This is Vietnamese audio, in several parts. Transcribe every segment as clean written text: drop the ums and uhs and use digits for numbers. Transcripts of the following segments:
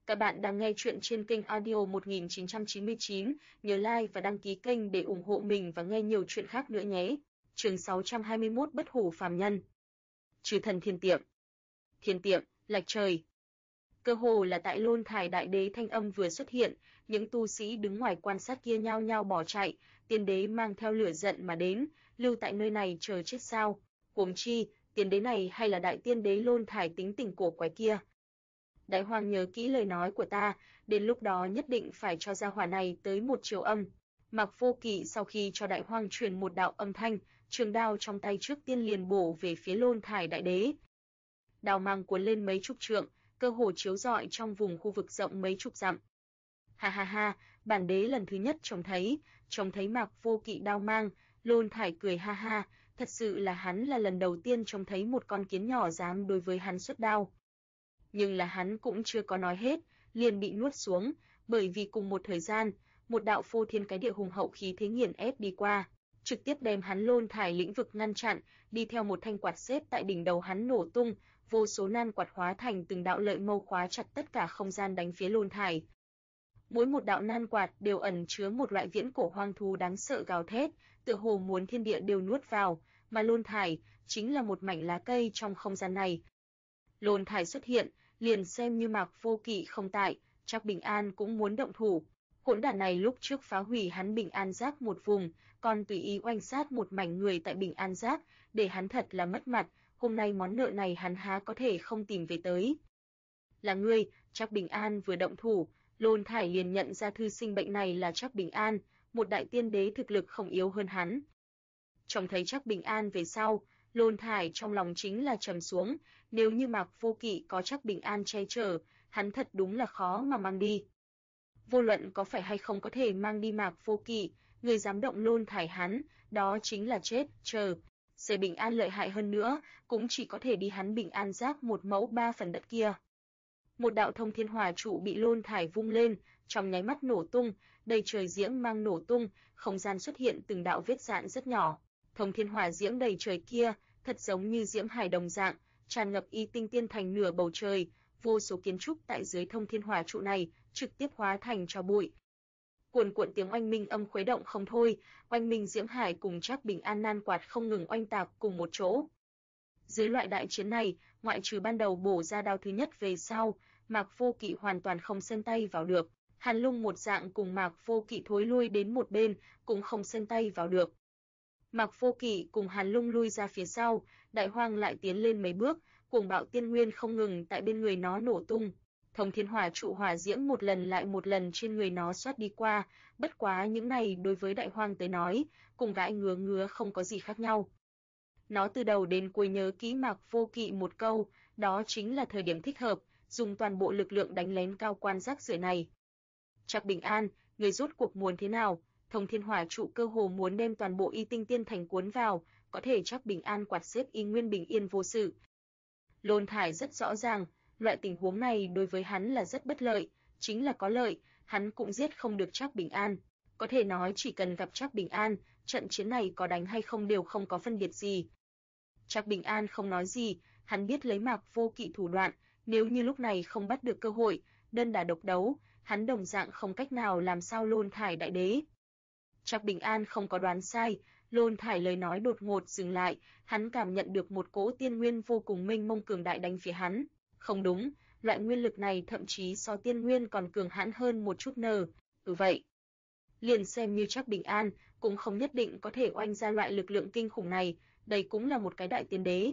Các bạn đang nghe chuyện trên kênh Audio 1999, nhớ like và đăng ký kênh để ủng hộ mình và nghe nhiều chuyện khác nữa nhé. Chương 621 Bất hủ phàm nhân. Chư thần thiên tiệm. Thiên tiệm, lạch trời. Cơ hồ là tại Lôn Thải Đại Đế thanh âm vừa xuất hiện, những tu sĩ đứng ngoài quan sát kia nhao nhao bỏ chạy, tiên đế mang theo lửa giận mà đến, lưu tại nơi này chờ chết sao? Huống chi, tiên đế này hay là đại tiên đế Lôn Thải tính tình cổ quái kia. Đại Hoàng nhớ kỹ lời nói của ta, đến lúc đó nhất định phải cho gia hỏa này tới một chiều âm. Mạc Vô Kỵ sau khi cho Đại Hoàng truyền một đạo âm thanh, trường đao trong tay trước tiên liền bổ về phía Lôn Thải Đại Đế. Đao mang cuốn lên mấy chục trượng, cơ hồ chiếu rọi trong vùng khu vực rộng mấy chục dặm. Ha ha ha, bản đế lần thứ nhất trông thấy Mạc Vô Kỵ đao mang, Lôn Thải cười ha ha, thật sự là hắn là lần đầu tiên trông thấy một con kiến nhỏ dám đối với hắn xuất đao. Nhưng là hắn cũng chưa có nói hết, liền bị nuốt xuống, bởi vì cùng một thời gian, một đạo phô thiên cái địa hùng hậu khí thế nghiền ép đi qua, trực tiếp đem hắn Lôn Thải lĩnh vực ngăn chặn, đi theo một thanh quạt xếp tại đỉnh đầu hắn nổ tung, vô số nan quạt hóa thành từng đạo lợi mâu khóa chặt tất cả không gian đánh phía Lôn Thải. Mỗi một đạo nan quạt đều ẩn chứa một loại viễn cổ hoang thú đáng sợ gào thét, tựa hồ muốn thiên địa đều nuốt vào, mà Lôn Thải chính là một mảnh lá cây trong không gian này. Lôn Thải xuất hiện, liền xem như Mạc Vô Kỵ không tại, chắc Bình An cũng muốn động thủ. Hỗn đản này lúc trước phá hủy hắn Bình An Giác một vùng, còn tùy ý oanh sát một mảnh người tại Bình An Giác, để hắn thật là mất mặt, hôm nay món nợ này hắn há có thể không tìm về tới. Là ngươi, chắc Bình An vừa động thủ, Lôn Thải liền nhận ra thư sinh bệnh này là chắc Bình An, một đại tiên đế thực lực không yếu hơn hắn. Trông thấy chắc Bình An về sau, Lôn Thải trong lòng chính là trầm xuống, nếu như Mạc Vô Kỵ có chắc Bình An che chở, hắn thật đúng là khó mà mang đi. Vô luận có phải hay không có thể mang đi Mạc Vô Kỵ, người dám động Lôn Thải hắn, đó chính là chết, chờ. Sẽ Bình An lợi hại hơn nữa, cũng chỉ có thể đi hắn Bình An Giác một mẫu 3 phần đất kia. Một đạo thông thiên hỏa trụ bị Lôn Thải vung lên, trong nháy mắt nổ tung, đầy trời diễm mang nổ tung, không gian xuất hiện từng đạo vết rạn rất nhỏ. Thông thiên hỏa diễm đầy trời kia, thật giống như diễm hải đồng dạng, tràn ngập y tinh tiên thành nửa bầu trời, vô số kiến trúc tại dưới thông thiên hỏa trụ này trực tiếp hóa thành tro bụi. Cuồn cuộn tiếng oanh minh âm khuấy động không thôi, oanh minh diễm hải cùng chắc Bình An nan quạt không ngừng oanh tạc cùng một chỗ. Dưới loại đại chiến này, ngoại trừ ban đầu bổ ra đao thứ nhất về sau, Mạc Vô Kỵ hoàn toàn không xen tay vào được. Hàn Lung một dạng cùng Mạc Vô Kỵ thối lui đến một bên, cũng không xen tay vào được. Mạc Vô Kỵ cùng Hàn Lung lui ra phía sau, Đại Hoang lại tiến lên mấy bước, cuồng bạo tiên nguyên không ngừng tại bên người nó nổ tung. Thông thiên hỏa trụ hỏa diễm một lần lại một lần trên người nó xoát đi qua, bất quá những này đối với Đại Hoang tới nói, cùng gãi ngứa ngứa không có gì khác nhau. Nó từ đầu đến cuối nhớ kỹ Mạc Vô Kỵ một câu, đó chính là thời điểm thích hợp, dùng toàn bộ lực lượng đánh lén cao quan rác rưởi này. Chắc Bình An, người rốt cuộc muốn thế nào? Thông thiên hỏa trụ cơ hồ muốn đem toàn bộ y tinh tiên thành cuốn vào, có thể chắc Bình An quạt xếp y nguyên bình yên vô sự. Lôn Thải rất rõ ràng, loại tình huống này đối với hắn là rất bất lợi, chính là có lợi, hắn cũng giết không được chắc Bình An. Có thể nói chỉ cần gặp chắc Bình An, trận chiến này có đánh hay không đều không có phân biệt gì. Chắc Bình An không nói gì, hắn biết lấy Mạc Vô Kỵ thủ đoạn, nếu như lúc này không bắt được cơ hội, đơn đả độc đấu, hắn đồng dạng không cách nào làm sao Lôn Thải Đại Đế. Chắc Bình An không có đoán sai, Lôn Thải lời nói đột ngột dừng lại, hắn cảm nhận được một cỗ tiên nguyên vô cùng mênh mông cường đại đánh phía hắn. Không đúng, loại nguyên lực này thậm chí so tiên nguyên còn cường hãn hơn một chút vậy. Liền xem như chắc Bình An, cũng không nhất định có thể oanh ra loại lực lượng kinh khủng này, đây cũng là một cái đại tiên đế.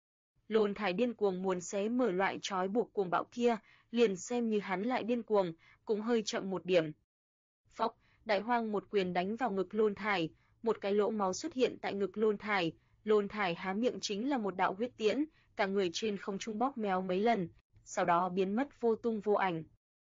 Lôn Thải điên cuồng muốn xé mở loại trói buộc cuồng bạo kia, liền xem như hắn lại điên cuồng, cũng hơi chậm một điểm. Phốc, Đại Hoang một quyền đánh vào ngực Lôn Thải, một cái lỗ máu xuất hiện tại ngực Lôn Thải há miệng chính là một đạo huyết tiễn, cả người trên không trung bóp méo mấy lần, sau đó biến mất vô tung vô ảnh.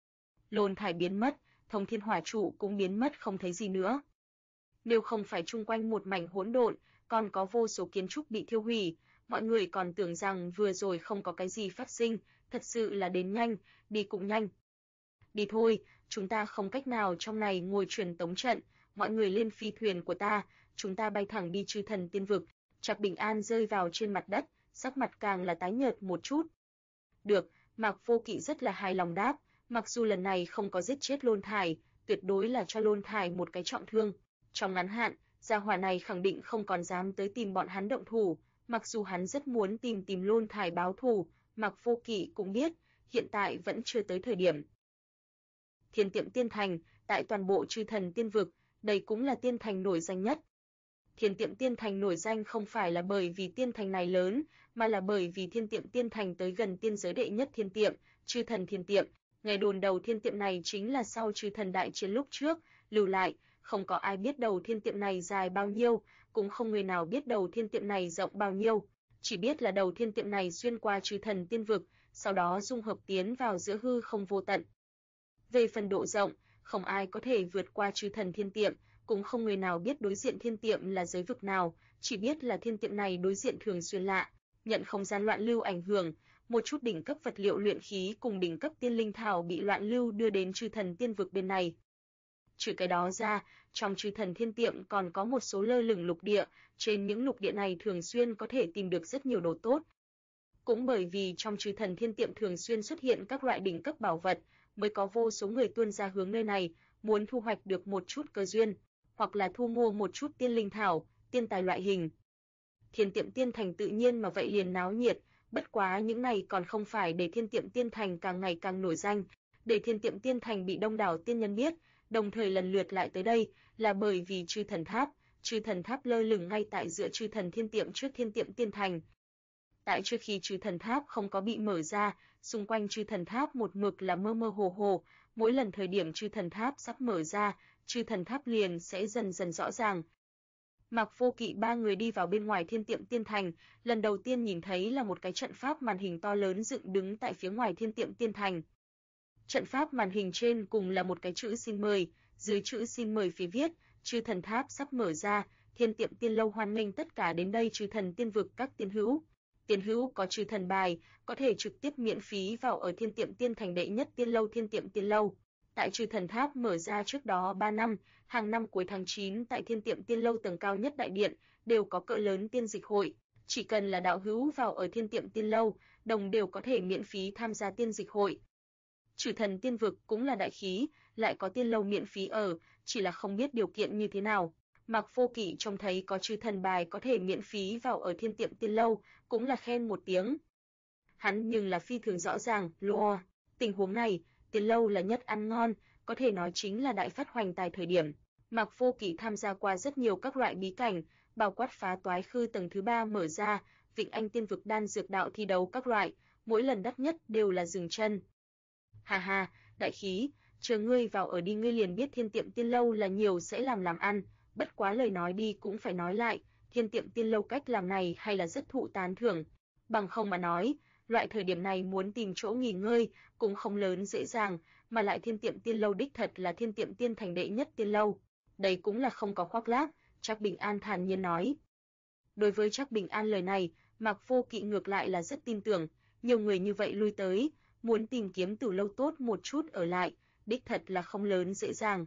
Lôn Thải biến mất, thông thiên hỏa trụ cũng biến mất không thấy gì nữa. Nếu không phải chung quanh một mảnh hỗn độn, còn có vô số kiến trúc bị thiêu hủy, mọi người còn tưởng rằng vừa rồi không có cái gì phát sinh, thật sự là đến nhanh, đi cũng nhanh. Đi thôi, chúng ta không cách nào trong này ngồi truyền tống trận, mọi người lên phi thuyền của ta, chúng ta bay thẳng đi Chư Thần Tiên Vực. Chắc Bình An rơi vào trên mặt đất, sắc mặt càng là tái nhợt một chút. Được, Mạc Vô Kỵ rất là hài lòng đáp, mặc dù lần này không có giết chết Lôn Thải, tuyệt đối là cho Lôn Thải một cái trọng thương. Trong ngắn hạn, gia hỏa này khẳng định không còn dám tới tìm bọn hắn động thủ, mặc dù hắn rất muốn tìm Lôn Thải báo thù, Mạc Vô Kỵ cũng biết, hiện tại vẫn chưa tới thời điểm. Thiên Tiệm Tiên Thành, tại toàn bộ Chư Thần Tiên vực, đây cũng là tiên thành nổi danh nhất. Thiên Tiệm Tiên Thành nổi danh không phải là bởi vì tiên thành này lớn, mà là bởi vì Thiên Tiệm Tiên Thành tới gần tiên giới đệ nhất thiên tiệm, Chư Thần Thiên Tiệm. Ngày đồn đầu thiên tiệm này chính là sau Chư Thần đại chiến lúc trước lưu lại, không có ai biết đầu thiên tiệm này dài bao nhiêu, cũng không người nào biết đầu thiên tiệm này rộng bao nhiêu, chỉ biết là đầu thiên tiệm này xuyên qua Chư Thần Tiên vực, sau đó dung hợp tiến vào giữa hư không vô tận. Về phần độ rộng, không ai có thể vượt qua Chư Thần Thiên Tiệm, cũng không người nào biết đối diện thiên tiệm là giới vực nào, chỉ biết là thiên tiệm này đối diện thường xuyên lạ, nhận không gian loạn lưu ảnh hưởng, một chút đỉnh cấp vật liệu luyện khí cùng đỉnh cấp tiên linh thảo bị loạn lưu đưa đến Chư Thần Tiên vực bên này. Trừ cái đó ra, trong Chư Thần Thiên Tiệm còn có một số lơ lửng lục địa, trên những lục địa này thường xuyên có thể tìm được rất nhiều đồ tốt. Cũng bởi vì trong Chư Thần Thiên Tiệm thường xuyên xuất hiện các loại đỉnh cấp bảo vật, mới có vô số người tuôn ra hướng nơi này, muốn thu hoạch được một chút cơ duyên, hoặc là thu mua một chút tiên linh thảo, tiên tài loại hình. Thiên Tiệm Tiên Thành tự nhiên mà vậy liền náo nhiệt, bất quá những này còn không phải để Thiên Tiệm Tiên Thành càng ngày càng nổi danh, để Thiên Tiệm Tiên Thành bị đông đảo tiên nhân biết, đồng thời lần lượt lại tới đây, là bởi vì Chư Thần Tháp lơ lửng ngay tại giữa Chư Thần Thiên Tiệm trước Thiên Tiệm Tiên Thành. Tại trước khi Chư Thần Tháp không có bị mở ra, xung quanh Chư Thần Tháp một mực là mơ mơ hồ hồ, mỗi lần thời điểm Chư Thần Tháp sắp mở ra, Chư Thần Tháp liền sẽ dần dần rõ ràng. Mạc Vô Kỵ ba người đi vào bên ngoài Thiên Tiệm Tiên Thành, lần đầu tiên nhìn thấy là một cái trận pháp màn hình to lớn dựng đứng tại phía ngoài Thiên Tiệm Tiên Thành. Trận pháp màn hình trên cùng là một cái chữ xin mời, dưới chữ xin mời phía viết, Chư Thần Tháp sắp mở ra, Thiên Tiệm Tiên lâu hoan nghênh tất cả đến đây Chư Thần Tiên vực các tiên hữu. Tiên hữu có Chư Thần bài, có thể trực tiếp miễn phí vào ở Thiên Tiệm Tiên Thành đệ nhất tiên lâu Thiên Tiệm Tiên lâu. Tại Chư Thần Tháp mở ra trước đó 3 năm, hàng năm cuối tháng 9 tại Thiên Tiệm Tiên lâu tầng cao nhất đại điện đều có cỡ lớn tiên dịch hội, chỉ cần là đạo hữu vào ở Thiên Tiệm Tiên lâu, đồng đều có thể miễn phí tham gia tiên dịch hội. Chư Thần Tiên vực cũng là đại khí, lại có tiên lâu miễn phí ở, chỉ là không biết điều kiện như thế nào. Mạc Vô Kỵ trông thấy có Chư Thần bài có thể miễn phí vào ở Thiên Tiệm Tiên lâu, cũng là khen một tiếng. Hắn nhưng là phi thường rõ ràng, tình huống này, tiên lâu là nhất ăn ngon, có thể nói chính là đại phát hoành tài thời điểm. Mạc Vô Kỵ tham gia qua rất nhiều các loại bí cảnh, bao quát phá toái khư tầng thứ 3 mở ra, Vịnh Anh Tiên vực đan dược đạo thi đấu các loại, mỗi lần đắt nhất đều là dừng chân. Hà hà, đại khí, chờ ngươi vào ở đi ngươi liền biết Thiên Tiệm Tiên lâu là nhiều sẽ làm ăn, bất quá lời nói đi cũng phải nói lại, Thiên Tiệm Tiên lâu cách làm này hay là rất thụ tán thưởng, bằng không mà nói, loại thời điểm này muốn tìm chỗ nghỉ ngơi cũng không lớn dễ dàng, mà lại Thiên Tiệm Tiên lâu đích thật là Thiên Tiệm Tiên Thành đệ nhất tiên lâu, đây cũng là không có khoác lác, Trác Bình An thản nhiên nói. Đối với Trác Bình An lời này, Mạc Vô Kỵ ngược lại là rất tin tưởng, nhiều người như vậy lui tới, muốn tìm kiếm từ lâu tốt một chút ở lại, đích thật là không lớn dễ dàng.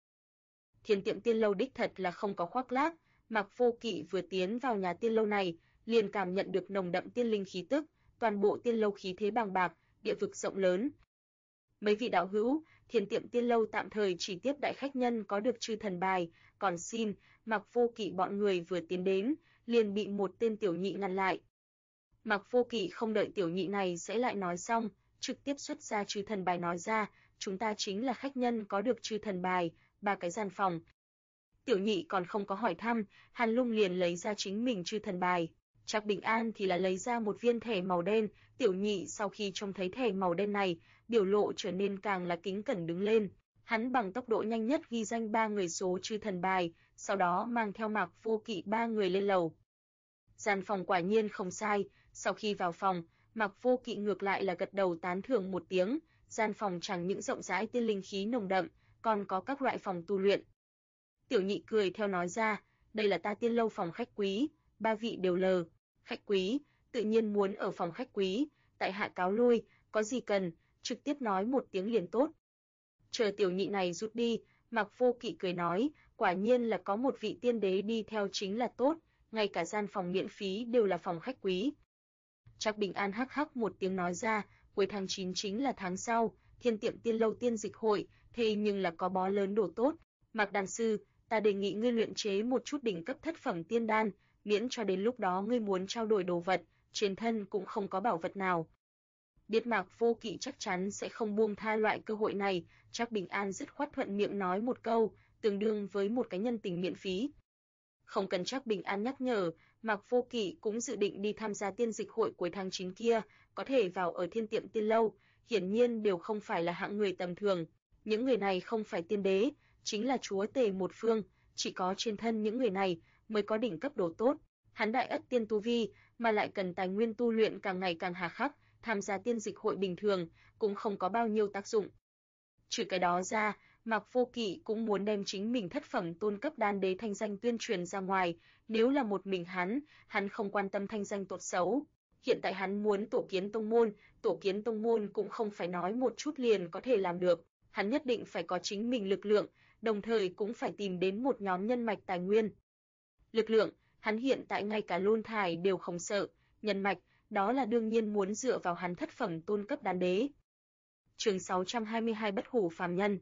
Thiên Tiệm Tiên lâu đích thật là không có khoác lác, Mạc Vô Kỵ vừa tiến vào nhà tiên lâu này, liền cảm nhận được nồng đậm tiên linh khí tức, toàn bộ tiên lâu khí thế bàng bạc, địa vực rộng lớn. Mấy vị đạo hữu, Thiên Tiệm Tiên lâu tạm thời chỉ tiếp đại khách nhân có được Chư Thần bài, còn xin, Mạc Vô Kỵ bọn người vừa tiến đến, liền bị một tên tiểu nhị ngăn lại. Mạc Vô Kỵ không đợi tiểu nhị này sẽ lại nói xong, trực tiếp xuất ra Chư Thần bài nói ra, chúng ta chính là khách nhân có được Chư Thần bài, 3 cái gian phòng. Tiểu nhị còn không có hỏi thăm, Hàn Lung liền lấy ra chính mình Chư Thần bài. Trác Bình An thì là lấy ra một viên thẻ màu đen, tiểu nhị sau khi trông thấy thẻ màu đen này, biểu lộ trở nên càng là kính cẩn đứng lên. Hắn bằng tốc độ nhanh nhất ghi danh 3 người số Chư Thần bài, sau đó mang theo Mạc Vô Kỵ 3 người lên lầu. Gian phòng quả nhiên không sai, sau khi vào phòng, Mạc Vô Kỵ ngược lại là gật đầu tán thưởng một tiếng, gian phòng chẳng những rộng rãi tiên linh khí nồng đậm, còn có các loại phòng tu luyện. Tiểu nhị cười theo nói ra, đây là ta tiên lâu phòng khách quý, 3 vị đều lờ, khách quý, tự nhiên muốn ở phòng khách quý, tại hạ cáo lui, có gì cần, trực tiếp nói một tiếng liền tốt. Chờ tiểu nhị này rút đi, Mạc Vô Kỵ cười nói, quả nhiên là có một vị tiên đế đi theo chính là tốt, ngay cả gian phòng miễn phí đều là phòng khách quý. Trác Bình An hắc hắc một tiếng nói ra, cuối tháng 9 chính là tháng sau, Thiên Tiệm Tiên Lâu tiên dịch hội, thế nhưng là có bó lớn đồ tốt. Mạc đan sư, ta đề nghị ngươi luyện chế một chút đỉnh cấp thất phẩm tiên đan, miễn cho đến lúc đó ngươi muốn trao đổi đồ vật, trên thân cũng không có bảo vật nào. Biết Mạc Vô Kỵ chắc chắn sẽ không buông tha loại cơ hội này, Trác Bình An dứt khoát thuận miệng nói một câu, tương đương với một cái nhân tình miễn phí. Không cần Trác Bình An nhắc nhở, Mạc Vô Kỵ cũng dự định đi tham gia tiên dịch hội cuối tháng 9 kia, có thể vào ở Thiên Tiệm Tiên Lâu, hiển nhiên đều không phải là hạng người tầm thường. Những người này không phải tiên đế, chính là chúa tể một phương, chỉ có trên thân những người này mới có đỉnh cấp đồ tốt. Hắn đại ất tiên tu vi, mà lại cần tài nguyên tu luyện càng ngày càng hà khắc, tham gia tiên dịch hội bình thường cũng không có bao nhiêu tác dụng. Trừ cái đó ra, Mạc Vô Kỵ cũng muốn đem chính mình thất phẩm tôn cấp đan đế thanh danh tuyên truyền ra ngoài, nếu là một mình hắn không quan tâm thanh danh tốt xấu. Hiện tại hắn muốn tổ kiến tông môn cũng không phải nói một chút liền có thể làm được, hắn nhất định phải có chính mình lực lượng, đồng thời cũng phải tìm đến một nhóm nhân mạch tài nguyên. Lực lượng, hắn hiện tại ngay cả Lôn Thải đều không sợ, nhân mạch, đó là đương nhiên muốn dựa vào hắn thất phẩm tôn cấp đan đế. Chương 622 Bất hủ phàm nhân.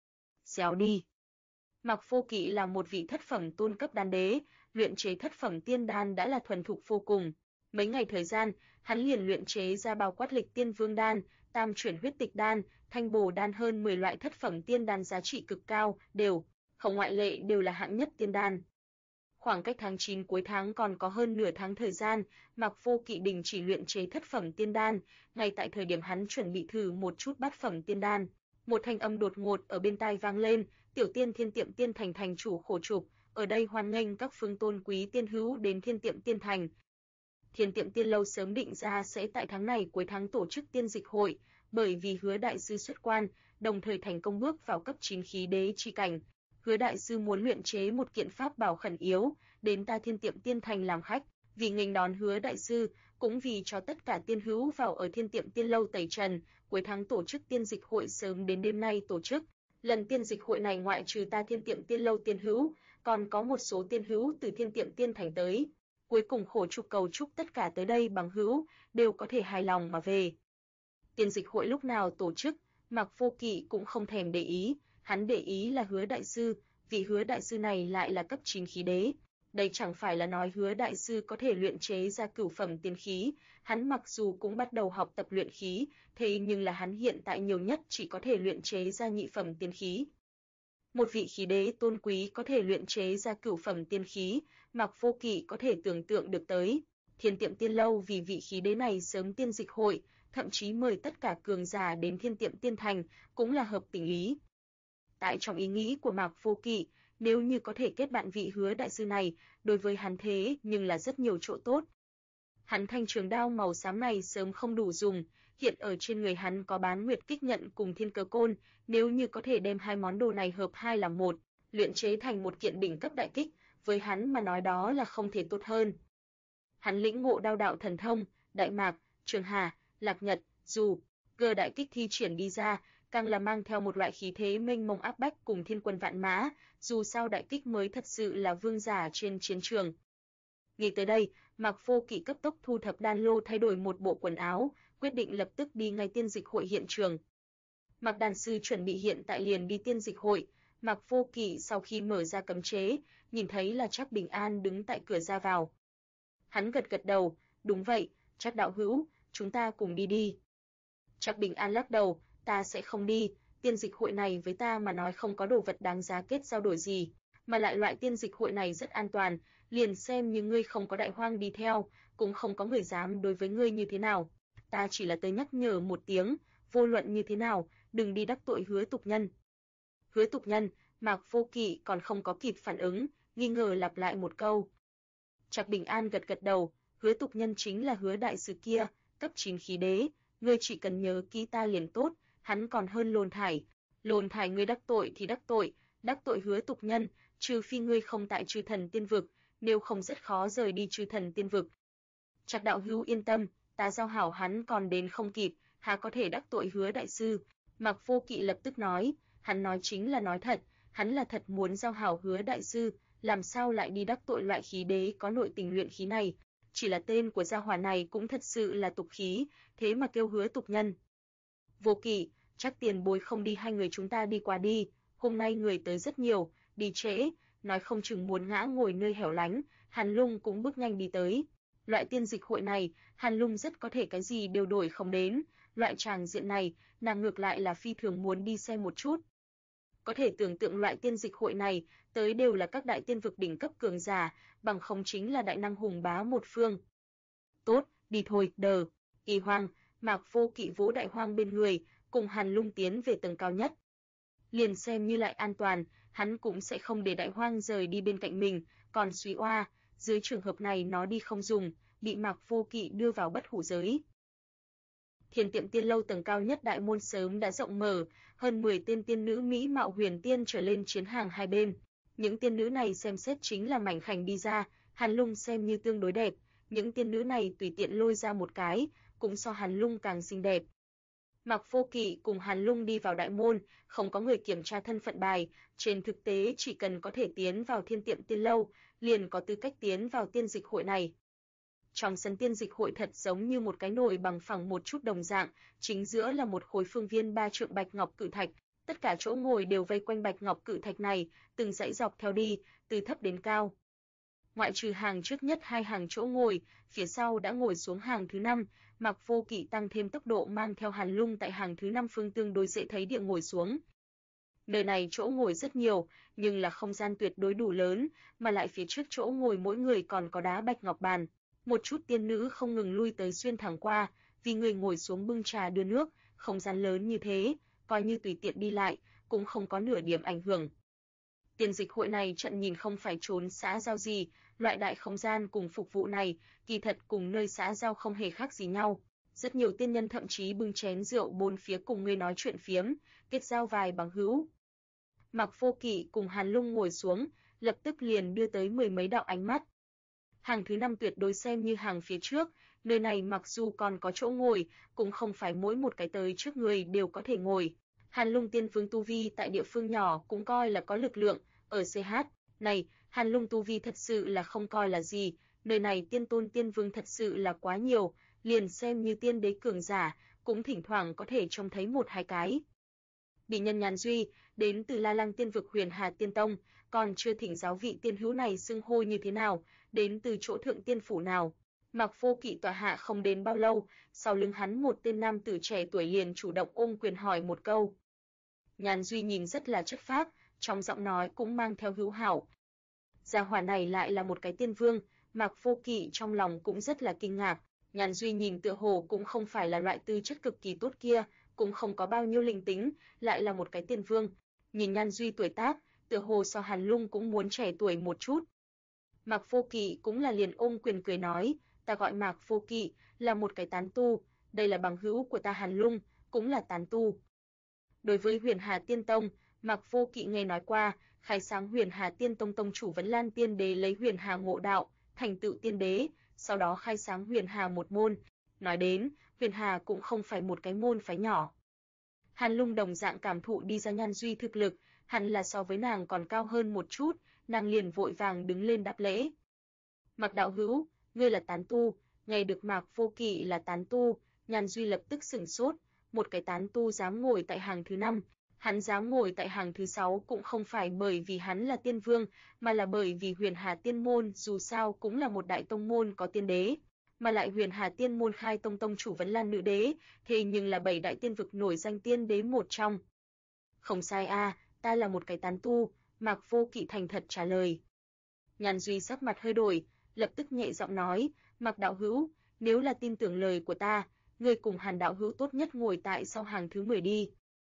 Xéo đi. Mạc Vô Kỵ là một vị thất phẩm tôn cấp đan đế, luyện chế thất phẩm tiên đan đã là thuần thục vô cùng. Mấy ngày thời gian, hắn liền luyện chế ra bao quát Lịch Tiên Vương đan, Tam chuyển huyết tịch đan, Thanh Bồ đan hơn 10 loại thất phẩm tiên đan giá trị cực cao, không ngoại lệ đều là hạng nhất tiên đan. Khoảng cách tháng 9 cuối tháng còn có hơn nửa tháng thời gian, Mạc Vô Kỵ đình chỉ luyện chế thất phẩm tiên đan, ngay tại thời điểm hắn chuẩn bị thử một chút bát phẩm tiên đan. Một thanh âm đột ngột ở bên tai vang lên, "Tiểu tiên Thiên Tiệm Tiên Thành thành chủ khổ trục, ở đây hoan nghênh các phương tôn quý tiên hữu đến Thiên Tiệm Tiên Thành." Thiên Tiệm Tiên Lâu sớm định ra sẽ tại tháng này cuối tháng tổ chức tiên dịch hội, bởi vì Hứa đại sư xuất quan, đồng thời thành công bước vào cấp 9 khí đế chi cảnh. Hứa đại sư muốn luyện chế một kiện pháp bảo khẩn yếu, đến ta Thiên Tiệm Tiên Thành làm khách, vì nghênh đón Hứa đại sư, cũng vì cho tất cả tiên hữu vào ở Thiên Tiệm Tiên Lâu tẩy trần, cuối tháng tổ chức tiên dịch hội sớm đến đêm nay tổ chức. Lần tiên dịch hội này ngoại trừ ta Thiên Tiệm Tiên Lâu tiên hữu, còn có một số tiên hữu từ Thiên Tiệm Tiên Thành tới. Cuối cùng khổ trục cầu chúc tất cả tới đây bằng hữu đều có thể hài lòng mà về. Tiên dịch hội lúc nào tổ chức, Mạc Vô Kỵ cũng không thèm để ý, hắn để ý là Hứa đại sư, vì Hứa đại sư này lại là cấp 9 khí đế. Đây chẳng phải là nói Hứa đại sư có thể luyện chế ra cửu phẩm tiên khí, hắn mặc dù cũng bắt đầu học tập luyện khí, thế nhưng là hắn hiện tại nhiều nhất chỉ có thể luyện chế ra nhị phẩm tiên khí. Một vị khí đế tôn quý có thể luyện chế ra cửu phẩm tiên khí, Mạc Vô Kỵ có thể tưởng tượng được tới. Thiên Tiệm Tiên Lâu vì vị khí đế này sớm tiên dịch hội, thậm chí mời tất cả cường giả đến Thiên Tiệm Tiên Thành, cũng là hợp tình lý. Tại trong ý nghĩ của Mạc Vô Kỵ, nếu như có thể kết bạn vị Hứa đại sư này, đối với hắn thế nhưng là rất nhiều chỗ tốt. Hắn thanh trường đao màu xám này sớm không đủ dùng, hiện ở trên người hắn có Bán Nguyệt Kích Nhận cùng Thiên Cơ Côn, nếu như có thể đem hai món đồ này hợp hai làm một, luyện chế thành một kiện đỉnh cấp đại kích, với hắn mà nói đó là không thể tốt hơn. Hắn lĩnh ngộ đao đạo thần thông, Đại Mạc, Trường Hà, Lạc Nhật, Dù, Cơ đại kích thi triển đi ra, càng là mang theo một loại khí thế mênh mông áp bách cùng thiên quân vạn mã, dù sao đại kích mới thật sự là vương giả trên chiến trường. Nghĩ tới đây, Mạc Vô Kỵ cấp tốc thu thập đan lô thay đổi một bộ quần áo, quyết định lập tức đi ngay tiên dịch hội hiện trường. Mạc đan sư chuẩn bị hiện tại liền đi tiên dịch hội. Mạc Vô Kỵ sau khi mở ra cấm chế, nhìn thấy là Trác Bình An đứng tại cửa ra vào. Hắn gật gật đầu, "Đúng vậy, Trác đạo hữu, chúng ta cùng đi đi." Trác Bình An lắc đầu, "Ta sẽ không đi, tiên dịch hội này với ta mà nói không có đồ vật đáng giá kết giao đổi gì, mà lại loại tiên dịch hội này rất an toàn, liền xem như ngươi không có đại hoang đi theo, cũng không có người dám đối với ngươi như thế nào. Ta chỉ là tới nhắc nhở một tiếng, vô luận như thế nào, đừng đi đắc tội Hứa tục nhân." Hứa tục nhân, Mạc Vô Kỵ còn không có kịp phản ứng, nghi ngờ lặp lại một câu. Trác Bình An gật gật đầu, Hứa tục nhân chính là Hứa đại sư kia, cấp 9 khí đế, ngươi chỉ cần nhớ kỹ ta liền tốt, hắn còn hơn Lôn Thải. Lôn Thải ngươi đắc tội thì đắc tội Hứa tục nhân, trừ phi ngươi không tại Chư Thần Tiên vực, nếu không rất khó rời đi Chư Thần Tiên vực. Trác đạo hữu yên tâm, ta giao hảo hắn còn đến không kịp, há có thể đắc tội Hứa đại sư. Mạc Vô Kỵ lập tức nói, hắn nói chính là nói thật, hắn là thật muốn giao hảo Hứa đại sư, làm sao lại đi đắc tội loại khí đế có nội tình luyện khí này, chỉ là tên của gia hỏa này cũng thật sự là tục khí, thế mà kêu Hứa tục nhân. Vô Kỵ, Chắc tiền bối không đi, hai người chúng ta đi qua đi, hôm nay người tới rất nhiều, đi trễ, nói không chừng muốn ngã ngồi nơi hẻo lánh. Hàn Lung cũng bước nhanh đi tới. Loại tiên dịch hội này, Hàn Lung rất có thể cái gì đều đổi không đến, loại tràng diện này, nàng ngược lại là phi thường muốn đi xem một chút. Có thể tưởng tượng loại tiên dịch hội này, tới đều là các đại tiên vực đỉnh cấp cường giả, bằng không chính là đại năng hùng bá một phương. Tốt, đi thôi, đờ. Y Hoang, Mạc Vô Kỵ vỗ Đại Hoang bên người, cùng Hàn Lung tiến về tầng cao nhất. Liền xem như lại an toàn, hắn cũng sẽ không để Đại Hoang rời đi bên cạnh mình, còn Súy Oa, dưới trường hợp này nó đi không dùng, bị Mạc Vô Kỵ đưa vào bất hủ giới. Thiên Tiệm Tiên lâu tầng cao nhất đại môn sớm đã rộng mở, hơn 10 tên tiên nữ mỹ mạo huyền tiên trở lên chiến hàng hai bên. Những tiên nữ này xem xét chính là mảnh khảnh đi ra, Hàn Lung xem như tương đối đẹp, những tiên nữ này tùy tiện lôi ra một cái, cũng so Hàn Lung càng xinh đẹp. Mạc Vô Kỵ cùng Hàn Lung đi vào đại môn, không có người kiểm tra thân phận bài, trên thực tế chỉ cần có thể tiến vào Thiên Tiệm Tiên lâu, liền có tư cách tiến vào tiên dịch hội này. Trong sân tiên dịch hội thật giống như một cái nồi bằng phẳng một chút đồng dạng, chính giữa là một khối phương viên 3 trượng bạch ngọc cự thạch, tất cả chỗ ngồi đều vây quanh bạch ngọc cự thạch này, từng dãy dọc theo đi, từ thấp đến cao. Ngoại trừ hàng trước nhất 2 hàng chỗ ngồi, phía sau đã ngồi xuống hàng thứ 5, Mạc Vô Kỵ tăng thêm tốc độ mang theo Hàn Lung tại hàng thứ 5 phương tương đối dễ thấy địa ngồi xuống. Nơi này chỗ ngồi rất nhiều, nhưng là không gian tuyệt đối đủ lớn, mà lại phía trước chỗ ngồi mỗi người còn có đá bạch ngọc bàn. Một chút tiên nữ không ngừng lui tới xuyên thẳng qua, vì người ngồi xuống bưng trà đưa nước, không gian lớn như thế, coi như tùy tiện đi lại, cũng không có nửa điểm ảnh hưởng. Tiên dịch hội này trận nhìn không phải trốn xã giao gì, loại đại không gian cùng phục vụ này, kỳ thật cùng nơi xã giao không hề khác gì nhau. Rất nhiều tiên nhân thậm chí bưng chén rượu bốn phía cùng người nói chuyện phiếm, kết giao vài bằng hữu. Mạc Vô Kỵ cùng Hàn Lung ngồi xuống, lập tức liền đưa tới 10 mấy đạo ánh mắt. Hàng thứ 5 tuyệt đối xem như hàng phía trước, nơi này mặc dù còn có chỗ ngồi, cũng không phải mỗi một cái tới trước người đều có thể ngồi. Hàn Lung tiên vương tu vi tại địa phương nhỏ cũng coi là có lực lượng, ở CH này, Hàn Lung tu vi thật sự là không coi là gì, nơi này tiên tôn tiên vương thật sự là quá nhiều, liền xem như tiên đế cường giả, cũng thỉnh thoảng có thể trông thấy một hai cái. Bị nhân Nhàn Duy, đến từ La Lăng tiên vực Huyền Hà Tiên Tông, còn chưa thỉnh giáo vị tiên hữu này xưng hô như thế nào, đến từ chỗ thượng tiên phủ nào. Mạc Vô Kỵ tọa hạ không đến bao lâu, sau lưng hắn một tên nam tử trẻ tuổi liền chủ động ôm quyền hỏi một câu. Nhàn Duy nhìn rất là chất phác, trong giọng nói cũng mang theo hữu hảo. Gia hỏa này lại là một cái tiên vương, Mạc Vô Kỵ trong lòng cũng rất là kinh ngạc. Nhàn Duy nhìn tựa hồ cũng không phải là loại tư chất cực kỳ tốt kia, cũng không có bao nhiêu linh tính, lại là một cái tiên vương. Nhìn Nhàn Duy tuổi tác, tựa hồ so Hàn Lung cũng muốn trẻ tuổi một chút. Mạc Vô Kỵ cũng là liền ôm quyền cười nói, ta gọi Mạc Vô Kỵ, là một cái tán tu, đây là bằng hữu của ta Hàn Lung, cũng là tán tu. Đối với Huyền Hà Tiên Tông, Mạc Vô Kỵ nghe nói qua, khai sáng Huyền Hà Tiên Tông tông chủ Vấn Lan Tiên Đế lấy Huyền Hà ngộ đạo, thành tựu tiên đế, sau đó khai sáng Huyền Hà một môn. Nói đến, Huyền Hà cũng không phải một cái môn phái nhỏ. Hàn Lung đồng dạng cảm thụ đi ra Nhan Duy thực lực, hẳn là so với nàng còn cao hơn một chút, nàng liền vội vàng đứng lên đáp lễ. Mạc đạo hữu, ngươi là tán tu, nghe được Mạc Vô Kỵ là tán tu, Nhan Duy lập tức sửng sốt, một cái tán tu dám ngồi tại hàng thứ 5, hắn dám ngồi tại hàng thứ 6 cũng không phải bởi vì hắn là tiên vương, mà là bởi vì Huyền Hà Tiên môn dù sao cũng là một đại tông môn có tiên đế, mà lại Huyền Hà Tiên môn khai tông tông chủ Vấn Lan nữ đế, thế nhưng là 7 đại tiên vực nổi danh tiên đế một trong. Không sai a, ta là một cái tán tu, Mạc Vô Kỵ thành thật trả lời. Nhan Duy sắc mặt hơi đổi, lập tức nhẹ giọng nói, Mạc đạo hữu, nếu là tin tưởng lời của ta, ngươi cùng Hàn đạo hữu tốt nhất ngồi tại sau hàng thứ 10 đi.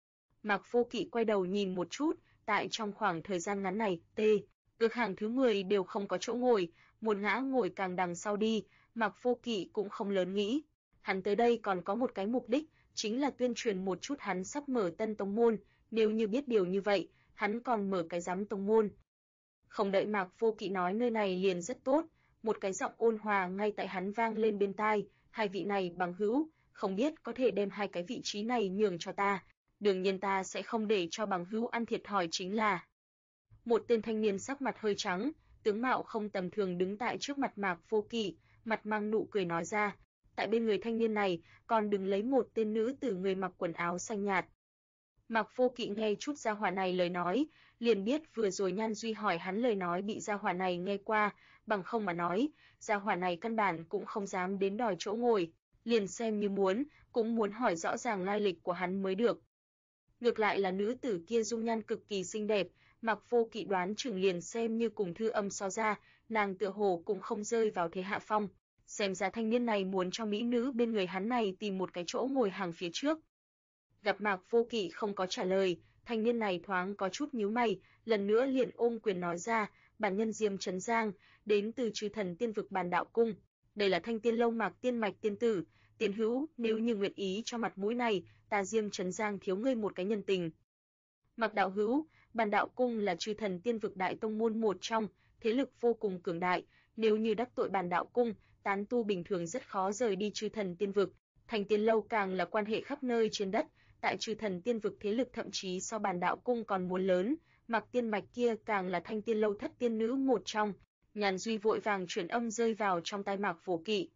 Mạc Vô Kỵ quay đầu nhìn một chút, tại trong khoảng thời gian ngắn này, cực hàng thứ 10 đều không có chỗ ngồi, một ngã ngồi càng đằng sau đi, Mạc Vô Kỵ cũng không lớn nghĩ. Hắn tới đây còn có một cái mục đích, chính là tuyên truyền một chút hắn sắp mở tân tông môn, nếu như biết điều như vậy, hắn còn mở cái giám tông môn. Không đợi Mạc Vô Kỵ nói nơi này liền rất tốt, một cái giọng ôn hòa ngay tại hắn vang lên bên tai, hai vị này bằng hữu, không biết có thể đem hai cái vị trí này nhường cho ta, đương nhiên ta sẽ không để cho bằng hữu ăn thiệt thòi chính là. Một tên thanh niên sắc mặt hơi trắng, tướng mạo không tầm thường đứng tại trước mặt Mạc Vô Kỵ, mặt mang nụ cười nói ra, tại bên người thanh niên này còn đứng lấy một tên nữ tử người mặc quần áo xanh nhạt. Mạc Vô Kỵ nghe chút gia hỏa này lời nói, liền biết vừa rồi Nhan Duy hỏi hắn lời nói bị gia hỏa này nghe qua, bằng không mà nói, gia hỏa này căn bản cũng không dám đến đòi chỗ ngồi, liền xem như muốn, cũng muốn hỏi rõ ràng lai lịch của hắn mới được. Ngược lại là nữ tử kia dung nhan cực kỳ xinh đẹp, Mạc Vô Kỵ đoán chừng liền xem như cùng Thư Âm so ra, nàng tựa hồ cũng không rơi vào thế hạ phong. Xem ra thanh niên này muốn cho mỹ nữ bên người hắn này tìm một cái chỗ ngồi hàng phía trước. Gặp Mạc Vô Kỵ không có trả lời, thanh niên này thoáng có chút nhíu mày, lần nữa liền ôm quyền nói ra, bản nhân Diêm Trấn Giang, đến từ Chư Thần Tiên vực Bàn Đạo Cung. Đây là Thanh Tiên Lâu Mạc Tiên Mạch tiên tử, Tiên hữu, nếu như nguyện ý cho mặt mũi này, ta Diêm Trấn Giang thiếu ngươi một cái nhân tình. Mạc đạo hữu, Bàn Đạo Cung là Chư Thần Tiên vực đại tông môn một trong, thế lực vô cùng cường đại, nếu như đắc tội Bàn Đạo Cung, tán tu bình thường rất khó rời đi Chư Thần Tiên vực. Thanh Tiên Lâu càng là quan hệ khắp nơi trên đất, tại Chư Thần Tiên vực thế lực thậm chí so Bàn Đạo Cung còn muốn lớn, Mạc Tiên Mạch kia càng là Thanh Tiên Lâu thất tiên nữ một trong. Nhàn Duy vội vàng chuyển âm rơi vào trong tai Mạc Vô Kỵ.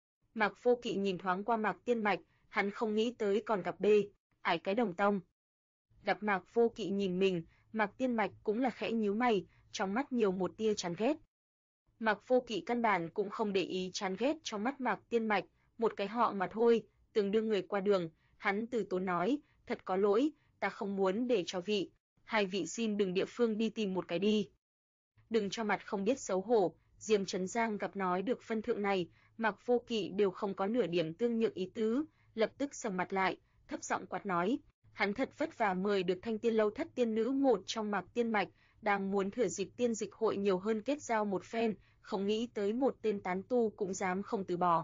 Mạc Vô Kỵ nhìn thoáng qua Mạc Tiên Mạch, hắn không nghĩ tới còn gặp ải cái đồng tông. Gặp Mạc Vô Kỵ nhìn mình, Mạc Tiên Mạch cũng là khẽ nhíu mày, trong mắt nhiều một tia chán ghét. Mạc Vô Kỵ căn bản cũng không để ý chán ghét trong mắt Mạc Tiên Mạch, một cái họ mà thôi, từng đưa người qua đường, hắn từ tốn nói, thật có lỗi, ta không muốn để cho hai vị xin đừng địa phương đi tìm một cái đi. Đừng cho mặt không biết xấu hổ, Diêm Trấn Giang gặp nói được phân thượng này, Mạc Vô Kỵ đều không có nửa điểm tương nhượng ý tứ, lập tức sầm mặt lại, thấp giọng quát nói, hắn thật vất vả mời được Thanh Tiên Lâu thất tiên nữ một trong Mạc Tiên Mạch, đang muốn thừa dịp tiên dịch hội nhiều hơn kết giao một phen, không nghĩ tới một tên tán tu cũng dám không từ bỏ.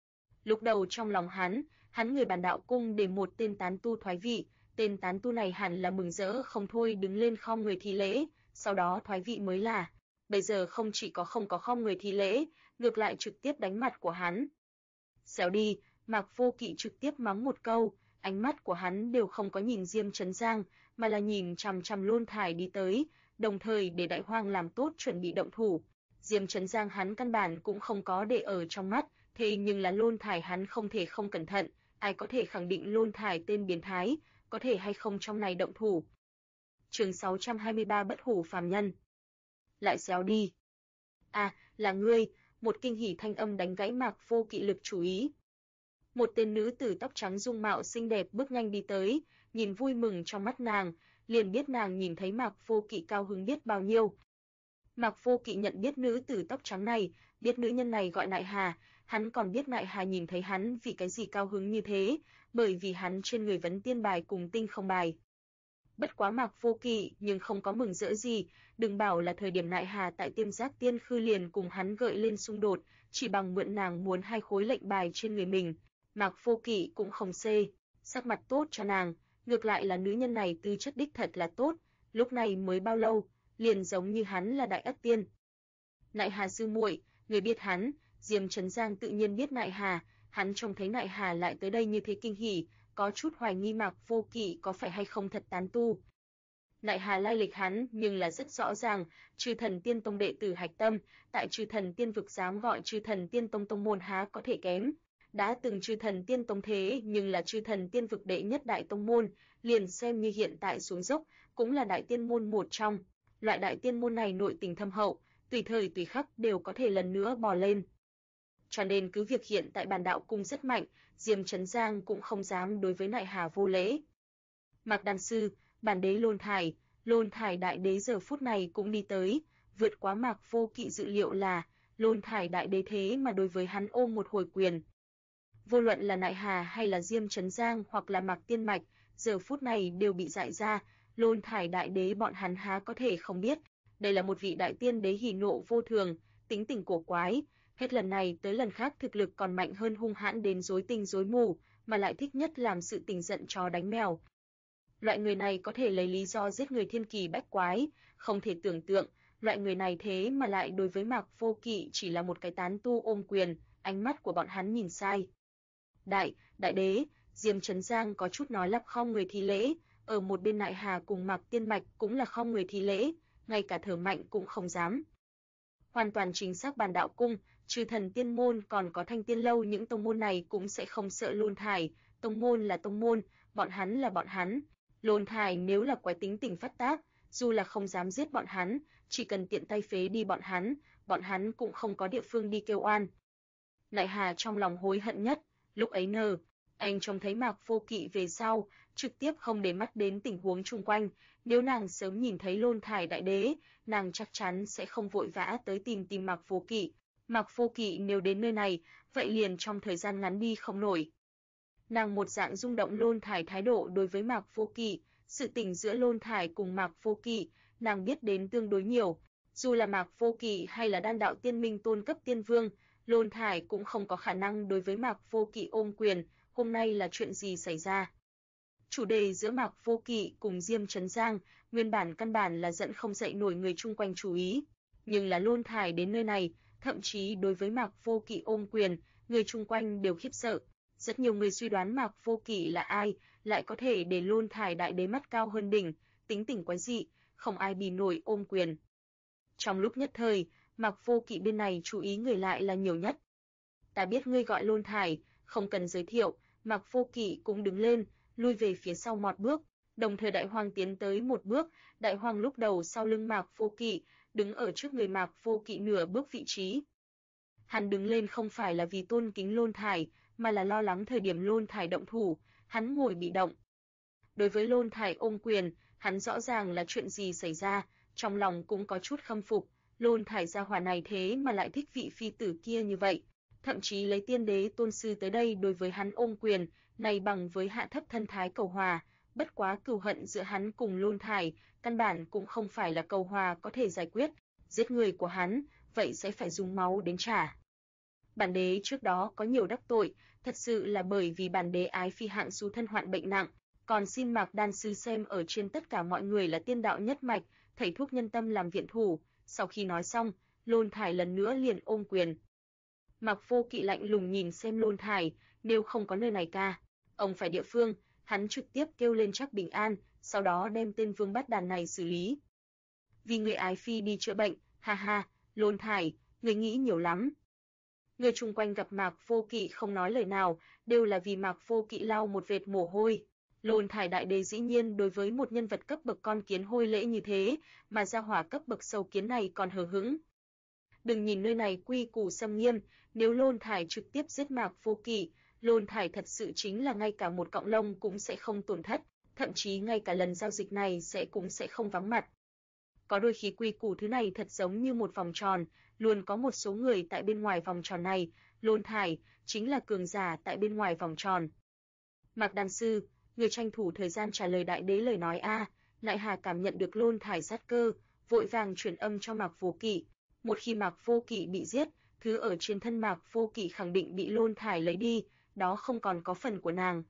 Lúc đầu trong lòng hắn người Bàn Đạo Cung để một tên tán tu thoái vị, tên tán tu này hẳn là mừng rỡ không thôi đứng lên khom người thi lễ, sau đó thoái vị mới là. Bây giờ không chỉ có không có khom người thi lễ, ngược lại trực tiếp đánh mặt của hắn. Xéo đi, Mạc Vô Kỵ trực tiếp mắng một câu, ánh mắt của hắn đều không có nhìn Diêm Trấn Giang, mà là nhìn chằm chằm Lôn Thải đi tới, đồng thời để Đại Hoang làm tốt chuẩn bị động thủ. Diêm Trấn Giang hắn căn bản cũng không có để ở trong mắt, thế nhưng là Lôn Thải hắn không thể không cẩn thận, ai có thể khẳng định Lôn Thải tên biến thái, có thể hay không trong này động thủ. Chương 623 Bất hủ phàm nhân. Lại xéo đi. À, là ngươi, một kinh hỉ thanh âm đánh gãy Mạc Vô Kỵ lực chú ý. Một tên nữ tử tóc trắng dung mạo xinh đẹp bước nhanh đi tới, nhìn vui mừng trong mắt nàng, liền biết nàng nhìn thấy Mạc Vô Kỵ cao hứng biết bao nhiêu. Mạc Vô Kỵ nhận biết nữ tử tóc trắng này, biết nữ nhân này gọi Nại Hà, hắn còn biết Nại Hà nhìn thấy hắn vì cái gì cao hứng như thế, bởi vì hắn trên người vấn tiên bài cùng tinh không bài. Bất quá Mạc Vô Kỵ nhưng không có mừng rỡ gì, đừng bảo là thời điểm Nại Hà tại Tiêm Giác Tiên Khư liền cùng hắn gợi lên xung đột, chỉ bằng mượn nàng muốn 2 khối lệnh bài trên người mình, Mạc Vô Kỵ cũng không sắc mặt tốt cho nàng, ngược lại là nữ nhân này tư chất đích thật là tốt, lúc này mới bao lâu, liền giống như hắn là đại ất tiên. Nại Hà sư muội, người biết hắn, Diêm Trấn Giang tự nhiên biết Nại Hà, hắn trông thấy Nại Hà lại tới đây như thế kinh hỉ, có chút hoài nghi Mạc Vô Kỵ có phải hay không thật tán tu. Nại Hà lai lịch hắn nhưng là rất rõ ràng, Chư Thần Tiên Tông đệ tử hạch tâm, tại Chư Thần Tiên vực dám gọi Chư Thần Tiên Tông tông môn há có thể kém. Đã từng Chư Thần Tiên Tông thế nhưng là Chư Thần Tiên vực đệ nhất đại tông môn, liền xem như hiện tại xuống dốc, cũng là đại tiên môn một trong. Loại đại tiên môn này nội tình thâm hậu, tùy thời tùy khắc đều có thể lần nữa bò lên. Cho nên cứ việc hiện tại Bàn Đạo Cung rất mạnh, Diêm Trấn Giang cũng không dám đối với Nại Hà vô lễ. Mạc Đan sư, bản đế Lôn Thải đại đế giờ phút này cũng đi tới, vượt quá Mạc Vô Kỵ dự liệu là Lôn Thải đại đế thế mà đối với hắn ôm một hồi quyền. Vô luận là Nại Hà hay là Diêm Trấn Giang hoặc là Mạc Tiên Mạch, giờ phút này đều bị dại ra, Lôn Thải đại đế bọn hắn há có thể không biết, đây là một vị đại tiên đế hỉ nộ vô thường, tính tình cổ quái, hết lần này tới lần khác thực lực còn mạnh hơn hung hãn đến rối tinh rối mù, mà lại thích nhất làm sự tình giận chó đánh mèo. Loại người này có thể lấy lý do giết người thiên kỳ bách quái, không thể tưởng tượng, loại người này thế mà lại đối với Mạc Vô Kỵ chỉ là một cái tán tu ôm quyền, ánh mắt của bọn hắn nhìn sai. Đại đế, Diêm Trấn Giang có chút nói lắp khom người thi lễ, ở một bên Nại Hà cùng Mạc Tiên Mạch cũng là khom người thi lễ, ngay cả thở mạnh cũng không dám. Hoàn toàn chính xác Bàn Đạo Cung, Chư Thần Tiên môn còn có Thanh Tiên lâu những tông môn này cũng sẽ không sợ Lôn Thải, tông môn là tông môn, bọn hắn là bọn hắn. Lôn Thải nếu là quái tính tình phát tác, dù là không dám giết bọn hắn, chỉ cần tiện tay phế đi bọn hắn cũng không có địa phương đi kêu oan. Nại Hà trong lòng hối hận nhất, lúc ấy anh trông thấy Mạc Vô Kỵ về sau, trực tiếp không để mắt đến tình huống chung quanh, nếu nàng sớm nhìn thấy Lôn Thải đại đế, nàng chắc chắn sẽ không vội vã tới tìm Mạc Vô Kỵ. Mạc Vô Kỵ nếu đến nơi này, vậy liền trong thời gian ngắn đi không nổi. Nàng một dạng rung động Lôn Thải thái độ đối với Mạc Vô Kỵ, sự tình giữa Lôn Thải cùng Mạc Vô Kỵ, nàng biết đến tương đối nhiều, dù là Mạc Vô Kỵ hay là Đan đạo tiên minh tôn cấp tiên vương, Lôn Thải cũng không có khả năng đối với Mạc Vô Kỵ ôm quyền, hôm nay là chuyện gì xảy ra? Chủ đề giữa Mạc Vô Kỵ cùng Diêm Trấn Giang, nguyên bản căn bản là dẫn không dậy nổi người chung quanh chú ý, nhưng là Lôn Thải đến nơi này, thậm chí đối với Mạc Vô Kỵ ôm quyền, người chung quanh đều khiếp sợ. Rất nhiều người suy đoán Mạc Vô Kỵ là ai, lại có thể để Lôn Thải đại đế mắt cao hơn đỉnh, tính tình quái dị, không ai bì nổi ôm quyền. Trong lúc nhất thời, Mạc Vô Kỵ bên này chú ý người lại là nhiều nhất. Ta biết ngươi gọi Lôn Thải, không cần giới thiệu, Mạc Vô Kỵ cũng đứng lên, lui về phía sau một bước, đồng thời Đại Hoang tiến tới một bước, Đại Hoang lúc đầu sau lưng Mạc Vô Kỵ, đứng ở trước người Mạc Vô Kỵ nửa bước vị trí. Hắn đứng lên không phải là vì tôn kính Lôn Thải, mà là lo lắng thời điểm Lôn Thải động thủ, hắn ngồi bị động. Đối với Lôn Thải ôm quyền, hắn rõ ràng là chuyện gì xảy ra, trong lòng cũng có chút khâm phục, Lôn Thải gia hỏa này thế mà lại thích vị phi tử kia như vậy, thậm chí lấy tiên đế tôn sư tới đây đối với hắn ôm quyền, này bằng với hạ thấp thân thái cầu hòa, bất quá cừu hận giữa hắn cùng Lôn Thải, căn bản cũng không phải là cầu hòa có thể giải quyết, giết người của hắn, vậy sẽ phải dùng máu đến trả. Bản đế trước đó có nhiều đắc tội, thật sự là bởi vì bản đế ái phi hạng xú thân hoạn bệnh nặng, còn xin Mạc đan sư xem ở trên tất cả mọi người là tiên đạo nhất mạch, thầy thuốc nhân tâm làm viện thủ. Sau khi nói xong, Lôn Thải lần nữa liền ôm quyền. Mạc Vô Kỵ lạnh lùng nhìn xem Lôn Thải, nếu không có nơi này ca, ông phải địa phương, hắn trực tiếp kêu lên Trác Bình An, sau đó đem tên vương bát đàn này xử lý. Vì người ái phi đi chữa bệnh, ha ha, Lôn Thải, người nghĩ nhiều lắm. Người chung quanh gặp Mạc Vô Kỵ không nói lời nào, đều là vì Mạc Vô Kỵ lau một vệt mồ hôi. Lôn Thải đại đế dĩ nhiên đối với một nhân vật cấp bậc con kiến hôi lễ như thế, mà gia hỏa cấp bậc sâu kiến này còn hờ hững. Đừng nhìn nơi này quy củ xâm nghiêm, nếu Lôn Thải trực tiếp giết Mạc Vô Kỵ, Lôn Thải thật sự chính là ngay cả một cọng lông cũng sẽ không tổn thất, thậm chí ngay cả lần giao dịch này cũng sẽ không vắng mặt. Có đôi khi quy củ thứ này thật giống như một vòng tròn, luôn có một số người tại bên ngoài vòng tròn này, Lôn Thải chính là cường giả tại bên ngoài vòng tròn. Mạc đan sư, người tranh thủ thời gian trả lời đại đế lời nói a. Nại Hà cảm nhận được Lôn Thải sát cơ, vội vàng truyền âm cho Mạc Vô Kỵ. Một khi Mạc Vô Kỵ bị giết, thứ ở trên thân Mạc Vô Kỵ khẳng định bị Lôn Thải lấy đi, đó không còn có phần của nàng.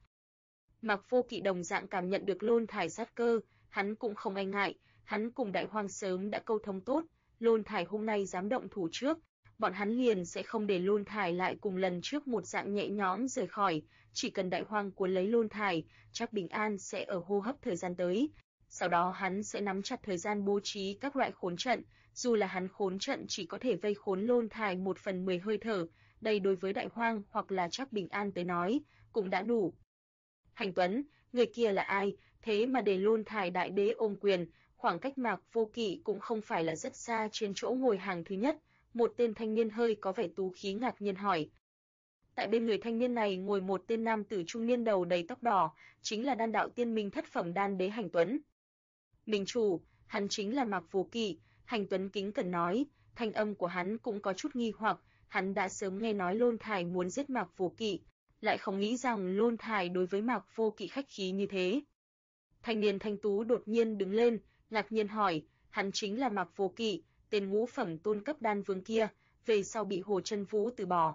Mạc Vô Kỵ đồng dạng cảm nhận được Lôn Thải sát cơ, hắn cũng không e ngại, hắn cùng Đại Hoang sớm đã câu thông tốt, Lôn Thải hôm nay dám động thủ trước, bọn hắn liền sẽ không để Lôn Thải lại cùng lần trước một dạng nhẹ nhõm rời khỏi, chỉ cần Đại Hoang cuốn lấy Lôn Thải, chắc Bình An sẽ ở hô hấp thời gian tới. Sau đó hắn sẽ nắm chặt thời gian bố trí các loại khốn trận, dù là hắn khốn trận chỉ có thể vây khốn Lôn Thải 1/10 hơi thở, đây đối với Đại Hoang hoặc là chắc Bình An tới nói, cũng đã đủ. Hành Tuấn, người kia là ai, thế mà để Lôn Thải đại đế ôm quyền, khoảng cách Mạc Vô Kỵ cũng không phải là rất xa, trên chỗ ngồi hàng thứ nhất, một tên thanh niên hơi có vẻ tú khí ngạc nhiên hỏi. Tại bên người thanh niên này ngồi một tên nam tử trung niên đầu đầy tóc đỏ, chính là Đan đạo tiên minh thất phẩm đan đế Hành Tuấn. Minh chủ, hắn chính là Mạc Vô Kỵ, Hành Tuấn kính cẩn nói, thanh âm của hắn cũng có chút nghi hoặc, hắn đã sớm nghe nói Lôn Thải muốn giết Mạc Vô Kỵ, lại không nghĩ rằng Lôn Thải đối với Mạc Vô Kỵ khách khí như thế. Thanh niên thanh tú đột nhiên đứng lên, ngạc nhiên hỏi, hắn chính là Mạc Vô Kỵ, tên ngũ phẩm tôn cấp đan vương kia, về sau bị Hồ Chân Vũ từ bỏ.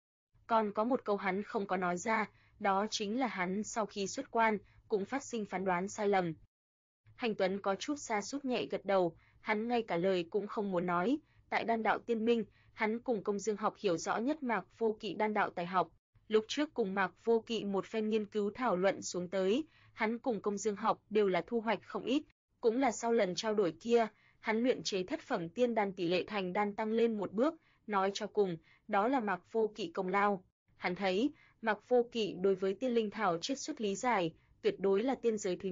Còn có một câu hắn không có nói ra, đó chính là hắn sau khi xuất quan, cũng phát sinh phán đoán sai lầm. Hành Tuấn có chút sa sút nhẹ gật đầu, hắn ngay cả lời cũng không muốn nói, tại Đan đạo tiên minh, hắn cùng Công Dương Học hiểu rõ nhất Mạc Vô Kỵ đan đạo tài học. Lúc trước cùng Mạc Vô Kỵ một phen nghiên cứu thảo luận xuống tới, hắn cùng Công Dương Học đều là thu hoạch không ít, cũng là sau lần trao đổi kia, hắn luyện chế thất phẩm tiên đan tỷ lệ thành đan tăng lên một bước, nói cho cùng, đó là Mạc Vô Kỵ công lao. Hắn thấy, Mạc Vô Kỵ đối với tiên linh thảo chiết xuất lý giải, tuyệt đối là tiên giới thứ nhất,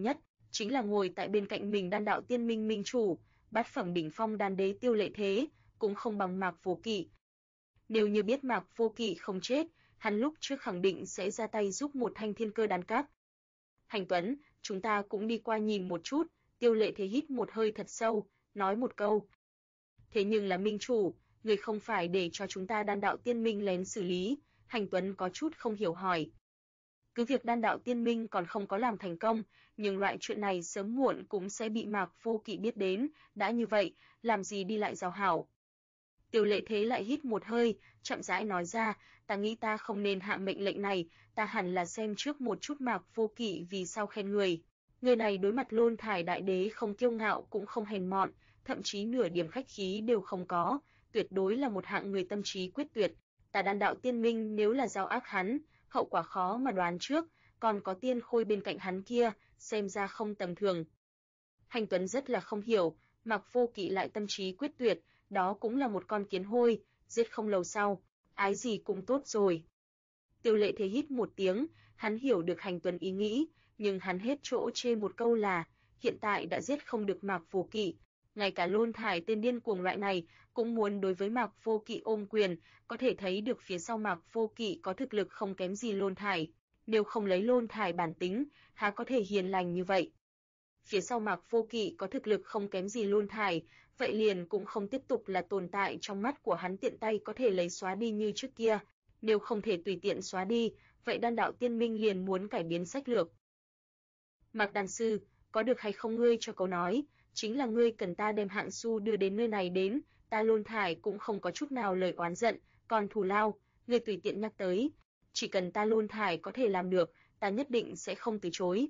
chính là ngồi tại bên cạnh mình Đan đạo tiên minh minh chủ, bát phẩm đỉnh phong đan đế Tiêu Lệ Thế, cũng không bằng Mạc Vô Kỵ. Nếu như biết Mạc Vô Kỵ không chết, hắn lúc trước khẳng định sẽ ra tay giúp một thanh thiên cơ đan các. Hành Tuấn, chúng ta cũng đi qua nhìn một chút. Tiêu Lệ Thế hít một hơi thật sâu, nói một câu. Thế nhưng là minh chủ, người không phải để cho chúng ta Đan đạo tiên minh lén xử lý. Hành Tuấn có chút không hiểu hỏi. Cứ việc Đan đạo tiên minh còn không có làm thành công, nhưng loại chuyện này sớm muộn cũng sẽ bị Mạc Vô Kỵ biết đến, đã như vậy, làm gì đi lại giao hảo. Tiêu Lệ Thế lại hít một hơi, chậm rãi nói ra, ta nghĩ ta không nên hạ mệnh lệnh này, ta hẳn là xem trước một chút Mạc Vô Kỵ vì sao khen người. Người này đối mặt Lôn Thải đại đế không kiêu ngạo cũng không hèn mọn, thậm chí nửa điểm khách khí đều không có, tuyệt đối là một hạng người tâm trí quyết tuyệt. Ta Đan đạo tiên minh nếu là giao ác hắn, hậu quả khó mà đoán trước, còn có Tiên Khôi bên cạnh hắn kia, xem ra không tầm thường. Hành Tuấn rất là không hiểu, Mạc Vô Kỵ lại tâm trí quyết tuyệt, đó cũng là một con kiến hôi, giết không lâu sau, ái gì cũng tốt rồi. Tiêu Lệ Thế hít một tiếng, hắn hiểu được Hành Tuấn ý nghĩ, nhưng hắn hết chỗ chê một câu là, hiện tại đã giết không được Mạc Vô Kỵ, ngay cả Lôn Thải tên điên cuồng loại này cũng muốn đối với Mạc Vô Kỵ ôm quyền, có thể thấy được phía sau Mạc Vô Kỵ có thực lực không kém gì Lôn Thải, nếu không lấy Lôn Thải bản tính, há có thể hiền lành như vậy. Phía sau Mạc Vô Kỵ có thực lực không kém gì Lôn Thải, vậy liền cũng không tiếp tục là tồn tại trong mắt của hắn tiện tay có thể lấy xóa đi như trước kia, nếu không thể tùy tiện xóa đi, vậy Đan đạo tiên minh liền muốn cải biến sách lược. Mạc đan sư, có được hay không ngươi cho câu nói, chính là ngươi cần ta đem hạng xu đưa đến nơi này đến, ta Lôn Thải cũng không có chút nào lời oán giận, còn thù lao, ngươi tùy tiện nhắc tới, chỉ cần ta Lôn Thải có thể làm được, ta nhất định sẽ không từ chối.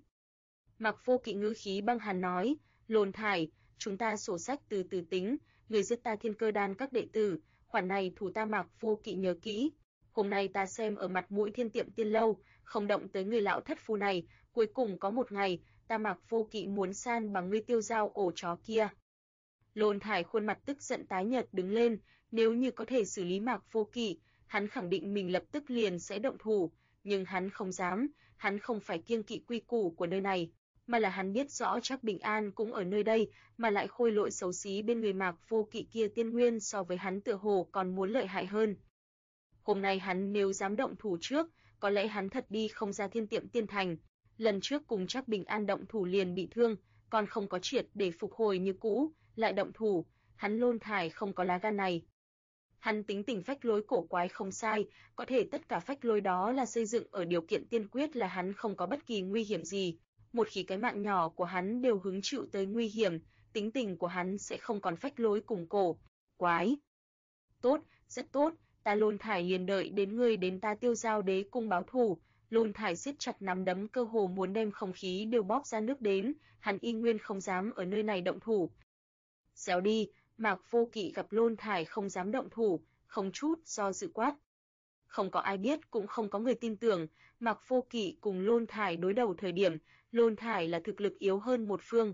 Mạc Vô Kỵ ngữ khí băng hàn nói, Lôn Thải, chúng ta sổ sách từ từ tính, người giết ta thiên cơ đan các đệ tử, khoản này thủ ta Mạc Vô Kỵ nhớ kỹ. Hôm nay ta xem ở mặt mũi Thiên Tiệm Tiên lâu, không động tới người lão thất phu này, cuối cùng có một ngày, ta Mạc Vô Kỵ muốn san bằng ngươi Tiêu Giao ổ chó kia. Lôn Thải khuôn mặt tức giận tái nhợt đứng lên, nếu như có thể xử lý Mạc Vô Kỵ, hắn khẳng định mình lập tức liền sẽ động thủ, nhưng hắn không dám, hắn không phải kiêng kỵ quy củ của nơi này, mà là hắn biết rõ chắc Bình An cũng ở nơi đây, mà lại khôi lỗi xấu xí bên người Mạc Vô Kỵ kia tiên nguyên so với hắn tựa hồ còn muốn lợi hại hơn. Hôm nay hắn nếu dám động thủ trước, có lẽ hắn thật đi không ra Thiên Tiệm Tiên thành. Lần trước cùng chắc Bình An động thủ liền bị thương, còn không có triệt để phục hồi như cũ, lại động thủ, hắn Lôn Thải không có lá gan này. Hắn tính tình phách lối cổ quái không sai, có thể tất cả phách lối đó là xây dựng ở điều kiện tiên quyết là hắn không có bất kỳ nguy hiểm gì. Một khi cái mạng nhỏ của hắn đều hứng chịu tới nguy hiểm, tính tình của hắn sẽ không còn phách lối cùng cổ quái. Tốt, rất tốt, ta Lôn Thải liền đợi đến ngươi đến ta Tiêu Giao đế cung báo thù. Lôn Thải siết chặt nắm đấm cơ hồ muốn đem không khí đều bóp ra nước đến, hắn y nguyên không dám ở nơi này động thủ. Xéo đi, Mạc Vô Kỵ gặp Lôn Thải không dám động thủ, không chút do dự quát. Không có ai biết cũng không có người tin tưởng, Mạc Vô Kỵ cùng Lôn Thải đối đầu thời điểm, Lôn Thải là thực lực yếu hơn một phương.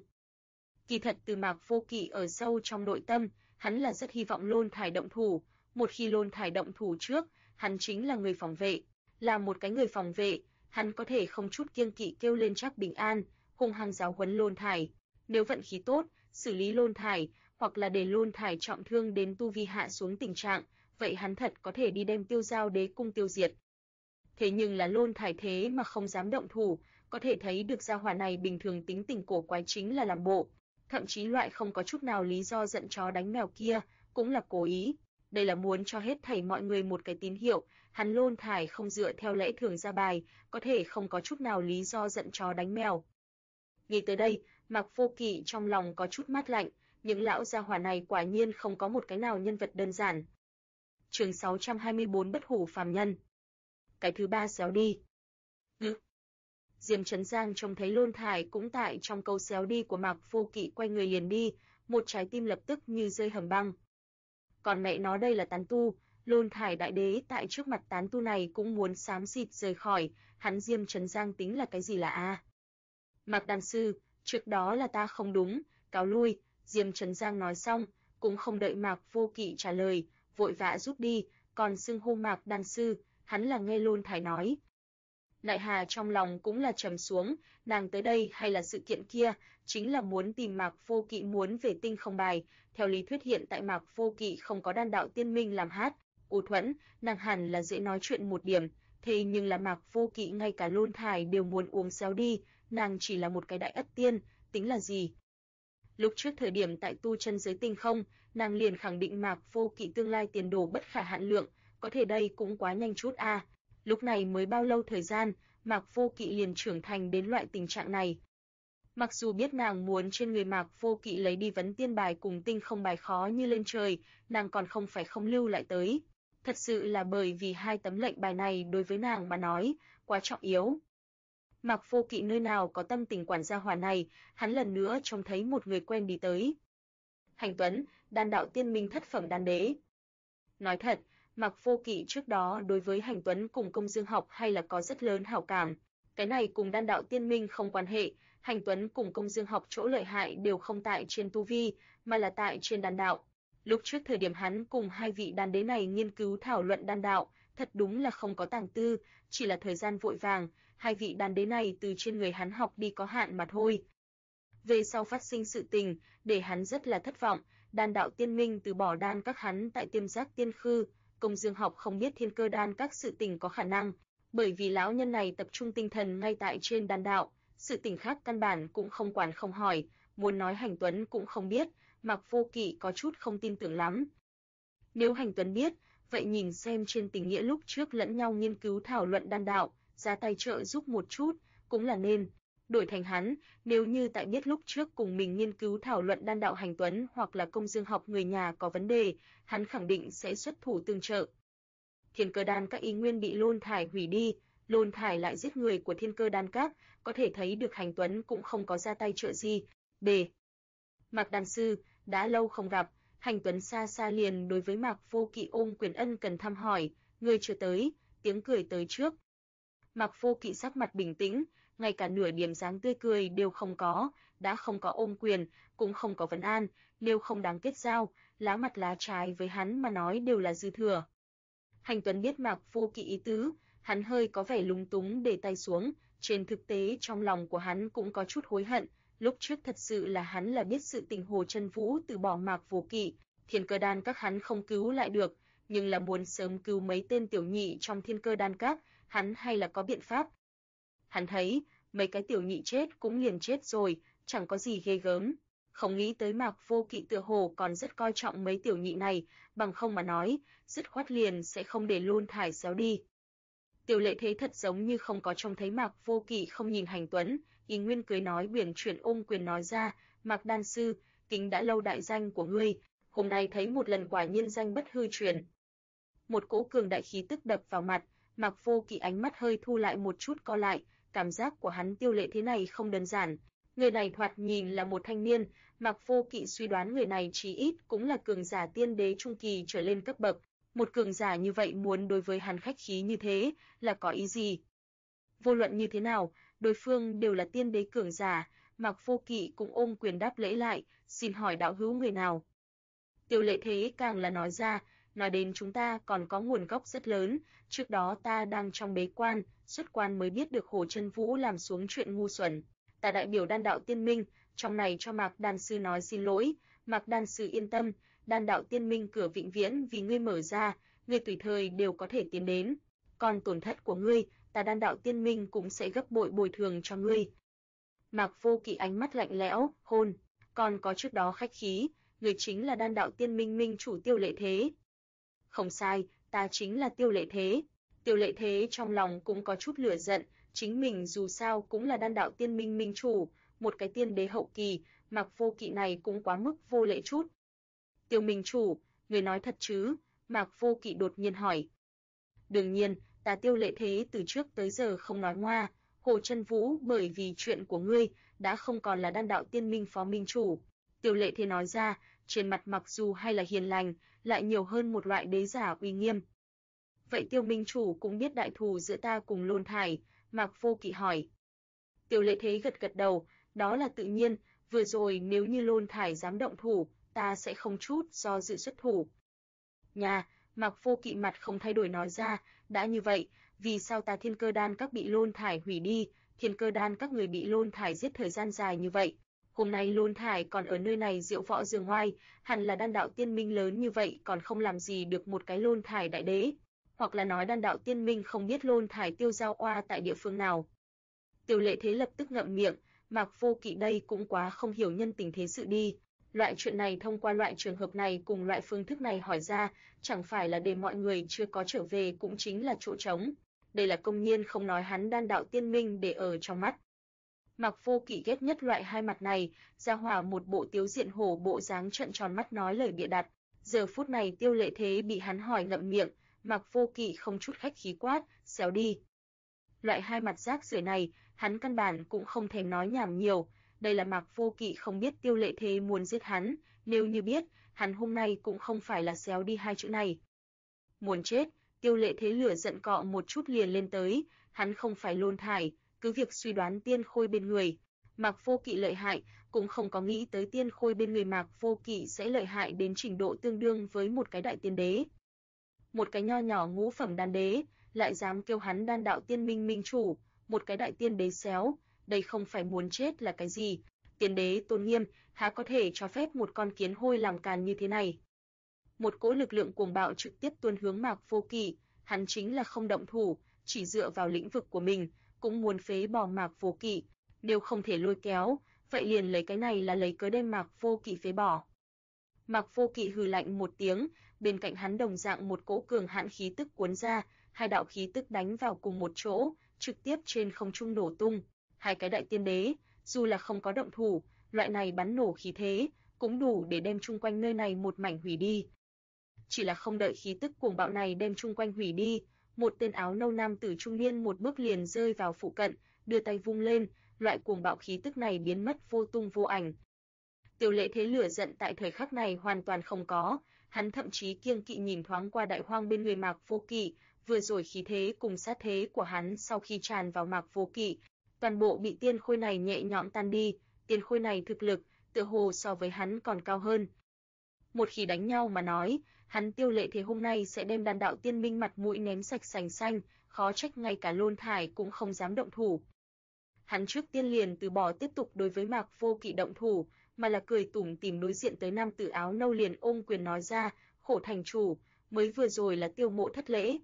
Kỳ thật từ Mạc Vô Kỵ ở sâu trong nội tâm, hắn là rất hy vọng Lôn Thải động thủ, một khi Lôn Thải động thủ trước, hắn chính là người phòng vệ, là một cái người phòng vệ, hắn có thể không chút kiêng kỵ kêu lên chắc Bình An, hung hăng giáo huấn Lôn Thải, nếu vận khí tốt, xử lý Lôn Thải, hoặc là để Lôn Thải trọng thương đến tu vi hạ xuống tình trạng, vậy hắn thật có thể đi đem Tiêu Giao đế cung tiêu diệt. Thế nhưng là Lôn Thải thế mà không dám động thủ, có thể thấy được gia hỏa này bình thường tính tình cổ quái chính là làm bộ, thậm chí loại không có chút nào lý do giận chó đánh mèo kia, cũng là cố ý. Đây là muốn cho hết thảy mọi người một cái tín hiệu, hắn Lôn Thải không dựa theo lẽ thường ra bài, có thể không có chút nào lý do giận chó đánh mèo. Nghĩ tới đây, Mạc Vô Kỵ trong lòng có chút mát lạnh, những lão gia hỏa này quả nhiên không có một cái nào nhân vật đơn giản. Chương 624 Bất hủ phàm nhân. Cái thứ ba xéo đi. Diêm Trấn Giang trông thấy Lôn Thải cũng tại trong câu xéo đi của Mạc Vô Kỵ quay người liền đi, một trái tim lập tức như rơi hầm băng. Còn mẹ nó đây là tán tu, Lôn Thải đại đế tại trước mặt tán tu này cũng muốn xám xịt rời khỏi, hắn Diêm Trấn Giang tính là cái gì là a? Mạc đan sư, trước đó là ta không đúng, cáo lui, Diêm Trấn Giang nói xong, cũng không đợi Mạc Vô Kỵ trả lời, vội vã rút đi, còn xưng hô Mạc đan sư, hắn là nghe Lôn Thải nói. Đại Hà trong lòng cũng là trầm xuống, nàng tới đây hay là sự kiện kia, chính là muốn tìm Mạc Vô Kỵ muốn về Tinh Không Bài. Theo lý thuyết hiện tại Mạc Vô Kỵ không có Đan đạo tiên minh làm hát, U Thuẫn, nàng hẳn là dễ nói chuyện một điểm, thế nhưng là Mạc Vô Kỵ ngay cả Lôn Thải đều muốn uống xéo đi, nàng chỉ là một cái đại ất tiên, tính là gì? Lúc trước thời điểm tại tu chân giới tinh không, nàng liền khẳng định Mạc Vô Kỵ tương lai tiền đồ bất khả hạn lượng, có thể đây cũng quá nhanh chút a. Lúc này mới bao lâu thời gian, Mạc Vô Kỵ liền trưởng thành đến loại tình trạng này. Mặc dù biết nàng muốn trên người Mạc Vô Kỵ lấy đi vấn tiên bài cùng tinh không bài khó như lên trời, nàng còn không phải không lưu lại tới. Thật sự là bởi vì hai tấm lệnh bài này đối với nàng mà nói, quá trọng yếu. Mạc Vô Kỵ nơi nào có tâm tình quản gia hỏa này, hắn lần nữa trông thấy một người quen đi tới. Hành Tuấn, Đan đạo tiên minh thất phẩm đan đế. Nói thật, Mạc Vô Kỵ trước đó đối với Hành Tuấn cùng Công Dương Học hay là có rất lớn hảo cảm. Cái này cùng Đan đạo tiên minh không quan hệ, Hành Tuấn cùng Công Dương Học chỗ lợi hại đều không tại trên tu vi, mà là tại trên đan đạo. Lúc trước thời điểm hắn cùng hai vị đan đế này nghiên cứu thảo luận đan đạo, thật đúng là không có tàng tư, chỉ là thời gian vội vàng, hai vị đan đế này từ trên người hắn học đi có hạn mà thôi. Về sau phát sinh sự tình, để hắn rất là thất vọng, Đan đạo tiên minh từ bỏ đan các hắn tại Tiêm Giác Tiên Khư, Công Dương Học không biết Thiên Cơ đan các sự tình có khả năng, bởi vì lão nhân này tập trung tinh thần ngay tại trên đan đạo, sự tình khác căn bản cũng không quản không hỏi, muốn nói Hành Tuấn cũng không biết, Mạc Vô Kỵ có chút không tin tưởng lắm. Nếu Hành Tuấn biết, vậy nhìn xem trên tình nghĩa lúc trước lẫn nhau nghiên cứu thảo luận đan đạo, ra tay trợ giúp một chút, cũng là nên. Đổi thành hắn, nếu như tại biết lúc trước cùng mình nghiên cứu thảo luận đan đạo Hành Tuấn hoặc là Công Dương Học người nhà có vấn đề, hắn khẳng định sẽ xuất thủ tương trợ. Thiên Cơ đan các ý nguyên bị Lôn Thải hủy đi, Lôn Thải lại giết người của Thiên Cơ đan các, có thể thấy được Hành Tuấn cũng không có ra tay trợ gì. Mạc đan sư, đã lâu không gặp, Hành Tuấn xa xa liền đối với Mạc Vô Kỵ ôm quyền ân cần thăm hỏi, người chưa tới, tiếng cười tới trước. Mạc Vô Kỵ sắc mặt bình tĩnh, ngay cả nửa điểm dáng tươi cười đều không có, đã không có ôm quyền, cũng không có vấn an, nếu không đáng kết giao, lá mặt lá trái với hắn mà nói đều là dư thừa. Hành Tuấn biết Mạc Vô Kỵ ý tứ, hắn hơi có vẻ lúng túng để tay xuống, trên thực tế trong lòng của hắn cũng có chút hối hận, lúc trước thật sự là hắn là biết sự tình Hồ Chân Vũ từ bỏ Mạc Vô Kỵ, Thiên Cơ đan các hắn không cứu lại được, nhưng là muốn sớm cứu mấy tên tiểu nhị trong Thiên Cơ đan các, hắn hay là có biện pháp. Hắn thấy, mấy cái tiểu nhị chết cũng liền chết rồi, chẳng có gì ghê gớm. Không nghĩ tới Mạc Vô Kỵ tựa hồ còn rất coi trọng mấy tiểu nhị này, bằng không mà nói, dứt khoát liền sẽ không để Lôn Thải xéo đi. Tiểu Lệ Thế thật giống như không có trông thấy Mạc Vô Kỵ không nhìn Hành Tuấn, ý nguyên cười nói biển chuyển ôm quyền nói ra, Mạc đan sư, kính đã lâu đại danh của ngươi, hôm nay thấy một lần quả nhiên danh bất hư truyền. Một cỗ cường đại khí tức đập vào mặt, Mạc Vô Kỵ ánh mắt hơi thu lại một chút co lại, cảm giác của hắn Tiêu Lệ Thế này không đơn giản. Người này thoạt nhìn là một thanh niên, Mạc Vô Kỵ suy đoán người này chí ít cũng là cường giả tiên đế trung kỳ trở lên cấp bậc. Một cường giả như vậy muốn đối với hắn khách khí như thế, là có ý gì? Vô luận như thế nào, đối phương đều là tiên đế cường giả, Mạc Vô Kỵ cũng ôm quyền đáp lễ lại, xin hỏi đạo hữu người nào? Tiêu Lệ Thế càng là nói ra, nói đến chúng ta còn có nguồn gốc rất lớn, trước đó ta đang trong bế quan, xuất quan mới biết được Hồ Chân Vũ làm xuống chuyện ngu xuẩn. Ta đại biểu Đan đạo tiên minh, trong này cho Mạc đan sư nói xin lỗi, Mạc đan sư yên tâm, Đan đạo tiên minh cửa vĩnh viễn vì ngươi mở ra, ngươi tùy thời đều có thể tiến đến. Còn tổn thất của ngươi, ta Đan đạo tiên minh cũng sẽ gấp bội bồi thường cho ngươi. Mạc Vô Kỵ ánh mắt lạnh lẽo, hôn, còn có trước đó khách khí, người chính là Đan đạo tiên minh minh chủ Tiêu Lệ Thế. Không sai, ta chính là Tiêu Lệ Thế. Tiêu Lệ Thế trong lòng cũng có chút lửa giận, chính mình dù sao cũng là Đan đạo tiên minh minh chủ, một cái tiên đế hậu kỳ, Mạc Vô Kỵ này cũng quá mức vô lễ chút. Tiêu minh chủ, người nói thật chứ? Mạc Vô Kỵ đột nhiên hỏi. Đương nhiên, ta Tiêu Lệ Thế từ trước tới giờ không nói ngoa, Hồ Chân Vũ bởi vì chuyện của ngươi đã không còn là Đan đạo tiên minh phó minh chủ. Tiêu Lệ Thế nói ra, trên mặt mặc dù hay là hiền lành, lại nhiều hơn một loại đế giả uy nghiêm. Vậy Tiêu minh chủ cũng biết đại thù giữa ta cùng Lôn Thải, Mạc Vô Kỵ hỏi. Tiêu Lệ Thế gật gật đầu, đó là tự nhiên, vừa rồi nếu như Lôn Thải dám động thủ, ta sẽ không chút do dự xuất thủ. Mạc Vô Kỵ mặt không thay đổi nói ra, đã như vậy, vì sao ta Thiên Cơ Đan các bị Lôn Thải hủy đi, Thiên Cơ Đan các người bị Lôn Thải giết thời gian dài như vậy. Hôm nay Lôn Thải còn ở nơi này diệu võ dương oai, hẳn là đan đạo tiên minh lớn như vậy còn không làm gì được một cái Lôn Thải đại đế, hoặc là nói đan đạo tiên minh không biết Lôn Thải tiêu giao oa tại địa phương nào. Tiêu Lệ Thế lập tức ngậm miệng, Mạc Vô Kỵ đây cũng quá không hiểu nhân tình thế sự đi. Loại chuyện này thông qua loại trường hợp này cùng loại phương thức này hỏi ra, chẳng phải là để mọi người chưa có trở về cũng chính là chỗ trống. Đây là công nhiên không nói hắn đan đạo tiên minh để ở trong mắt. Mạc Vô Kỵ ghét nhất loại hai mặt này, ra hỏa một bộ tiếu diện hổ bộ dáng trợn tròn mắt nói lời bịa đặt. Giờ phút này Tiêu Lệ Thế bị hắn hỏi ngậm miệng, Mạc Vô Kỵ không chút khách khí quát, xéo đi. Loại hai mặt rác rưởi này, hắn căn bản cũng không thèm nói nhảm nhiều. Đây là Mạc Vô Kỵ không biết Tiêu Lệ Thế muốn giết hắn, nếu như biết, hắn hôm nay cũng không phải là xéo đi hai chữ này. Muốn chết, Tiêu Lệ Thế lửa giận cọ một chút liền lên tới, hắn không phải Lôn Thải, cứ việc suy đoán tiên khôi bên người. Mạc Vô Kỵ lợi hại, cũng không có nghĩ tới tiên khôi bên người Mạc Vô Kỵ sẽ lợi hại đến trình độ tương đương với một cái đại tiên đế. Một cái nho nhỏ ngũ phẩm đan đế, lại dám kêu hắn đan đạo tiên minh minh chủ, một cái đại tiên đế xéo, đây không phải muốn chết là cái gì? Tiên đế tôn nghiêm, há có thể cho phép một con kiến hôi làm càn như thế này? Một cỗ lực lượng cuồng bạo trực tiếp tuôn hướng Mạc Vô Kỵ, hắn chính là không động thủ, chỉ dựa vào lĩnh vực của mình, cũng muốn phế bỏ Mạc Vô Kỵ, nếu không thể lôi kéo, vậy liền lấy cái này là lấy cớ đem Mạc Vô Kỵ phế bỏ. Mạc Vô Kỵ hừ lạnh một tiếng, bên cạnh hắn đồng dạng một cỗ cường hãn khí tức cuốn ra, hai đạo khí tức đánh vào cùng một chỗ, trực tiếp trên không trung nổ tung. Hai cái đại tiên đế, dù là không có động thủ, loại này bắn nổ khí thế, cũng đủ để đem chung quanh nơi này một mảnh hủy đi. Chỉ là không đợi khí tức cuồng bạo này đem chung quanh hủy đi, một tên áo nâu nam tử trung niên một bước liền rơi vào phụ cận, đưa tay vung lên, loại cuồng bạo khí tức này biến mất vô tung vô ảnh. Tiêu Lệ Thế lửa giận tại thời khắc này hoàn toàn không có, hắn thậm chí kiêng kỵ nhìn thoáng qua đại hoang bên người Mạc Vô Kỵ, vừa rồi khí thế cùng sát thế của hắn sau khi tràn vào Mạc Vô Kỵ, toàn bộ bị tiên khôi này nhẹ nhõm tan đi, tiên khôi này thực lực, tựa hồ so với hắn còn cao hơn. Một khi đánh nhau mà nói, hắn Tiêu Lệ Thế hôm nay sẽ đem đan đạo tiên minh mặt mũi ném sạch sành xanh, khó trách ngay cả Lôn Thải cũng không dám động thủ. Hắn trước tiên liền từ bỏ tiếp tục đối với Mạc Vô Kỵ động thủ, mà là cười tủm tỉm đối diện tới nam tử áo nâu liền ôm quyền nói ra, khổ thành chủ, mới vừa rồi là Tiêu mộ thất lễ.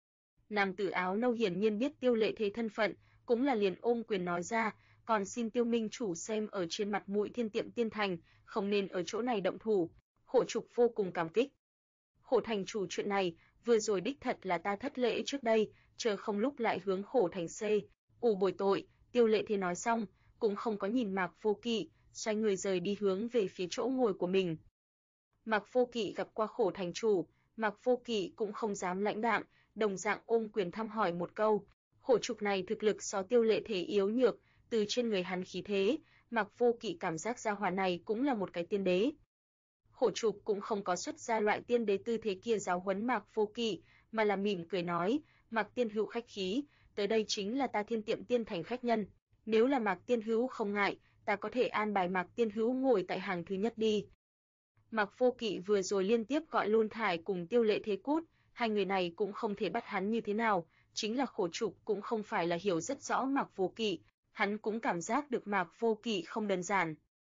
Nam tử áo nâu hiển nhiên biết Tiêu Lệ Thế thân phận, cũng là liền ôm quyền nói ra, còn xin Tiêu minh chủ xem ở trên mặt mũi Thiên Tiệm Tiên Thành, không nên ở chỗ này động thủ. Khổ trục vô cùng cảm kích. Khổ thành chủ chuyện này, vừa rồi đích thật là ta thất lễ trước đây, chờ không lúc lại hướng khổ thành bồi tội. Tiêu Lệ Thế nói xong, cũng không có nhìn Mạc Vô Kỵ, xoay người rời đi hướng về phía chỗ ngồi của mình. Mạc Vô Kỵ gặp qua khổ thành chủ, Mạc Vô Kỵ cũng không dám lãnh đạm, đồng dạng ôm quyền thăm hỏi một câu. Khổ trục này thực lực so Tiêu Lệ Thế yếu nhược, từ trên người hắn khí thế, Mạc Vô Kỵ cảm giác gia hỏa này cũng là một cái tiên đế. Khổ trục cũng không có xuất ra loại tiên đế tư thế kia giáo huấn Mạc Vô Kỵ, mà là mỉm cười nói, Mạc tiên hữu khách khí, tới đây chính là ta Thiên Tiệm Tiên Thành khách nhân. Nếu là Mạc tiên hữu không ngại, ta có thể an bài Mạc tiên hữu ngồi tại hàng thứ nhất đi. Mạc Vô Kỵ vừa rồi liên tiếp gọi Lôn Thải cùng Tiêu Lệ Thế cút, hai người này cũng không thể bắt hắn như thế nào, chính là khổ trục cũng không phải là hiểu rất rõ Mạc Vô Kỵ, hắn cũng cảm giác được Mạc Vô Kỵ không đơn giản.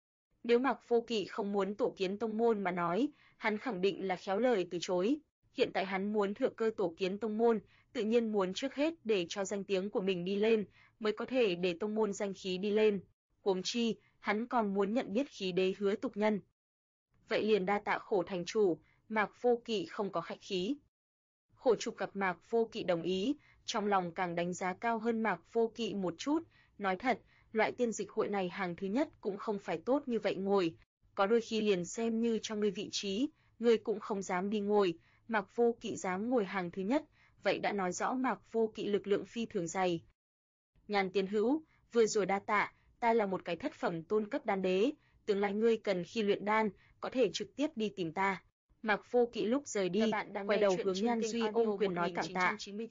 Nếu Mạc Vô Kỵ không muốn tổ kiến tông môn mà nói, hắn khẳng định là khéo lời từ chối. Hiện tại hắn muốn thừa cơ tổ kiến tông môn, tự nhiên muốn trước hết để cho danh tiếng của mình đi lên, mới có thể để tông môn danh khí đi lên. Huống chi, hắn còn muốn nhận biết khí đế Hứa Tục Nhân. Vậy liền đa tạ khổ thành chủ, Mạc Vô Kỵ không có khách khí. Khổ trục gặp Mạc Vô Kỵ đồng ý, trong lòng càng đánh giá cao hơn Mạc Vô Kỵ một chút, nói thật, loại tiên dịch hội này hàng thứ nhất cũng không phải tốt như vậy ngồi, có đôi khi liền xem như cho ngươi vị trí, ngươi cũng không dám đi ngồi, Mạc Vô Kỵ dám ngồi hàng thứ nhất, vậy đã nói rõ Mạc Vô Kỵ lực lượng phi thường dày. Nhàn tiên hữu, vừa rồi đa tạ, ta là một cái thất phẩm tôn cấp đan đế, tương lai ngươi cần khi luyện đan, có thể trực tiếp đi tìm ta. Mạc Vô Kỵ lúc rời đi, quay đầu hướng Nhan Duy ôm quyền nói cảm tạ.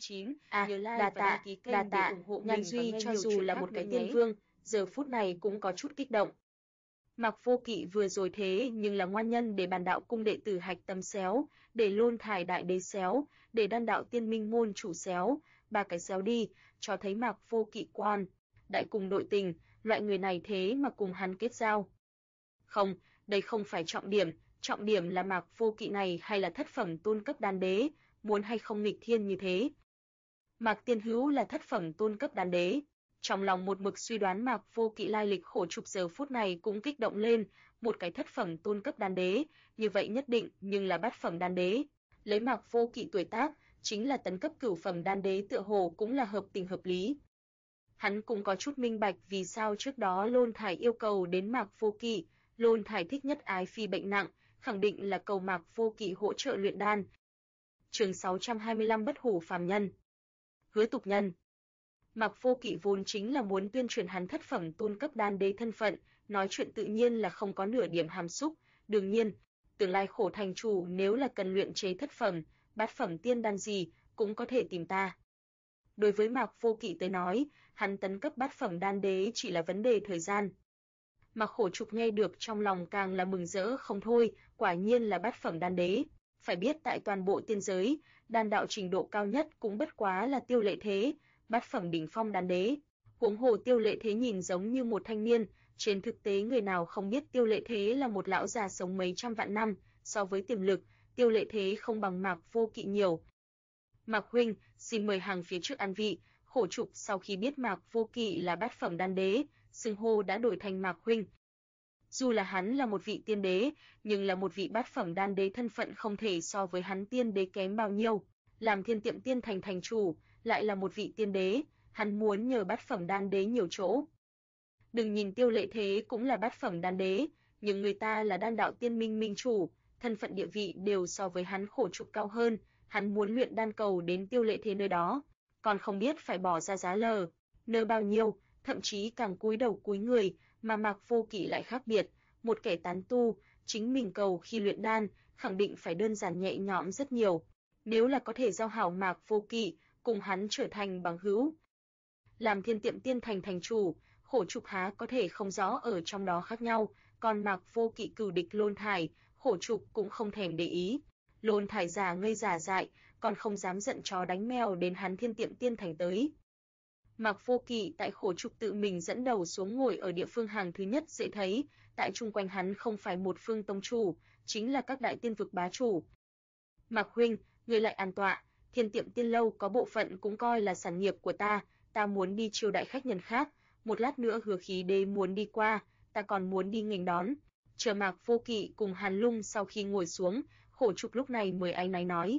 Đa tạ, Nhan Duy cho dù là một cái tiên vương, giờ phút này cũng có chút kích động. Mạc Vô Kỵ vừa rồi thế nhưng là ngoan nhân để bàn đạo cung đệ tử Hạch Tâm xéo, để Lôn Thải đại đế xéo, để đan đạo tiên minh môn chủ xéo, ba cái xéo đi, cho thấy Mạc Vô Kỵ quan đại cùng nội tình, loại người này thế mà cùng hắn kết giao. Không, đây không phải trọng điểm là Mạc Vô Kỵ này hay là thất phẩm tôn cấp đan đế, muốn hay không nghịch thiên như thế. Mạc Tiên Hữu là thất phẩm tôn cấp đan đế. Trong lòng một mực suy đoán Mạc Vô Kỵ lai lịch Khổ Trục giờ phút này cũng kích động lên, một cái thất phẩm tôn cấp đan đế, như vậy nhất định nhưng là bát phẩm đan đế. Lấy Mạc Vô Kỵ tuổi tác, chính là tấn cấp cửu phẩm đan đế tựa hồ cũng là hợp tình hợp lý. Hắn cũng có chút minh bạch vì sao trước đó Lôn Thải yêu cầu đến Mạc Vô Kỵ, Lôn Thải thích nhất ái phi bệnh nặng, khẳng định là cầu Mạc Vô Kỵ hỗ trợ luyện đan. Chương 625 Bất hủ phàm nhân. Hứa tục nhân. Mạc Vô Kỵ vốn chính là muốn tuyên truyền hắn thất phẩm tôn cấp đan đế thân phận, nói chuyện tự nhiên là không có nửa điểm hàm xúc, đương nhiên, tương lai Khổ thành chủ nếu là cần luyện chế thất phẩm, bát phẩm tiên đan gì, cũng có thể tìm ta. Đối với Mạc Vô Kỵ tới nói, hắn tấn cấp bát phẩm đan đế chỉ là vấn đề thời gian. Mạc Khổ Trục nghe được trong lòng càng là mừng rỡ không thôi, quả nhiên là bát phẩm đan đế. Phải biết tại toàn bộ tiên giới, đan đạo trình độ cao nhất cũng bất quá là Tiêu Lệ Thế, bát phẩm đỉnh phong đan đế. Huống hồ Tiêu Lệ Thế nhìn giống như một thanh niên, trên thực tế người nào không biết Tiêu Lệ Thế là một lão già sống mấy trăm vạn năm, so với tiềm lực, Tiêu Lệ Thế không bằng Mạc Vô Kỵ nhiều. Mạc huynh, xin mời hàng phía trước ăn vị. Khổ Trục sau khi biết Mạc Vô Kỵ là bát phẩm đan đế, xưng hô đã đổi thành Mạc huynh. Dù là hắn là một vị tiên đế, nhưng là một vị bát phẩm đan đế thân phận không thể so với hắn tiên đế kém bao nhiêu. Làm Thiên Tiệm Tiên thành thành chủ, lại là một vị tiên đế, hắn muốn nhờ bát phẩm đan đế nhiều chỗ. Đừng nhìn Tiêu Lệ Thế cũng là bát phẩm đan đế, nhưng người ta là đan đạo tiên minh minh chủ, thân phận địa vị đều so với hắn Khổ Trục cao hơn, hắn muốn luyện đan cầu đến Tiêu Lệ Thế nơi đó, còn không biết phải bỏ ra giá lờ, nơi bao nhiêu, thậm chí càng cúi đầu cúi người, mà Mạc Vô Kỵ lại khác biệt, một kẻ tán tu, chính mình cầu khi luyện đan, khẳng định phải đơn giản nhẹ nhõm rất nhiều. Nếu là có thể giao hảo Mạc Vô Kỵ, cùng hắn trở thành bằng hữu. Làm Thiên Tiệm Tiên thành thành chủ, Khổ Trục há có thể không rõ ở trong đó khác nhau, còn Mạc Vô Kỵ cừu địch Lôn Thải, Khổ Trục cũng không thèm để ý. Lôn Thải già ngây giả dại, còn không dám giận chó đánh mèo đến hắn Thiên Tiệm Tiên thành tới. Mạc Vô Kỵ tại Khổ Trục tự mình dẫn đầu xuống ngồi ở địa phương hàng thứ nhất dễ thấy, tại chung quanh hắn không phải một phương tông chủ, chính là các đại tiên vực bá chủ. Mạc huynh, người lại an tọa, Thiên Tiệm Tiên lâu có bộ phận cũng coi là sản nghiệp của ta muốn đi chiêu đại khách nhân khác, một lát nữa Hứa Khí Đế muốn đi qua, ta còn muốn đi nghênh đón. Chờ Mạc Vô Kỵ cùng Hàn Lung sau khi ngồi xuống, Khổ Trục lúc này mới áy náy nói.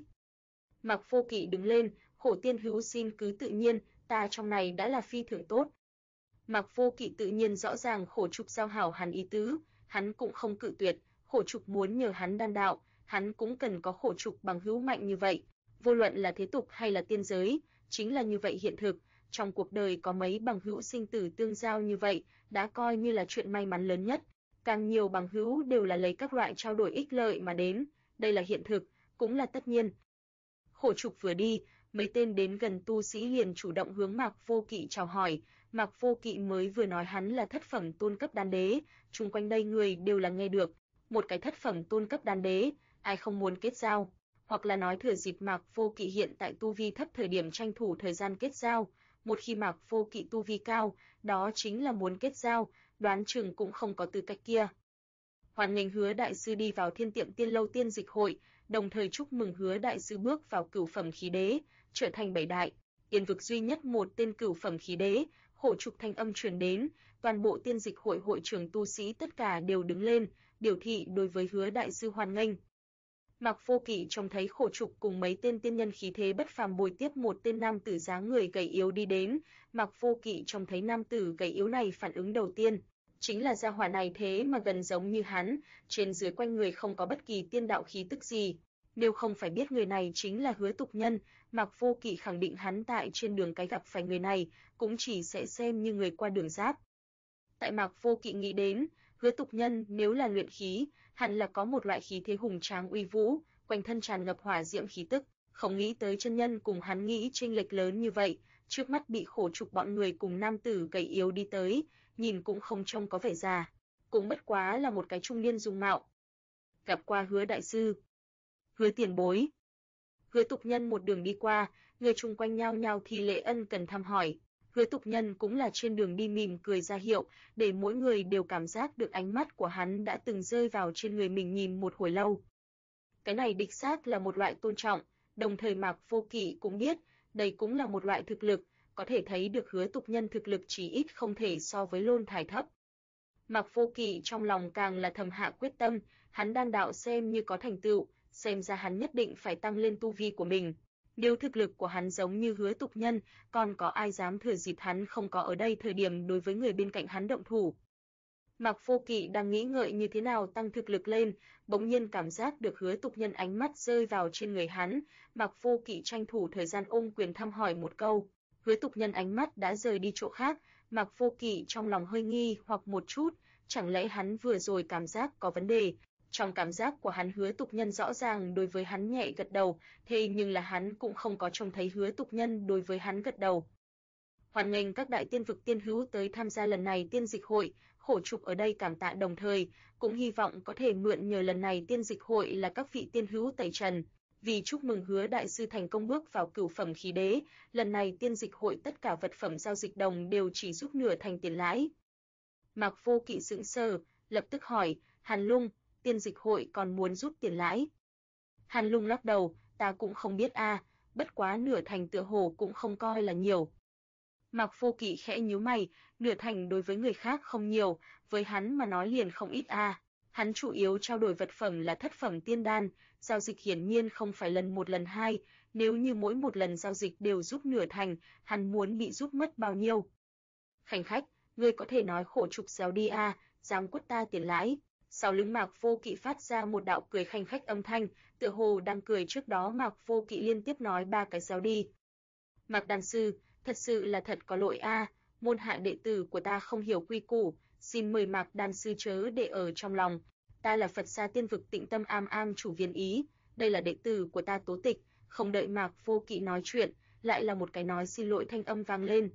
Mạc Vô Kỵ đứng lên, Khổ tiên hữu xin cứ tự nhiên, ta trong này đã là phi thường tốt. Mạc Vô Kỵ tự nhiên rõ ràng Khổ Trục giao hảo hắn ý tứ, hắn cũng không cự tuyệt, Khổ Trục muốn nhờ hắn đan đạo, hắn cũng cần có Khổ Trục bằng hữu mạnh như vậy, vô luận là thế tục hay là tiên giới, chính là như vậy hiện thực, trong cuộc đời có mấy bằng hữu sinh tử tương giao như vậy, đã coi như là chuyện may mắn lớn nhất, càng nhiều bằng hữu đều là lấy các loại trao đổi ích lợi mà đến, đây là hiện thực, cũng là tất nhiên. Khổ Trục vừa đi, mấy tên đến gần tu sĩ liền chủ động hướng Mạc Vô Kỵ chào hỏi, Mạc Vô Kỵ mới vừa nói hắn là thất phẩm tôn cấp đan đế, chung quanh đây người đều là nghe được, một cái thất phẩm tôn cấp đan đế, ai không muốn kết giao, hoặc là nói thừa dịp Mạc Vô Kỵ hiện tại tu vi thấp thời điểm tranh thủ thời gian kết giao, một khi Mạc Vô Kỵ tu vi cao, đó chính là muốn kết giao, đoán chừng cũng không có tư cách kia. Hoan nghênh Hứa đại sư đi vào Thiên Tiệm Tiên lâu tiên dịch hội, đồng thời chúc mừng Hứa đại sư bước vào cửu phẩm khí đế, trở thành bảy đại tiên vực duy nhất một tên cửu phẩm khí đế. Khổ Trục thanh âm truyền đến, toàn bộ tiên dịch hội hội trưởng tu sĩ tất cả đều đứng lên, biểu thị đối với Hứa đại sư hoan nghênh. Mạc Vô Kỵ trông thấy Khổ Trục cùng mấy tên tiên nhân khí thế bất phàm bồi tiếp một tên nam tử dáng người gầy yếu đi đến, Mạc Vô Kỵ trông thấy nam tử gầy yếu này phản ứng đầu tiên chính là gia hỏa này thế mà gần giống như hắn, trên dưới quanh người không có bất kỳ tiên đạo khí tức gì. Nếu không phải biết người này chính là Hứa tục nhân, Mạc Vô Kỵ khẳng định hắn tại trên đường cái gặp phải người này, cũng chỉ sẽ xem như người qua đường giáp. Tại Mạc Vô Kỵ nghĩ đến, Hứa tục nhân nếu là luyện khí, hẳn là có một loại khí thế hùng tráng uy vũ, quanh thân tràn ngập hỏa diễm khí tức, không nghĩ tới chân nhân cùng hắn nghĩ chênh lệch lớn như vậy, trước mắt bị Khổ Trục bọn người cùng nam tử gầy yếu đi tới, nhìn cũng không trông có vẻ già, cũng bất quá là một cái trung niên dung mạo. Gặp qua Hứa đại sư. Hứa tiền bối. Hứa Tục Nhân một đường đi qua, người chung quanh nhao nhao thi lễ ân cần thăm hỏi. Hứa Tục Nhân cũng là trên đường đi mỉm cười ra hiệu, để mỗi người đều cảm giác được ánh mắt của hắn đã từng rơi vào trên người mình nhìn một hồi lâu. Cái này đích xác là một loại tôn trọng, đồng thời Mạc Vô Kỵ cũng biết, đây cũng là một loại thực lực, có thể thấy được Hứa Tục Nhân thực lực chỉ ít không thể so với Lôn Thải thấp. Mạc Vô Kỵ trong lòng càng là thầm hạ quyết tâm, hắn đan đạo xem như có thành tựu, xem ra hắn nhất định phải tăng lên tu vi của mình. Nếu thực lực của hắn giống như Hứa Tục Nhân, còn có ai dám thừa dịp hắn không có ở đây thời điểm đối với người bên cạnh hắn động thủ. Mạc Vô Kỵ đang nghĩ ngợi như thế nào tăng thực lực lên, bỗng nhiên cảm giác được Hứa Tục Nhân ánh mắt rơi vào trên người hắn, Mạc Vô Kỵ tranh thủ thời gian ôm quyền thăm hỏi một câu. Hứa Tục Nhân ánh mắt đã rời đi chỗ khác, Mạc Vô Kỵ trong lòng hơi nghi hoặc một chút, chẳng lẽ hắn vừa rồi cảm giác có vấn đề? Trong cảm giác của hắn Hứa Tục Nhân rõ ràng đối với hắn nhẹ gật đầu, thế nhưng là hắn cũng không có trông thấy Hứa Tục Nhân đối với hắn gật đầu. Hoan nghênh các đại tiên vực tiên hữu tới tham gia lần này tiên dịch hội, Khổ Trục ở đây cảm tạ đồng thời, cũng hy vọng có thể mượn nhờ lần này tiên dịch hội là các vị tiên hữu tẩy trần. Vì chúc mừng Hứa đại sư thành công bước vào cửu phẩm khí đế, lần này tiên dịch hội tất cả vật phẩm giao dịch đồng đều chỉ giúp nửa thành tiền lãi. Mạc Vô Kỵ sững sờ, lập tức hỏi, Hàn Lung, tiên dịch hội còn muốn giúp tiền lãi? Hàn Lung lắc đầu, ta cũng không biết a, bất quá nửa thành tựa hồ cũng không coi là nhiều. Mạc Vô Kỵ khẽ nhíu mày, nửa thành đối với người khác không nhiều, với hắn mà nói liền không ít a. Hắn chủ yếu trao đổi vật phẩm là thất phẩm tiên đan, giao dịch hiển nhiên không phải lần một lần hai, nếu như mỗi một lần giao dịch đều giúp nửa thành, hắn muốn bị giúp mất bao nhiêu? Khanh khách, ngươi có thể nói Khổ Trục xéo đi a, dám quất ta tiền lãi. Sau lưng Mạc Vô Kỵ phát ra một đạo cười khanh khách âm thanh, tựa hồ đang cười trước đó Mạc Vô Kỵ liên tiếp nói ba cái xéo đi. Mạc đan sư, thật sự là thật có lỗi a, môn hạ đệ tử của ta không hiểu quy củ, xin mời Mạc đan sư chớ để ở trong lòng. Ta là Phật Sa Tiên vực Tịnh Tâm Am chủ Viên Ý, đây là đệ tử của ta Tố Tịch. Không đợi Mạc Vô Kỵ nói chuyện, lại là một cái nói xin lỗi thanh âm vang lên.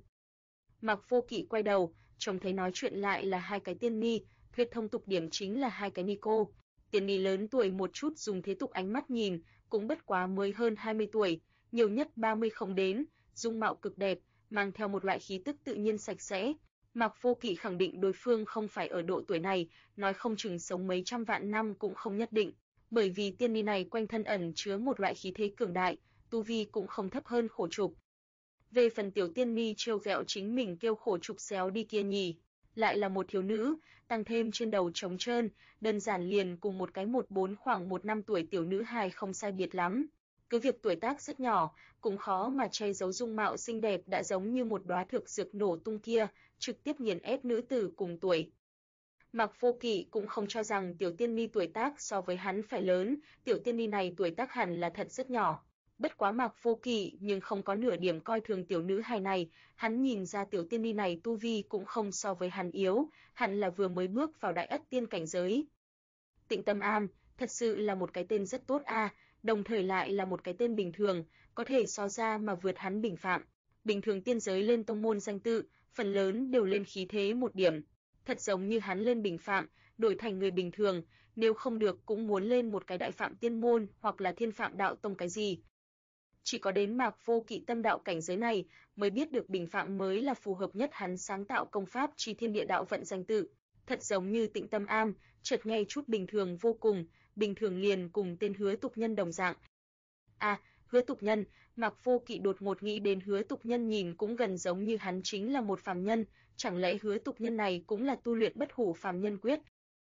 Mạc Vô Kỵ quay đầu, trông thấy nói chuyện lại là hai cái tiên ni, thuyết thông tục điểm chính là hai cái ni cô. Tiên ni lớn tuổi một chút dùng thế tục ánh mắt nhìn, cũng bất quá mới hơn 20 tuổi, nhiều nhất 30 không đến, dung mạo cực đẹp, mang theo một loại khí tức tự nhiên sạch sẽ. Mạc Vô Kỵ khẳng định đối phương không phải ở độ tuổi này, nói không chừng sống mấy trăm vạn năm cũng không nhất định, bởi vì tiên ni này quanh thân ẩn chứa một loại khí thế cường đại, tu vi cũng không thấp hơn Khổ Trục. Về phần tiểu tiên ni trêu ghẹo chính mình kêu Khổ Trục xéo đi kia nhỉ, lại là một thiếu nữ, tăng thêm trên đầu trống trơn, đơn giản liền cùng một cái 14 khoảng 1 năm tuổi tiểu nữ hài không sai biệt lắm. Cứ việc tuổi tác rất nhỏ, cũng khó mà che giấu dung mạo xinh đẹp đã giống như một đóa thực dược nổ tung kia, trực tiếp nghiền ép nữ tử cùng tuổi. Mạc Vô Kỵ cũng không cho rằng tiểu tiên ni tuổi tác so với hắn phải lớn, tiểu tiên ni này tuổi tác hẳn là thật rất nhỏ. Bất quá Mạc Vô Kỵ nhưng không có nửa điểm coi thường tiểu nữ hài này, hắn nhìn ra tiểu tiên ni này tu vi cũng không so với hắn yếu, hẳn là vừa mới bước vào đại ất tiên cảnh giới. Tịnh Tâm Am, thật sự là một cái tên rất tốt a, đồng thời lại là một cái tên bình thường, có thể so ra mà vượt hắn bình phạm. Bình thường tiên giới lên tông môn danh tự, phần lớn đều lên khí thế một điểm. Thật giống như hắn lên bình phạm, đổi thành người bình thường, nếu không được cũng muốn lên một cái đại phạm tiên môn hoặc là thiên phạm đạo tông cái gì. Chỉ có đến Mạc Vô Kỵ tâm đạo cảnh giới này mới biết được bình phạm mới là phù hợp nhất hắn sáng tạo công pháp Chi Thiên Địa Đạo vận danh tự. Thật giống như Tịnh Tâm Am, chợt nghe chút bình thường vô cùng, bình thường liền cùng tên Hứa Tục Nhân đồng dạng. À, Hứa Tục Nhân, Mạc Vô Kỵ đột ngột nghĩ đến Hứa Tục Nhân nhìn cũng gần giống như hắn chính là một phàm nhân, chẳng lẽ Hứa Tục Nhân này cũng là tu luyện bất hủ phàm nhân quyết?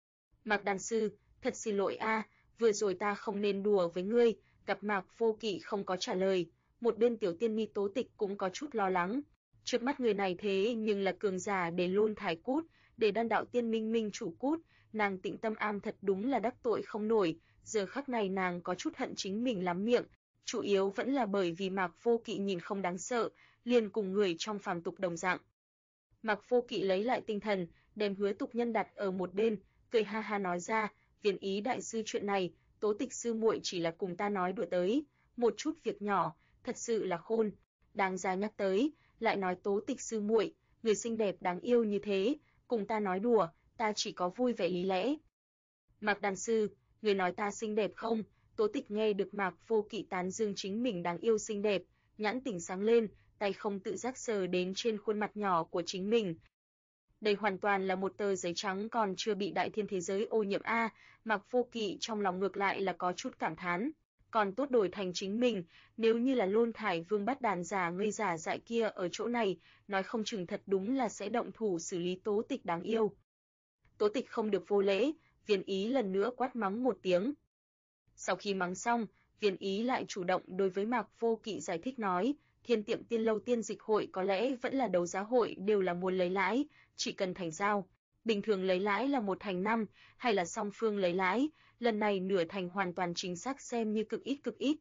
Mạc đan sư, thật xin lỗi a, vừa rồi ta không nên đùa với ngươi. Gặp Mạc Vô Kỵ không có trả lời, một bên tiểu tiên ni Tố Tịch cũng có chút lo lắng. Trước mắt người này thế nhưng là cường giả để Lôn Thải cút, để đan đạo tiên minh minh chủ cút, nàng Tịnh Tâm Am thật đúng là đắc tội không nổi, giờ khắc này nàng có chút hận chính mình lắm miệng, chủ yếu vẫn là bởi vì Mạc Vô Kỵ nhìn không đáng sợ, liền cùng người trong phàm tục đồng dạng. Mạc Vô Kỵ lấy lại tinh thần, đem Hứa Tục Nhân đặt ở một bên, cười ha ha nói ra, Viên Ý đại sư chuyện này, Tố Tịch sư muội chỉ là cùng ta nói đùa tới, một chút việc nhỏ, thật sự là khôn, đáng giá nhắc tới, lại nói Tố Tịch sư muội, người xinh đẹp đáng yêu như thế, cùng ta nói đùa, ta chỉ có vui vẻ lý lẽ. Mạc đan sư, người nói ta xinh đẹp không? Tố Tịch nghe được Mạc Vô Kỵ tán dương chính mình đáng yêu xinh đẹp, nhãn tỉnh sáng lên, tay không tự giác sờ đến trên khuôn mặt nhỏ của chính mình. Đây hoàn toàn là một tờ giấy trắng còn chưa bị đại thiên thế giới ô nhiễm a. Mạc Vô Kỵ trong lòng ngược lại là có chút cảm thán, còn tốt đổi thành chính mình, nếu như là Lôn Thải Vương bắt đàn giả ngây giả dại kia ở chỗ này, nói không chừng thật đúng là sẽ động thủ xử lý Tố Tịch đáng yêu. Tố Tịch không được vô lễ, Viên Ý lần nữa quát mắng một tiếng. Sau khi mắng xong, Viên Ý lại chủ động đối với Mạc Vô Kỵ giải thích nói, Thiên Tiệm Tiên Lâu Tiên Dịch Hội có lẽ vẫn là đấu giá hội đều là muốn lấy lãi, chỉ cần thành giao. Bình thường lấy lãi là 1 thành 5, hay là song phương lấy lãi, lần này nửa thành hoàn toàn chính xác xem như cực ít.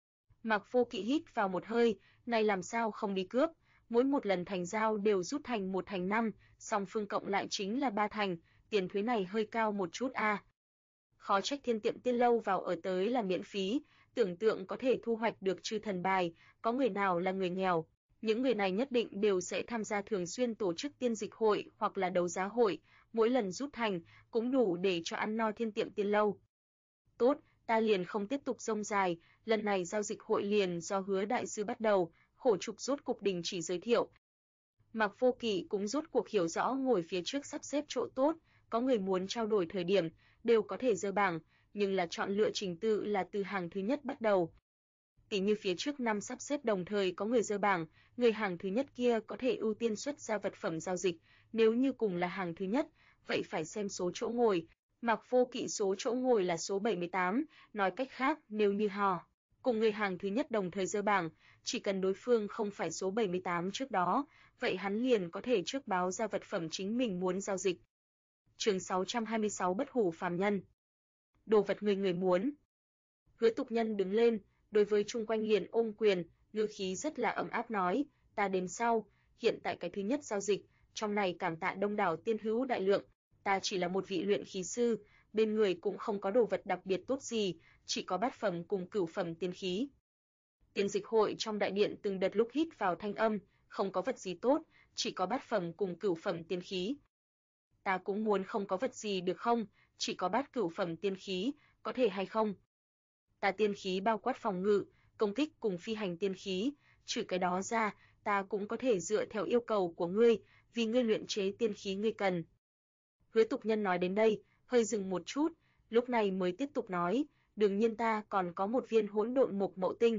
Mạc Vô Kỵ hít vào một hơi, này làm sao không đi cướp, mỗi một lần thành giao đều rút thành 1 thành 5, song phương cộng lại chính là 3 thành, tiền thuế này hơi cao một chút a. Khó trách Thiên Tiệm Tiên Lâu vào ở tới là miễn phí, tưởng tượng có thể thu hoạch được chư thần bài, có người nào là người nghèo. Những người này nhất định đều sẽ tham gia thường xuyên tổ chức tiên dịch hội hoặc là đấu giá hội, mỗi lần rút thành cũng đủ để cho ăn no Thiên Tiệm Tiên Lâu. Tốt, ta liền không tiếp tục rông dài, lần này giao dịch hội liền do Hứa đại sư bắt đầu, Khổ Trục rốt cục đình chỉ giới thiệu. Mạc Vô Kỵ cũng rốt cuộc hiểu rõ ngồi phía trước sắp xếp chỗ tốt, có người muốn trao đổi thời điểm đều có thể dơ bảng, nhưng là chọn lựa trình tự là từ hàng thứ nhất bắt đầu. Tỉ như phía trước 5 sắp xếp đồng thời có người dơ bảng, người hàng thứ nhất kia có thể ưu tiên xuất ra vật phẩm giao dịch, nếu như cùng là hàng thứ nhất, vậy phải xem số chỗ ngồi. Mạc Vô Kỵ số chỗ ngồi là số 78, nói cách khác, nếu như họ cùng người hàng thứ nhất đồng thời dơ bảng, chỉ cần đối phương không phải số 78 trước đó, vậy hắn liền có thể trước báo ra vật phẩm chính mình muốn giao dịch. Chương 626 Bất hủ phàm nhân. Đồ vật người muốn. Hứa Tục Nhân đứng lên, đối với chung quanh liền ôm quyền, ngữ khí rất là ấm áp nói, ta đến sau, hiện tại cái thứ nhất giao dịch, trong này cảm tạ đông đảo tiên hữu đại lượng, ta chỉ là một vị luyện khí sư, bên người cũng không có đồ vật đặc biệt tốt gì, chỉ có bát phẩm cùng cửu phẩm tiên khí. Tiên dịch hội trong đại điện từng đợt lúc hít vào thanh âm, không có vật gì tốt, chỉ có bát phẩm cùng cửu phẩm tiên khí. Ta cũng muốn không có vật gì được không, chỉ có bát cửu phẩm tiên khí, có thể hay không? Ta tiên khí bao quát phòng ngự, công kích cùng phi hành tiên khí, trừ cái đó ra, ta cũng có thể dựa theo yêu cầu của ngươi, vì ngươi luyện chế tiên khí ngươi cần. Hứa Tục Nhân nói đến đây, hơi dừng một chút, lúc này mới tiếp tục nói, đương nhiên ta còn có một viên hỗn độn mộc mậu tinh.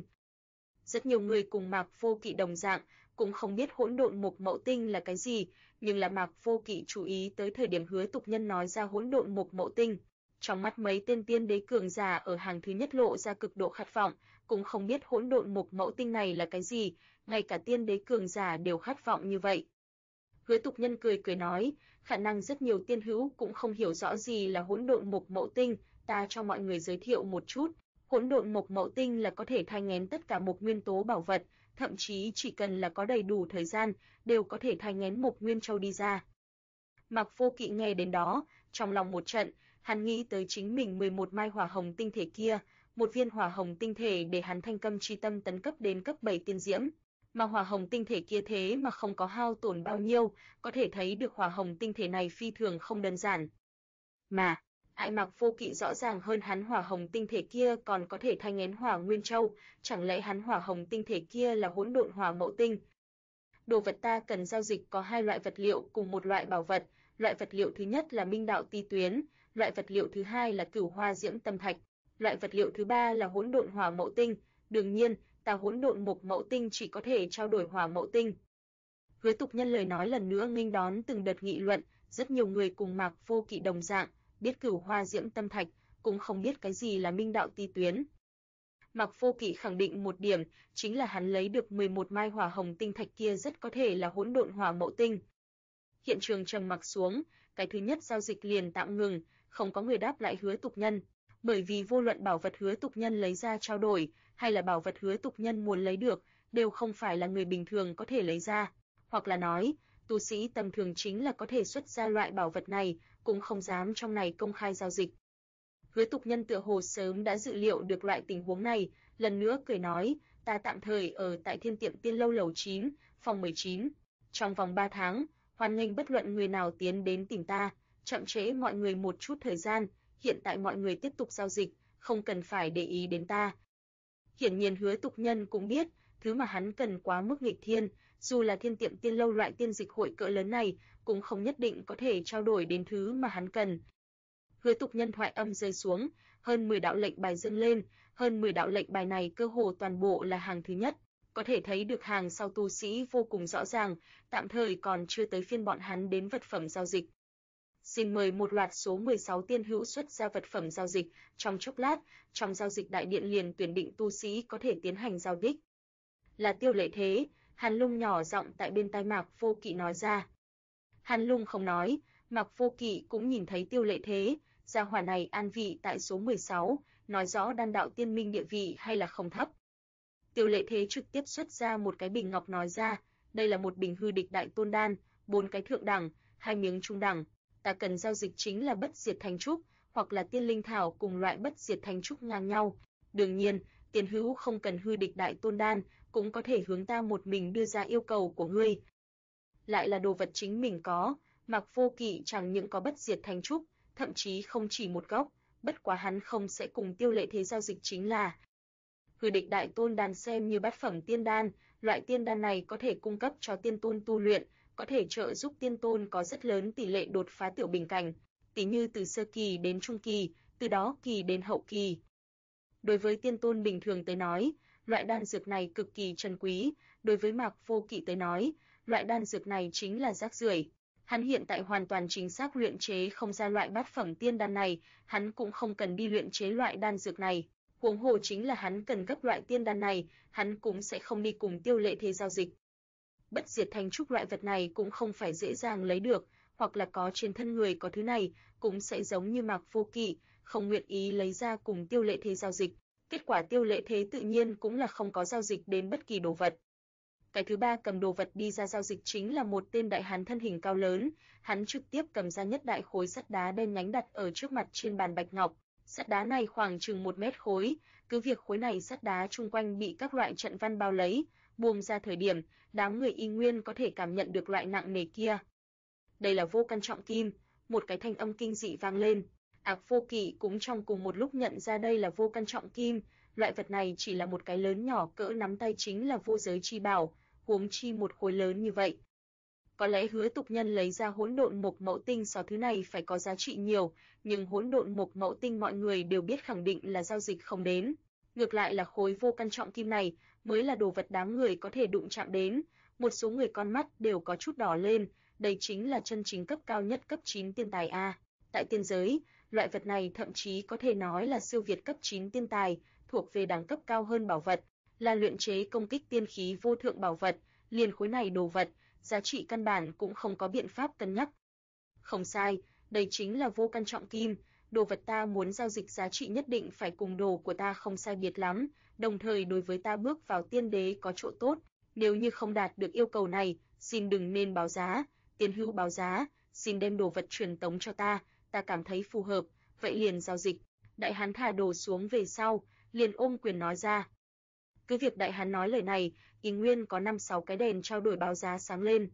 Rất nhiều người cùng Mạc Vô Kỵ đồng dạng, cũng không biết hỗn độn mộc mậu tinh là cái gì, nhưng là Mạc Vô Kỵ chú ý tới thời điểm Hứa Tục Nhân nói ra hỗn độn mộc mậu tinh. Trong mắt mấy tên tiên đế cường giả ở hàng thứ nhất lộ ra cực độ khát vọng, cũng không biết hỗn độn mộc mậu tinh này là cái gì, ngay cả tiên đế cường giả đều khát vọng như vậy. Hứa Tục Nhân cười nói, khả năng rất nhiều tiên hữu cũng không hiểu rõ gì là hỗn độn mộc mậu tinh, ta cho mọi người giới thiệu một chút. Hỗn độn mộc mậu tinh là có thể thai nghén tất cả mộc nguyên tố bảo vật, thậm chí chỉ cần là có đầy đủ thời gian, đều có thể thai nghén mộc nguyên châu đi ra. Mạc Vô Kỵ nghe đến đó, trong lòng một trận, hắn nghĩ tới chính mình 11 mai hỏa hồng tinh thể kia, một viên hỏa hồng tinh thể để hắn thanh câm chi tâm tấn cấp đến cấp 7 tiên diễm, mà hỏa hồng tinh thể kia thế mà không có hao tổn bao nhiêu, có thể thấy được hỏa hồng tinh thể này phi thường không đơn giản. Mà Mạc Vô Kỵ rõ ràng hơn hắn hỏa hồng tinh thể kia còn có thể thai nghén hỏa nguyên châu, chẳng lẽ hắn hỏa hồng tinh thể kia là hỗn độn hỏa mậu tinh? Đồ vật ta cần giao dịch có 2 loại vật liệu cùng một loại bảo vật, loại vật liệu thứ nhất là minh đạo ti tuyến, loại vật liệu thứ hai là cửu hoa diễm tâm thạch, loại vật liệu thứ ba là hỗn độn hỏa mậu tinh, đương nhiên, ta hỗn độn mộc mậu tinh chỉ có thể trao đổi hỏa mậu tinh. Hứa Tục Nhân lời nói lần nữa nghênh đón từng đợt nghị luận, rất nhiều người cùng Mạc Vô Kỵ đồng dạng, biết cửu hoa diễm tâm thạch, cũng không biết cái gì là minh đạo ti tuyến. Mạc Vô Kỵ khẳng định một điểm, chính là hắn lấy được 11 mai hỏa hồng tinh thạch kia rất có thể là hỗn độn hỏa mậu tinh. Hiện trường trầm mặc xuống, cái thứ nhất giao dịch liền tạm ngừng, không có người đáp lại Hứa Tục Nhân, bởi vì vô luận bảo vật Hứa Tục Nhân lấy ra trao đổi, hay là bảo vật Hứa Tục Nhân muốn lấy được, đều không phải là người bình thường có thể lấy ra, hoặc là nói, tu sĩ tầm thường chính là có thể xuất ra loại bảo vật này, cũng không dám trong này công khai giao dịch. Hứa Tục Nhân tựa hồ sớm đã dự liệu được loại tình huống này, lần nữa cười nói, ta tạm thời ở tại Thiên Tiệm Tiên Lâu lầu 9, phòng 19, trong vòng 3 tháng, hoan nghênh bất luận người nào tiến đến tìm ta, chậm trễ mọi người một chút thời gian, hiện tại mọi người tiếp tục giao dịch, không cần phải để ý đến ta. Hiển nhiên Hứa Tục Nhân cũng biết, thứ mà hắn cần quá mức nghịch thiên, dù là Thiên Tiệm Tiên Lâu loại tiên dịch hội cỡ lớn này, cũng không nhất định có thể trao đổi đến thứ mà hắn cần. Hứa Tục Nhân thoại âm rơi xuống, hơn 10 đạo lệnh bài dâng lên, hơn 10 đạo lệnh bài này cơ hồ toàn bộ là hàng thứ nhất, có thể thấy được hàng sau tu sĩ vô cùng rõ ràng, tạm thời còn chưa tới phiên bọn hắn đến vật phẩm giao dịch. Xin mời một loạt số 16 tiên hữu xuất ra vật phẩm giao dịch, trong chốc lát, trong giao dịch đại điện liền tuyển định tu sĩ có thể tiến hành giao dịch. Là Tiêu Lệ Thế, Hàn Lung nhỏ giọng tại bên tai Mạc Vô Kỵ nói ra. Hàn Lung không nói, Mạc Vô Kỵ cũng nhìn thấy Tiêu Lệ Thế, gia hỏa này an vị tại số 16, nói rõ đan đạo tiên minh địa vị hay là không thấp. Tiêu Lệ Thế trực tiếp xuất ra một cái bình ngọc nói ra, đây là một bình hư địch đại tôn đan, 4 cái thượng đẳng, 2 miếng trung đẳng, ta cần giao dịch chính là bất diệt thánh trúc, hoặc là tiên linh thảo cùng loại bất diệt thánh trúc ngang nhau. Đương nhiên, tiền hữu không cần hư địch đại tôn đan, cũng có thể hướng ta một mình đưa ra yêu cầu của ngươi. Lại là đồ vật chính mình có, Mạc Vô Kỵ chẳng những có bất diệt thánh trúc, thậm chí không chỉ một gốc, bất quá hắn không sẽ cùng Tiêu Lệ Thế giao dịch chính là hư địch đại tôn đan xem như bát phẩm tiên đan, loại tiên đan này có thể cung cấp cho tiên tôn tu luyện, có thể trợ giúp tiên tôn có rất lớn tỷ lệ đột phá tiểu bình cảnh, tỉ như từ sơ kỳ đến trung kỳ, từ đó kỳ đến hậu kỳ. Đối với tiên tôn bình thường tới nói, loại đan dược này cực kỳ trân quý, đối với Mạc Vô Kỵ tới nói, loại đan dược này chính là rác rưởi. Hắn hiện tại hoàn toàn chính xác luyện chế không ra loại bát phẩm tiên đan này, hắn cũng không cần đi luyện chế loại đan dược này. Huống hồ chính là hắn cần gấp loại tiên đan này, hắn cũng sẽ không đi cùng Tiêu Lệ Thế giao dịch. Bất diệt thánh trúc loại vật này cũng không phải dễ dàng lấy được, hoặc là có trên thân người có thứ này, cũng sẽ giống như Mạc Vô Kỵ, không nguyện ý lấy ra cùng Tiêu Lệ Thế giao dịch. Kết quả Tiêu Lệ Thế tự nhiên cũng là không có giao dịch đến bất kỳ đồ vật. Cái thứ ba cầm đồ vật đi ra giao dịch chính là một tên đại hán thân hình cao lớn, hắn trực tiếp cầm ra nhất đại khối sắt đá đen nhánh đặt ở trước mặt trên bàn bạch ngọc. Sắt đá này khoảng chừng 1 mét khối, cứ việc khối này sắt đá chung quanh bị các loại trận văn bao lấy, buông ra thời điểm, đám người y nguyên có thể cảm nhận được loại nặng nề kia. Đây là vô căn trọng kim, một cái thanh âm kinh dị vang lên. Ác Vô Kỵ cũng trong cùng một lúc nhận ra đây là vô căn trọng kim, loại vật này chỉ là một cái lớn nhỏ cỡ nắm tay chính là vô giới chi bảo, huống chi một khối lớn như vậy. Có lẽ Hứa Tục Nhân lấy ra hỗn độn mộc mẫu tinh so thứ này phải có giá trị nhiều, nhưng hỗn độn mộc mẫu tinh mọi người đều biết khẳng định là giao dịch không đến. Ngược lại là khối vô căn trọng kim này mới là đồ vật đám người có thể đụng chạm đến, một số người con mắt đều có chút đỏ lên, đây chính là chân chính cấp cao nhất cấp 9 tiên tài a. Tại tiên giới, loại vật này thậm chí có thể nói là siêu việt cấp 9 tiên tài, thuộc về đẳng cấp cao hơn bảo vật, là luyện chế công kích tiên khí vô thượng bảo vật, liền khối này đồ vật, giá trị căn bản cũng không có biện pháp cân nhắc. Không sai, đây chính là vô căn trọng kim, đồ vật ta muốn giao dịch giá trị nhất định phải cùng đồ của ta không sai biệt lắm, đồng thời đối với ta bước vào tiên đế có chỗ tốt, nếu như không đạt được yêu cầu này, xin đừng nên báo giá, tiền hữu báo giá, xin đem đồ vật truyền tống cho ta cảm thấy phù hợp, vậy liền giao dịch. Đại hán thả đồ xuống về sau, liền ôm quyền nói ra. Cứ việc đại hán nói lời này, y nguyên có 5-6 cái đèn trao đổi báo giá sáng lên.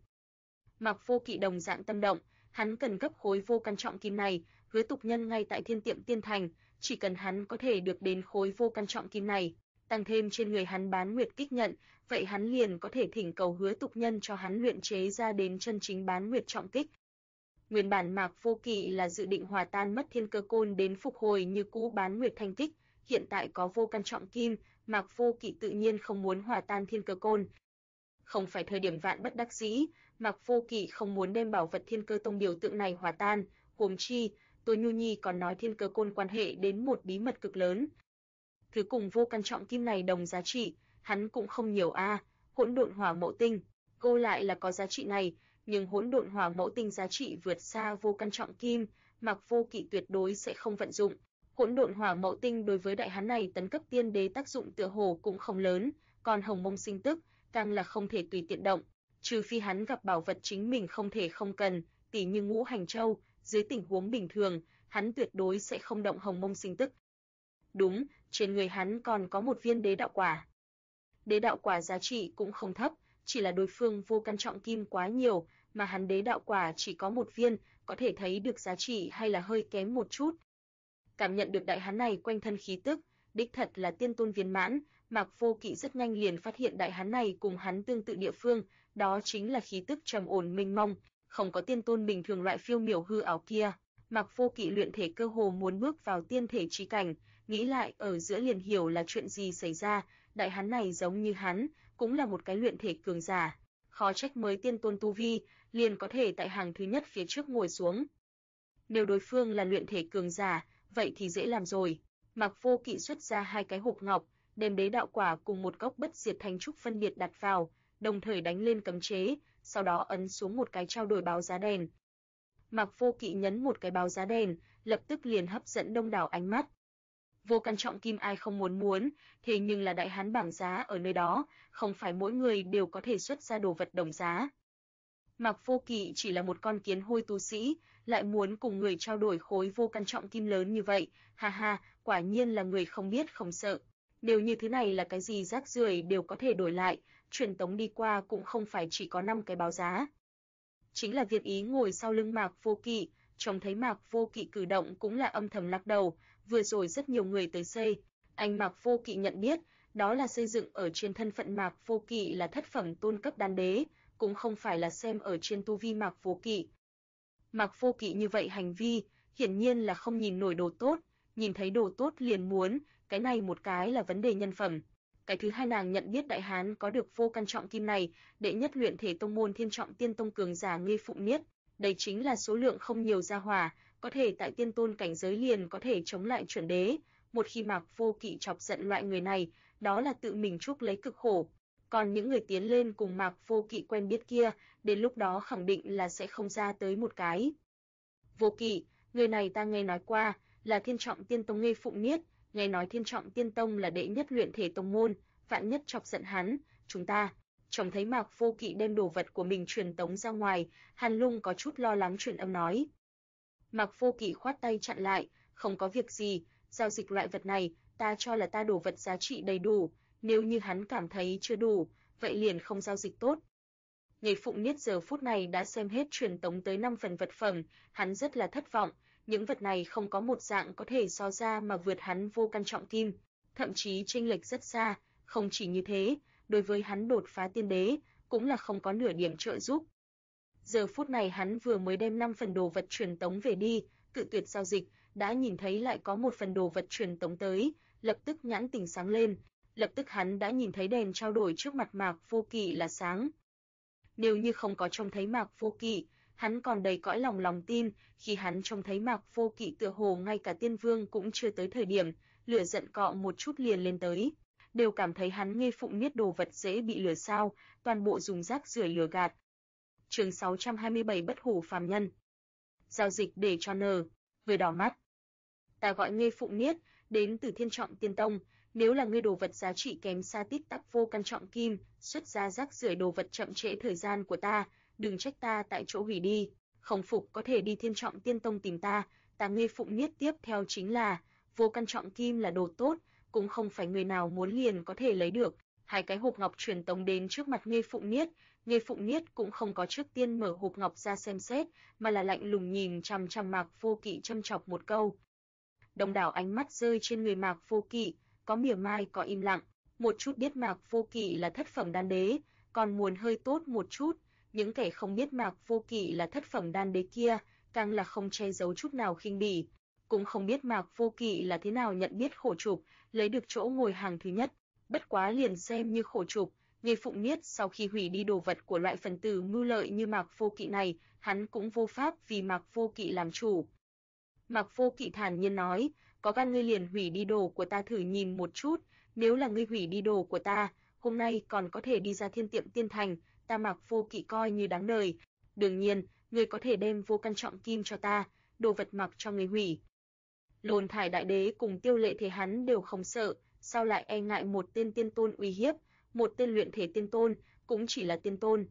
Mạc Vô Kỵ đồng dạng tâm động, hắn cần gấp khối vô căn trọng kim này, Hứa Tục Nhân ngay tại Thiên Tiệm Tiên Thành, chỉ cần hắn có thể được đến khối vô căn trọng kim này, tăng thêm trên người hắn bán nguyệt kích nhận, vậy hắn liền có thể thỉnh cầu Hứa Tục Nhân cho hắn luyện chế ra đến chân chính bán nguyệt trọng kích. Nguyên bản Mạc Vô Kỵ là dự định hòa tan mất thiên cơ côn đến phục hồi như cũ bán nguyệt thanh kích, hiện tại có vô căn trọng kim, Mạc Vô Kỵ tự nhiên không muốn hòa tan thiên cơ côn. Không phải thời điểm vạn bất đắc dĩ, Mạc Vô Kỵ không muốn đem bảo vật Thiên Cơ Tông biểu tượng này hòa tan, huống chi, Tô Nhu Nhi còn nói thiên cơ côn quan hệ đến một bí mật cực lớn. Thứ cùng vô căn trọng kim này đồng giá trị, hắn cũng không nhiều a, hỗn độn hỏa mẫu tinh, cô lại là có giá trị này, nhưng hỗn độn hỏa mẫu tinh giá trị vượt xa vô căn trọng kim, Mạc Vô Kỵ tuyệt đối sẽ không vận dụng. Hỗn độn hỏa mẫu tinh đối với đại hán này tấn cấp tiên đế tác dụng tựa hồ cũng không lớn, còn hồng mông sinh tức càng là không thể tùy tiện động, trừ phi hắn gặp bảo vật chính mình không thể không cần, tỉ như ngũ hành châu, dưới tình huống bình thường, hắn tuyệt đối sẽ không động hồng mông sinh tức. Đúng, trên người hắn còn có một viên đế đạo quả. Đế đạo quả giá trị cũng không thấp, chỉ là đối phương vô căn trọng kim quá nhiều, mà hắn đế đạo quả chỉ có một viên, có thể thấy được giá trị hay là hơi kém một chút. Cảm nhận được đại hán này quanh thân khí tức, đích thật là tiên tôn viên mãn, Mạc Vô Kỵ rất nhanh liền phát hiện đại hán này cùng hắn tương tự địa phương, đó chính là khí tức trầm ổn mênh mông, không có tiên tôn bình thường loại phiêu miểu hư ảo kia. Mạc Vô Kỵ luyện thể cơ hồ muốn bước vào tiên thể chí cảnh, nghĩ lại ở giữa liền hiểu là chuyện gì xảy ra, đại hán này giống như hắn, cũng là một cái luyện thể cường giả, khó trách mới tiên tôn tu vi, liền có thể tại hàng thứ nhất phía trước ngồi xuống. Nếu đối phương là luyện thể cường giả, vậy thì dễ làm rồi. Mạc Vô Kỵ xuất ra 2 cái hộp ngọc, đem đế đạo quả cùng một cốc bất diệt thánh trúc phân biệt đặt vào, đồng thời đánh lên cấm chế, sau đó ấn xuống một cái trao đổi báo giá đèn. Mạc Vô Kỵ nhấn một cái báo giá đèn, lập tức liền hấp dẫn đông đảo ánh mắt. Vô Căn Trọng Kim ai không muốn, thế nhưng là đại hán bảng giá ở nơi đó, không phải mỗi người đều có thể xuất ra đồ vật đồng giá. Mạc Vô Kỵ chỉ là một con kiến hôi tu sĩ, lại muốn cùng người trao đổi khối Vô Căn Trọng Kim lớn như vậy, ha ha, quả nhiên là người không biết không sợ. Nếu như thứ này là cái gì rác rưởi đều có thể đổi lại, truyền tống đi qua cũng không phải chỉ có 5 cái báo giá. Chính là Việt Ý ngồi sau lưng Mạc Vô Kỵ, trông thấy Mạc Vô Kỵ cử động cũng là âm thầm lắc đầu, vừa rồi rất nhiều người tới xây, anh Mạc Vô Kỵ nhận biết, đó là xây dựng ở trên thân phận Mạc Vô Kỵ là thất phẩm tôn cấp đan đế, cũng không phải là xem ở trên tu vi Mạc Vô Kỵ. Mạc Vô Kỵ như vậy hành vi, hiển nhiên là không nhìn nổi đồ tốt, nhìn thấy đồ tốt liền muốn, cái này một cái là vấn đề nhân phẩm. Cái thứ hai nàng nhận biết đại hán có được Vô Căn Trọng Kim này, đệ nhất luyện thể tông môn Thiên Trọng Tiên Tông cường giả Nghê Phụng Niết, đây chính là số lượng không nhiều gia hỏa, có thể tại tiên tôn cảnh giới liền có thể chống lại chuẩn đế, một khi Mạc Vô Kỵ chọc giận loại người này, đó là tự mình chuốc lấy cực khổ. Còn những người tiến lên cùng Mạc Vô Kỵ quen biết kia, đến lúc đó khẳng định là sẽ không ra tới một cái. Vô Kỵ, người này ta nghe nói qua, là Thiên Trọng Tiên Tông Nghê Phụng Niết, nghe nói Thiên Trọng Tiên Tông là đệ nhất luyện thể tông môn, vạn nhất chọc giận hắn, chúng ta. Trông thấy Mạc Vô Kỵ đem đồ vật của mình truyền tống ra ngoài, Hàn Lung có chút lo lắng truyền âm nói. Mạc Vô Kỵ khoát tay chặn lại, không có việc gì, giao dịch loại vật này, ta cho là ta đồ vật giá trị đầy đủ, nếu như hắn cảm thấy chưa đủ, vậy liền không giao dịch tốt. Nghê Phụng Niết giờ phút này đã xem hết truyền tống tới 5 phần vật phẩm, hắn rất là thất vọng, những vật này không có một dạng có thể so ra mà vượt hắn Vô Căn Trọng Kim, thậm chí chênh lệch rất xa, không chỉ như thế, đối với hắn đột phá tiên đế, cũng là không có nửa điểm trợ giúp. Giờ phút này hắn vừa mới đem 5 phần đồ vật truyền tống về đi, cự tuyệt giao dịch, đã nhìn thấy lại có một phần đồ vật truyền tống tới, lập tức nhãn tình sáng lên, lập tức hắn đã nhìn thấy đèn trao đổi trước mặt Mạc Vô Kỵ là sáng. Nếu như không có trông thấy Mạc Vô Kỵ, hắn còn đầy cõi lòng tin, khi hắn trông thấy Mạc Vô Kỵ tựa hồ ngay cả tiên vương cũng chưa tới thời điểm, lửa giận cọ một chút liền lên tới, đều cảm thấy hắn Nghê Phụng Niết đồ vật dễ bị lừa sao, toàn bộ dùng rác rưởi lừa gạt. Chương 627 Bất hủ phàm nhân. Giao dịch để cho nờ, người đỏ mắt. Ta gọi Nghê Phụng Niết, đến từ Thiên Trọng Tiên Tông, nếu là ngươi đồ vật giá trị kém xa tít tắp Vô Căn Trọng Kim, xuất ra rác rưởi đồ vật chậm trễ thời gian của ta, đừng trách ta tại chỗ hủy đi, không phục có thể đi Thiên Trọng Tiên Tông tìm ta, ta Nghê Phụng Niết tiếp theo chính là, Vô Căn Trọng Kim là đồ tốt, cũng không phải người nào muốn liền có thể lấy được. 2 cái hộp ngọc truyền tống đến trước mặt Nghê Phụng Niết cũng không có trước tiên mở hộp ngọc ra xem xét, mà là lạnh lùng nhìn chằm chằm Mạc Vô Kỵ châm chọc một câu. Đông đảo ánh mắt rơi trên người Mạc Vô Kỵ, có mỉa mai có im lặng, một chút biết Mạc Vô Kỵ là thất phẩm đan đế, còn muốn hơi tốt một chút, những kẻ không biết Mạc Vô Kỵ là thất phẩm đan đế kia, càng là không che giấu chút nào khinh bỉ, cũng không biết Mạc Vô Kỵ là thế nào nhận biết khổ trục, lấy được chỗ ngồi hàng thứ nhất, bất quá liền xem như khổ trục, Nghê Phụng Niết sau khi hủy đi đồ vật của loại phần tử mưu lợi như Mạc Vô Kỵ này, hắn cũng vô pháp vì Mạc Vô Kỵ làm chủ. Mạc Vô Kỵ thản nhiên nói, có gan ngươi liền hủy đi đồ của ta thử nhìn một chút, nếu là ngươi hủy đi đồ của ta, hôm nay còn có thể đi ra Thiên Tiệm Tiên Thành, ta Mạc Vô Kỵ coi như đáng đời. Đương nhiên, ngươi có thể đem Vô Căn Trọng Kim cho ta, đồ vật mặc cho ngươi hủy. Lồn Thải Đại Đế cùng Tiêu Lệ Thế hắn đều không sợ, sao lại e ngại một tên tiên tôn uy hiếp, một tên luyện thể tiên tôn, cũng chỉ là tiên tôn.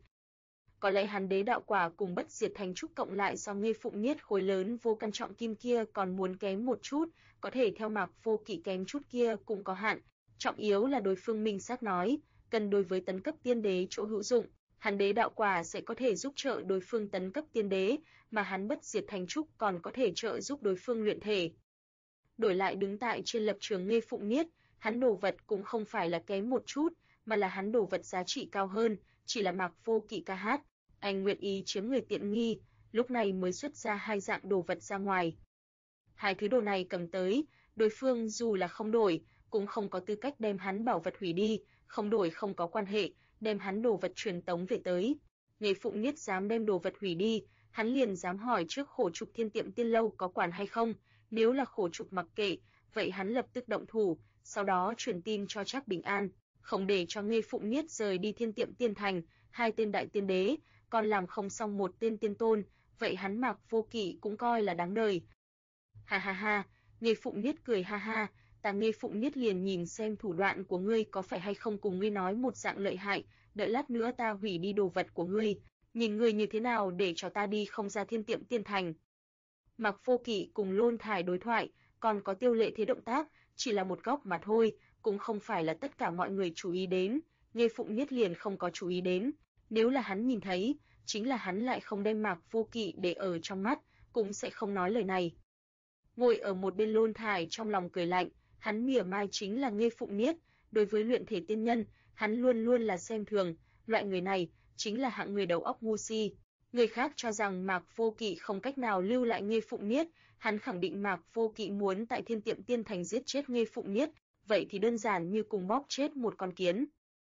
Có lẽ hắn đế đạo quả cùng bất diệt thành trúc cộng lại so Nghê Phụng Niết khối lớn Vô Căn Trọng Kim kia còn muốn kém một chút, có thể theo Mạc Vô Kỵ kém chút kia cũng có hạn. Trọng yếu là đối phương minh xác nói, cần đối với tấn cấp tiên đế chỗ hữu dụng, hắn đế đạo quả sẽ có thể giúp trợ đối phương tấn cấp tiên đế, mà hắn bất diệt thành trúc còn có thể trợ giúp đối phương luyện thể. Đổi lại đứng tại trên lập trường Nghê Phụng Niết, hắn đồ vật cũng không phải là kém một chút, mà là hắn đồ vật giá trị cao hơn, chỉ là Mạc Vô Kỵ ca hát, anh nguyện ý chiếm người tiện nghi, lúc này mới xuất ra hai dạng đồ vật ra ngoài. Hai thứ đồ này cầm tới, đối phương dù là không đổi, cũng không có tư cách đem hắn bảo vật hủy đi, không đổi không có quan hệ, đem hắn đồ vật truyền tống về tới. Nghê Phụng Niết dám đem đồ vật hủy đi, hắn liền dám hỏi trước Khổ Trục Thiên Tiệm Tiên Lâu có quản hay không, nếu là Khổ Trục mặc kệ, vậy hắn lập tức động thủ, sau đó truyền tin cho Trác Bình An, không để cho Nghê Phụng Niết rời đi Thiên Tiệm Tiên Thành, hai tên đại tiên đế, còn làm không xong một tên tiên tôn, vậy hắn Mạc Vô Kỵ cũng coi là đáng đời. Ha ha ha, Nghê Phụng Niết cười ha ha, ta Nghê Phụng Niết liền nhìn xem thủ đoạn của ngươi có phải hay không cùng ngươi nói một dạng lợi hại, đợi lát nữa ta hủy đi đồ vật của ngươi, nhìn ngươi như thế nào để cho ta đi không ra Thiên Tiệm Tiên Thành. Mạc Vô Kỵ cùng Lôn Thải đối thoại, còn có Tiêu Lệ Thế động tác, chỉ là một góc mà thôi, cũng không phải là tất cả mọi người chú ý đến, Nghê Phụng Niết liền không có chú ý đến, nếu là hắn nhìn thấy, chính là hắn lại không đem Mạc Vô Kỵ để ở trong mắt, cũng sẽ không nói lời này. Ngồi ở một bên Lôn Thải trong lòng cười lạnh, hắn mỉa mai chính là Nghê Phụng Niết, đối với luyện thể tiên nhân, hắn luôn luôn là xem thường, loại người này chính là hạng người đầu óc ngu si. Người khác cho rằng Mạc Vô Kỵ không cách nào lưu lại Nghê Phụng Niết, hắn khẳng định Mạc Vô Kỵ muốn tại Thiên Tiệm Tiên Thành giết chết Nghê Phụng Niết, vậy thì đơn giản như cùng bóp chết một con kiến.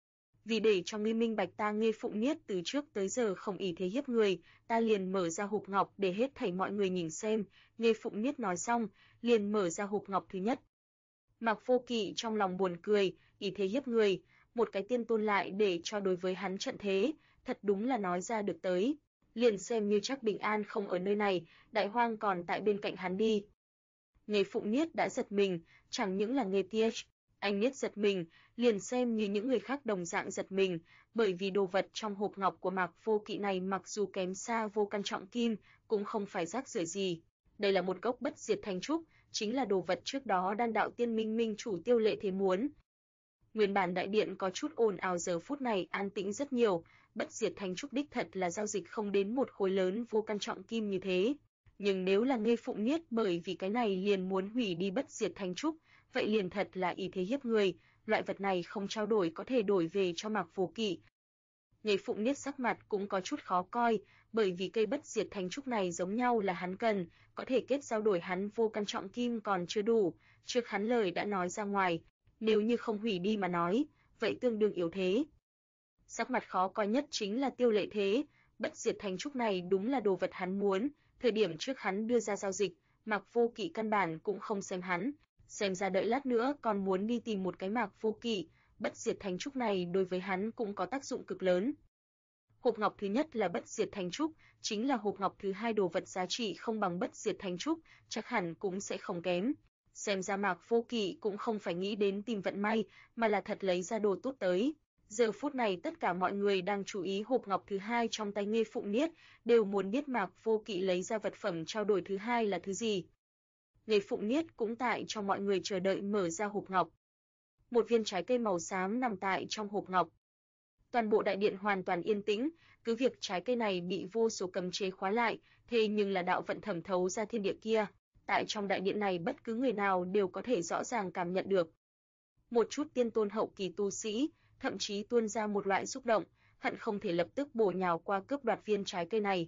Vì để cho ngươi minh bạch ta Nghê Phụng Niết từ trước tới giờ không ỷ thế hiếp người, ta liền mở ra hộp ngọc để hết thảy mọi người nhìn xem. Nghê Phụng Niết nói xong, liền mở ra hộp ngọc thứ nhất. Mạc Vô Kỵ trong lòng buồn cười, ỷ thế hiếp người, một cái tiên tôn lại để cho đối với hắn trận thế, thật đúng là nói ra được tới. Liền xem như Trác Bình An không ở nơi này, Đại Hoang còn tại bên cạnh hắn đi. Nghê Phụng Niết đã giật mình, chẳng những là Nghê Tiech, anh Niết giật mình, liền xem như những người khác đồng dạng giật mình, bởi vì đồ vật trong hộp ngọc của Mạc Vô Kỵ này mặc dù kém xa Vô Căn Trọng Kim, cũng không phải rác rưởi gì. Đây là một gốc bất diệt thanh trúc, chính là đồ vật trước đó Đan Đạo Tiên Minh Minh chủ Tiêu Lệ Thế muốn. Nguyên bản đại điện có chút ồn ào, giờ phút này an tĩnh rất nhiều, bất diệt thanh trúc đích thật là giao dịch không đến một khối lớn Vô Căn Trọng Kim như thế. Nhưng nếu là Nghê Phụng Niết bởi vì cái này liền muốn hủy đi bất diệt thanh trúc, vậy liền thật là ỷ thế hiếp người, loại vật này không trao đổi có thể đổi về cho Mạc Vô Kỵ. Nghê Phụng Niết sắc mặt cũng có chút khó coi, bởi vì cây bất diệt thanh trúc này giống nhau là hắn cần, có thể kết giao đổi hắn Vô Căn Trọng Kim còn chưa đủ, trước hắn lời đã nói ra ngoài, nếu như không hủy đi mà nói, vậy tương đương yếu thế. Sắc mặt khó coi nhất chính là Tiêu Lệ Thế, bất diệt thanh trúc này đúng là đồ vật hắn muốn, thời điểm trước hắn đưa ra giao dịch, Mạc Vô Kỵ căn bản cũng không xem hắn, xem ra đợi lát nữa còn muốn đi tìm một cái Mạc Vô Kỵ, bất diệt thanh trúc này đối với hắn cũng có tác dụng cực lớn. Hộp ngọc thứ nhất là bất diệt thanh trúc, chính là hộp ngọc thứ hai đồ vật giá trị không bằng bất diệt thanh trúc, chắc hẳn cũng sẽ không kém. Xem ra Mạc Vô Kỵ cũng không phải nghĩ đến tìm vận may, mà là thật lấy ra đồ tốt tới. Giờ phút này tất cả mọi người đang chú ý hộp ngọc thứ hai trong tay Nghê Phụng Niết, đều muốn biết Mạc Vô Kỵ lấy ra vật phẩm trao đổi thứ hai là thứ gì. Nghê Phụng Niết cũng tại cho mọi người chờ đợi mở ra hộp ngọc. Một viên trái cây màu xám nằm tại trong hộp ngọc. Toàn bộ đại điện hoàn toàn yên tĩnh, cứ việc trái cây này bị vô số cấm chế khóa lại, thế nhưng là đạo vận thẩm thấu ra thiên địa kia, tại trong đại điện này bất cứ người nào đều có thể rõ ràng cảm nhận được. Một chút tiên tôn hậu kỳ tu sĩ, thậm chí tuôn ra một loại xúc động, hận không thể lập tức bổ nhào qua cướp đoạt viên trái cây này.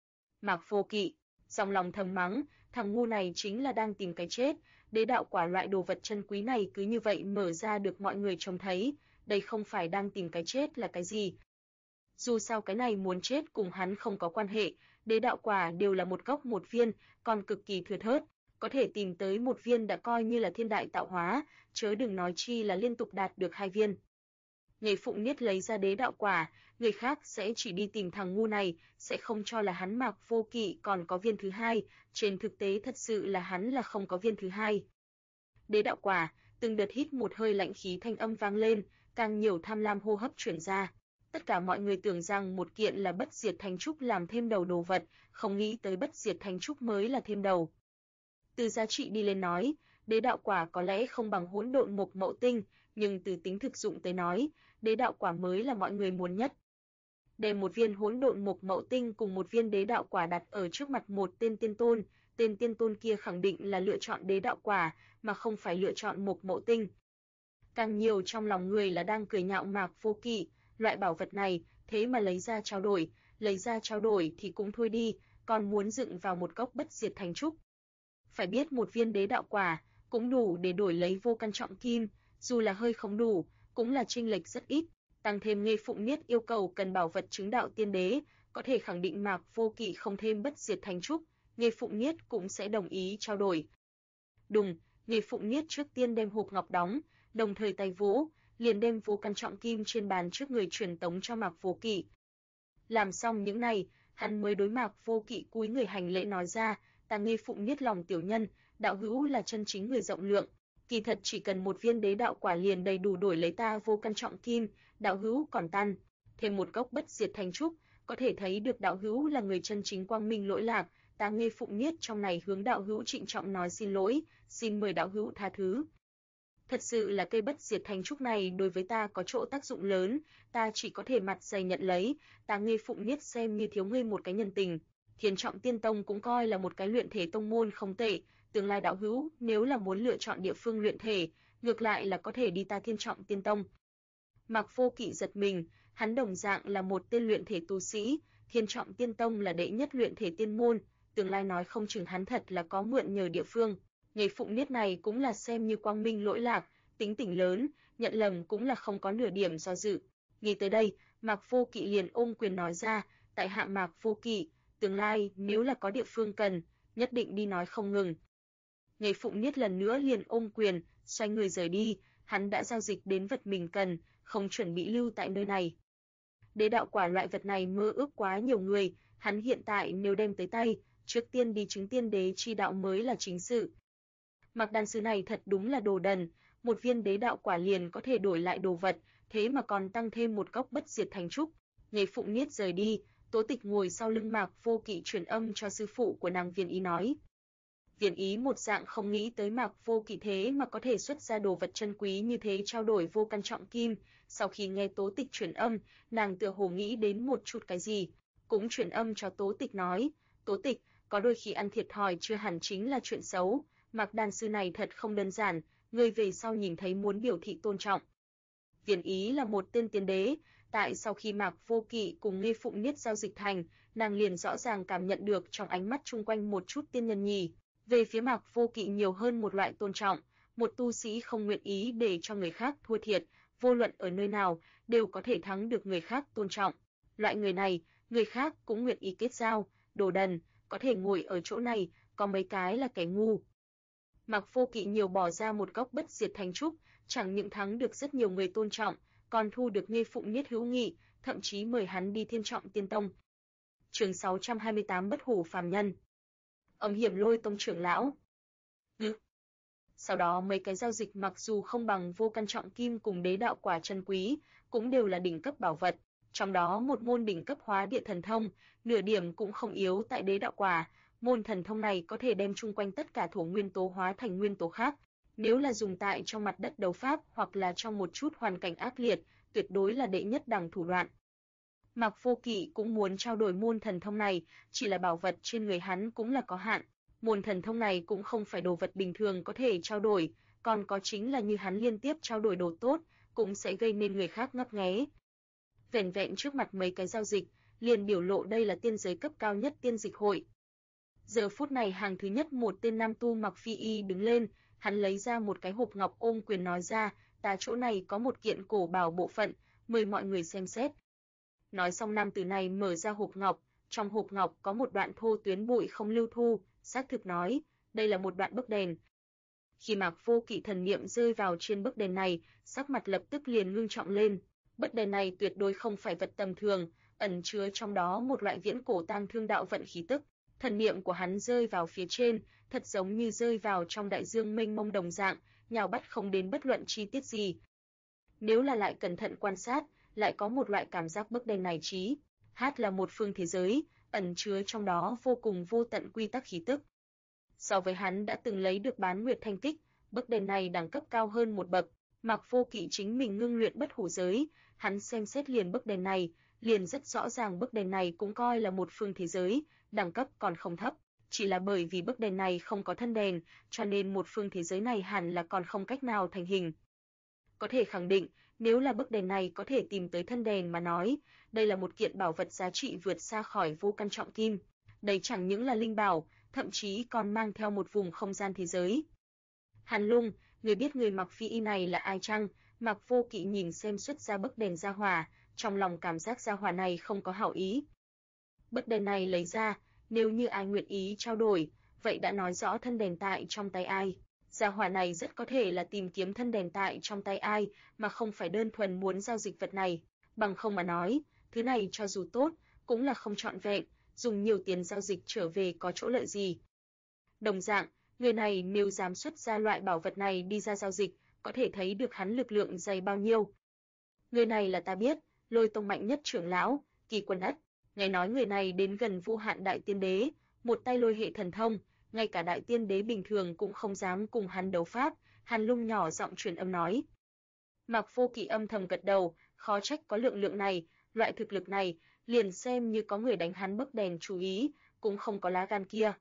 Mạc Vô Kỵ, trong lòng thầm mắng, thằng ngu này chính là đang tìm cái chết, đế đạo quả loại đồ vật chân quý này cứ như vậy mở ra được mọi người trông thấy, đây không phải đang tìm cái chết là cái gì. Dù sao cái này muốn chết cùng hắn không có quan hệ, đế đạo quả đều là một gốc một viên, còn cực kỳ thưa thớt, có thể tìm tới một viên đã coi như là thiên đại tạo hóa, chớ đừng nói chi là liên tục đạt được hai viên. Nghê Phụng Niết lấy ra đế đạo quả, người khác sẽ chỉ đi tìm thằng ngu này, sẽ không cho là hắn Mạc Vô Kỵ còn có viên thứ hai, trên thực tế thật sự là hắn là không có viên thứ hai. Đế đạo quả, từng đợt hít một hơi lạnh khí thanh âm vang lên, càng nhiều tham lam hô hấp chuyển ra. Tất cả mọi người tưởng rằng một kiện là bất diệt thanh trúc làm thêm đầu đồ vật, không nghĩ tới bất diệt thanh trúc mới là thêm đầu. Từ giá trị đi lên nói, đế đạo quả có lẽ không bằng hỗn độn mộc mậu tinh, nhưng từ tính thực dụng tới nói, đế đạo quả mới là mọi người muốn nhất. Đem một viên hỗn độn mộc mậu tinh cùng một viên đế đạo quả đặt ở trước mặt một tên tiên tôn, tên tiên tôn kia khẳng định là lựa chọn đế đạo quả, mà không phải lựa chọn Mộc Mậu Tinh. Càng nhiều trong lòng người là đang cười nhạo Mạc Vô Kỵ, loại bảo vật này, thế mà lấy ra trao đổi thì cũng thôi đi, còn muốn dựng vào một cốc bất diệt thánh trúc. Phải biết một viên đế đạo quả cũng đủ để đổi lấy vô căn trọng kim, dù là hơi không đủ, cũng là chênh lệch rất ít. Tăng thêm Nghê Phụng Niết yêu cầu cần bảo vật chứng đạo tiên đế, có thể khẳng định Mạc Vô Kỵ không thêm bất diệt thánh trúc, Nghê Phụng Niết cũng sẽ đồng ý trao đổi. Đùng, Nghê Phụng Niết trước tiên đem hộp ngọc đóng, đồng thời tay vỗ, liền đem vô căn trọng kim trên bàn trước người truyền tống cho Mạc Vô Kỵ. Làm xong những này, hắn mới đối Mạc Vô Kỵ cúi người hành lễ nói ra, ta Nghê Phụng Niết lòng tiểu nhân, đạo hữu là chân chính người rộng lượng, kỳ thật chỉ cần một viên đế đạo quả liền đầy đủ đổi lấy ta vô căn trọng kim, đạo hữu còn tan thêm một cốc bất diệt thánh trúc, có thể thấy được đạo hữu là người chân chính quang minh lỗi lạc, ta Nghê Phụng Niết trong này hướng đạo hữu trịnh trọng nói xin lỗi, xin mời đạo hữu tha thứ. Thật sự là cây bất diệt thánh trúc này đối với ta có chỗ tác dụng lớn, ta chỉ có thể mặt dày nhận lấy, ta Nghê Phụng Niết xem như thiếu ngươi một cái nhân tình. Thiên Trọng Tiên Tông cũng coi là một cái luyện thể tông môn không tệ, tương lai đạo hữu nếu là muốn lựa chọn địa phương luyện thể, ngược lại là có thể đi ta Thiên Trọng Tiên Tông. Mạc Vô Kỵ giật mình, hắn đồng dạng là một tên luyện thể tu sĩ, Thiên Trọng Tiên Tông là đệ nhất luyện thể tiên môn, tương lai nói không chừng hắn thật là có mượn nhờ địa phương. Nghề Phụng Niết này cũng là xem như quang minh lỗi lạc, tính tình lớn, nhận lầm cũng là không có nửa điểm do dự. Nghĩ tới đây, Mạc Vô Kỵ liền ôm quyền nói ra, tại hạ Mạc Vô Kỵ, tương lai nếu là có địa phương cần, nhất định đi nói không ngừng. Nghề Phụng Niết lần nữa liền ôm quyền, xoay người rời đi, hắn đã giao dịch đến vật mình cần, không chuẩn bị lưu tại nơi này. Đế đạo quả loại vật này mơ ước quá nhiều người, hắn hiện tại nếu đem tới tay, trước tiên đi chứng tiên đế chi đạo mới là chính sự. Mạc đan sư này thật đúng là đồ đần, một viên đế đạo quả liền có thể đổi lại đồ vật, thế mà còn tăng thêm một cốc bất diệt thánh trúc. Nghề Phụng Niết rời đi, Tố Tịch ngồi sau lưng Mạc Vô Kỵ truyền âm cho sư phụ của nàng Viên Ý nói. Viên Ý một dạng không nghĩ tới Mạc Vô Kỵ thế mà có thể xuất ra đồ vật chân quý như thế trao đổi vô căn trọng kim, sau khi nghe Tố Tịch truyền âm, nàng tựa hồ nghĩ đến một chút cái gì, cũng truyền âm cho Tố Tịch nói, Tố Tịch, có đôi khi ăn thiệt thòi chưa hẳn chính là chuyện xấu, Mạc đan sư này thật không đơn giản, người về sau nhìn thấy muốn biểu thị tôn trọng. Viên Ý là một tên tiên đế, tại sau khi Mạc Vô Kỵ cùng Nghê Phụng Niết giao dịch thành, nàng liền rõ ràng cảm nhận được trong ánh mắt chung quanh một chút tiên nhân nhì. Về phía Mạc Vô Kỵ nhiều hơn một loại tôn trọng, một tu sĩ không nguyện ý để cho người khác thua thiệt, vô luận ở nơi nào, đều có thể thắng được người khác tôn trọng. Loại người này, người khác cũng nguyện ý kết giao, đồ đần, có thể ngồi ở chỗ này, có mấy cái là kẻ ngu. Mạc Vô Kỵ nhiều bỏ ra một cốc bất diệt thánh trúc, chẳng những thắng được rất nhiều người tôn trọng, còn thu được Nghê Phụng Niết hữu nghị, thậm chí mời hắn đi Thiên Trọng Tiên Tông. Chương 628 Bất hủ phàm nhân. Âm Hiểm Lôi Tông trưởng lão. Sau đó mấy cái giao dịch mặc dù không bằng vô căn trọng kim cùng đế đạo quả chân quý, cũng đều là đỉnh cấp bảo vật, trong đó một môn đỉnh cấp hóa địa thần thông, nửa điểm cũng không yếu tại đế đạo quả, môn thần thông này có thể đem chung quanh tất cả thổ nguyên tố hóa thành nguyên tố khác, nếu là dùng tại trong mặt đất đấu pháp hoặc là trong một chút hoàn cảnh ác liệt, tuyệt đối là đệ nhất đẳng thủ đoạn. Mạc Vô Kỵ cũng muốn trao đổi môn thần thông này, chỉ là bảo vật trên người hắn cũng là có hạn. Môn thần thông này cũng không phải đồ vật bình thường có thể trao đổi, còn có chính là như hắn liên tiếp trao đổi đồ tốt, cũng sẽ gây nên người khác ngấp nghé. Vẻn vẹn trước mặt mấy cái giao dịch, liền biểu lộ đây là tiên giới cấp cao nhất tiên dịch hội. Giờ phút này hàng thứ nhất một tên nam tu mặc phi y đứng lên, hắn lấy ra một cái hộp ngọc ôm quyền nói ra, ta chỗ này có một kiện cổ bảo bộ phận, mời mọi người xem xét. Nói xong nam tử này mở ra hộp ngọc, trong hộp ngọc có một đoạn thô tuyến bụi không lưu thu, xác thực nói, đây là một đoạn bức đèn. Khi Mạc Vô Kỵ thần niệm rơi vào trên bức đèn này, sắc mặt lập tức liền ngưng trọng lên. Bức đèn này tuyệt đối không phải vật tầm thường, ẩn chứa trong đó một loại viễn cổ tang thương đạo vận khí tức. Thần niệm của hắn rơi vào phía trên, thật giống như rơi vào trong đại dương mênh mông đồng dạng, nhào bắt không đến bất luận chi tiết gì. Nếu là lại cẩn thận quan sát, lại có một loại cảm giác bức đèn này chí hát là một phương thế giới, ẩn chứa trong đó vô cùng vô tận quy tắc khí tức. So với hắn đã từng lấy được Bán Nguyệt Thanh Kích, bức đèn này đẳng cấp cao hơn một bậc. Mạc Vô Kỵ chính mình ngưng luyện bất hủ giới, hắn xem xét liền bức đèn này, liền rất rõ ràng bức đèn này cũng coi là một phương thế giới, đẳng cấp còn không thấp. chỉ là bởi vì bức đèn này không có thân đèn, cho nên một phương thế giới này hẳn là còn không cách nào thành hình. Có thể khẳng định, nếu là bức đèn này có thể tìm tới thân đèn mà nói, đây là một kiện bảo vật giá trị vượt xa khỏi vô căn trọng kim. Đây chẳng những là linh bảo, thậm chí còn mang theo một vùng không gian thế giới. Hàn Lung, người biết người mặc phi y này là ai chăng? Mạc Vô Kỵ nhìn xem xuất ra bức đèn gia hỏa, trong lòng cảm giác gia hỏa này không có hảo ý. Bức đèn này lấy ra, nếu như ai nguyện ý trao đổi, vậy đã nói rõ thân đèn tại trong tay ai. Gia hỏa này rất có thể là tìm kiếm thân đèn tại trong tay ai, mà không phải đơn thuần muốn giao dịch vật này. Bằng không mà nói, thứ này cho dù tốt, cũng là không trọn vẹn, dùng nhiều tiền giao dịch trở về có chỗ lợi gì. Đồng dạng, người này nếu dám xuất ra loại bảo vật này đi ra giao dịch, có thể thấy được hắn lực lượng dày bao nhiêu. Người này là ta biết, Lôi Tông mạnh nhất trưởng lão, Kỳ Quân Ất. Nghe nói người này đến gần Vô Hạn Đại Tiên Đế, một tay lôi hệ thần thông, ngay cả Đại Tiên Đế bình thường cũng không dám cùng hắn đấu pháp. Hàn Lung nhỏ giọng truyền âm nói. Mạc Vô Kỵ âm thầm gật đầu, khó trách có lượng này, loại thực lực này, liền xem như có người đánh hắn bức đèn chú ý, cũng không có lá gan kia.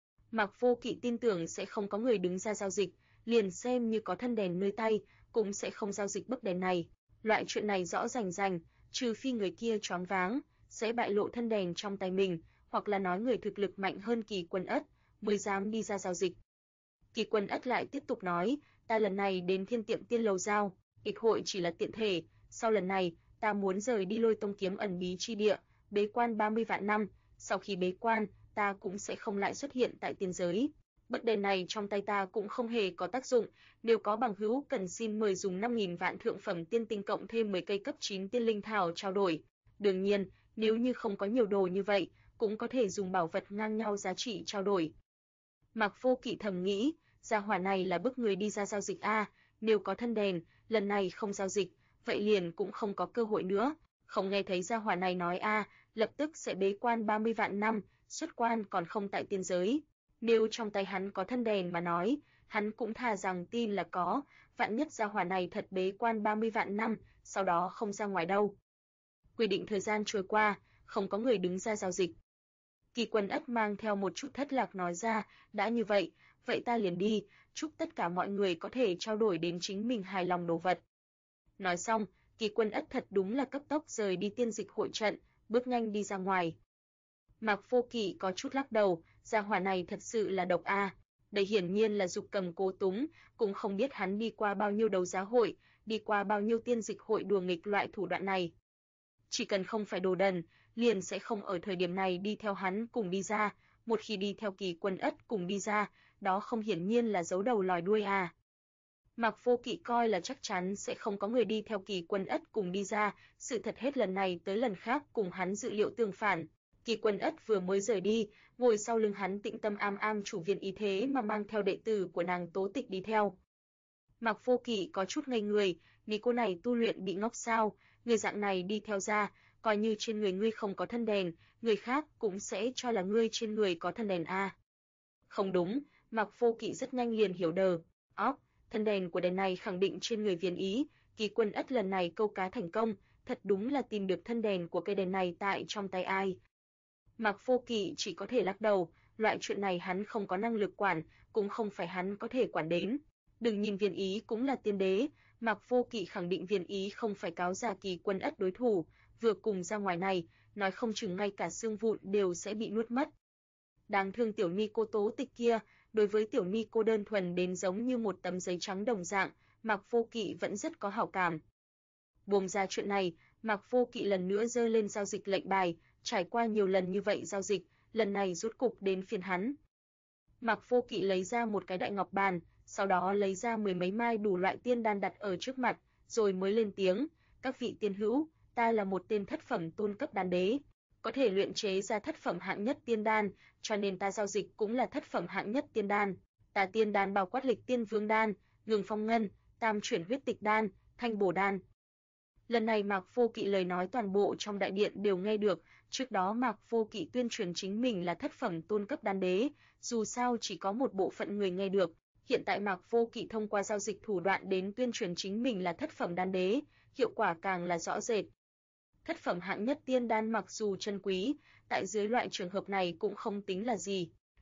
Mạc Vô Kỵ tin tưởng sẽ không có người đứng ra giao dịch, liền xem như có thân đèn nơi tay, cũng sẽ không giao dịch bức đèn này. Loại chuyện này rõ rành, trừ phi người kia choáng váng, sẽ bại lộ thân đèn trong tay mình, hoặc là nói người thực lực mạnh hơn Kỳ Quân Ất, mới dám đi ra giao dịch. Kỳ Quân Ất lại tiếp tục nói, ta lần này đến Thiên Tiệm Tiên Lầu giao, ịch hội chỉ là tiện thể, sau lần này, ta muốn rời đi Lôi Tông kiếm ẩn bí chi địa, bế quan 30 vạn năm, sau khi bế quan, ta cũng sẽ không lại xuất hiện tại tiên giới. Bức đèn này trong tay ta cũng không hề có tác dụng, nếu có bằng hữu cần xin mời dùng 5.000 vạn thượng phẩm tiên tinh cộng thêm 10 cây cấp 9 tiên linh thảo trao đổi. Đương nhiên, nếu như không có nhiều đồ như vậy, cũng có thể dùng bảo vật ngang nhau giá trị trao đổi. Mạc Vô Kỵ thầm nghĩ, gia hỏa này là bức người đi ra giao dịch a, nếu có thân đèn, lần này không giao dịch, vậy liền cũng không có cơ hội nữa. Không nghe thấy gia hỏa này nói a, lập tức sẽ bế quan 30 vạn năm, xuất quan còn không tại tiên giới. Nếu trong tay hắn có thân đèn mà nói, hắn cũng thà rằng tin là có, vạn nhất gia hỏa này thật bế quan 30 vạn năm, sau đó không ra ngoài đâu. Quy định thời gian trôi qua, không có người đứng ra giao dịch. Kỳ Quân Ất mang theo một chút thất lạc nói ra, đã như vậy, vậy ta liền đi, chúc tất cả mọi người có thể trao đổi đến chính mình hài lòng đồ vật. Nói xong, Kỳ Quân Ất thật đúng là cấp tốc rời đi tiên dịch hội trận, bước nhanh đi ra ngoài. Mạc Vô Kỵ có chút lắc đầu, gia hỏa này thật sự là độc a. Đây hiển nhiên là Dục Cầm Cố Túng, cũng không biết hắn đi qua bao nhiêu đấu giá hội, đi qua bao nhiêu tiên dịch hội đùa nghịch loại thủ đoạn này. Chỉ cần không phải đồ đần, liền sẽ không ở thời điểm này đi theo hắn cùng đi ra, một khi đi theo Kỳ Quân Ất cùng đi ra, đó không hiển nhiên là giấu đầu lòi đuôi à. Mạc Vô Kỵ coi là chắc chắn sẽ không có người đi theo Kỳ Quân Ất cùng đi ra, sự thật hết lần này tới lần khác cùng hắn dự liệu tương phản. Kỳ Quân Ất vừa mới rời đi, ngồi sau lưng hắn Tịnh Tâm Am Am chủ viên ý thế mà mang theo đệ tử của nàng Tố Tịch đi theo. Mạc Vô Kỵ có chút ngây người, nghĩ cô này tu luyện bị ngốc sao, người dạng này đi theo ra, coi như trên người ngươi không có thân đèn, người khác cũng sẽ cho là ngươi trên người có thân đèn a. Không đúng, Mạc Vô Kỵ rất nhanh liền hiểu đờ. Thân đèn của đèn này khẳng định trên người Viên Ý, Kỳ Quân Ất lần này câu cá thành công, thật đúng là tìm được thân đèn của cây đèn này tại trong tay ai. Mạc Vô Kỵ chỉ có thể lắc đầu, loại chuyện này hắn không có năng lực quản, cũng không phải hắn có thể quản đến. Đừng nhìn Viên Ý cũng là tiên đế, Mạc Vô Kỵ khẳng định Viên Ý không phải cáo già Kỳ Quân Ất đối thủ, vừa cùng ra ngoài này, nói không chừng ngay cả xương vụn đều sẽ bị nuốt mất. Đáng thương tiểu ni cô Tố Tịch kia, đối với tiểu ni cô đơn thuần đến giống như một tấm giấy trắng đồng dạng, Mạc Vô Kỵ vẫn rất có hảo cảm. Buông ra chuyện này, Mạc Vô Kỵ lần nữa giơ lên giao dịch lệnh bài, trải qua nhiều lần như vậy giao dịch, lần này rốt cục đến phiên hắn. Mạc Vô Kỵ lấy ra một cái đại ngọc bàn, sau đó lấy ra 10 mấy mai đủ loại tiên đan đặt ở trước mặt, rồi mới lên tiếng, các vị tiên hữu, ta là một tên thất phẩm tôn cấp đan đế, có thể luyện chế ra thất phẩm hạng nhất tiên đan, cho nên ta giao dịch cũng là thất phẩm hạng nhất tiên đan. Ta tiên đan bao quát Lịch Tiên Vương đan, Ngừng Phong Ngân, Tam chuyển huyết tịch đan, Thanh bổ đan. Lần này Mạc Vô Kỵ lời nói toàn bộ trong đại điện đều nghe được, trước đó Mạc Vô Kỵ tuyên truyền chính mình là thất phẩm tôn cấp đan đế, dù sao chỉ có một bộ phận người nghe được, hiện tại Mạc Vô Kỵ thông qua giao dịch thủ đoạn đến tuyên truyền chính mình là thất phẩm đan đế, hiệu quả càng là rõ rệt. Thất phẩm hạng nhất tiên đan mặc dù chân quý, tại dưới loại trường hợp này cũng không tính là gì.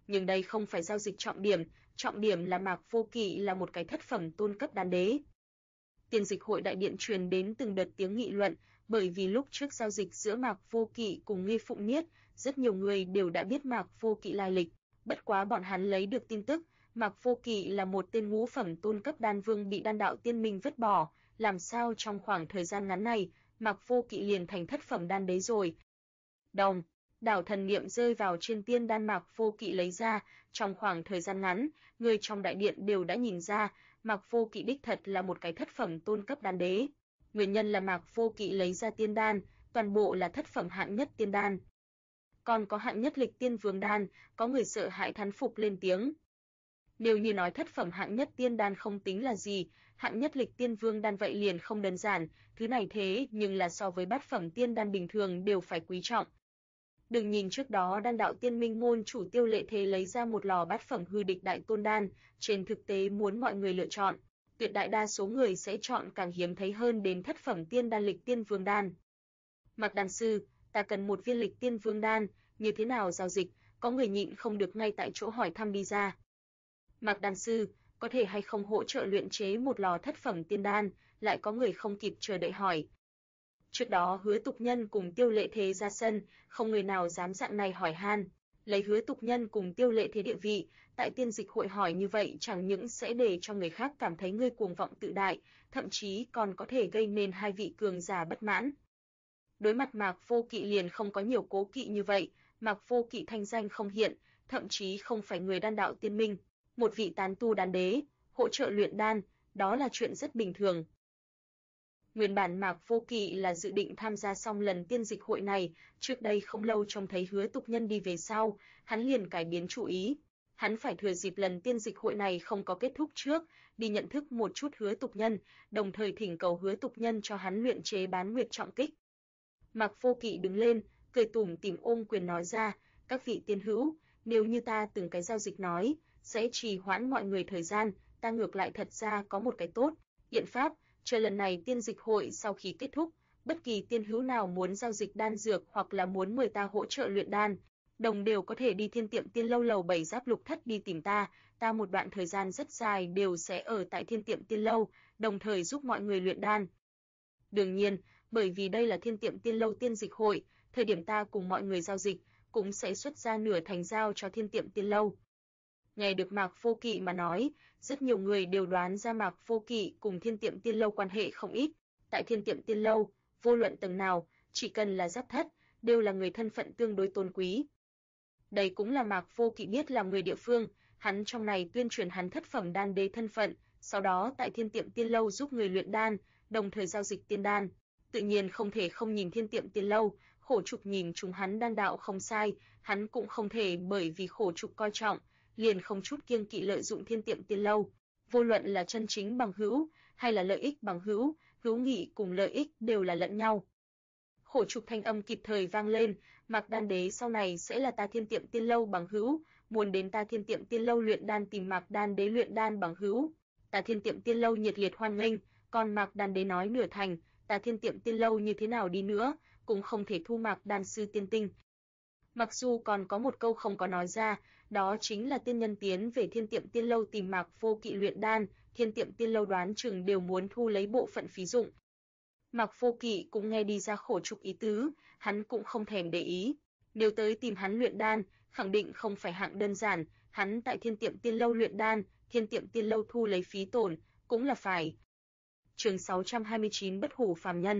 Nhưng đây không phải giao dịch trọng điểm là Mạc Vô Kỵ là một cái thất phẩm tôn cấp đan đế. Tiên dịch hội đại điện truyền đến từng đợt tiếng nghị luận, bởi vì lúc trước giao dịch giữa Mạc Vô Kỵ cùng Nghi Phụng Niết, rất nhiều người đều đã biết Mạc Vô Kỵ lai lịch, bất quá bọn hắn lấy được tin tức, Mạc Vô Kỵ là một tên ngũ phẩm tôn cấp đan vương bị đan đạo tiên minh vứt bỏ, làm sao trong khoảng thời gian ngắn này, Mạc Vô Kỵ liền thành thất phẩm đan đế rồi. Đồng, đảo thần niệm rơi vào trên tiên đan Mạc Vô Kỵ lấy ra, trong khoảng thời gian ngắn, người trong đại điện đều đã nhìn ra, Mạc Vô Kỵ đích thật là một cái thất phẩm tôn cấp đan đế. Nguyên nhân là Mạc Vô Kỵ lấy ra tiên đan, toàn bộ là thất phẩm hạng nhất tiên đan. Còn có hạng nhất lịch tiên vương đan, có người sợ hãi thán phục lên tiếng. Nếu như nói thất phẩm hạng nhất tiên đan không tính là gì, hạng nhất lịch tiên vương đan vậy liền không đơn giản, thứ này thế nhưng là so với bát phẩm tiên đan bình thường đều phải quý trọng. Đừng nhìn trước đó đan đạo tiên minh môn chủ Tiêu Lệ Thế lấy ra một lò bát phẩm hư địch đại tôn đan, trên thực tế muốn mọi người lựa chọn, tuyệt đại đa số người sẽ chọn càng hiếm thấy hơn đến thất phẩm tiên đan lịch tiên vương đan. Mạc đan sư, ta cần một viên lịch tiên vương đan, như thế nào giao dịch? Có người nhịn không được ngay tại chỗ hỏi thăm đi ra. Mạc đan sư, có thể hay không hỗ trợ luyện chế một lò thất phẩm tiên đan? Lại có người không kịp chờ đợi hỏi. Trước đó Hứa Tục Nhân cùng Tiêu Lệ Thế ra sân, không người nào dám dạng này hỏi han. Lấy Hứa Tục Nhân cùng Tiêu Lệ Thế địa vị, tại tiên dịch hội hỏi như vậy chẳng những sẽ để cho người khác cảm thấy ngươi cuồng vọng tự đại, thậm chí còn có thể gây nên hai vị cường giả bất mãn. Đối mặt Mạc Vô Kỵ liền không có nhiều cố kỵ như vậy, Mạc Vô Kỵ thanh danh không hiện, thậm chí không phải người đan đạo tiên minh, một vị tán tu đan đế, hỗ trợ luyện đan, đó là chuyện rất bình thường. Nguyên bản Mạc Vô Kỵ là dự định tham gia xong lần tiên dịch hội này, trước đây không lâu trông thấy Hứa Tục Nhân đi về sau, hắn liền cải biến chủ ý. Hắn phải thừa dịp lần tiên dịch hội này không có kết thúc trước, đi nhận thức một chút Hứa Tục Nhân, đồng thời thỉnh cầu Hứa Tục Nhân cho hắn luyện chế Bán Nguyệt Trọng Kích. Mạc Vô Kỵ đứng lên, cười tủm tỉm ôm quyền nói ra, các vị tiên hữu, nếu như ta từng cái giao dịch nói, sẽ trì hoãn mọi người thời gian, ta ngược lại thật ra có một cái tốt, biện pháp, chờ lần này tiên dịch hội sau khi kết thúc, bất kỳ tiên hữu nào muốn giao dịch đan dược hoặc là muốn mời ta hỗ trợ luyện đan, đồng đều có thể đi Thiên Tiệm Tiên Lâu lầu 7 Giáp Lục Thất đi tìm ta một đoạn thời gian rất dài đều sẽ ở tại Thiên Tiệm Tiên Lâu, đồng thời giúp mọi người luyện đan. Đương nhiên, bởi vì đây là Thiên Tiệm Tiên Lâu tiên dịch hội, thời điểm ta cùng mọi người giao dịch, cũng sẽ xuất ra nửa thành giao cho Thiên Tiệm Tiên Lâu. Nghe được Mạc Vô Kỵ mà nói, rất nhiều người đều đoán ra Mạc Vô Kỵ cùng Thiên Tiệm Tiên Lâu quan hệ không ít. Tại Thiên Tiệm Tiên Lâu, vô luận tầng nào, chỉ cần là giáp thất, đều là người thân phận tương đối tôn quý. Đây cũng là Mạc Vô Kỵ biết làm người địa phương, hắn trong này tuyên truyền hắn thất phẩm đan đế thân phận, sau đó tại Thiên Tiệm Tiên Lâu giúp người luyện đan, đồng thời giao dịch tiên đan. Tự nhiên không thể không nhìn Thiên Tiệm Tiên Lâu, Khổ Trục nhìn chúng hắn đan đạo không sai, hắn cũng không thể bởi vì Khổ Trục coi trọng, liền không chút kiêng kỵ lợi dụng Thiên Tiệm Tiên Lâu. Vô luận là chân chính bằng hữu, hay là lợi ích bằng hữu, hữu nghị cùng lợi ích đều là lẫn nhau. Khổ Trục thanh âm kịp thời vang lên, Mạc Đan Đế sau này sẽ là ta Thiên Tiệm Tiên Lâu bằng hữu, muốn đến ta Thiên Tiệm Tiên Lâu luyện đan tìm Mạc Đan Đế luyện đan bằng hữu. Ta Thiên Tiệm Tiên Lâu nhiệt liệt hoan nghênh, còn Mạc Đan Đế nói nửa thành, ta Thiên Tiệm Tiên Lâu như thế nào đi nữa, cũng không thể thu Mạc đan sư tiên tinh. Mặc dù còn có một câu không có nói ra, đó chính là tiên nhân tiến về Thiên Tiệm Tiên Lâu tìm Mạc Vô Kỵ luyện đan, Thiên Tiệm Tiên Lâu đoán chừng đều muốn thu lấy bộ phận phí dụng. Mạc Vô Kỵ cũng nghe đi ra Khổ Trục ý tứ, hắn cũng không thèm để ý. Nếu tới tìm hắn luyện đan, khẳng định không phải hạng đơn giản, hắn tại Thiên Tiệm Tiên Lâu luyện đan, Thiên Tiệm Tiên Lâu thu lấy phí tổn, cũng là phải. Chương 629 Bất hủ phàm nhân.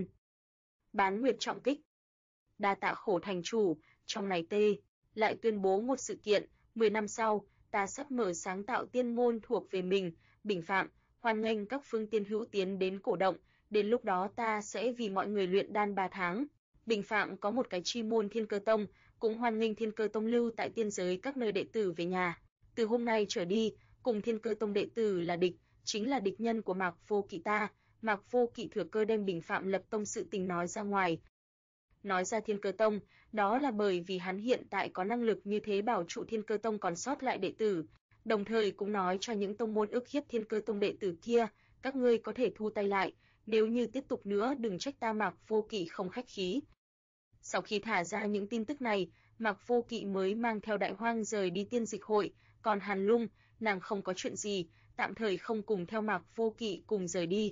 Bán Nguyệt Trọng Kích. Đa tạ Khổ thành chủ, trong này tê lại tuyên bố một sự kiện, 10 năm sau, ta sắp mở sáng tạo tiên môn thuộc về mình, Bình Phạm, hoan nghênh các phương tiên hữu tiến đến cổ động, đến lúc đó ta sẽ vì mọi người luyện đan 3 tháng. Bình Phạm có một cái chi môn Thiên Cơ Tông, cũng hoan nghênh Thiên Cơ Tông lưu tại tiên giới các nơi đệ tử về nhà. Từ hôm nay trở đi, cùng Thiên Cơ Tông đệ tử là địch, chính là địch nhân của Mạc Vô Kỵ ta. Mạc Vô Kỵ thừa cơ đem Bình Phạm lập tông sự tình nói ra ngoài. Nói ra Thiên Cơ Tông, đó là bởi vì hắn hiện tại có năng lực như thế bảo trụ Thiên Cơ Tông còn sót lại đệ tử, đồng thời cũng nói cho những tông môn ức hiếp Thiên Cơ Tông đệ tử kia, các ngươi có thể thu tay lại, nếu như tiếp tục nữa đừng trách ta Mạc Vô Kỵ không khách khí. Sau khi thả ra những tin tức này, Mạc Vô Kỵ mới mang theo Đại Hoang rời đi tiên dịch hội, còn Hàn Lung, nàng không có chuyện gì, tạm thời không cùng theo Mạc Vô Kỵ cùng rời đi.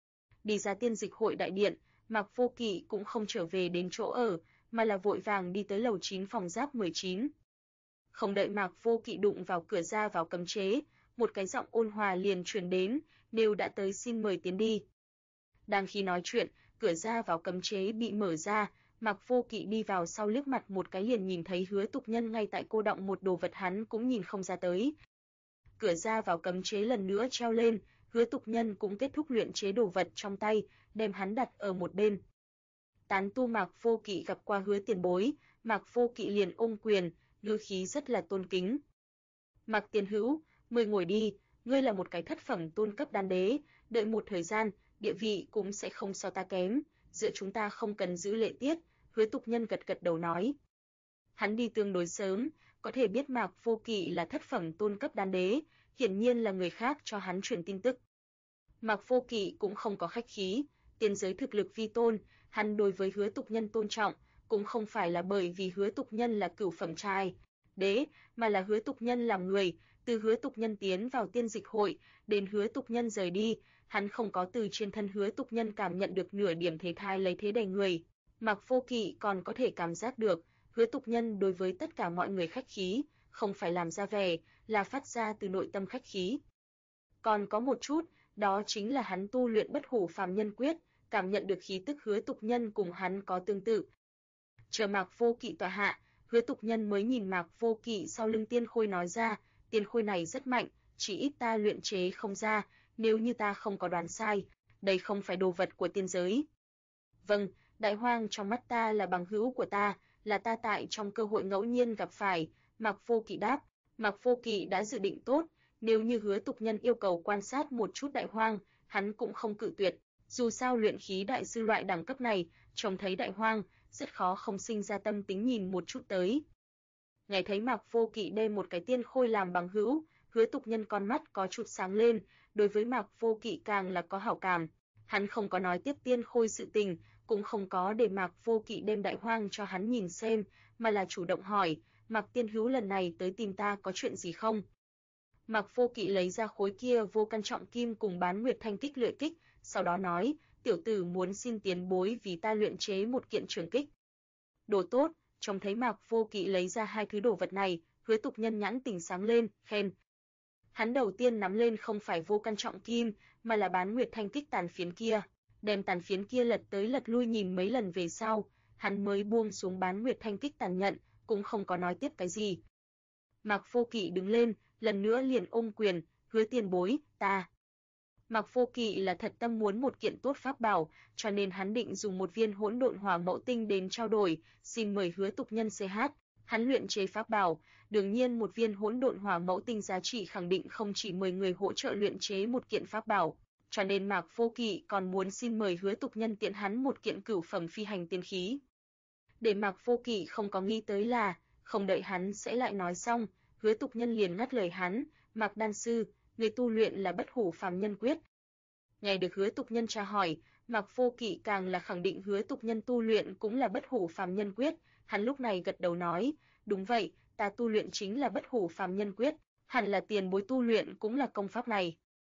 Đi ra tiên dịch hội đại điện, Mạc Vô Kỵ cũng không trở về đến chỗ ở, mà là vội vàng đi tới lầu 9 phòng giáp 19. Không đợi Mạc Vô Kỵ đụng vào cửa ra vào cấm chế, một cái giọng ôn hòa liền truyền đến, "Nếu đã tới xin mời tiến đi." Đang khi nói chuyện, cửa ra vào cấm chế bị mở ra, Mạc Vô Kỵ đi vào sau liếc mặt một cái liền nhìn thấy Hứa Tục Nhân ngay tại cô đọng một đồ vật hắn cũng nhìn không ra tới. Cửa ra vào cấm chế lần nữa treo lên, Hứa Tục Nhân cũng kết thúc luyện chế đồ vật trong tay, đem hắn đặt ở một bên. Tán tu Mạc Vô Kỵ gặp qua Hứa tiền bối, Mạc Vô Kỵ liền ôm quyền, ngữ khí rất là tôn kính. "Mạc tiền hữu, mời ngồi đi, ngươi là một cái thất phẩm tôn cấp đan đế, đợi một thời gian, địa vị cũng sẽ không so ta kém, giữa chúng ta không cần giữ lễ tiết." Hứa Tục Nhân gật gật đầu nói. Hắn đi tương đối sớm, có thể biết Mạc Vô Kỵ là thất phẩm tôn cấp đan đế, hiển nhiên là người khác cho hắn truyền tin tức. Mạc Vô Kỵ cũng không có khách khí, tiên giới thực lực vi tôn, hắn đối với Hứa Tục Nhân tôn trọng, cũng không phải là bởi vì Hứa Tục Nhân là cửu phẩm trai đế, mà là Hứa Tục Nhân làm người, từ Hứa Tục Nhân tiến vào tiên dịch hội, đến Hứa Tục Nhân rời đi, hắn không có từ trên thân Hứa Tục Nhân cảm nhận được nửa điểm thế thai lấy thế đè người. Mạc Vô Kỵ còn có thể cảm giác được, Hứa Tục Nhân đối với tất cả mọi người khách khí, không phải làm ra vẻ, là phát ra từ nội tâm khách khí. Còn có một chút, đó chính là hắn tu luyện Bất Hủ Phàm Nhân Quyết, cảm nhận được khí tức Hứa Tục Nhân cùng hắn có tương tự. Chờ Mạc Vô Kỵ tọa hạ, Hứa Tục Nhân mới nhìn Mạc Vô Kỵ sau lưng tiên khôi nói ra, tiên khôi này rất mạnh, chỉ ít ta luyện chế không ra, nếu như ta không có đoán sai, đây không phải đồ vật của tiên giới. Vâng, Đại Hoang trong mắt ta là bằng hữu của ta, là ta tại trong cơ hội ngẫu nhiên gặp phải, Mạc Vô Kỵ đáp. Mạc Vô Kỵ đã dự định tốt, nếu như Hứa Tục Nhân yêu cầu quan sát một chút Đại Hoang, hắn cũng không cự tuyệt, dù sao luyện khí đại sư loại đẳng cấp này, trông thấy Đại Hoang, rất khó không sinh ra tâm tính nhìn một chút tới. Nghe thấy Mạc Vô Kỵ đem một cái tiên khôi làm bằng hữu, Hứa Tục Nhân con mắt có chút sáng lên, đối với Mạc Vô Kỵ càng là có hảo cảm. Hắn không có nói tiếp tiên khôi sự tình, cũng không có để Mạc Vô Kỵ đem Đại Hoang cho hắn nhìn xem, mà là chủ động hỏi, Mạc tiên hữu lần này tới tìm ta có chuyện gì không? Mạc Vô Kỵ lấy ra khối kia vô căn trọng kim cùng Bán Nguyệt Thanh Kích luyện kích, sau đó nói, tiểu tử muốn xin tiền bối vì ta luyện chế một kiện trường kích. Đồ tốt, trông thấy Mạc Vô Kỵ lấy ra hai thứ đồ vật này, Hứa Tục Nhân nhãn tỉnh sáng lên, khen. Hắn đầu tiên nắm lên không phải vô căn trọng kim, mà là Bán Nguyệt Thanh Kích tàn phiến kia, đem tàn phiến kia lật tới lật lui nhìn mấy lần về sau, hắn mới buông xuống Bán Nguyệt Thanh Kích tàn nhận, cũng không có nói tiếp cái gì. Mạc Vô Kỵ đứng lên, lần nữa liền ôm quyền, Hứa tiền bối, ta. Mạc Vô Kỵ là thật tâm muốn một kiện tốt pháp bảo, cho nên hắn định dùng một viên Hỗn Độn Hỏa Mẫu Tinh đến trao đổi, xin mời Hứa Tục Nhân CH. Hắn luyện chế pháp bảo, đương nhiên một viên Hỗn Độn Hỏa Mẫu Tinh giá trị khẳng định không chỉ 10 người hỗ trợ luyện chế một kiện pháp bảo, cho nên Mạc Vô Kỵ còn muốn xin mời Hứa Tục Nhân tiện hắn một kiện cửu phẩm phi hành tiên khí. Để Mạc Vô Kỵ không có nghĩ tới là, không đợi hắn sẽ lại nói xong, Hứa Tục Nhân liền ngắt lời hắn, Mạc đan sư, người tu luyện là Bất Hủ Phàm Nhân Quyết. Nghe được Hứa Tục Nhân tra hỏi, Mạc Vô Kỵ càng là khẳng định Hứa Tục Nhân tu luyện cũng là Bất Hủ Phàm Nhân Quyết, hắn lúc này gật đầu nói, đúng vậy, ta tu luyện chính là Bất Hủ Phàm Nhân Quyết, hẳn là tiền bối tu luyện cũng là công pháp này.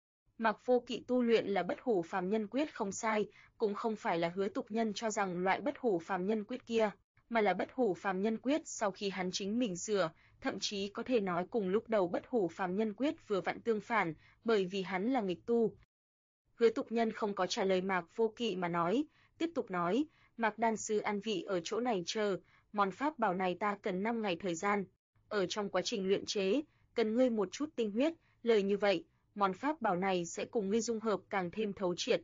Mạc Vô Kỵ tu luyện là Bất Hủ Phàm Nhân Quyết không sai, cũng không phải là Hứa Tục Nhân cho rằng loại Bất Hủ Phàm Nhân Quyết kia, mà là Bất Hủ Phàm Nhân Quyết sau khi hắn chính mình sửa, thậm chí có thể nói cùng lúc đầu Bất Hủ Phàm Nhân Quyết vừa vặn tương phản, bởi vì hắn là nghịch tu. Hứa Tục Nhân không có trả lời Mạc Vô Kỵ mà nói, tiếp tục nói, Mạc đan sư an vị ở chỗ này chờ, món pháp bảo này ta cần 5 ngày thời gian. Ở trong quá trình luyện chế, cần ngươi một chút tinh huyết, lời như vậy, món pháp bảo này sẽ cùng ngươi dung hợp càng thêm thấu triệt.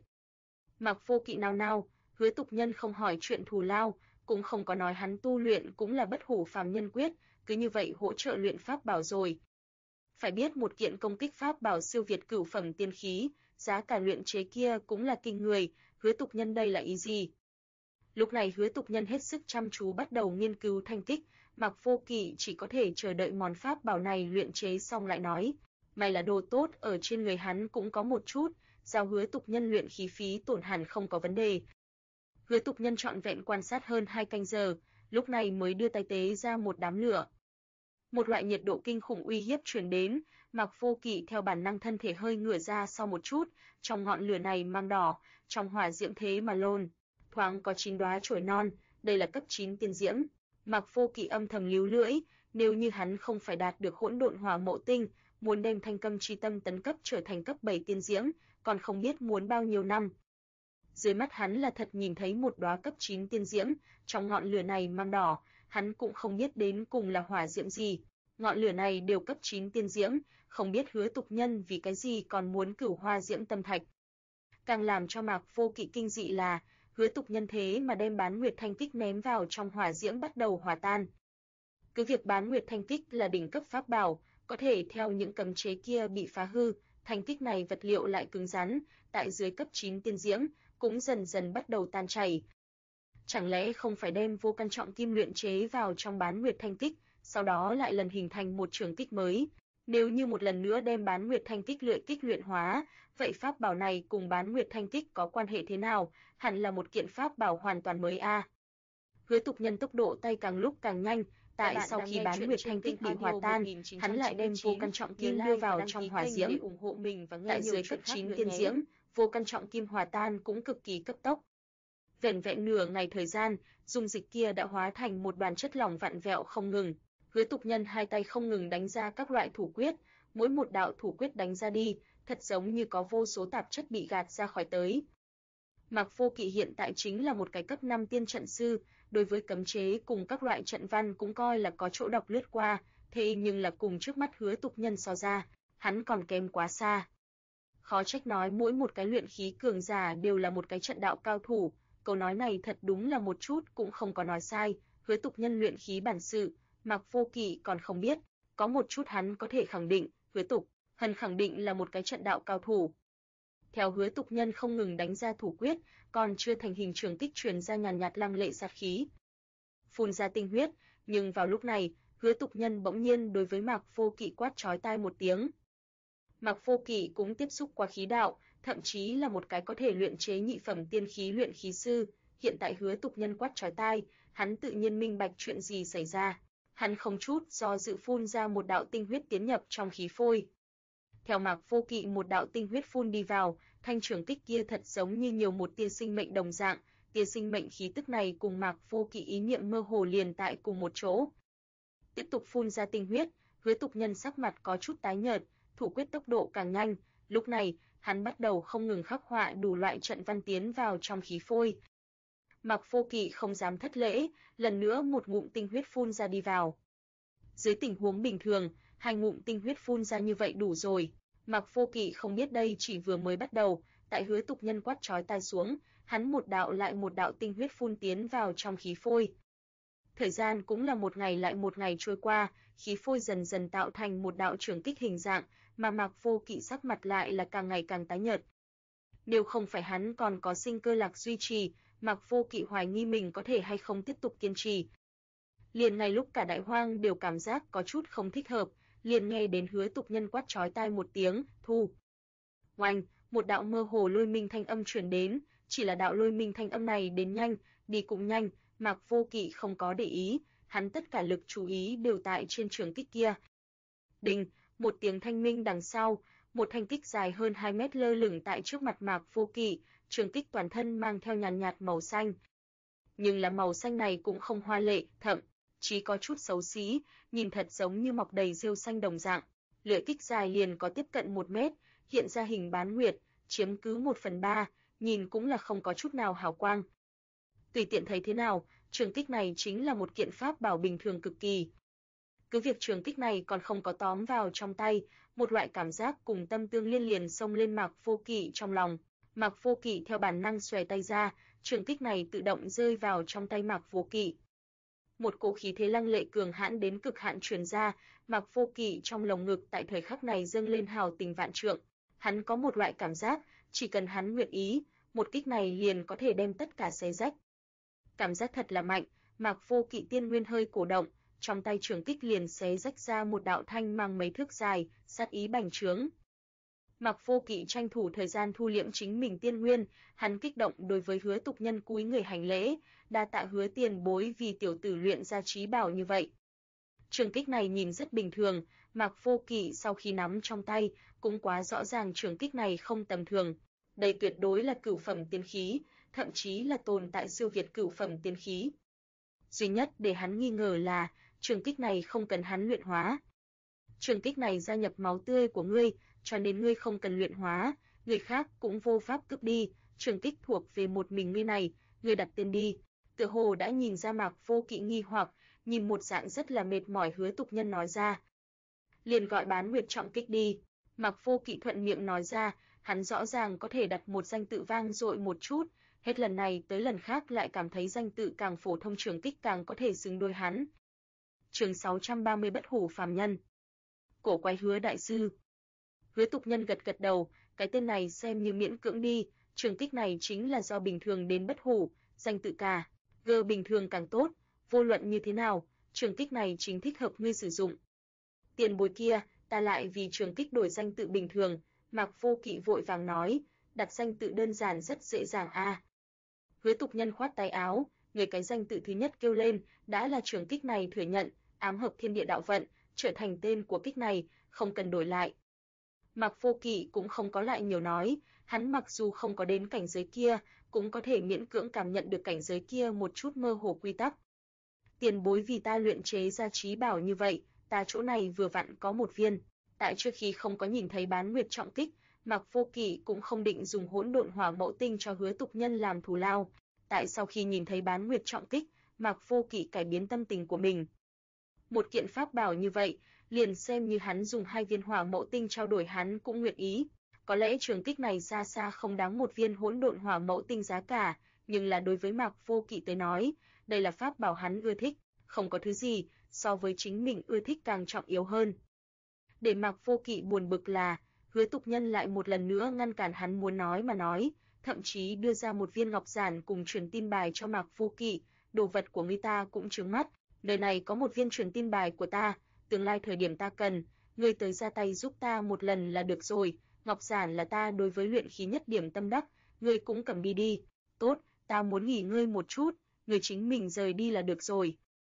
Mạc Vô Kỵ nao nao, Hứa Tục Nhân không hỏi chuyện thù lao, cũng không có nói hắn tu luyện cũng là Bất Hủ Phàm Nhân Quyết, cứ như vậy hỗ trợ luyện pháp bảo rồi. Phải biết một kiện công kích pháp bảo siêu việt cửu phẩm tiên khí, giá cả luyện chế kia cũng là kinh người, Hứa Tục Nhân đây là ý gì? Lúc này Hứa Tục Nhân hết sức chăm chú bắt đầu nghiên cứu thanh kích, Mạc Vô Kỵ chỉ có thể chờ đợi món pháp bảo này luyện chế xong lại nói, may là đồ tốt ở trên người hắn cũng có một chút, giao Hứa Tục Nhân luyện khí phí tổn hẳn không có vấn đề. Hứa Tục Nhân trọn vẹn quan sát hơn 2 canh giờ, lúc này mới đưa tay tế ra một đám lửa. Một loại nhiệt độ kinh khủng uy hiếp truyền đến, Mạc Vô Kỵ theo bản năng thân thể hơi ngửa ra sau một chút, trong ngọn lửa này mang đỏ, trong hỏa diễm thế mà lôn, thoáng có 9 đóa chồi non, đây là cấp 9 tiên diễm. Mạc Vô Kỵ âm thầm líu lưỡi, nếu như hắn không phải đạt được hỗn độn hỏa mộ tinh, muốn đem Thanh Câm Chi Tâm tấn cấp trở thành cấp 7 tiên diễm, còn không biết muốn bao nhiêu năm. Dưới mắt hắn là thật nhìn thấy một đóa cấp 9 tiên diễm, trong ngọn lửa này mang đỏ, hắn cũng không biết đến cùng là hỏa diễm gì. Ngọn lửa này đều cấp 9 tiên diễm, không biết Hứa Tục Nhân vì cái gì còn muốn Cửu Hoa Diễm Tâm Thạch. Càng làm cho Mạc Vô Kỵ kinh dị là, Hứa Tục Nhân thế mà đem Bán Nguyệt Thanh Kích ném vào trong hỏa diễm bắt đầu hòa tan. Cứ việc Bán Nguyệt Thanh Kích là đỉnh cấp pháp bảo, có thể theo những cấm chế kia bị phá hư, thanh kích này vật liệu lại cứng rắn, tại dưới cấp 9 tiên diễm, cũng dần dần bắt đầu tan chảy. Chẳng lẽ không phải đem vô căn trọng kim luyện chế vào trong Bán Nguyệt Thanh Kích, sau đó lại lần hình thành một trường kích mới? Nếu như một lần nữa đem Bán Nguyệt Thanh Kích luyện hóa, vậy pháp bảo này cùng Bán Nguyệt Thanh Kích có quan hệ thế nào? Hẳn là một kiện pháp bảo hoàn toàn mới a. Hứa Tục Nhân tốc độ tay càng lúc càng nhanh, tại sau khi Bán Nguyệt Thanh Kích bị hòa tan, hắn lại đem vô căn trọng kim đưa vào trong hỏa diễm, ủng hộ mình và tại dưới cấp 9 tiên diễm, vô căn trọng kim hòa tan cũng cực kỳ cấp tốc. Vẻn vẹn nửa ngày thời gian, dung dịch kia đã hóa thành một đoàn chất lỏng vặn vẹo không ngừng. Hứa Tục Nhân hai tay không ngừng đánh ra các loại thủ quyết, mỗi một đạo thủ quyết đánh ra đi, thật giống như có vô số tạp chất bị gạt ra khỏi tới. Mạc Vô Kỵ hiện tại chính là một cái cấp 5 tiên trận sư, đối với cấm chế cùng các loại trận văn cũng coi là có chỗ đọc lướt qua, thế nhưng là cùng trước mắt Hứa Tục Nhân so ra, hắn còn kém quá xa. Khó trách nói mỗi một cái luyện khí cường giả đều là một cái trận đạo cao thủ, câu nói này thật đúng là một chút cũng không có nói sai. Hứa Tục Nhân luyện khí bản sự, Mạc Vô Kỵ còn không biết, có một chút hắn có thể khẳng định, Hứa Tục Hân khẳng định là một cái trận đạo cao thủ. Theo Hứa Tục Nhân không ngừng đánh ra thủ quyết, còn chưa thành hình trường kích truyền ra nhàn nhạt lăng lệ sát khí, phun ra tinh huyết, nhưng vào lúc này, Hứa Tục Nhân bỗng nhiên đối với Mạc Vô Kỵ quát chói tai một tiếng. Mạc Vô Kỵ cũng tiếp xúc qua khí đạo, thậm chí là một cái có thể luyện chế nhị phẩm tiên khí luyện khí sư, hiện tại Hứa Tục Nhân quát chói tai, hắn tự nhiên minh bạch chuyện gì xảy ra. Hắn không chút do dự phun ra một đạo tinh huyết tiến nhập trong khí phôi. Theo Mạc Vô Kỵ một đạo tinh huyết phun đi vào, thanh trường kích kia thật giống như nhiều một tia sinh mệnh đồng dạng, tia sinh mệnh khí tức này cùng Mạc Vô Kỵ ý niệm mơ hồ liền tại cùng một chỗ. Tiếp tục phun ra tinh huyết, Hứa Tục Nhân sắc mặt có chút tái nhợt, thủ quyết tốc độ càng nhanh, lúc này, hắn bắt đầu không ngừng khắc họa đủ loại trận văn tiến vào trong khí phôi. Mạc Vô Kỵ không dám thất lễ, lần nữa một ngụm tinh huyết phun ra đi vào. Dưới tình huống bình thường, hai ngụm tinh huyết phun ra như vậy đủ rồi. Mạc Vô Kỵ không biết đây chỉ vừa mới bắt đầu, tại Hứa Tục Nhân quát chói tai xuống, hắn một đạo lại một đạo tinh huyết phun tiến vào trong khí phôi. Thời gian cũng là một ngày lại một ngày trôi qua, khí phôi dần dần tạo thành một đạo trường kích hình dạng, mà Mạc Vô Kỵ sắc mặt lại là càng ngày càng tái nhợt. Nếu không phải hắn còn có sinh cơ lạc duy trì, Mạc Vô Kỵ hoài nghi mình có thể hay không tiếp tục kiên trì. Liền ngay lúc cả đại hoang đều cảm giác có chút không thích hợp, liền nghe đến Hứa Tục Nhân quát chói tai một tiếng, thu. Oanh, một đạo mơ hồ lôi minh thanh âm truyền đến, chỉ là đạo lôi minh thanh âm này đến nhanh, đi cũng nhanh, Mạc Vô Kỵ không có để ý, hắn tất cả lực chú ý đều tại trên trường kích kia. Đinh, một tiếng thanh minh đằng sau, một thanh kích dài hơn 2 mét lơ lửng tại trước mặt Mạc Vô Kỵ, trường kích toàn thân mang theo nhàn nhạt màu xanh. Nhưng là màu xanh này cũng không hoa lệ, thậm chí có chút xấu xí, nhìn thật giống như mọc đầy rêu xanh đồng dạng. Lưỡi kích dài liền có tiếp cận 1 mét, hiện ra hình bán nguyệt, chiếm cứ 1/3, nhìn cũng là không có chút nào hào quang. Tùy tiện thấy thế nào, trường kích này chính là một kiện pháp bảo bình thường cực kỳ. Cứ việc trường kích này còn không có tóm vào trong tay, một loại cảm giác cùng tâm tương liên liền xông lên Mạc Vô Kỵ trong lòng. Mạc Vô Kỵ theo bản năng xòe tay ra, trường kích này tự động rơi vào trong tay Mạc Vô Kỵ. Một cỗ khí thế lăng lệ cường hãn đến cực hạn truyền ra, Mạc Vô Kỵ trong lồng ngực tại thời khắc này dâng lên hào tình vạn trượng. Hắn có một loại cảm giác, chỉ cần hắn nguyện ý, một kích này liền có thể đem tất cả xé rách. Cảm giác thật là mạnh, Mạc Vô Kỵ tiên nguyên hơi cổ động, trong tay trường kích liền xé rách ra một đạo thanh mang mấy thước dài, sát ý bành trướng. Mạc Vô Kỵ tranh thủ thời gian thu liễm chính mình tiên nguyên, hắn kích động đối với Hứa Tục Nhân cúi người hành lễ, đa tạ Hứa tiền bối vì tiểu tử luyện ra trí bảo như vậy. Trường kích này nhìn rất bình thường, Mạc Vô Kỵ sau khi nắm trong tay, cũng quá rõ ràng trường kích này không tầm thường. Đây tuyệt đối là cửu phẩm tiên khí, thậm chí là tồn tại siêu việt cửu phẩm tiên khí. Duy nhất để hắn nghi ngờ là, trường kích này không cần hắn luyện hóa. Trường kích này gia nhập máu tươi của ngươi, cho nên ngươi không cần luyện hóa, người khác cũng vô pháp cướp đi, trường kích thuộc về một mình ngươi này, ngươi đặt tên đi. Tựa hồ đã nhìn ra Mạc Vô Kỵ nghi hoặc, nhìn một dạng rất là mệt mỏi Hứa Tục Nhân nói ra. Liền gọi Bán Nguyệt trọng kích đi. Mạc Vô Kỵ thuận miệng nói ra, hắn rõ ràng có thể đặt một danh tự vang dội một chút, hết lần này tới lần khác lại cảm thấy danh tự càng phổ thông trường kích càng có thể xứng đôi hắn. Chương 630 Bất Hủ phàm nhân. Cổ quái Hứa đại sư. Hứa Tục Nhân gật gật đầu, cái tên này xem như miễn cưỡng đi, trường kích này chính là do bình thường đến bất hủ, danh tự cả, gờ bình thường càng tốt, vô luận như thế nào, trường kích này chính thích hợp ngươi sử dụng. Tiền bối kia, ta lại vì trường kích đổi danh tự bình thường, Mạc Vô Kỵ vội vàng nói, đặt danh tự đơn giản rất dễ dàng a. Hứa Tục Nhân khoát tay áo, người cái danh tự thứ nhất kêu lên, đã là trường kích này thừa nhận, ám hợp thiên địa đạo vận, trở thành tên của kích này, không cần đổi lại. Mạc Vô Kỵ cũng không có lại nhiều nói, hắn mặc dù không có đến cảnh giới kia, cũng có thể miễn cưỡng cảm nhận được cảnh giới kia một chút mơ hồ quy tắc. Tiền bối vì ta luyện chế ra trí bảo như vậy, ta chỗ này vừa vặn có một viên. Tại trước khi không có nhìn thấy Bán Nguyệt trọng kích, Mạc Vô Kỵ cũng không định dùng Hỗn Độn Hỏa Mẫu Tinh cho Hứa Tục Nhân làm thù lao. Tại sau khi nhìn thấy Bán Nguyệt trọng kích, Mạc Vô Kỵ cải biến tâm tình của mình. Một kiện pháp bảo như vậy, liền xem như hắn dùng 2 viên Hỏa Mẫu Tinh trao đổi hắn cũng nguyện ý. Có lẽ trường kích này xa xa không đáng một viên Hỗn Độn Hỏa Mẫu Tinh giá cả, nhưng là đối với Mạc Vô Kỵ tới nói, đây là pháp bảo hắn ưa thích, không có thứ gì so với chính mình ưa thích càng trọng yếu hơn. Để Mạc Vô Kỵ buồn bực là, Hứa Tục Nhân lại một lần nữa ngăn cản hắn muốn nói mà nói, thậm chí đưa ra một viên ngọc giản cùng truyền tin bài cho Mạc Vô Kỵ, đồ vật của người ta cũng trướng mắt, nơi này có một viên truyền tin bài của ta, tương lai thời điểm ta cần, ngươi tới ra tay giúp ta một lần là được rồi, ngọc giản là ta đối với luyện khí nhất điểm tâm đắc, ngươi cũng cầm đi đi. Tốt, ta muốn nghỉ ngơi một chút, ngươi chính mình rời đi là được rồi.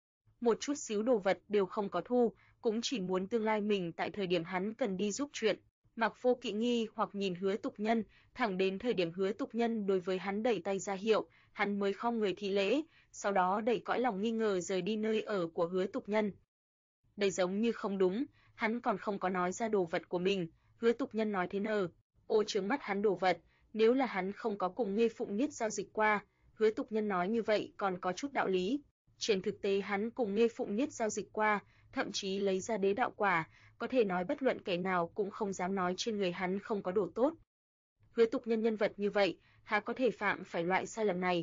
Một chút xíu đồ vật đều không có thu, cũng chỉ muốn tương lai mình tại thời điểm hắn cần đi giúp chuyện. Mạc Vô Kỵ nghi hoặc nhìn Hứa Tục Nhân, thẳng đến thời điểm Hứa Tục Nhân đối với hắn đẩy tay ra hiệu, hắn mới khom người thi lễ, sau đó đẩy cõi lòng nghi ngờ rời đi nơi ở của Hứa Tục Nhân. Đây giống như không đúng, hắn còn không có nói ra đồ vật của mình, Hứa Tục Nhân nói thế nào? Ô trướng mắt hắn đồ vật, nếu là hắn không có cùng Nghê Phụng Niết giao dịch qua, Hứa Tục Nhân nói như vậy còn có chút đạo lý. Trên thực tế hắn cùng Nghê Phụng Niết giao dịch qua, thậm chí lấy ra đế đạo quả, có thể nói bất luận kẻ nào cũng không dám nói trên người hắn không có đồ tốt. Hứa Tục Nhân nhân vật như vậy, há có thể phạm phải loại sai lầm này?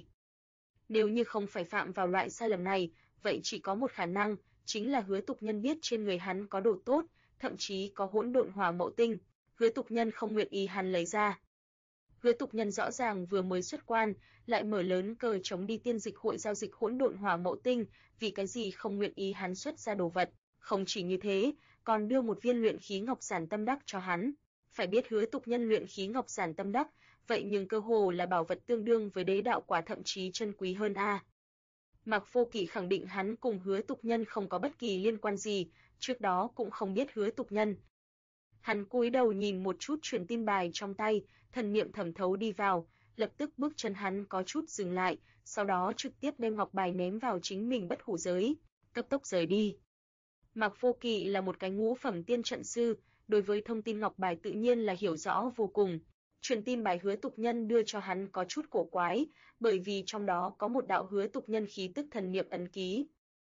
Nếu như không phải phạm vào loại sai lầm này, vậy chỉ có một khả năng, chính là Hứa Tục Nhân biết trên người hắn có đồ tốt, thậm chí có Hỗn Độn Hỏa Mẫu Tinh, Hứa Tục Nhân không nguyện ý hắn lấy ra. Hứa Tục Nhân rõ ràng vừa mới xuất quan, lại mở lớn cờ chống đi tiên dịch hội giao dịch Hỗn Độn Hỏa Mẫu Tinh, vì cái gì không nguyện ý hắn xuất ra đồ vật, không chỉ như thế, còn đưa một viên luyện khí ngọc giản tâm đắc cho hắn. Phải biết Hứa Tục Nhân luyện khí ngọc giản tâm đắc, vậy nhưng cơ hồ là bảo vật tương đương với đế đạo quả, thậm chí chân quý hơn a. Mạc Vô Kỵ khẳng định hắn cùng Hứa Tục Nhân không có bất kỳ liên quan gì, trước đó cũng không biết Hứa Tục Nhân. Hắn cúi đầu nhìn một chút truyền tin bài trong tay, thần niệm thẩm thấu đi vào, lập tức bước chân hắn có chút dừng lại, sau đó trực tiếp đem ngọc bài ném vào chính mình bất hủ giới, cấp tốc rời đi. Mạc Vô Kỵ là một cái ngũ phẩm tiên trận sư, đối với thông tin ngọc bài tự nhiên là hiểu rõ vô cùng. Truyền tin bài Hứa Tục Nhân đưa cho hắn có chút cổ quái, bởi vì trong đó có một đạo Hứa Tục Nhân khí tức thần niệm ấn ký.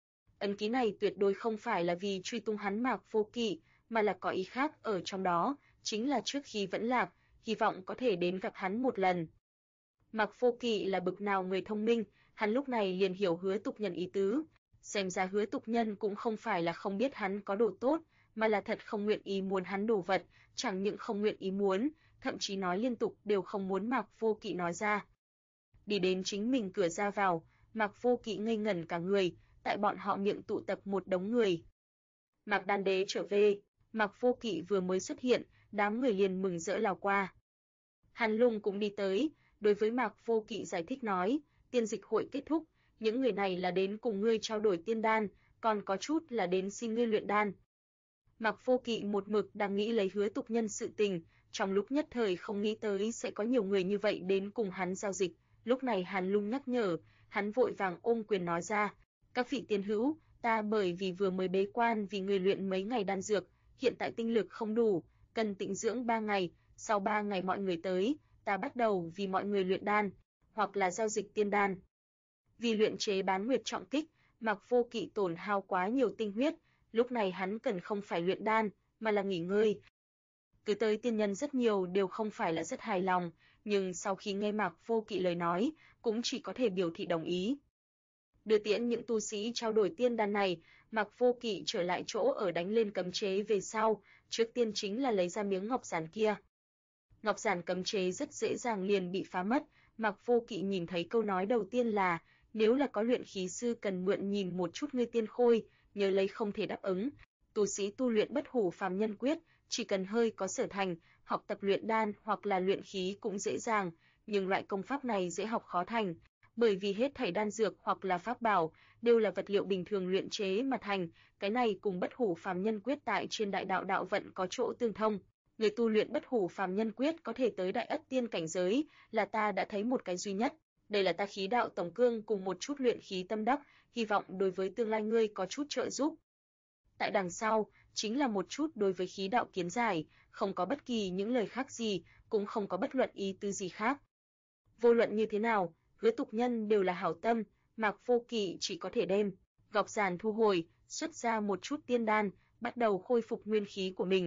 Ấn ký này tuyệt đối không phải là vì truy tung hắn Mạc Vô Kỵ, mà là có ý khác ở trong đó, chính là trước khi vẫn lạc, hy vọng có thể đến gặp hắn một lần. Mạc Vô Kỵ là bực nào người thông minh, hắn lúc này liền hiểu Hứa Tục Nhân ý tứ, xem ra Hứa Tục Nhân cũng không phải là không biết hắn có đồ tốt, mà là thật không nguyện ý muốn hắn đồ vật, chẳng những không nguyện ý muốn, thậm chí nói liên tục đều không muốn Mạc Vô Kỵ nói ra. Đi đến chính mình cửa ra vào, Mạc Vô Kỵ ngây ngẩn cả người, tại bọn họ miệng tụ tập một đống người. Mạc Đan Đế trở về, Mạc Vô Kỵ vừa mới xuất hiện, đám người liền mừng rỡ lao qua. Hàn Lung cũng đi tới, đối với Mạc Vô Kỵ giải thích nói, tiên dịch hội kết thúc, những người này là đến cùng ngươi trao đổi tiên đan, còn có chút là đến xin ngươi luyện đan. Mạc Vô Kỵ một mực đang nghĩ lấy Hứa Tục Nhân sự tình, trong lúc nhất thời không nghĩ tới sẽ có nhiều người như vậy đến cùng hắn giao dịch. Lúc này Hàn Lung nhắc nhở, hắn vội vàng ôm quyền nói ra, các vị tiên hữu, ta bởi vì vừa mới bế quan vì người luyện mấy ngày đan dược, hiện tại tinh lực không đủ, cần tĩnh dưỡng 3 ngày, sau 3 ngày mọi người tới, ta bắt đầu vì mọi người luyện đan, hoặc là giao dịch tiên đan. Vì luyện chế Bán Nguyệt Trọng Kích, Mạc Vô Kỵ tổn hao quá nhiều tinh huyết, lúc này hắn cần không phải luyện đan, mà là nghỉ ngơi. Cứ tới tiên nhân rất nhiều đều không phải là rất hài lòng, nhưng sau khi nghe Mạc Vô Kỵ lời nói, cũng chỉ có thể biểu thị đồng ý. Đưa tiễn những tu sĩ trao đổi tiên đan này, Mạc Vô Kỵ trở lại chỗ ở đánh lên cấm chế về sau, trước tiên chính là lấy ra miếng ngọc giản kia. Ngọc giản cấm chế rất dễ dàng liền bị phá mất, Mạc Vô Kỵ nhìn thấy câu nói đầu tiên là, nếu là có luyện khí sư cần mượn nhìn một chút ngươi tiên khôi, nhớ lấy không thể đáp ứng. Tu sĩ tu luyện bất hủ phàm nhân quyết, chỉ cần hơi có sở thành, học tập luyện đan hoặc là luyện khí cũng dễ dàng, nhưng loại công pháp này dễ học khó thành, bởi vì hết thảy đan dược hoặc là pháp bảo đều là vật liệu bình thường luyện chế mà thành, cái này cùng bất hủ phàm nhân quyết tại trên đại đạo đạo vận có chỗ tương thông. Người tu luyện bất hủ phàm nhân quyết có thể tới đại ất tiên cảnh giới, là ta đã thấy một cái duy nhất. Đây là ta khí đạo tổng cương cùng một chút luyện khí tâm đắc, hy vọng đối với tương lai ngươi có chút trợ giúp. Tại đằng sau, chính là một chút đối với khí đạo kiến giải, không có bất kỳ những lời khác gì, cũng không có bất luận ý tư gì khác. Vô luận như thế nào, Hứa Tục Nhân đều là hảo tâm, Mạc Vô Kỵ chỉ có thể đem ngọc giản thu hồi, xuất ra một chút tiên đan, bắt đầu khôi phục nguyên khí của mình.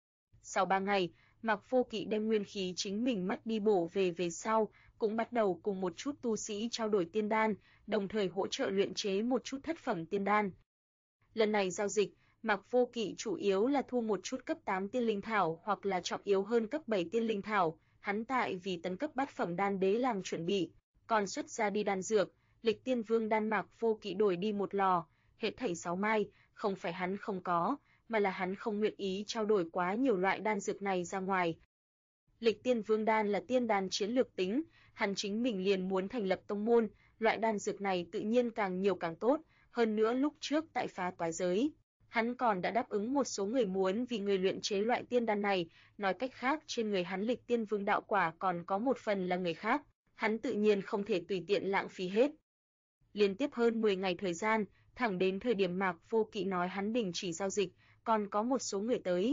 Sau 3 ngày, Mạc Vô Kỵ đem nguyên khí chính mình mất đi bổ về sau, cũng bắt đầu cùng một chút tu sĩ trao đổi tiên đan, đồng thời hỗ trợ luyện chế một chút thất phẩm tiên đan. Lần này giao dịch, Mạc Vô Kỵ chủ yếu là thu một chút cấp 8 tiên linh thảo hoặc là trọng yếu hơn cấp 7 tiên linh thảo, hắn tại vì tấn cấp bát phẩm đan đế làm chuẩn bị, còn xuất ra đi đan dược, Lịch Tiên Vương đan Mạc Vô Kỵ đổi đi một lò, hết thảy 6 mai, không phải hắn không có, mà là hắn không nguyện ý trao đổi quá nhiều loại đan dược này ra ngoài. Lịch Tiên Vương đan là tiên đan chiến lược tính, hắn chính mình liền muốn thành lập tông môn, loại đan dược này tự nhiên càng nhiều càng tốt, hơn nữa lúc trước tại phá toái giới, hắn còn đã đáp ứng một số người muốn vì người luyện chế loại tiên đan này, nói cách khác trên người hắn Lịch Tiên Vương đạo quả còn có một phần là người khác, hắn tự nhiên không thể tùy tiện lãng phí hết. Liên tiếp hơn 10 ngày thời gian, thẳng đến thời điểm Mạc Vô Kỵ nói hắn đình chỉ giao dịch, còn có một số người tới.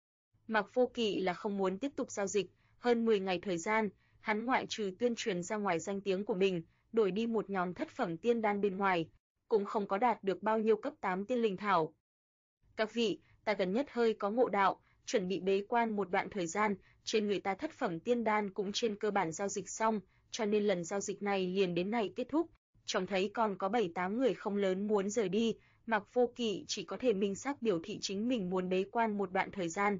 Mạc Vô Kỵ là không muốn tiếp tục giao dịch, hơn 10 ngày thời gian, hắn ngoại trừ tuyên truyền ra ngoài danh tiếng của mình, đổi đi một nhóm thất phẩm tiên đan bên ngoài, cũng không có đạt được bao nhiêu cấp 8 tiên linh thảo. Các vị, ta gần nhất hơi có ngộ đạo, chuẩn bị bế quan một đoạn thời gian, trên người ta thất phẩm tiên đan cũng trên cơ bản giao dịch xong, cho nên lần giao dịch này liền đến này kết thúc. Trông thấy còn có 7-8 người không lớn muốn rời đi, Mạc Vô Kỵ chỉ có thể minh xác biểu thị chính mình muốn bế quan một đoạn thời gian.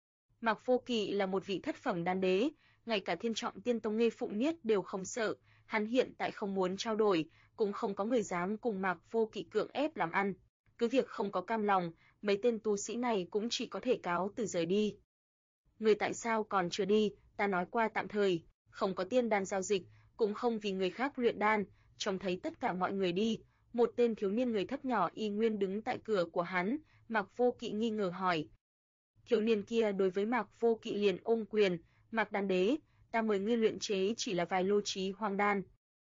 Mạc Vô Kỵ là một vị thất phẩm đan đế, ngay cả Thiên Trọng Tiên Tông Nghê Phụng Niết đều không sợ, hắn hiện tại không muốn trao đổi, cũng không có người dám cùng Mạc Vô Kỵ cưỡng ép làm ăn. Cứ việc không có cam lòng, mấy tên tu sĩ này cũng chỉ có thể cáo từ rời đi. Người tại sao còn chưa đi, ta nói qua tạm thời, không có tiên đan giao dịch, cũng không vì người khác luyện đan, trông thấy tất cả mọi người đi, một tên thiếu niên người thấp nhỏ y nguyên đứng tại cửa của hắn, Mạc Vô Kỵ nghi ngờ hỏi. Thiếu niên kia đối với Mạc Vô Kỵ liền ôm quyền, Mạc đan đế, ta mời ngươi luyện chế chỉ là vài lô trí hoang đan.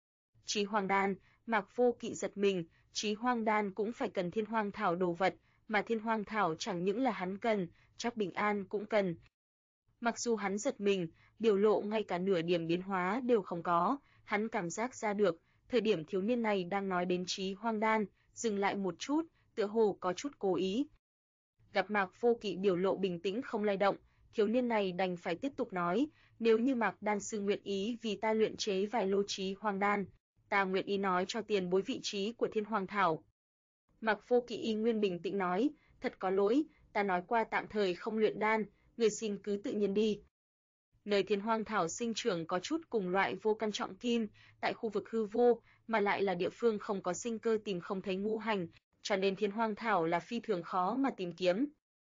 Trí hoang đan, Mạc Vô Kỵ giật mình, trí hoang đan cũng phải cần thiên hoang thảo đồ vật, mà thiên hoang thảo chẳng những là hắn cần, chắc Bình An cũng cần. Mặc dù hắn giật mình, biểu lộ ngay cả nửa điểm biến hóa đều không có, hắn cảm giác ra được, thời điểm thiếu niên này đang nói đến trí hoang đan, dừng lại một chút, tựa hồ có chút cố ý. Gặp Mạc Vô Kỵ biểu lộ bình tĩnh không lay động, thiếu niên này đành phải tiếp tục nói, nếu như Mạc đan sư nguyện ý vì ta luyện chế vài lô trí hoang đan, ta nguyện ý nói cho tiền bối vị trí của thiên hoàng thảo. Mạc Vô Kỵ y nguyên bình tĩnh nói, thật có lỗi, ta nói qua tạm thời không luyện đan, người xin cứ tự nhiên đi. Nơi thiên hoang thảo sinh trưởng có chút cùng loại vô căn trọng kim, tại khu vực hư vô, mà lại là địa phương không có sinh cơ tìm không thấy ngũ hành, cho nên thiên hoang thảo là phi thường khó mà tìm kiếm.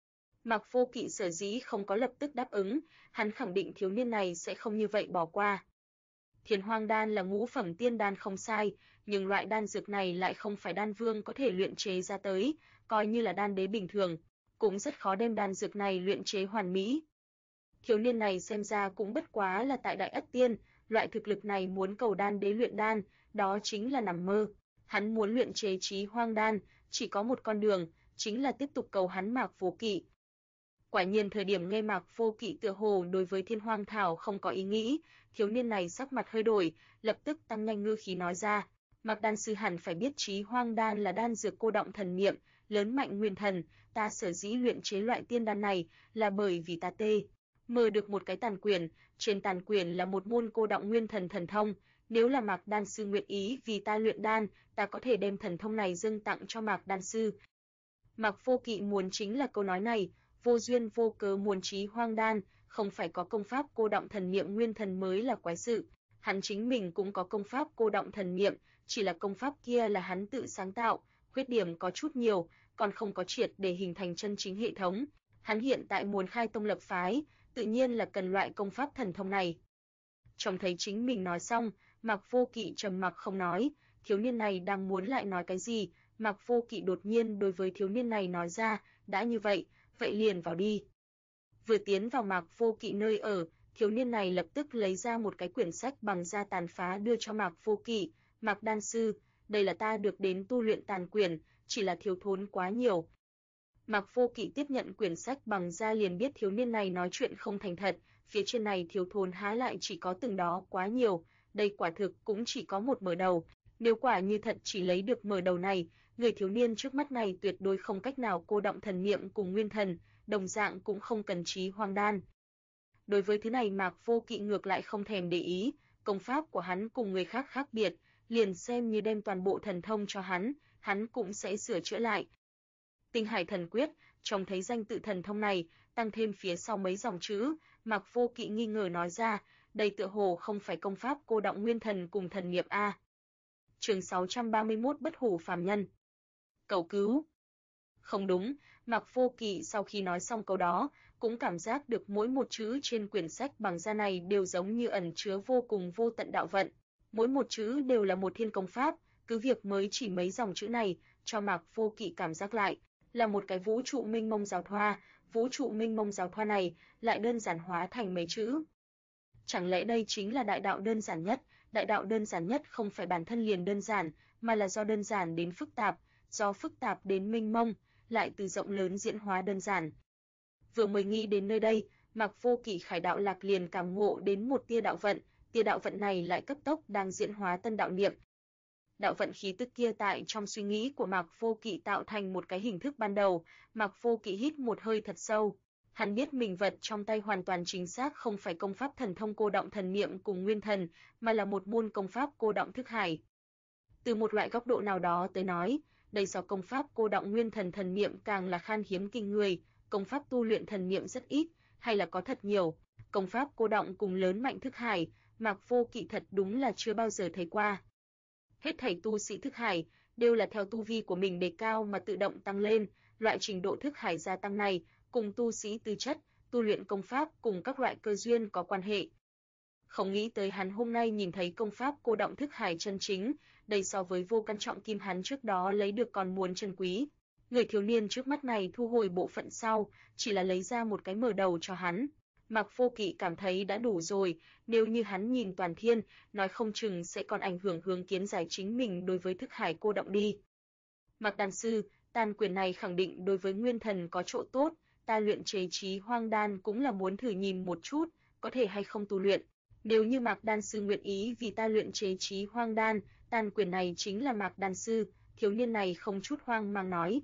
Mạc Vô Kỵ sở dĩ không có lập tức đáp ứng, hắn khẳng định thiếu niên này sẽ không như vậy bỏ qua. Thiên Hoang đan là ngũ phẩm tiên đan không sai, nhưng loại đan dược này lại không phải đan vương có thể luyện chế ra tới, coi như là đan đế bình thường, cũng rất khó đem đan dược này luyện chế hoàn mỹ. Thiếu niên này xem ra cũng bất quá là tại Đại Ất Tiên, loại thực lực này muốn cầu đan đế luyện đan, đó chính là nằm mơ. Hắn muốn luyện chế Chí Hoang đan, chỉ có một con đường, chính là tiếp tục cầu hắn Mạc Vô Kỵ. Quả nhiên thời điểm nghe Mạc Vô Kỵ tựa hồ đối với Thiên Hoang thảo không có ý nghĩ, thiếu niên này sắc mặt hơi đổi, lập tức tăng nhanh ngữ khí nói ra, Mạc đan sư hẳn phải biết Chí Hoang đan là đan dược cô động thần niệm, lớn mạnh nguyên thần, ta sở dĩ luyện chế loại tiên đan này là bởi vì ta mơ được một cái tàn quyền, trên tàn quyền là một môn cô động nguyên thần thần thông, nếu là Mạc đan sư nguyện ý vì ta luyện đan, ta có thể đem thần thông này dâng tặng cho Mạc đan sư. Mạc Vô Kỵ muốn chính là câu nói này, vô duyên vô cớ muốn Chí Hoang đan, không phải có công pháp cô động thần niệm nguyên thần mới là quái sự. Hắn chính mình cũng có công pháp cô động thần niệm, chỉ là công pháp kia là hắn tự sáng tạo, khuyết điểm có chút nhiều, còn không có triệt để hình thành chân chính hệ thống. Hắn hiện tại muốn khai tông lập phái, tự nhiên là cần loại công pháp thần thông này. Trông thấy chính mình nói xong, Mạc Vô Kỵ trầm mặc không nói, thiếu niên này đang muốn lại nói cái gì, Mạc Vô Kỵ đột nhiên đối với thiếu niên này nói ra, đã như vậy, vậy liền vào đi. Vừa tiến vào Mạc Vô Kỵ nơi ở, thiếu niên này lập tức lấy ra một cái quyển sách bằng da tàn phá đưa cho Mạc Vô Kỵ, Mạc đan sư, đây là ta được đến tu luyện tàn quyển, chỉ là thiếu thốn quá nhiều. Mạc Vô Kỵ tiếp nhận quyển sách bằng da liền biết thiếu niên này nói chuyện không thành thật, phía trên này thiếu thốn há lại chỉ có từng đó quá nhiều, đây quả thực cũng chỉ có một mở đầu. Nếu quả như thật chỉ lấy được mở đầu này, người thiếu niên trước mắt này tuyệt đối không cách nào cô động thần niệm cùng nguyên thần, đồng dạng cũng không cần Chí Hoang đan. Đối với thứ này Mạc Vô Kỵ ngược lại không thèm để ý, công pháp của hắn cùng người khác khác biệt, liền xem như đem toàn bộ thần thông cho hắn cũng sẽ sửa chữa lại. Tinh Hải Thần Quyết, trông thấy danh tự thần thông này, tăng thêm phía sau mấy dòng chữ, Mạc Vô Kỵ nghi ngờ nói ra, đây tựa hồ không phải công pháp cô động nguyên thần cùng thần niệm a. Chương 631 Bất hủ phàm nhân. Cầu cứu. Không đúng, Mạc Vô Kỵ sau khi nói xong câu đó, cũng cảm giác được mỗi một chữ trên quyển sách bằng da này đều giống như ẩn chứa vô cùng vô tận đạo vận. Mỗi một chữ đều là một thiên công pháp, cứ việc mới chỉ mấy dòng chữ này, cho Mạc Vô Kỵ cảm giác lại là một cái vũ trụ mênh mông giáo thoa, vũ trụ mênh mông giáo thoa này lại đơn giản hóa thành mấy chữ. Chẳng lẽ đây chính là đại đạo đơn giản nhất? Đại đạo đơn giản nhất không phải bản thân liền đơn giản, mà là do đơn giản đến phức tạp, do phức tạp đến mênh mông, lại từ rộng lớn diễn hóa đơn giản. Vừa mới nghĩ đến nơi đây, Mạc Vô Kỵ Khải đạo lạc liền cảm ngộ đến một tia đạo vận này lại cấp tốc đang diễn hóa tân đạo niệm. Đạo vận khí tức kia tại trong suy nghĩ của Mạc Vô Kỵ tạo thành một cái hình thức ban đầu, Mạc Vô Kỵ hít một hơi thật sâu. Hắn biết mình vật trong tay hoàn toàn chính xác không phải công pháp thần thông cô động thần niệm cùng nguyên thần, mà là một môn công pháp cô động thức hải. Từ một loại góc độ nào đó tới nói, đây so công pháp cô động nguyên thần thần niệm càng là khan hiếm kinh người, công pháp tu luyện thần niệm rất ít, hay là có thật nhiều. Công pháp cô động cùng lớn mạnh thức hải, Mạc Vô Kỵ thật đúng là chưa bao giờ thấy qua. Hết thảy tu sĩ thức hải đều là theo tu vi của mình đề cao mà tự động tăng lên, loại trình độ thức hải gia tăng này cùng tu sĩ tư chất, tu luyện công pháp cùng các loại cơ duyên có quan hệ. Không nghĩ tới hắn hôm nay nhìn thấy công pháp cô động thức hải chân chính, đây so với vô căn trọng kim hắn trước đó lấy được còn muốn chân quý. Người thiếu niên trước mắt này thu hồi bộ phận sau, chỉ là lấy ra một cái mở đầu cho hắn. Mạc Vô Kỵ cảm thấy đã đủ rồi, nếu như hắn nhìn toàn thiên, nói không chừng sẽ còn ảnh hưởng hướng kiến giải chính mình đối với thức hải cô động đi. Mạc đan sư, tàn quyền này khẳng định đối với nguyên thần có chỗ tốt, ta luyện chế Chí Hoang đan cũng là muốn thử nhìn một chút, có thể hay không tu luyện. Nếu như Mạc đan sư nguyện ý vì ta luyện chế Chí Hoang đan, tàn quyền này chính là Mạc đan sư, thiếu niên này không chút hoang mang nói.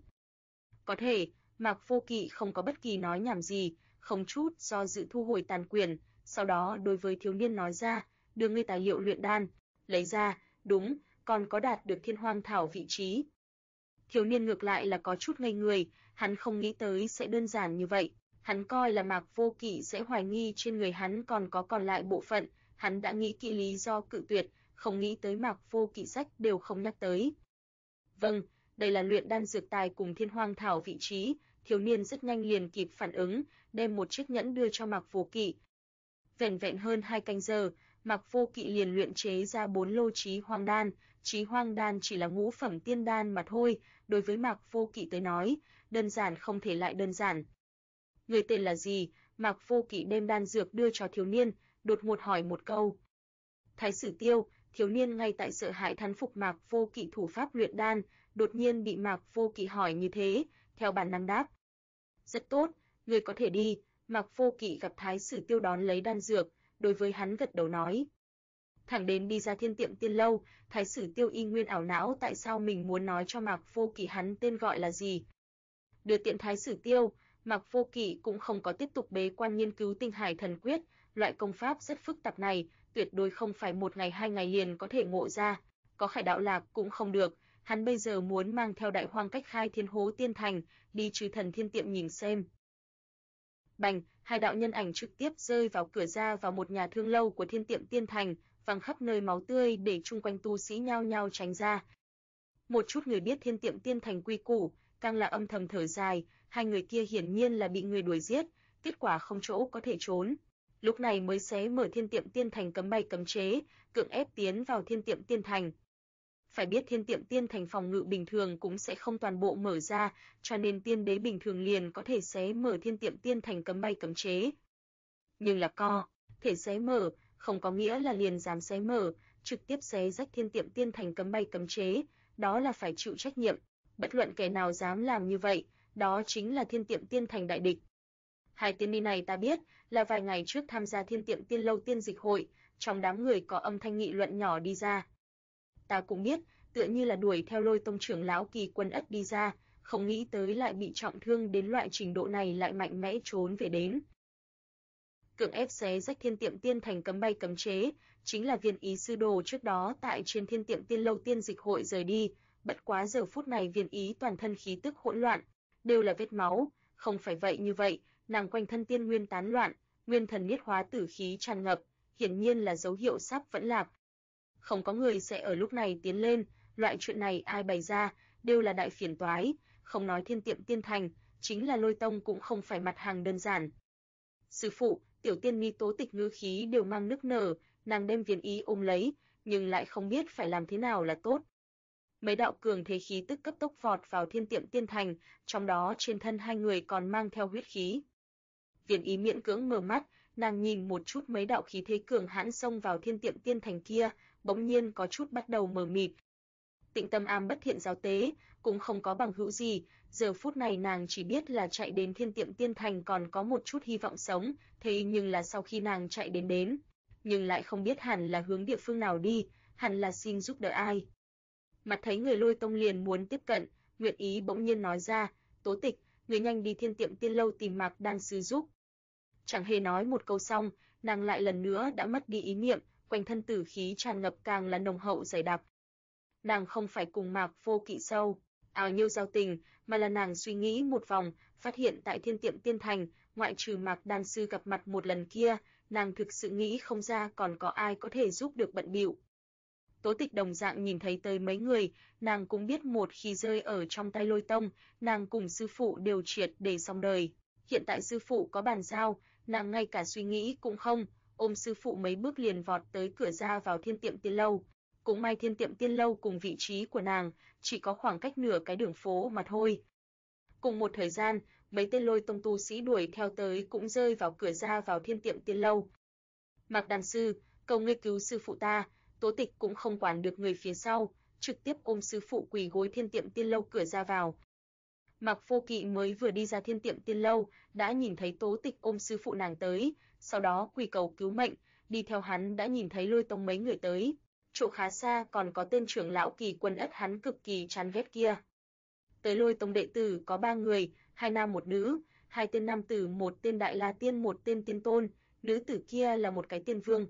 Có thể, Mạc Vô Kỵ không có bất kỳ nói nhảm gì, không chút do dự thu hồi tàn quyền, sau đó đối với thiếu niên nói ra, đưa ngươi tài liệu luyện đan, lấy ra, đúng, còn có đạt được Thiên Hoang thảo vị trí. Thiếu niên ngược lại là có chút ngây người, hắn không nghĩ tới sẽ đơn giản như vậy, hắn coi là Mạc Vô Kỵ sẽ hoài nghi trên người hắn còn có còn lại bộ phận, hắn đã nghĩ kỹ lý do cự tuyệt, không nghĩ tới Mạc Vô Kỵ sách đều không nhắc tới. Vâng, đây là luyện đan dược tài cùng Thiên Hoang thảo vị trí, thiếu niên rất nhanh liền kịp phản ứng, đem một chiếc nhẫn đưa cho Mạc Vô Kỵ. Vẻn vẹn hơn 2 canh giờ, Mạc Vô Kỵ liền luyện chế ra 4 lô Chí Hoang đan. Chí Hoang đan chỉ là ngũ phẩm tiên đan mà thôi, đối với Mạc Vô Kỵ tới nói, đơn giản không thể lại đơn giản. Người tên là gì? Mạc Vô Kỵ đem đan dược đưa cho thiếu niên, đột ngột hỏi một câu. Thái Sử Tiêu. Thiếu niên ngay tại sợ hãi thán phục Mạc Vô Kỵ thủ pháp luyện đan, đột nhiên bị Mạc Vô Kỵ hỏi như thế, theo bản năng đáp. Rất tốt, người có thể đi. Mạc Vô Kỵ gặp Thái Sử Tiêu đón lấy đan dược, đối với hắn gật đầu nói. Thẳng đến đi ra Thiên Tiệm Tiên lâu, Thái Sử Tiêu y nguyên ảo não tại sao mình muốn nói cho Mạc Vô Kỵ hắn tên gọi là gì. Đưa tiện Thái Sử Tiêu, Mạc Vô Kỵ cũng không có tiếp tục bế quan nghiên cứu Tinh Hải Thần Quyết, loại công pháp rất phức tạp này, tuyệt đối không phải một ngày 2 ngày liền có thể ngộ ra, có Khải Đạo Lạc cũng không được, hắn bây giờ muốn mang theo Đại Hoang Cách Khai Thiên Hố Tiên Thành, đi Trừ Thần Thiên Tiệm nhìn xem. Bành, hai đạo nhân ảnh trực tiếp rơi vào cửa ra vào một nhà thương lâu của Thiên Tiệm Tiên Thành, văng khắp nơi máu tươi để chung quanh tu sĩ nhao nhao tránh ra. Một chút người biết Thiên Tiệm Tiên Thành quy củ, càng là âm thầm thở dài, hai người kia hiển nhiên là bị người đuổi giết, kết quả không chỗ có thể trốn. Lúc này mới xé mở Thiên Tiệm Tiên Thành cấm bay cấm chế, cưỡng ép tiến vào Thiên Tiệm Tiên Thành. Phải biết Thiên Tiệm Tiên Thành phòng ngự bình thường cũng sẽ không toàn bộ mở ra, cho nên tiên đế bình thường liền có thể xé mở Thiên Tiệm Tiên Thành cấm bay cấm chế. Nhưng là thể xé mở, không có nghĩa là liền dám xé mở, trực tiếp xé rách Thiên Tiệm Tiên Thành cấm bay cấm chế, đó là phải chịu trách nhiệm. Bất luận kẻ nào dám làm như vậy, đó chính là Thiên Tiệm Tiên Thành đại địch. Hai tiên ni này ta biết, là vài ngày trước tham gia Thiên Tiệm Tiên lâu tiên dịch hội, trong đám người có âm thanh nghị luận nhỏ đi ra. Ta cũng biết, tựa như là đuổi theo Lôi Tông trưởng lão Kỳ Quân Ất đi ra, không nghĩ tới lại bị trọng thương đến loại trình độ này lại mạnh mẽ trốn về đến. Cưỡng ép xé rách Thiên Tiệm Tiên Thành cấm bay cấm chế, chính là Viên Ý sư đồ trước đó tại trên Thiên Tiệm Tiên lâu tiên dịch hội rời đi, bất quá giờ phút này Viên Ý toàn thân khí tức hỗn loạn, đều là vết máu, không phải vậy như vậy, nàng quanh thân tiên nguyên tán loạn, nguyên thần niết hóa tử khí tràn ngập, hiển nhiên là dấu hiệu sắp vẫn lạc. Không có người sẽ ở lúc này tiến lên, loại chuyện này ai bày ra, đều là đại phiền toái, không nói Thiên Tiệm Tiên Thành, chính là Lôi Tông cũng không phải mặt hàng đơn giản. Sư phụ, tiểu tiên ni Tố Tịch ngữ khí đều mang nức nở, nàng đem Viên Ý ôm lấy, nhưng lại không biết phải làm thế nào là tốt. Mấy đạo cường thế khí tức cấp tốc vọt vào Thiên Tiệm Tiên Thành, trong đó trên thân hai người còn mang theo huyết khí. Viên Ý miễn cưỡng mở mắt, nàng nhìn một chút mấy đạo khí thế cường hãn xông vào Thiên Tiệm Tiên Thành kia, bỗng nhiên có chút bắt đầu mờ mịt. Tịnh Tâm Am bất thiện giáo tế, cũng không có bằng hữu gì, giờ phút này nàng chỉ biết là chạy đến Thiên Tiệm Tiên Thành còn có một chút hy vọng sống, thế nhưng là sau khi nàng chạy đến, nhưng lại không biết hẳn là hướng địa phương nào đi, hẳn là xin giúp đỡ ai. Mặt thấy người Lôi Tông liền muốn tiếp cận, Nguyệt Ý bỗng nhiên nói ra, Tố Tịch, người nhanh đi Thiên Tiệm Tiên lâu tìm Mạc Đan sư giúp. Chẳng hề nói một câu xong, nàng lại lần nữa đã mất đi ý niệm, quanh thân tử khí tràn ngập càng là nồng hậu dày đặc. Nàng không phải cùng Mạc Vô Kỵ sâu ảo nhiêu giao tình, mà là nàng suy nghĩ một vòng, phát hiện tại Thiên Tiệm Tiên Thành, ngoại trừ Mạc Đan sư gặp mặt một lần kia, nàng thực sự nghĩ không ra còn có ai có thể giúp được bận bịu. Tố Tịch đồng dạng nhìn thấy tới mấy người, nàng cũng biết một khi rơi ở trong tay Lôi Tông, nàng cùng sư phụ đều triệt để xong đời. Hiện tại sư phụ có bàn giao, nàng ngay cả suy nghĩ cũng không, ôm sư phụ mấy bước liền vọt tới cửa ra vào Thiên Tiệm Tiên lâu. Cũng may Thiên Tiệm Tiên lâu cùng vị trí của nàng chỉ có khoảng cách nửa cái đường phố mà thôi. Cùng một thời gian, mấy tên Lôi Tông tu sĩ đuổi theo tới cũng rơi vào cửa ra vào Thiên Tiệm Tiên lâu. Mạc Đan sư, cầu ngươi cứu sư phụ ta. Tố Tịch cũng không quản được người phía sau, trực tiếp ôm sư phụ quỳ gối Thiên Tiệm Tiên lâu cửa ra vào. Mạc Vô Kỵ mới vừa đi ra Thiên Tiệm Tiên lâu, đã nhìn thấy Tố Tịch ôm sư phụ nàng tới, sau đó quỳ cầu cứu mệnh, đi theo hắn đã nhìn thấy Lôi Tông mấy người tới. Chỗ khá xa còn có tên trưởng lão Kỳ Quân Ất hắn cực kỳ chán ghét kia. Tới Lôi Tông đệ tử có 3 người, 2 nam 1 nữ, 2 tên nam tử, 1 tên Đại La Tiên, 1 tên Tiên Tôn, nữ tử kia là một cái tiên vương.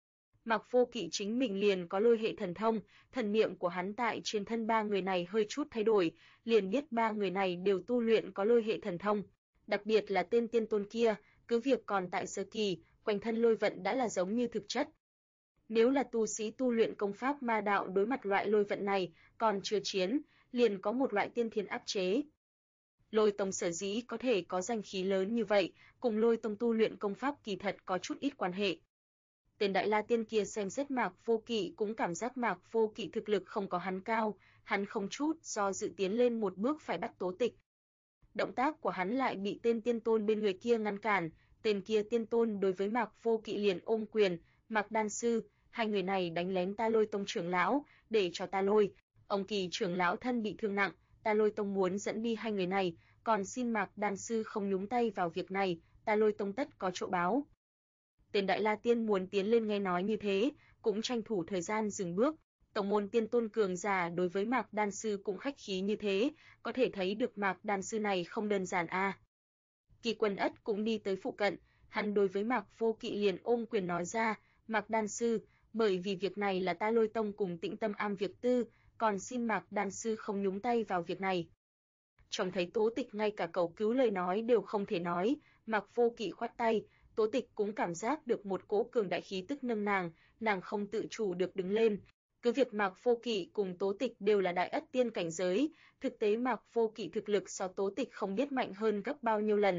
Mạc Vô Kỵ chính mình liền có lôi hệ thần thông, thần niệm của hắn tại trên thân 3 người này hơi chút thay đổi, liền biết 3 người này đều tu luyện có lôi hệ thần thông. Đặc biệt là tên Tiên Tôn kia, cứ việc còn tại sơ kỳ, quanh thân lôi vận đã là giống như thực chất. Nếu là tu sĩ tu luyện công pháp ma đạo đối mặt loại lôi vận này, còn chưa chiến, liền có một loại tiên thiên áp chế. Lôi Tông sở dĩ có thể có danh khí lớn như vậy, cùng Lôi Tông tu luyện công pháp kỳ thật có chút ít quan hệ. Tên Đại La Tiên kia xem xét Mạc Vô Kỵ cũng cảm giác Mạc Vô Kỵ thực lực không có hắn cao, hắn không chút do dự tiến lên một bước phải bắt Tố Tịch. Động tác của hắn lại bị tên tiên tôn bên người kia ngăn cản, tên kia tiên tôn đối với Mạc Vô Kỵ liền ôm quyền, Mạc Đan sư, hai người này đánh lén Ta Lôi Tông trưởng lão, để cho Ta Lôi, ông Kỳ trưởng lão thân bị thương nặng, Ta Lôi Tông muốn dẫn đi hai người này, còn xin Mạc Đan sư không nhúng tay vào việc này, Ta Lôi Tông tất có chỗ báo. Tên Đại La Tiên muốn tiến lên nghe nói như thế, cũng tranh thủ thời gian dừng bước. Tổng môn tiên tôn cường giả đối với Mạc Đan sư cũng khách khí như thế, có thể thấy được Mạc Đan sư này không đơn giản a. Kỳ Quân Ất cũng đi tới phụ cận, hắn đối với Mạc Vô Kỵ liền ôm quyền nói ra, Mạc Đan sư, bởi vì việc này là Ta Lôi Tông cùng Tĩnh Tâm Am việc tư, còn xin Mạc Đan sư không nhúng tay vào việc này. Trông thấy Tố Tịch ngay cả cầu cứu lời nói đều không thể nói, Mạc Vô Kỵ khoát tay, Tố Tịch cũng cảm giác được một cỗ cường đại khí tức nâng nàng không tự chủ được đứng lên. Cứ việc Mạc Vô Kỵ cùng Tố Tịch đều là đại ất tiên cảnh giới, thực tế Mạc Vô Kỵ thực lực so Tố Tịch không biết mạnh hơn gấp bao nhiêu lần.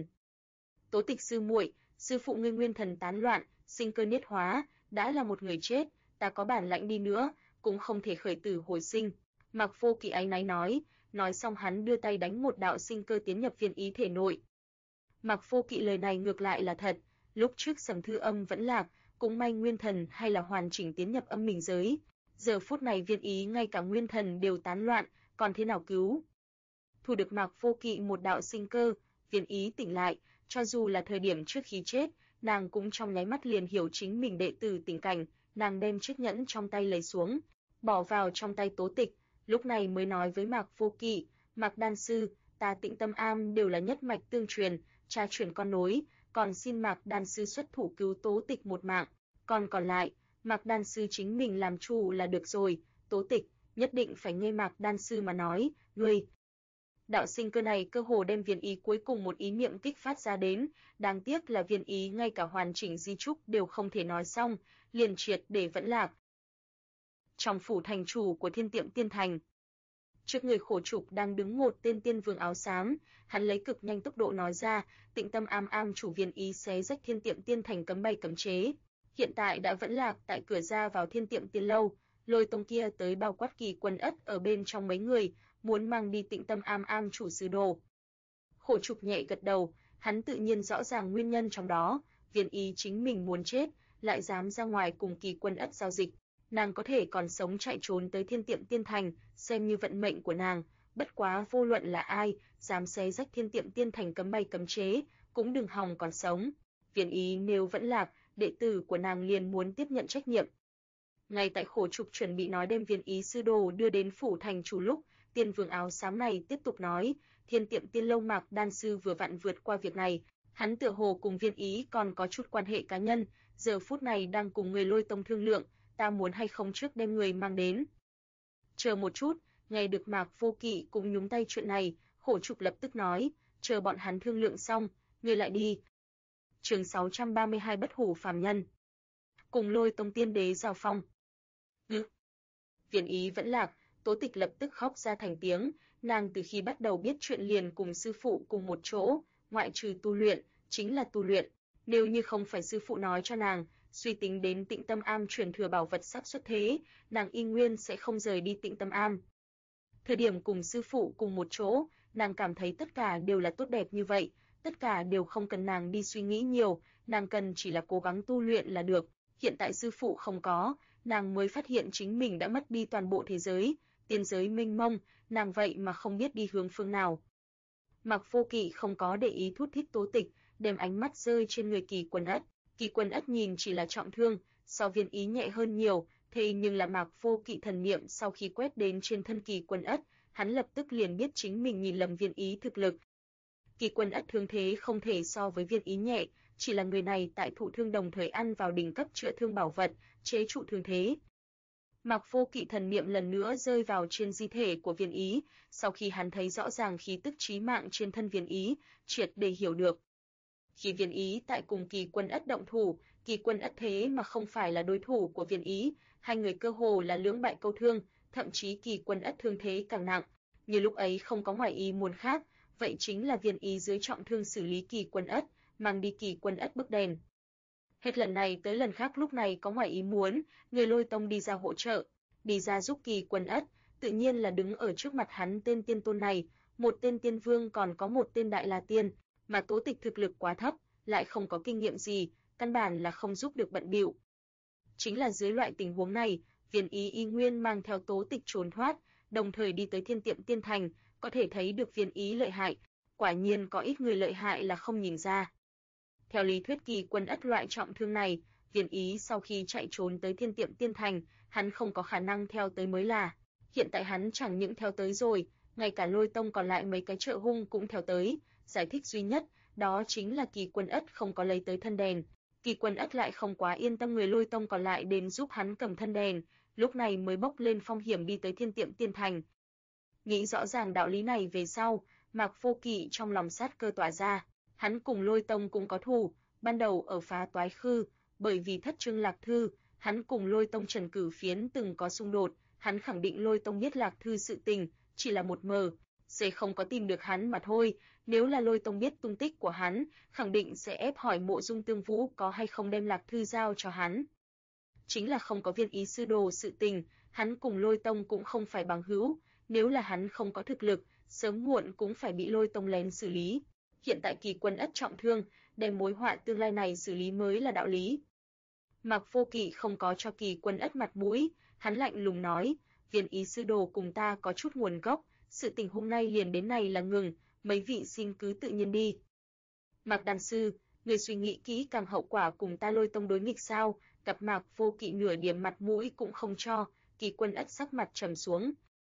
Tố Tịch sư muội, sư phụ ngươi nguyên thần tán loạn, sinh cơ niết hóa, đã là một người chết, ta có bản lãnh đi nữa, cũng không thể khởi tử hồi sinh. Mạc Vô Kỵ áy náy nói xong hắn đưa tay đánh một đạo sinh cơ tiến nhập viên ý thể nội. Mạc Vô Kỵ lời này ngược lại là thật, lúc trước Sầm Thư Âm vẫn lạc, cũng may nguyên thần hay là hoàn chỉnh tiến nhập âm mình giới. Giờ phút này viên ý ngay cả nguyên thần đều tán loạn, còn thế nào cứu? Thu được Mạc Vô Kỵ một đạo sinh cơ, viên ý tỉnh lại, cho dù là thời điểm trước khi chết, nàng cũng trong nháy mắt liền hiểu chính mình đệ tử tình cảnh, nàng đem chiếc nhẫn trong tay lấy xuống, bỏ vào trong tay Tố Tịch, lúc này mới nói với Mạc Vô Kỵ, Mạc Đan sư, ta Tĩnh Tâm Am đều là nhất mạch tương truyền, cha truyền con nối, còn xin Mạc Đan sư xuất thủ cứu Tố Tịch một mạng, còn lại, Mạc Đan sư chính mình làm chủ là được rồi, Tố Tịch, nhất định phải nghe Mạc Đan sư mà nói, ngươi. Đạo sinh cơ này cơ hồ đem viên ý cuối cùng một ý niệm kích phát ra đến, đáng tiếc là viên ý ngay cả hoàn chỉnh di trúc đều không thể nói xong, liền triệt để vẫn lạc. Trong phủ thành chủ của Thiên Tiệm Tiên Thành, trước người Khổ Trục đang đứng một tên tiên vương áo xám, hắn lấy cực nhanh tốc độ nói ra, Tĩnh Tâm Am chủ viên ý xé rách Thiên Tiệm Tiên Thành cấm bay cấm chế, hiện tại đã vẫn lạc tại cửa ra vào Thiên Tiệm Tiên lâu, Lôi Tông kia tới bao quát Kỳ Quân Ất ở bên trong mấy người, muốn mang đi Tĩnh Tâm Am chủ sứ đồ. Khổ Trục nhẹ gật đầu, hắn tự nhiên rõ ràng nguyên nhân trong đó, viên ý chính mình muốn chết, lại dám ra ngoài cùng Kỳ Quân Ất giao dịch. Nàng có thể còn sống chạy trốn tới Thiên Tiệm Tiên Thành, xem như vận mệnh của nàng, bất quá vô luận là ai, dám xé rách Thiên Tiệm Tiên Thành cấm bay cấm chế, cũng đừng hòng còn sống. Viên ý nếu vẫn lạc, đệ tử của nàng liền muốn tiếp nhận trách nhiệm. Ngay tại Khổ Trục chuẩn bị nói đem viên ý sư đồ đưa đến phủ thành chủ lúc, tiên vương áo xám này tiếp tục nói, Thiên Tiệm Tiên lâu Mạc Đan sư vừa vặn vượt qua việc này, hắn tựa hồ cùng viên ý còn có chút quan hệ cá nhân, giờ phút này đang cùng người Lôi Tông thương lượng, ta muốn hay không trước đem người mang đến. Chờ một chút, nghe được Mạc Vô Kỵ cũng nhúng tay chuyện này, Khổ Trục lập tức nói, chờ bọn hắn thương lượng xong, ngươi lại đi. Chương 632 Bất hủ phàm nhân. Cùng Lôi Tông tiên đế giao phong. Viên ý vẫn lạc, Tố Tịch lập tức khóc ra thành tiếng, nàng từ khi bắt đầu biết chuyện liền cùng sư phụ cùng một chỗ, ngoại trừ tu luyện, chính là tu luyện. Nếu như không phải sư phụ nói cho nàng, suy tính đến Tĩnh Tâm Am truyền thừa bảo vật sắp xuất thế, nàng y nguyên sẽ không rời đi Tĩnh Tâm Am. Thời điểm cùng sư phụ cùng một chỗ, nàng cảm thấy tất cả đều là tốt đẹp như vậy, tất cả đều không cần nàng đi suy nghĩ nhiều, nàng cần chỉ là cố gắng tu luyện là được. Hiện tại sư phụ không có, nàng mới phát hiện chính mình đã mất đi toàn bộ thế giới, tiên giới mênh mông, nàng vậy mà không biết đi hướng phương nào. Mạc Vô Kỵ không có để ý thút thít Tố Tịch, đem ánh mắt rơi trên người Kỳ Quân Ất. Kỳ Quân Ất nhìn chỉ là trọng thương, so viên ý nhẹ hơn nhiều, thế nhưng là Mạc Vô Kỵ thần niệm sau khi quét đến trên thân Kỳ Quân Ất, hắn lập tức liền biết chính mình nhìn lầm viên ý thực lực. Kỳ Quân Ất thương thế không thể so với viên ý nhẹ, chỉ là người này tại thụ thương đồng thời ăn vào đỉnh cấp chữa thương bảo vật, chế trụ thương thế. Mạc Vô Kỵ thần niệm lần nữa rơi vào trên di thể của viên ý, sau khi hắn thấy rõ ràng khí tức chí mạng trên thân viên ý, triệt để hiểu được. Khi viên ý tại cùng Kỳ Quân Ất động thủ, Kỳ Quân Ất thế mà không phải là đối thủ của viên ý, hai người cơ hồ là lưỡng bại câu thương, thậm chí Kỳ Quân Ất thương thế càng nặng. Như lúc ấy không có ngoại ý muốn khác, vậy chính là Viên Ý dưới trọng thương xử lý Kỳ Quân Ất, mang đi Kỳ Quân Ất bức đèn. Hết lần này tới lần khác lúc này có ngoài ý muốn, người Lôi Tông đi ra hỗ trợ, đi ra giúp Kỳ Quân Ất, tự nhiên là đứng ở trước mặt hắn tên tiên tôn này, một tên tiên vương còn có một tên đại la tiên, mà Tố Tịch thực lực quá thấp, lại không có kinh nghiệm gì, căn bản là không giúp được bận bịu. Chính là dưới loại tình huống này, Viên Ý y nguyên mang theo Tố Tịch trốn thoát, đồng thời đi tới Thiên Tiệm Tiên Thành, có thể thấy được Viên Ý lợi hại, quả nhiên có ít người lợi hại là không nhìn ra. Theo lý thuyết Kỳ Quân Ất loại trọng thương này, Viên Ý sau khi chạy trốn tới Thiên Tiệm Tiên Thành, hắn không có khả năng theo tới mới là. Hiện tại hắn chẳng những theo tới rồi, ngay cả Lôi Tông còn lại mấy cái trợ hung cũng theo tới, giải thích duy nhất, đó chính là Kỳ Quân Ất không có lấy tới thân đèn. Kỳ Quân Ất lại không quá yên tâm người Lôi Tông còn lại đến giúp hắn cầm thân đèn, lúc này mới bốc lên phong hiểm đi tới Thiên Tiệm Tiên Thành. Nghĩ rõ ràng đạo lý này về sau, Mạc Vô Kỵ trong lòng sát cơ tỏa ra, hắn cùng Lôi Tông cũng có thù, ban đầu ở Phá Toái Khư, bởi vì thất trương Lạc Thư, hắn cùng Lôi Tông Trần Cử Phiến từng có xung đột, hắn khẳng định Lôi Tông biết Lạc Thư sự tình, chỉ là một mờ, sẽ không có tìm được hắn mà thôi, nếu là Lôi Tông biết tung tích của hắn, khẳng định sẽ ép hỏi Mộ Dung Tương Vũ có hay không đem Lạc Thư giao cho hắn. Chính là không có Viên Ý sư đồ sự tình, hắn cùng Lôi Tông cũng không phải bằng hữu, nếu là hắn không có thực lực, sớm muộn cũng phải bị Lôi Tông lén xử lý. Hiện tại Kỳ Quân Ất trọng thương, đem mối họa tương lai này xử lý mới là đạo lý. Mạc Vô Kỵ không có cho Kỳ Quân Ất mặt mũi, hắn lạnh lùng nói, Viên Ý sư đồ cùng ta có chút nguồn gốc, sự tình hôm nay liền đến này là ngừng, mấy vị xin cứ tự nhiên đi. Mạc đan sư, người suy nghĩ kỹ càng hậu quả cùng ta Lôi Tông đối nghịch sao? Gặp Mạc Vô Kỵ nửa điểm mặt mũi cũng không cho, Kỳ Quân Ất sắc mặt trầm xuống.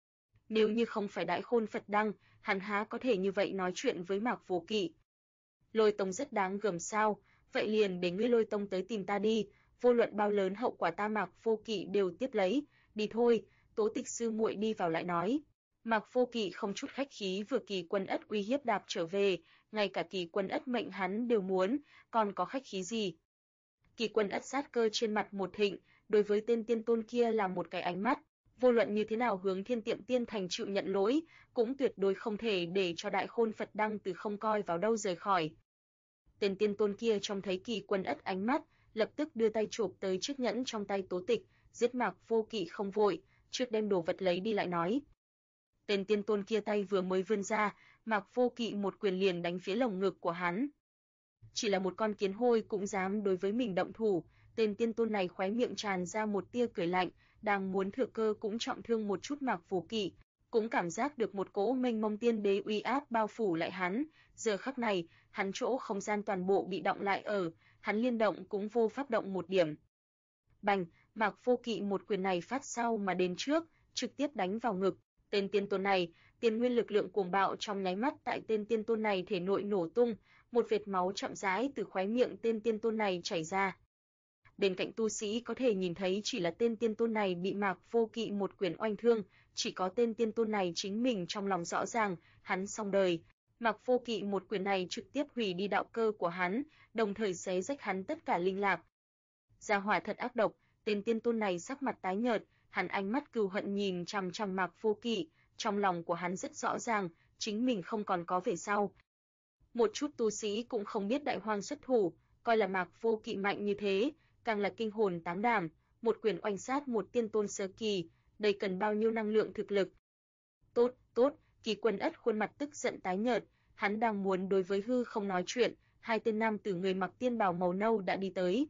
Nếu như không phải Đại Khôn Phật Đăng, hắn há có thể như vậy nói chuyện với Mạc Vô Kỵ. Lôi Tông rất đáng gờm sao, vậy liền để ngươi Lôi Tông tới tìm ta đi, vô luận bao lớn hậu quả ta Mạc Vô Kỵ đều tiếp lấy, đi thôi, Tố Tịch sư muội đi vào lại nói. Mạc Vô Kỵ không chút khách khí vừa Kỳ Quân Ất uy hiếp đạp trở về, ngay cả Kỳ Quân Ất mệnh hắn đều muốn, còn có khách khí gì. Kỳ Quân Ất sát cơ trên mặt một thịnh, đối với tên tiên tôn kia là một cái ánh mắt, vô luận như thế nào hướng Thiên Tiệm Tiên Thành chịu nhận lỗi, cũng tuyệt đối không thể để cho Đại Khôn Phật Đăng từ không coi vào đâu rời khỏi. Tên tiên tôn kia trông thấy Kỳ Quân Ất ánh mắt, lập tức đưa tay chụp tới chiếc nhẫn trong tay Tố Tịch, giết Mạc Vô Kỵ không vội, trước đem đồ vật lấy đi lại nói. Tên tiên tôn kia tay vừa mới vươn ra, Mạc Vô Kỵ một quyền liền đánh phía lồng ngực của hắn. Chỉ là một con kiến hôi cũng dám đối với mình động thủ, tên tiên tôn này khóe miệng tràn ra một tia cười lạnh, đang muốn thừa cơ cũng trọng thương một chút Mạc Vô Kỵ, cũng cảm giác được một cỗ mênh mông tiên đế uy áp bao phủ lại hắn, giờ khắc này, hắn chỗ không gian toàn bộ bị động lại ở, hắn liên động cũng vô pháp động một điểm. Bành, Mạc Vô Kỵ một quyền này phát sau mà đến trước, trực tiếp đánh vào ngực. Tên tiên tôn này, tiên nguyên lực lượng cuồng bạo trong nháy mắt tại tên tiên tôn này thể nội nổ tung, một vệt máu chậm rãi từ khóe miệng tên tiên tôn này chảy ra. Bên cạnh tu sĩ có thể nhìn thấy chỉ là tên tiên tôn này bị Mạc Vô Kỵ một quyền oanh thương, chỉ có tên tiên tôn này chính mình trong lòng rõ ràng, hắn xong đời. Mạc Vô Kỵ một quyền này trực tiếp hủy đi đạo cơ của hắn, đồng thời xé rách hắn tất cả linh lạc. Gia hỏa thật ác độc, tên tiên tôn này sắc mặt tái nhợt, hắn ánh mắt cừu hận nhìn chằm chằm Mạc Vô Kỵ, trong lòng của hắn rất rõ ràng, chính mình không còn có về sau. Một chút tu sĩ cũng không biết Đại Hoang xuất thủ, coi là Mạc Vô Kỵ mạnh như thế, càng là kinh hồn táng đảm, một quyền oanh sát một tiên tôn sơ kỳ, đây cần bao nhiêu năng lượng thực lực. Tốt, tốt, Kỳ Quân Ất khuôn mặt tức giận tái nhợt, hắn đang muốn đối với hư không nói chuyện, hai tên nam tử người mặc tiên bào màu nâu đã đi tới.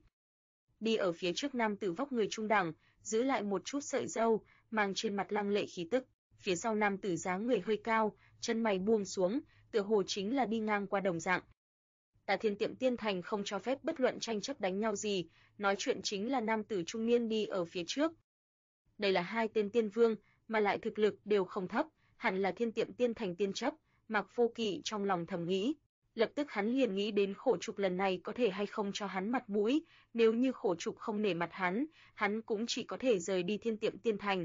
Đi ở phía trước nam tử vóc người trung đẳng, giữ lại một chút sợi râu, mang trên mặt lăng lệ khí tức, phía sau nam tử dáng người hơi cao, chân mày buông xuống, tựa hồ chính là đi ngang qua đồng dạng. Tại Thiên Tiệm Tiên Thành không cho phép bất luận tranh chấp đánh nhau gì, nói chuyện chính là nam tử trung niên đi ở phía trước. Đây là hai tên tiên vương, mà lại thực lực đều không thấp, hẳn là Thiên Tiệm Tiên Thành tiên chấp, Mạc Vô Kỵ trong lòng thầm nghĩ. Lập tức hắn liền nghĩ đến Khổ Trục lần này có thể hay không cho hắn mặt mũi, nếu như Khổ Trục không nể mặt hắn cũng chỉ có thể rời đi Thiên Tiệm Tiên Thành.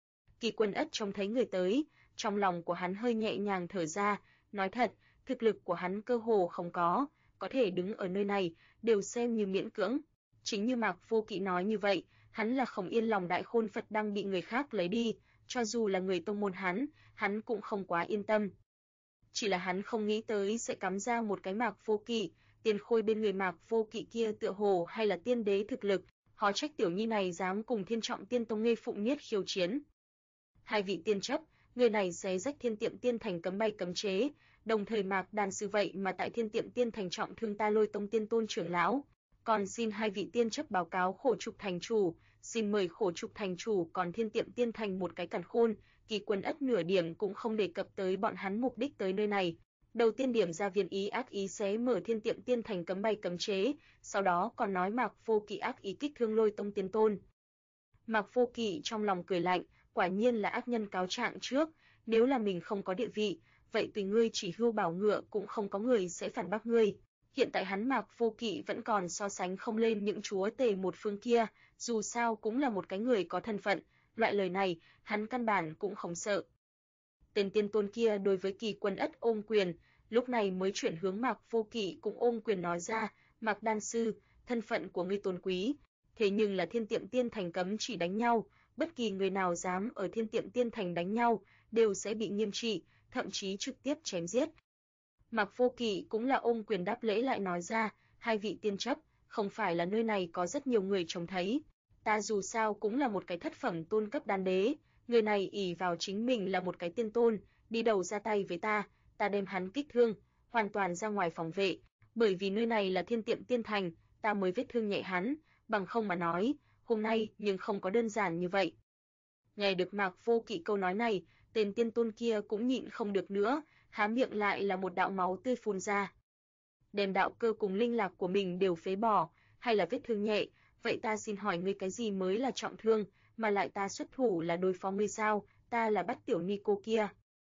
Kỳ Quân Ất trông thấy người tới, trong lòng của hắn hơi nhẹ nhàng thở ra, nói thật, thực lực của hắn cơ hồ không có thể đứng ở nơi này, đều xem như miễn cưỡng. Chính như Mạc Vô Kỵ nói như vậy, hắn là không yên lòng Đại Khôn Phật đang bị người khác lấy đi, cho dù là người tông môn hắn cũng không quá yên tâm. Chỉ là hắn không nghĩ tới sẽ cắm ra một cái Mạc Vô Kỵ, tiên khôi bên người Mạc Vô Kỵ kia tựa hồ hay là tiên đế thực lực, khó trách tiểu nhi này dám cùng Thiên Trọng Tiên Tông Nghê Phụng Niết khiêu chiến. Hai vị tiên chấp, người này xé rách Thiên Tiệm Tiên Thành cấm bay cấm chế, đồng thời Mạc Đan sư vậy mà tại Thiên Tiệm Tiên Thành trọng thương ta Lôi Tông Tiên Tôn trưởng lão, còn xin hai vị tiên chấp báo cáo Khổ Trục thành chủ, xin mời Khổ Trục thành chủ còn Thiên Tiệm Tiên Thành một cái càn khôn, Kỳ Quân Ất nửa điểm cũng không đề cập tới bọn hắn mục đích tới nơi này. Đầu tiên điểm ra viên ý ác ý xé mở Thiên Tiệm Tiên Thành cấm bay cấm chế, sau đó còn nói Mạc Vô Kỵ ác ý kích thương Lôi Tông Tiên Tôn. Mạc Vô Kỵ trong lòng cười lạnh, quả nhiên là ác nhân cáo trạng trước, nếu là mình không có địa vị, vậy tùy ngươi chỉ hưu bảo ngựa cũng không có người sẽ phản bác ngươi. Hiện tại hắn Mạc Vô Kỵ vẫn còn so sánh không lên những chúa tể một phương kia, dù sao cũng là một cái người có thân phận, loại lời này, hắn căn bản cũng không sợ. Tên tiên tôn kia đối với Kỳ Quân Ất ôm quyền, lúc này mới chuyển hướng Mạc Vô Kỵ cũng ôm quyền nói ra, Mạc Đan sư, thân phận của ngươi tôn quý, thế nhưng là Thiên Tiệm Tiên Thành cấm chỉ đánh nhau, bất kỳ người nào dám ở Thiên Tiệm Tiên Thành đánh nhau, đều sẽ bị nghiêm trị, thậm chí trực tiếp chém giết. Mạc Vô Kỵ cũng là ôm quyền đáp lễ lại nói ra, hai vị tiên chấp, không phải là nơi này có rất nhiều người trông thấy, ta dù sao cũng là một cái thất phẩm tôn cấp đan đế, người này ỷ vào chính mình là một cái tiên tôn, đi đầu ra tay với ta đem hắn kích thương, hoàn toàn ra ngoài phòng vệ, bởi vì nơi này là Thiên Tiệm Tiên Thành, ta mới vết thương nhẹ hắn, bằng không mà nói, hôm nay nhưng không có đơn giản như vậy. Nghe được Mạc Vô Kỵ câu nói này, tên tiên tôn kia cũng nhịn không được nữa, há miệng lại là một đạo máu tươi phun ra. Đem đạo cơ cùng linh lạc của mình đều phế bỏ, hay là vết thương nhẹ, vậy ta xin hỏi ngươi cái gì mới là trọng thương, mà lại ta xuất thủ là đối phó ngươi sao, ta là bắt tiểu ni cô kia.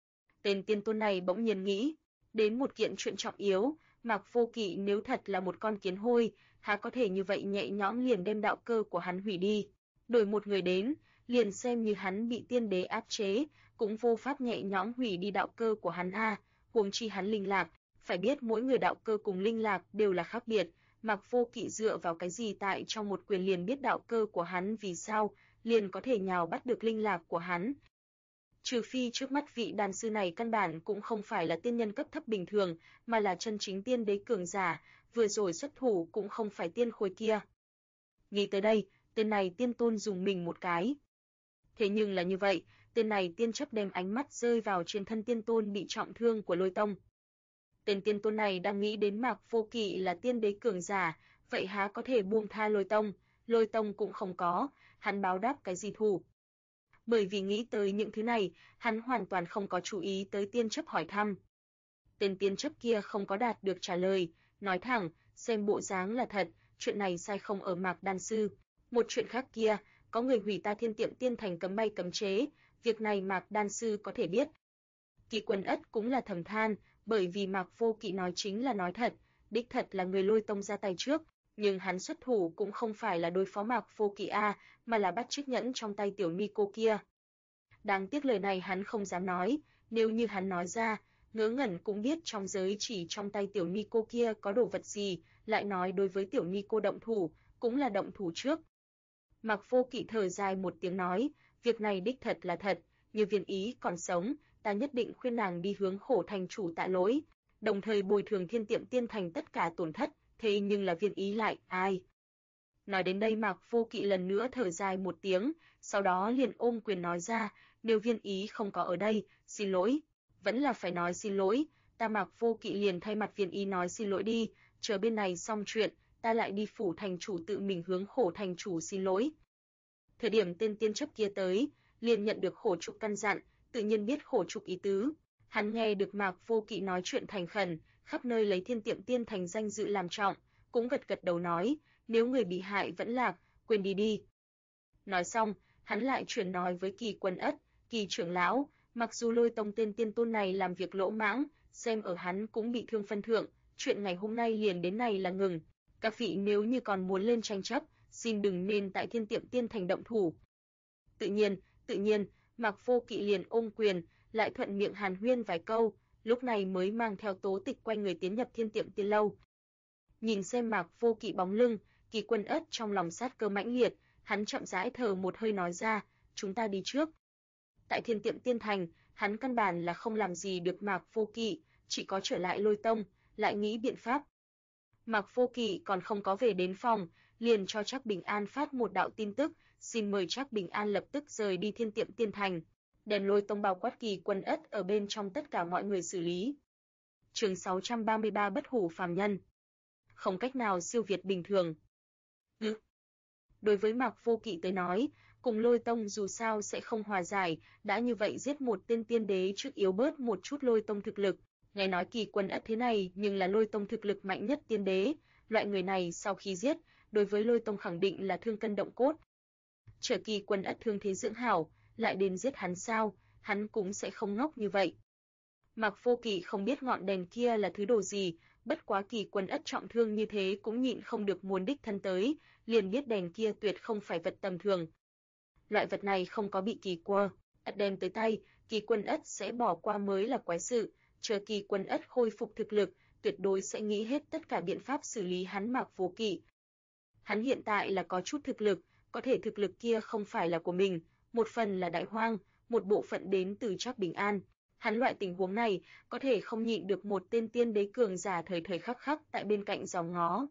Tên tiên tôn này bỗng nhiên nghĩ đến một kiện chuyện trọng yếu, Mạc Vô Kỵ nếu thật là một con kiến hôi, há có thể như vậy nhẹ nhõm liền đem đạo cơ của hắn hủy đi. Đổi một người đến, liền xem như hắn bị tiên đế áp chế, cũng vô pháp nhẹ nhõm hủy đi đạo cơ của hắn a, huống chi hắn linh lạc, phải biết mỗi người đạo cơ cùng linh lạc đều là khác biệt, Mạc Vô Kỵ dựa vào cái gì tại trong một quyền liền biết đạo cơ của hắn vì sao, liền có thể nhào bắt được linh lạc của hắn. Trừ phi trước mắt vị đàn sư này căn bản cũng không phải là tiên nhân cấp thấp bình thường, mà là chân chính tiên đế cường giả, vừa rồi xuất thủ cũng không phải tiên khôi kia. Nghĩ tới đây, tên này tiên tôn dùng mình một cái. Thế nhưng là như vậy, tên này tiên chấp đem ánh mắt rơi vào trên thân tiên tôn bị trọng thương của Lôi Tông. Tên tiên tôn này đang nghĩ đến Mạc Vô Kỵ là tiên đế cường giả, vậy há có thể buông tha Lôi Tông cũng không có, hắn báo đáp cái gì thù. Bởi vì nghĩ tới những thứ này, hắn hoàn toàn không có chú ý tới tiên chấp hỏi thăm. Tên tiên chấp kia không có đạt được trả lời, nói thẳng, xem bộ dáng là thật, chuyện này sai không ở Mạc Đan sư. Một chuyện khác kia, có người hủy ta Thiên Tiệm Tiên Thành cấm bay cấm chế, việc này Mạc Đan sư có thể biết. Kỳ Quân Ất cũng là thầm than, bởi vì Mạc Vô Kỵ nói chính là nói thật, đích thật là người Lôi Tông ra tay trước, nhưng hắn xuất thủ cũng không phải là đối phó Mạc Vô Kỵ mà là bắt chiếc nhẫn trong tay tiểu ni cô kia. Đáng tiếc lời này hắn không dám nói, nếu như hắn nói ra, Ngớ Ngẩn cũng biết trong giới chỉ trong tay tiểu ni cô kia có đồ vật gì, lại nói đối với tiểu ni cô động thủ, cũng là động thủ trước. Mạc Vô Kỵ thở dài một tiếng nói, việc này đích thật là thật, như Viên Ý còn sống, ta nhất định khuyên nàng đi hướng Khổ thành chủ tạ lỗi, đồng thời bồi thường Thiên Tiệm Tiên Thành tất cả tổn thất, thế nhưng là Viên Ý lại, ai? Nói đến đây Mạc Vô Kỵ lần nữa thở dài một tiếng, sau đó liền ôm quyền nói ra, nếu Viên Ý không có ở đây, xin lỗi, vẫn là phải nói xin lỗi, ta Mạc Vô Kỵ liền thay mặt Viên Ý nói xin lỗi đi, chờ bên này xong chuyện, ta lại đi phủ thành chủ tự mình hướng Khổ thành chủ xin lỗi. Thời điểm tên tiên chấp kia tới, liền nhận được Khổ Trục căn dặn, tự nhiên biết Khổ Trục ý tứ. Hắn nghe được Mạc Vô Kỵ nói chuyện thành khẩn, khắp nơi lấy Thiên Tiệm Tiên Thành danh dự làm trọng, cũng gật gật đầu nói, nếu người bị hại vẫn lạc, quên đi đi. Nói xong, hắn lại chuyển nói với Kỳ Quân Ất, Kỳ trưởng lão, mặc dù Lôi Tông tên tiên tôn này làm việc lỗ mãng, xem ở hắn cũng bị thương phân thượng, chuyện ngày hôm nay liền đến này là ngừng. Các vị nếu như còn muốn lên tranh chấp, xin đừng nên tại Thiên Tiệm Tiên Thành động thủ. Tự nhiên, Mạc Vô Kỵ liền ôm quyền, lại thuận miệng hàn huyên vài câu, lúc này mới mang theo Tố Tịch quay người tiến nhập Thiên Tiệm Tiên lâu. Nhìn xem Mạc Vô Kỵ bóng lưng, Kỳ Quân Ất trong lòng sát cơ mãnh liệt, hắn chậm rãi thở một hơi nói ra, chúng ta đi trước. Tại Thiên Tiệm Tiên Thành, hắn căn bản là không làm gì được Mạc Vô Kỵ, chỉ có trở lại Lôi Tông, lại nghĩ biện pháp. Mạc Vô Kỵ còn không có về đến phòng, liền cho Trác Bình An phát một đạo tin tức, xin mời Trác Bình An lập tức rời đi Thiên Tiệm Tiên Thành, đem Lôi Tông bao quát Kỳ Quân Ất ở bên trong tất cả mọi người xử lý. Chương 633 Bất hủ phàm nhân. Không cách nào siêu việt bình thường. Đối với Mạc Vô Kỵ tới nói, cùng Lôi Tông dù sao sẽ không hòa giải, đã như vậy giết một tên tiên đế trước yếu bớt một chút Lôi Tông thực lực. Nghe nói Kỳ Quân Ất thế này nhưng là Lôi Tông thực lực mạnh nhất tiên đế, loại người này sau khi giết, đối với Lôi Tông khẳng định là thương cân động cốt. Chờ Kỳ Quân Ất thương thế dưỡng hảo, lại đến giết hắn sao, hắn cũng sẽ không ngốc như vậy. Mạc Vô Kỵ không biết ngọn đèn kia là thứ đồ gì, bất quá Kỳ Quân Ất trọng thương như thế cũng nhịn không được muốn đích thân tới, liền biết đèn kia tuyệt không phải vật tầm thường. Loại vật này không có bị Kỳ Quân Ất đem tới tay, Kỳ Quân Ất sẽ bỏ qua mới là quái sự, chờ Kỳ Quân Ất khôi phục thực lực, tuyệt đối sẽ nghĩ hết tất cả biện pháp xử lý hắn Mạc Vô Kỵ. Hắn hiện tại là có chút thực lực, có thể thực lực kia không phải là của mình, một phần là Đại Hoang, một bộ phận đến từ Trác Bình An. Hắn loại tình huống này, có thể không nhịn được một tên tiên đế cường giả thời thời khắc khắc tại bên cạnh dòm ngó.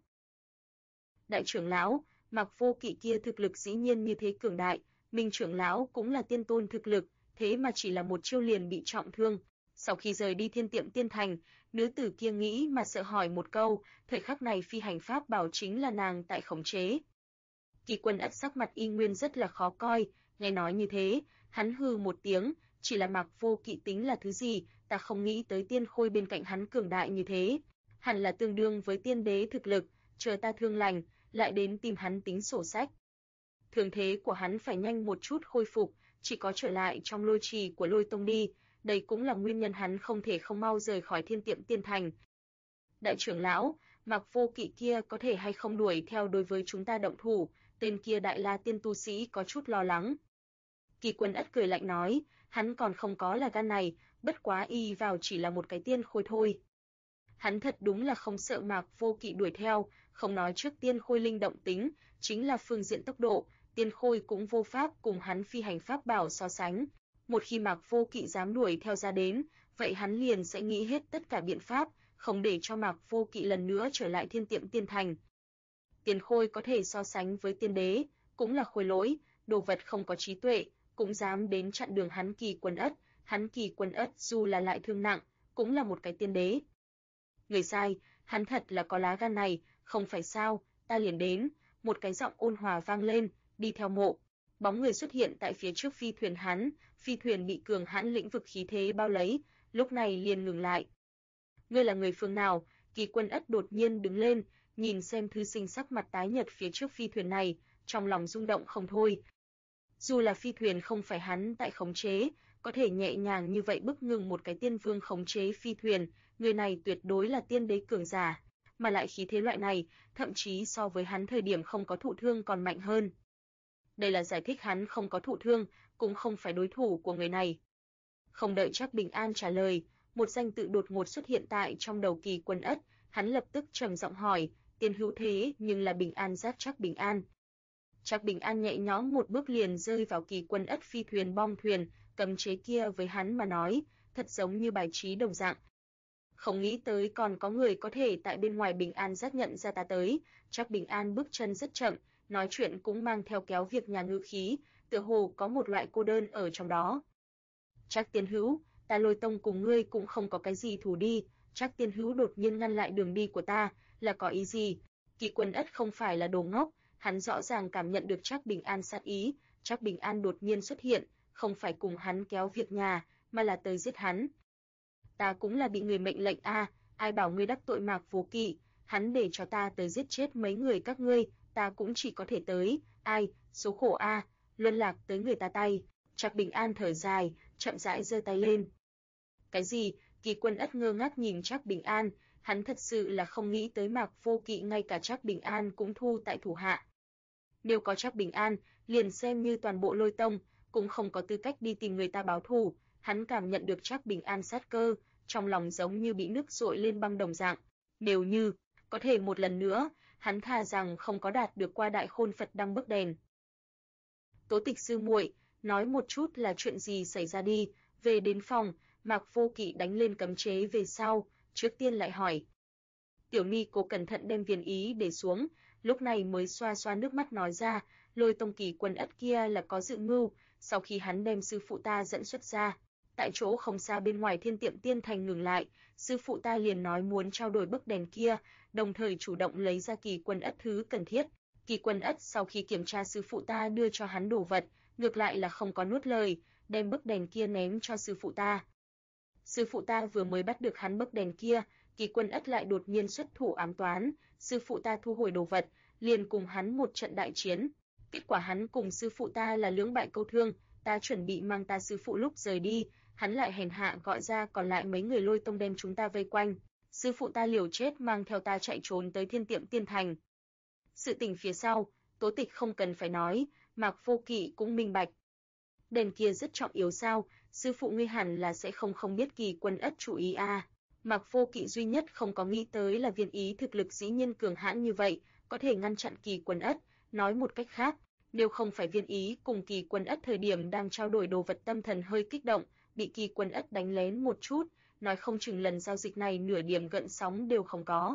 Đại trưởng lão, Mạc Vô Kỵ kia thực lực dĩ nhiên như thế cường đại, Minh trưởng lão cũng là tiên tôn thực lực, thế mà chỉ là một chiêu liền bị trọng thương. Sau khi rời đi Thiên Tiệm Tiên Thành, nữ tử kia nghĩ mà sợ hỏi một câu, thời khắc này phi hành pháp bảo chính là nàng tại khống chế. Kỳ Quân Ất sắc mặt y nguyên rất là khó coi, nghe nói như thế, hắn hừ một tiếng, chỉ là Mạc Vô Kỵ tính là thứ gì, ta không nghĩ tới tiên khôi bên cạnh hắn cường đại như thế, hẳn là tương đương với tiên đế thực lực, chờ ta thương lành, lại đến tìm hắn tính sổ sách. Thương thế của hắn phải nhanh một chút khôi phục, chỉ có trở lại trong lôi trì của Lôi Tông đi, đây cũng là nguyên nhân hắn không thể không mau rời khỏi Thiên Tiệm Tiên Thành. Đại trưởng lão, Mạc Vô Kỵ kia có thể hay không đuổi theo đối với chúng ta động thủ, tên kia Đại La Tiên tu sĩ có chút lo lắng. Kỳ Quân Ất cười lạnh nói, hắn còn không có là gan này, bất quá y vào chỉ là một cái tiên khôi thôi. Hắn thật đúng là không sợ Mạc Vô Kỵ đuổi theo, không nói trước tiên khôi linh động tính, chính là phương diện tốc độ, tiên khôi cũng vô pháp cùng hắn phi hành pháp bảo so sánh. Một khi Mạc Vô Kỵ dám đuổi theo ra đến, vậy hắn liền sẽ nghĩ hết tất cả biện pháp, không để cho Mạc Vô Kỵ lần nữa trở lại Thiên Tiệm Tiên Thành. Tiên khôi có thể so sánh với tiên đế, cũng là khôi lỗi, đồ vật không có trí tuệ, cũng dám đến chặn đường hắn Kỳ Quân Ất, hắn Kỳ Quân Ất dù là lại thương nặng, cũng là một cái tiên đế. Người sai, hắn thật là có lá gan này, không phải sao, ta liền đến, một cái giọng ôn hòa vang lên, đi theo mộ. Bóng người xuất hiện tại phía trước phi thuyền hắn, phi thuyền bị cường hãn lĩnh vực khí thế bao lấy, lúc này liền ngừng lại. Ngươi là người phương nào? Kỳ Quân Ất đột nhiên đứng lên, nhìn xem thư sinh sắc mặt tái nhợt phía trước phi thuyền này, trong lòng rung động không thôi. Dù là phi thuyền không phải hắn tại khống chế, có thể nhẹ nhàng như vậy bức ngừng một cái tiên vương khống chế phi thuyền, người này tuyệt đối là tiên đế cường giả, mà lại khí thế loại này, thậm chí so với hắn thời điểm không có thụ thương còn mạnh hơn. Đây là giải thích hắn không có thụ thương, cũng không phải đối thủ của người này. Không đợi Trác Bình An trả lời, một danh tự đột ngột xuất hiện tại trong đầu Kỳ Quân Ất, hắn lập tức trầm giọng hỏi, tiên hữu thế nhưng là Bình An giác Trác Bình An. Trác Bình An nhẹ nhõm một bước liền rơi vào Kỳ Quân Ất phi thuyền bom thuyền, cấm chế kia với hắn mà nói, thật giống như bài trí đồng dạng. Không nghĩ tới còn có người có thể tại bên ngoài Bình An giác nhận ra ta tới, Trác Bình An bước chân rất chậm, nói chuyện cũng mang theo kéo việc nhà ngữ khí, tựa hồ có một loại cô đơn ở trong đó. Trác tiên hữu, ta Lôi Tông cùng ngươi cũng không có cái gì thù đi, Trác tiên hữu đột nhiên ngăn lại đường đi của ta, là có ý gì? Kỳ Quân Ất không phải là đồ ngốc, hắn rõ ràng cảm nhận được Trác Bình An sát ý, Trác Bình An đột nhiên xuất hiện, không phải cùng hắn kéo việc nhà, mà là tới giết hắn. Ta cũng là bị người mệnh lệnh a, ai bảo ngươi đắc tội Mạc Vô Kỵ, hắn để cho ta tới giết chết mấy người các ngươi, ta cũng chỉ có thể tới, ai, số khổ a, luân lạc tới người ta tay. Trác Bình An thở dài, chậm rãi giơ tay lên. Cái gì? Kỳ Quân Ất ngơ ngác nhìn Trác Bình An, hắn thật sự là không nghĩ tới Mạc Vô Kỵ ngay cả Trác Bình An cũng thu tại thủ hạ. Nếu có Trác Bình An, liền xem như toàn bộ Lôi Tông, cũng không có tư cách đi tìm người ta báo thù, hắn cảm nhận được Trác Bình An sát cơ, trong lòng giống như bị nước dội lên băng đồng dạng. Nếu như có thể một lần nữa, hắn thà rằng không có đạt được qua Đại Khôn Phật Đăng bức đèn. Tố Tịch sư muội, nói một chút là chuyện gì xảy ra đi. Về đến phòng, Mạc Vô Kỵ đánh lên cấm chế về sau, trước tiên lại hỏi. Tiểu Ni Cô cẩn thận đem viên ý để xuống, lúc này mới xoa xoa nước mắt nói ra, Lôi Tông Kỳ Quân Ất kia là có dự mưu, sau khi hắn đem sư phụ ta dẫn xuất ra, tại chỗ không xa bên ngoài Thiên Tiệm Tiên Thành ngừng lại, sư phụ ta liền nói muốn trao đổi bức đèn kia, đồng thời chủ động lấy ra Kỳ Quân Ất thứ cần thiết. Kỳ Quân Ất sau khi kiểm tra sư phụ ta đưa cho hắn đồ vật, ngược lại là không có nuốt lời, đem bức đèn kia ném cho sư phụ ta. Sư phụ ta vừa mới bắt được hắn bức đèn kia, Kỳ Quân Ất lại đột nhiên xuất thủ ám toán, sư phụ ta thu hồi đồ vật, liền cùng hắn một trận đại chiến. Kết quả hắn cùng sư phụ ta là lưỡng bại câu thương, ta chuẩn bị mang ta sư phụ lúc rời đi, hắn lại hèn hạ gọi ra còn lại mấy người Lôi Tông đem chúng ta vây quanh. Sư phụ ta liều chết mang theo ta chạy trốn tới Thiên Tiệm Tiên Thành. Sự tình phía sau, Tố Tịch không cần phải nói, Mạc Vô Kỵ cũng minh bạch. Đèn kia rất trọng yếu sao, sư phụ ngươi hẳn là sẽ không biết Kỳ Quân Ất chủ ý à. Mạc Vô Kỵ duy nhất không có nghĩ tới là viên ý thực lực dĩ nhiên cường hãn như vậy, có thể ngăn chặn Kỳ Quân Ất, nói một cách khác, nếu không phải viên ý cùng Kỳ Quân Ất thời điểm đang trao đổi đồ vật tâm thần hơi kích động, bị Kỳ Quân Ất đánh lén một chút, nói không chừng lần giao dịch này nửa điểm gợn sóng đều không có.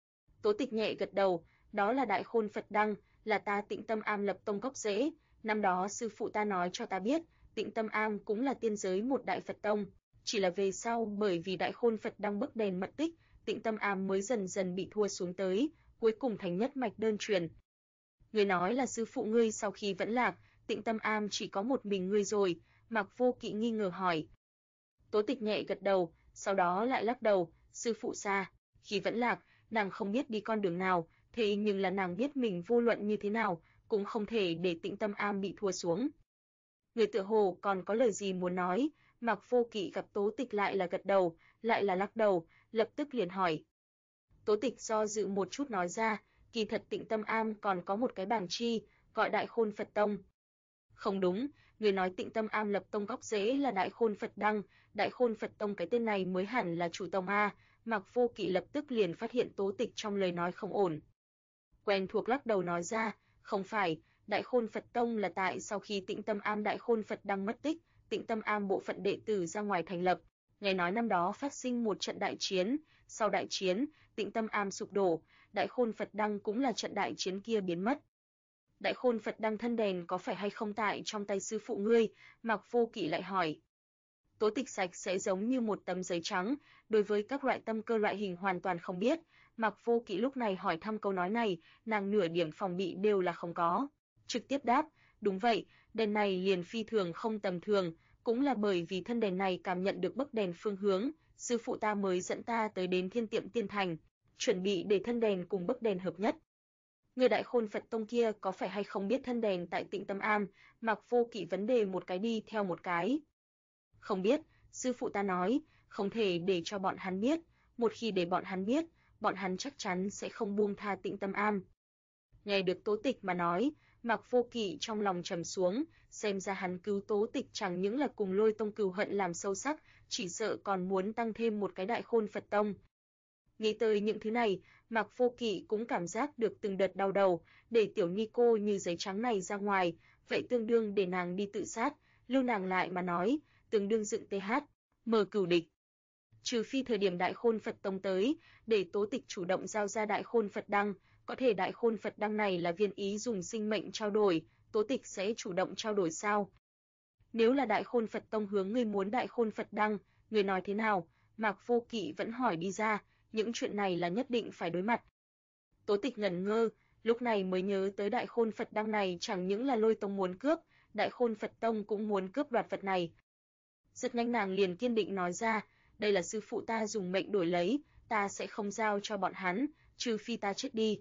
Tố Tịch nhẹ gật đầu, đó là Đại Khôn Phật Đăng, là ta Tịnh Tâm Am lập tông gốc rễ, năm đó sư phụ ta nói cho ta biết, Tịnh Tâm Am cũng là tiên giới một đại Phật tông, chỉ là về sau bởi vì Đại Khôn Phật Đăng bức đèn mật tích, Tịnh Tâm Am mới dần dần bị thua xuống tới, cuối cùng thành nhất mạch đơn truyền. Ngươi nói là sư phụ ngươi sau khi vẫn lạc, Tịnh Tâm Am chỉ có một mình ngươi rồi, Mạc Vô Kỵ nghi ngờ hỏi. Tố Tịch nhẹ gật đầu, sau đó lại lắc đầu, sư phụ xa, khi vẫn lạc, nàng không biết đi con đường nào, thế nhưng là nàng biết mình vô luận như thế nào, cũng không thể để Tịnh Tâm Am bị thua xuống. Người tựa hồ còn có lời gì muốn nói, Mạc Vô Kỵ gặp Tố Tịch lại là gật đầu, lại là lắc đầu, lập tức liền hỏi. Tố Tịch do dự một chút nói ra, kỳ thật Tịnh Tâm Am còn có một cái bảng chi, gọi Đại Khôn Phật Tông. Không đúng, người nói Tịnh Tâm Am lập tông gốc rễ là Đại Khôn Phật Đăng, Đại Khôn Phật Tông cái tên này mới hẳn là chủ tông a. Mạc Vô Kỵ lập tức liền phát hiện Tố Tịch trong lời nói không ổn. Quen thuộc lắc đầu nói ra, không phải, Đại Khôn Phật Tông là tại sau khi Tịnh Tâm Am Đại Khôn Phật Đăng mất tích, Tịnh Tâm Am bộ phận đệ tử ra ngoài thành lập, nghe nói năm đó phát sinh một trận đại chiến, sau đại chiến, Tịnh Tâm Am sụp đổ, Đại Khôn Phật Đăng cũng là trận đại chiến kia biến mất. Đại Khôn Phật Đăng thân đèn có phải hay không tại trong tay sư phụ ngươi? Mạc Vô Kỵ lại hỏi. Tố Tịch sạch sẽ giống như một tấm giấy trắng, đối với các loại tâm cơ loại hình hoàn toàn không biết. Mạc Vô Kỵ lúc này hỏi thăm câu nói này, nàng nửa điểm phòng bị đều là không có. Trực tiếp đáp, đúng vậy, đèn này liền phi thường không tầm thường, cũng là bởi vì thân đèn này cảm nhận được bức đèn phương hướng, sư phụ ta mới dẫn ta tới đến Thiên Tiệm Tiên Thành, chuẩn bị để thân đèn cùng bức đèn hợp nhất. Người Đại Khôn Phật Tông kia có phải hay không biết thân đèn tại Tịnh Tâm Am? Mạc Vô Kỵ vấn đề một cái đi theo một cái. Không biết, sư phụ ta nói, không thể để cho bọn hắn biết, một khi để bọn hắn biết, bọn hắn chắc chắn sẽ không buông tha Tịnh Tâm Am. Nghe được Tố Tịch mà nói, Mạc Vô Kỵ trong lòng trầm xuống, xem ra hắn cứu Tố Tịch chẳng những là cùng Lôi Tông cừu hận làm sâu sắc, chỉ sợ còn muốn tăng thêm một cái Đại Khôn Phật Tông. Nghĩ tới những thứ này, Mạc Vô Kỵ cũng cảm giác được từng đợt đau đầu, để tiểu ni cô như giấy trắng này ra ngoài, vậy tương đương để nàng đi tự sát, lưu nàng lại mà nói, tương đương dựng TH, mở cửu địch. Trừ phi thời điểm Đại Khôn Phật Tông tới, để Tố Tịch chủ động giao ra Đại Khôn Phật Đăng, có thể Đại Khôn Phật Đăng này là viên ý dùng sinh mệnh trao đổi, Tố Tịch sẽ chủ động trao đổi sao? Nếu là Đại Khôn Phật Tông hướng ngươi muốn Đại Khôn Phật Đăng, ngươi nói thế nào? Mạc Vô Kỵ vẫn hỏi đi ra, những chuyện này là nhất định phải đối mặt. Tố Tịch ngẩn ngơ, lúc này mới nhớ tới Đại Khôn Phật Đăng này chẳng những là Lôi Tông muốn cướp, Đại Khôn Phật Tông cũng muốn cướp đoạt vật này. Rất nhanh nàng liền kiên định nói ra, đây là sư phụ ta dùng mệnh đổi lấy, ta sẽ không giao cho bọn hắn, trừ phi ta chết đi.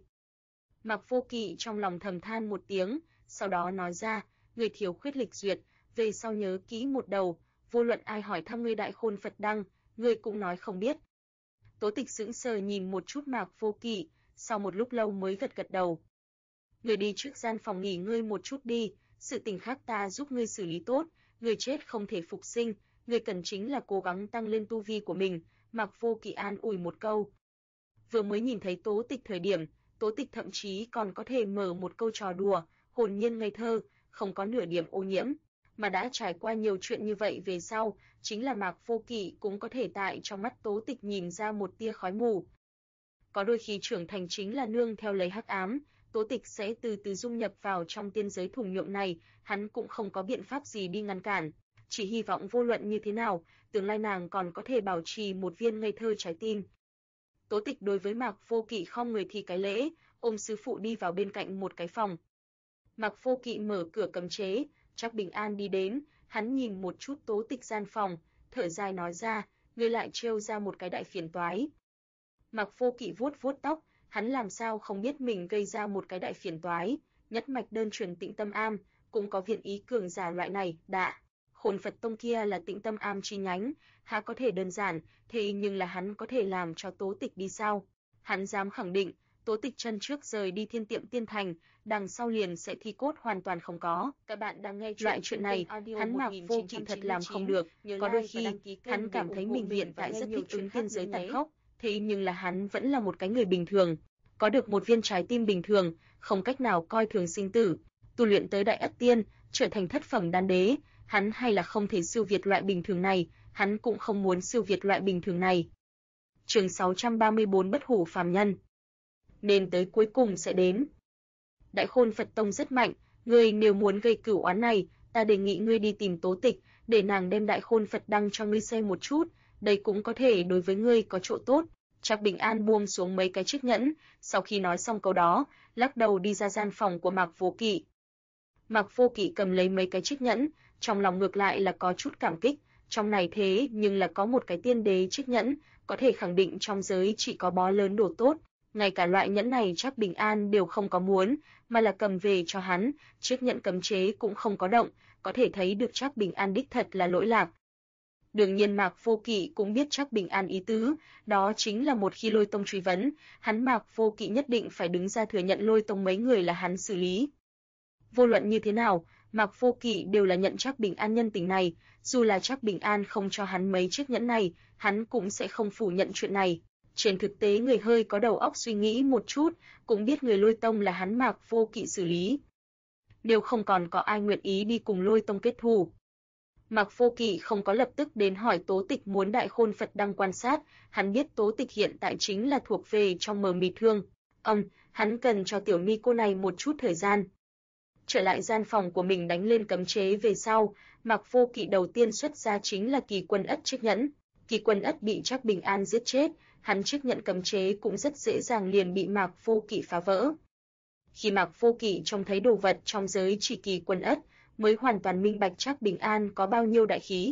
Mạc Vô Kỵ trong lòng thầm than một tiếng, sau đó nói ra, người thiếu khuyết lịch duyệt, về sau nhớ kỹ một đầu, vô luận ai hỏi thăm ngươi Đại Khôn Phật Đăng, ngươi cũng nói không biết. Tố Tịch sững sờ nhìn một chút Mạc Vô Kỵ, sau một lúc lâu mới gật đầu. Ngươi đi trước gian phòng nghỉ ngơi một chút đi, sự tình khác ta giúp ngươi xử lý tốt, ngươi chết không thể phục sinh, ngươi cần chính là cố gắng tăng lên tu vi của mình, Mạc Vô Kỵ an ủi một câu. Vừa mới nhìn thấy Tố Tịch thời điểm, Tố Tịch thậm chí còn có thể mở một câu trò đùa, hồn nhiên ngây thơ, không có nửa điểm ô nhiễm. mà đã trải qua nhiều chuyện như vậy về sau, chính là Mạc Vô Kỵ cũng có thể tại trong mắt Tố Tịch nhìn ra một tia khói mù. Có đôi khi trưởng thành chính là nương theo lấy hắc ám, Tố Tịch sẽ từ từ dung nhập vào trong tiên giới thùng nhượng này, hắn cũng không có biện pháp gì đi ngăn cản, chỉ hy vọng vô luận như thế nào, tương lai nàng còn có thể bảo trì một viên ngây thơ trái tim. Tố Tịch đối với Mạc Vô Kỵ khom người thi cái lễ, ôm sư phụ đi vào bên cạnh một cái phòng. Mạc Vô Kỵ mở cửa cấm chế, Trác Bình An đi đến, hắn nhìn một chút Tố Tịch gian phòng, thở dài nói ra, ngươi lại trêu ra một cái đại phiền toái. Mạc Vô Kỵ vuốt vuốt tóc, hắn làm sao không biết mình gây ra một cái đại phiền toái, nhất mạch đơn truyền Tịnh Tâm Am, cũng có viện ý cường giả loại này, Khôn Phật Tông kia là Tịnh Tâm Am chi nhánh, há có thể đơn giản, thế nhưng là hắn có thể làm cho Tố Tịch đi sao? Hắn dám khẳng định, Tố Tịch chân trước rời đi Thiên Tiệm Tiên Thành, đằng sau liền sẽ thi cốt hoàn toàn không có. Các bạn đang nghe loại chuyện này, hắn Mạc Vô Kỵ thật làm không được, có đôi khi hắn cảm thấy mình hiện tại rất thích ứng tiên giới tàn khốc, thế nhưng là hắn vẫn là một cái người bình thường, có được một viên trái tim bình thường, không cách nào coi thường sinh tử, tu luyện tới đại ất tiên, trở thành thất phẩm đan đế, hắn hay là không thể siêu việt loại bình thường này, hắn cũng không muốn siêu việt loại bình thường này. Chương 634 Bất hủ phàm nhân. Nên tới cuối cùng sẽ đến. Đại Khôn Phật Tông rất mạnh, ngươi nếu muốn gây cửu oán này, ta đề nghị ngươi đi tìm Tố Tịch, để nàng đem Đại Khôn Phật đăng cho ngươi xem một chút, đây cũng có thể đối với ngươi có chỗ tốt. Trác Bình An buông xuống mấy cái chiếc nhẫn, sau khi nói xong câu đó, lắc đầu đi ra gian phòng của Mạc Vô Kỵ. Mạc Vô Kỵ cầm lấy mấy cái chiếc nhẫn, trong lòng ngược lại là có chút cảm kích, trong này thế nhưng là có một cái tiên đế chiếc nhẫn, có thể khẳng định trong giới chỉ có bó lớn đồ tốt, ngay cả loại nhẫn này Trác Bình An đều không có muốn, mà là cầm về cho hắn, chiếc nhẫn cấm chế cũng không có động, có thể thấy được Trác Bình An đích thật là lỗi lạc. Đương nhiên Mạc Vô Kỵ cũng biết Trác Bình An ý tứ, đó chính là một khi Lôi Tông truy vấn, hắn Mạc Vô Kỵ nhất định phải đứng ra thừa nhận Lôi Tông mấy người là hắn xử lý. Vô luận như thế nào, Mạc Vô Kỵ đều là nhận Trác Bình An nhân tình này, dù là Trác Bình An không cho hắn mấy chiếc nhẫn này, hắn cũng sẽ không phủ nhận chuyện này. Trên thực tế người hơi có đầu óc suy nghĩ một chút, cũng biết người Lôi Tông là hắn Mạc Vô Kỵ xử lý. Nếu không còn có ai nguyện ý đi cùng Lôi Tông kết thù. Mạc Vô Kỵ không có lập tức đến hỏi Tố Tịch muốn Đại Khôn Phật đăng quan sát, hắn biết Tố Tịch hiện tại chính là thuộc về trong mờ mịt thương. Hắn cần cho tiểu ni cô này một chút thời gian. Trở lại gian phòng của mình đánh lên cấm chế về sau, Mạc Vô Kỵ đầu tiên xuất ra chính là Kỳ Quân Ất chiếc nhẫn. Kỳ Quân Ất bị Trác Bình An giết chết, hắn chiếc nhẫn cấm chế cũng rất dễ dàng liền bị Mạc Vô Kỵ phá vỡ. Khi Mạc Vô Kỵ trông thấy đồ vật trong giới chỉ Kỳ Quân Ất, mới hoàn toàn minh bạch Trác Bình An có bao nhiêu đại khí.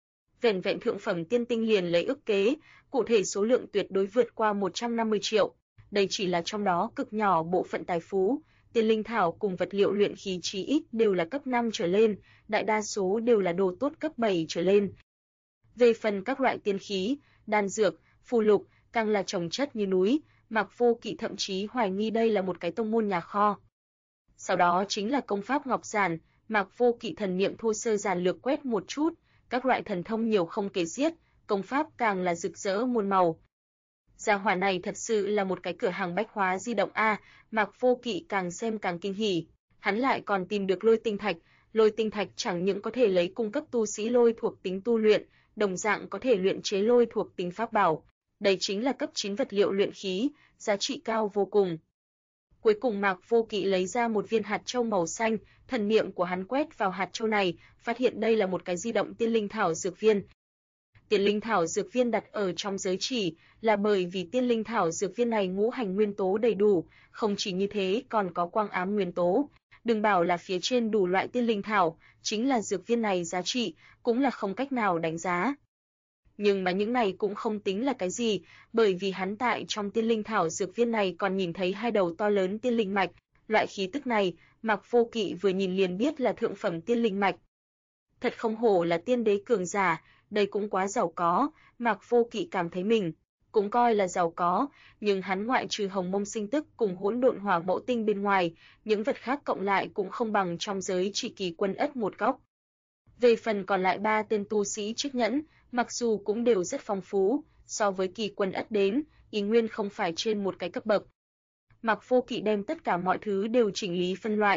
Vẹn vẹn thượng phẩm tiên tinh liền lấy ức kế, cụ thể số lượng tuyệt đối vượt qua 150 triệu. Đây chỉ là trong đó cực nhỏ bộ phận tài phú, tiên linh thảo cùng vật liệu luyện khí chí ít đều là cấp 5 trở lên, đại đa số đều là đồ tốt cấp 7 trở lên. Về phần các loại tiên khí, đan dược, phù lục, càng là chồng chất như núi, Mạc Vô Kỵ thậm chí hoài nghi đây là một cái tông môn nhà kho. Sau đó chính là công pháp ngọc giản, Mạc Vô Kỵ thần niệm thô sơ giản lược quét một chút, các loại thần thông nhiều không kể xiết, công pháp càng là rực rỡ muôn màu. Gia hỏa này thật sự là một cái cửa hàng bách hóa di động a, Mạc Vô Kỵ càng xem càng kinh hỉ, hắn lại còn tìm được lôi tinh thạch chẳng những có thể lấy cung cấp tu sĩ lôi thuộc tính tu luyện, đồng dạng có thể luyện chế lôi thuộc tính pháp bảo. Đây chính là cấp 9 vật liệu luyện khí, giá trị cao vô cùng. Cuối cùng Mạc Vô Kỵ lấy ra một viên hạt châu màu xanh, thần niệm của hắn quét vào hạt châu này, phát hiện đây là một cái di động tiên linh thảo dược viên. Tiên linh thảo dược viên đặt ở trong giới chỉ là bởi vì tiên linh thảo dược viên này ngũ hành nguyên tố đầy đủ, không chỉ như thế còn có quang ám nguyên tố. Đừng bảo là phía trên đủ loại tiên linh thảo, chính là dược viên này giá trị cũng là không cách nào đánh giá. Nhưng mà những này cũng không tính là cái gì, bởi vì hắn tại trong tiên linh thảo dược viên này còn nhìn thấy hai đầu to lớn tiên linh mạch, loại khí tức này, Mạc Vô Kỵ vừa nhìn liền biết là thượng phẩm tiên linh mạch. Thật không hổ là tiên đế cường giả, đây cũng quá giàu có, Mạc Vô Kỵ cảm thấy mình cũng coi là giàu có, nhưng hắn ngoại trừ Hồng Mông Sinh Tức cùng Hỗn Độn Hỏa Mẫu Tinh bên ngoài, những vật khác cộng lại cũng không bằng trong giới chỉ Kỳ Quân Ất một góc. Về phần còn lại 3 tên tu sĩ chiếc nhẫn, mặc dù cũng đều rất phong phú, so với Kỳ Quân Ất đến, ý nguyên không phải trên một cái cấp bậc. Mạc Vô Kỵ đem tất cả mọi thứ đều chỉnh lý phân loại,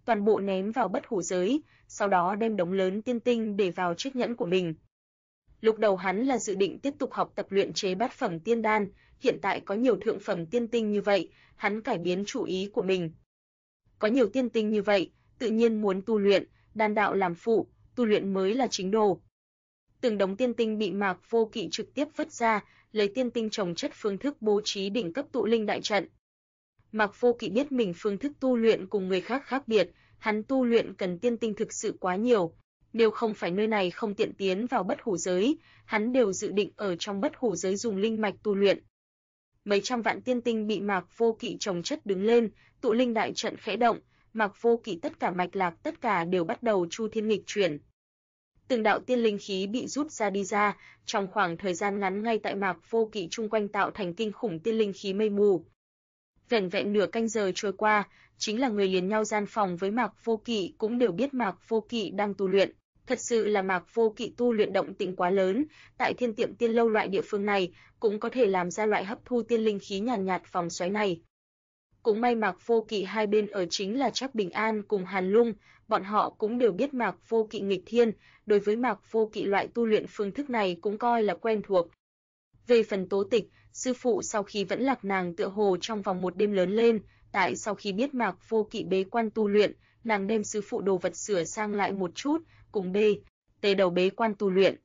toàn bộ ném vào bất hủ giới, sau đó đem đống lớn tiên tinh để vào chiếc nhẫn của mình. Lúc đầu hắn là dự định tiếp tục học tập luyện chế bát phẩm tiên đan, hiện tại có nhiều thượng phẩm tiên tinh như vậy, hắn cải biến chủ ý của mình. Có nhiều tiên tinh như vậy, tự nhiên muốn tu luyện, đan đạo làm phụ, tu luyện mới là chính đồ. Từng đống tiên tinh bị Mạc Vô Kỵ trực tiếp vứt ra, lấy tiên tinh trồng chất phương thức bố trí đỉnh cấp tụ linh đại trận. Mạc Vô Kỵ biết mình phương thức tu luyện cùng người khác khác biệt, hắn tu luyện cần tiên tinh thực sự quá nhiều. Nếu không phải nơi này không tiện tiến vào bất hủ giới, hắn đều dự định ở trong bất hủ giới dùng linh mạch tu luyện. Mấy trăm vạn tiên tinh bị Mạc Vô Kỵ chồng chất đứng lên, tụ linh đại trận khẽ động, Mạc Vô Kỵ tất cả mạch lạc tất cả đều bắt đầu chu thiên nghịch chuyển. Từng đạo tiên linh khí bị rút ra đi ra, trong khoảng thời gian ngắn ngay tại Mạc Vô Kỵ chung quanh tạo thành kinh khủng tiên linh khí mây mù. Vẻn vẹn nửa canh giờ trôi qua, chính là người liền nhau gian phòng với Mạc Vô Kỵ cũng đều biết Mạc Vô Kỵ đang tu luyện. Thật sự là Mạc Vô Kỵ tu luyện động tĩnh quá lớn, tại Thiên Tiệm Tiên lâu loại địa phương này cũng có thể làm ra loại hấp thu tiên linh khí nhàn nhạt vòng xoáy này. Cũng may Mạc Vô Kỵ hai bên ở chính là Trác Bình An cùng Hàn Lung, bọn họ cũng đều biết Mạc Vô Kỵ nghịch thiên, đối với Mạc Vô Kỵ loại tu luyện phương thức này cũng coi là quen thuộc. Về phần Tố Tịch, sư phụ sau khi vẫn lạc nàng tựa hồ trong vòng một đêm lớn lên, tại sau khi biết Mạc Vô Kỵ bế quan tu luyện, nàng đem sư phụ đồ vật sửa sang lại một chút, cùng tê đầu bế quan tu luyện.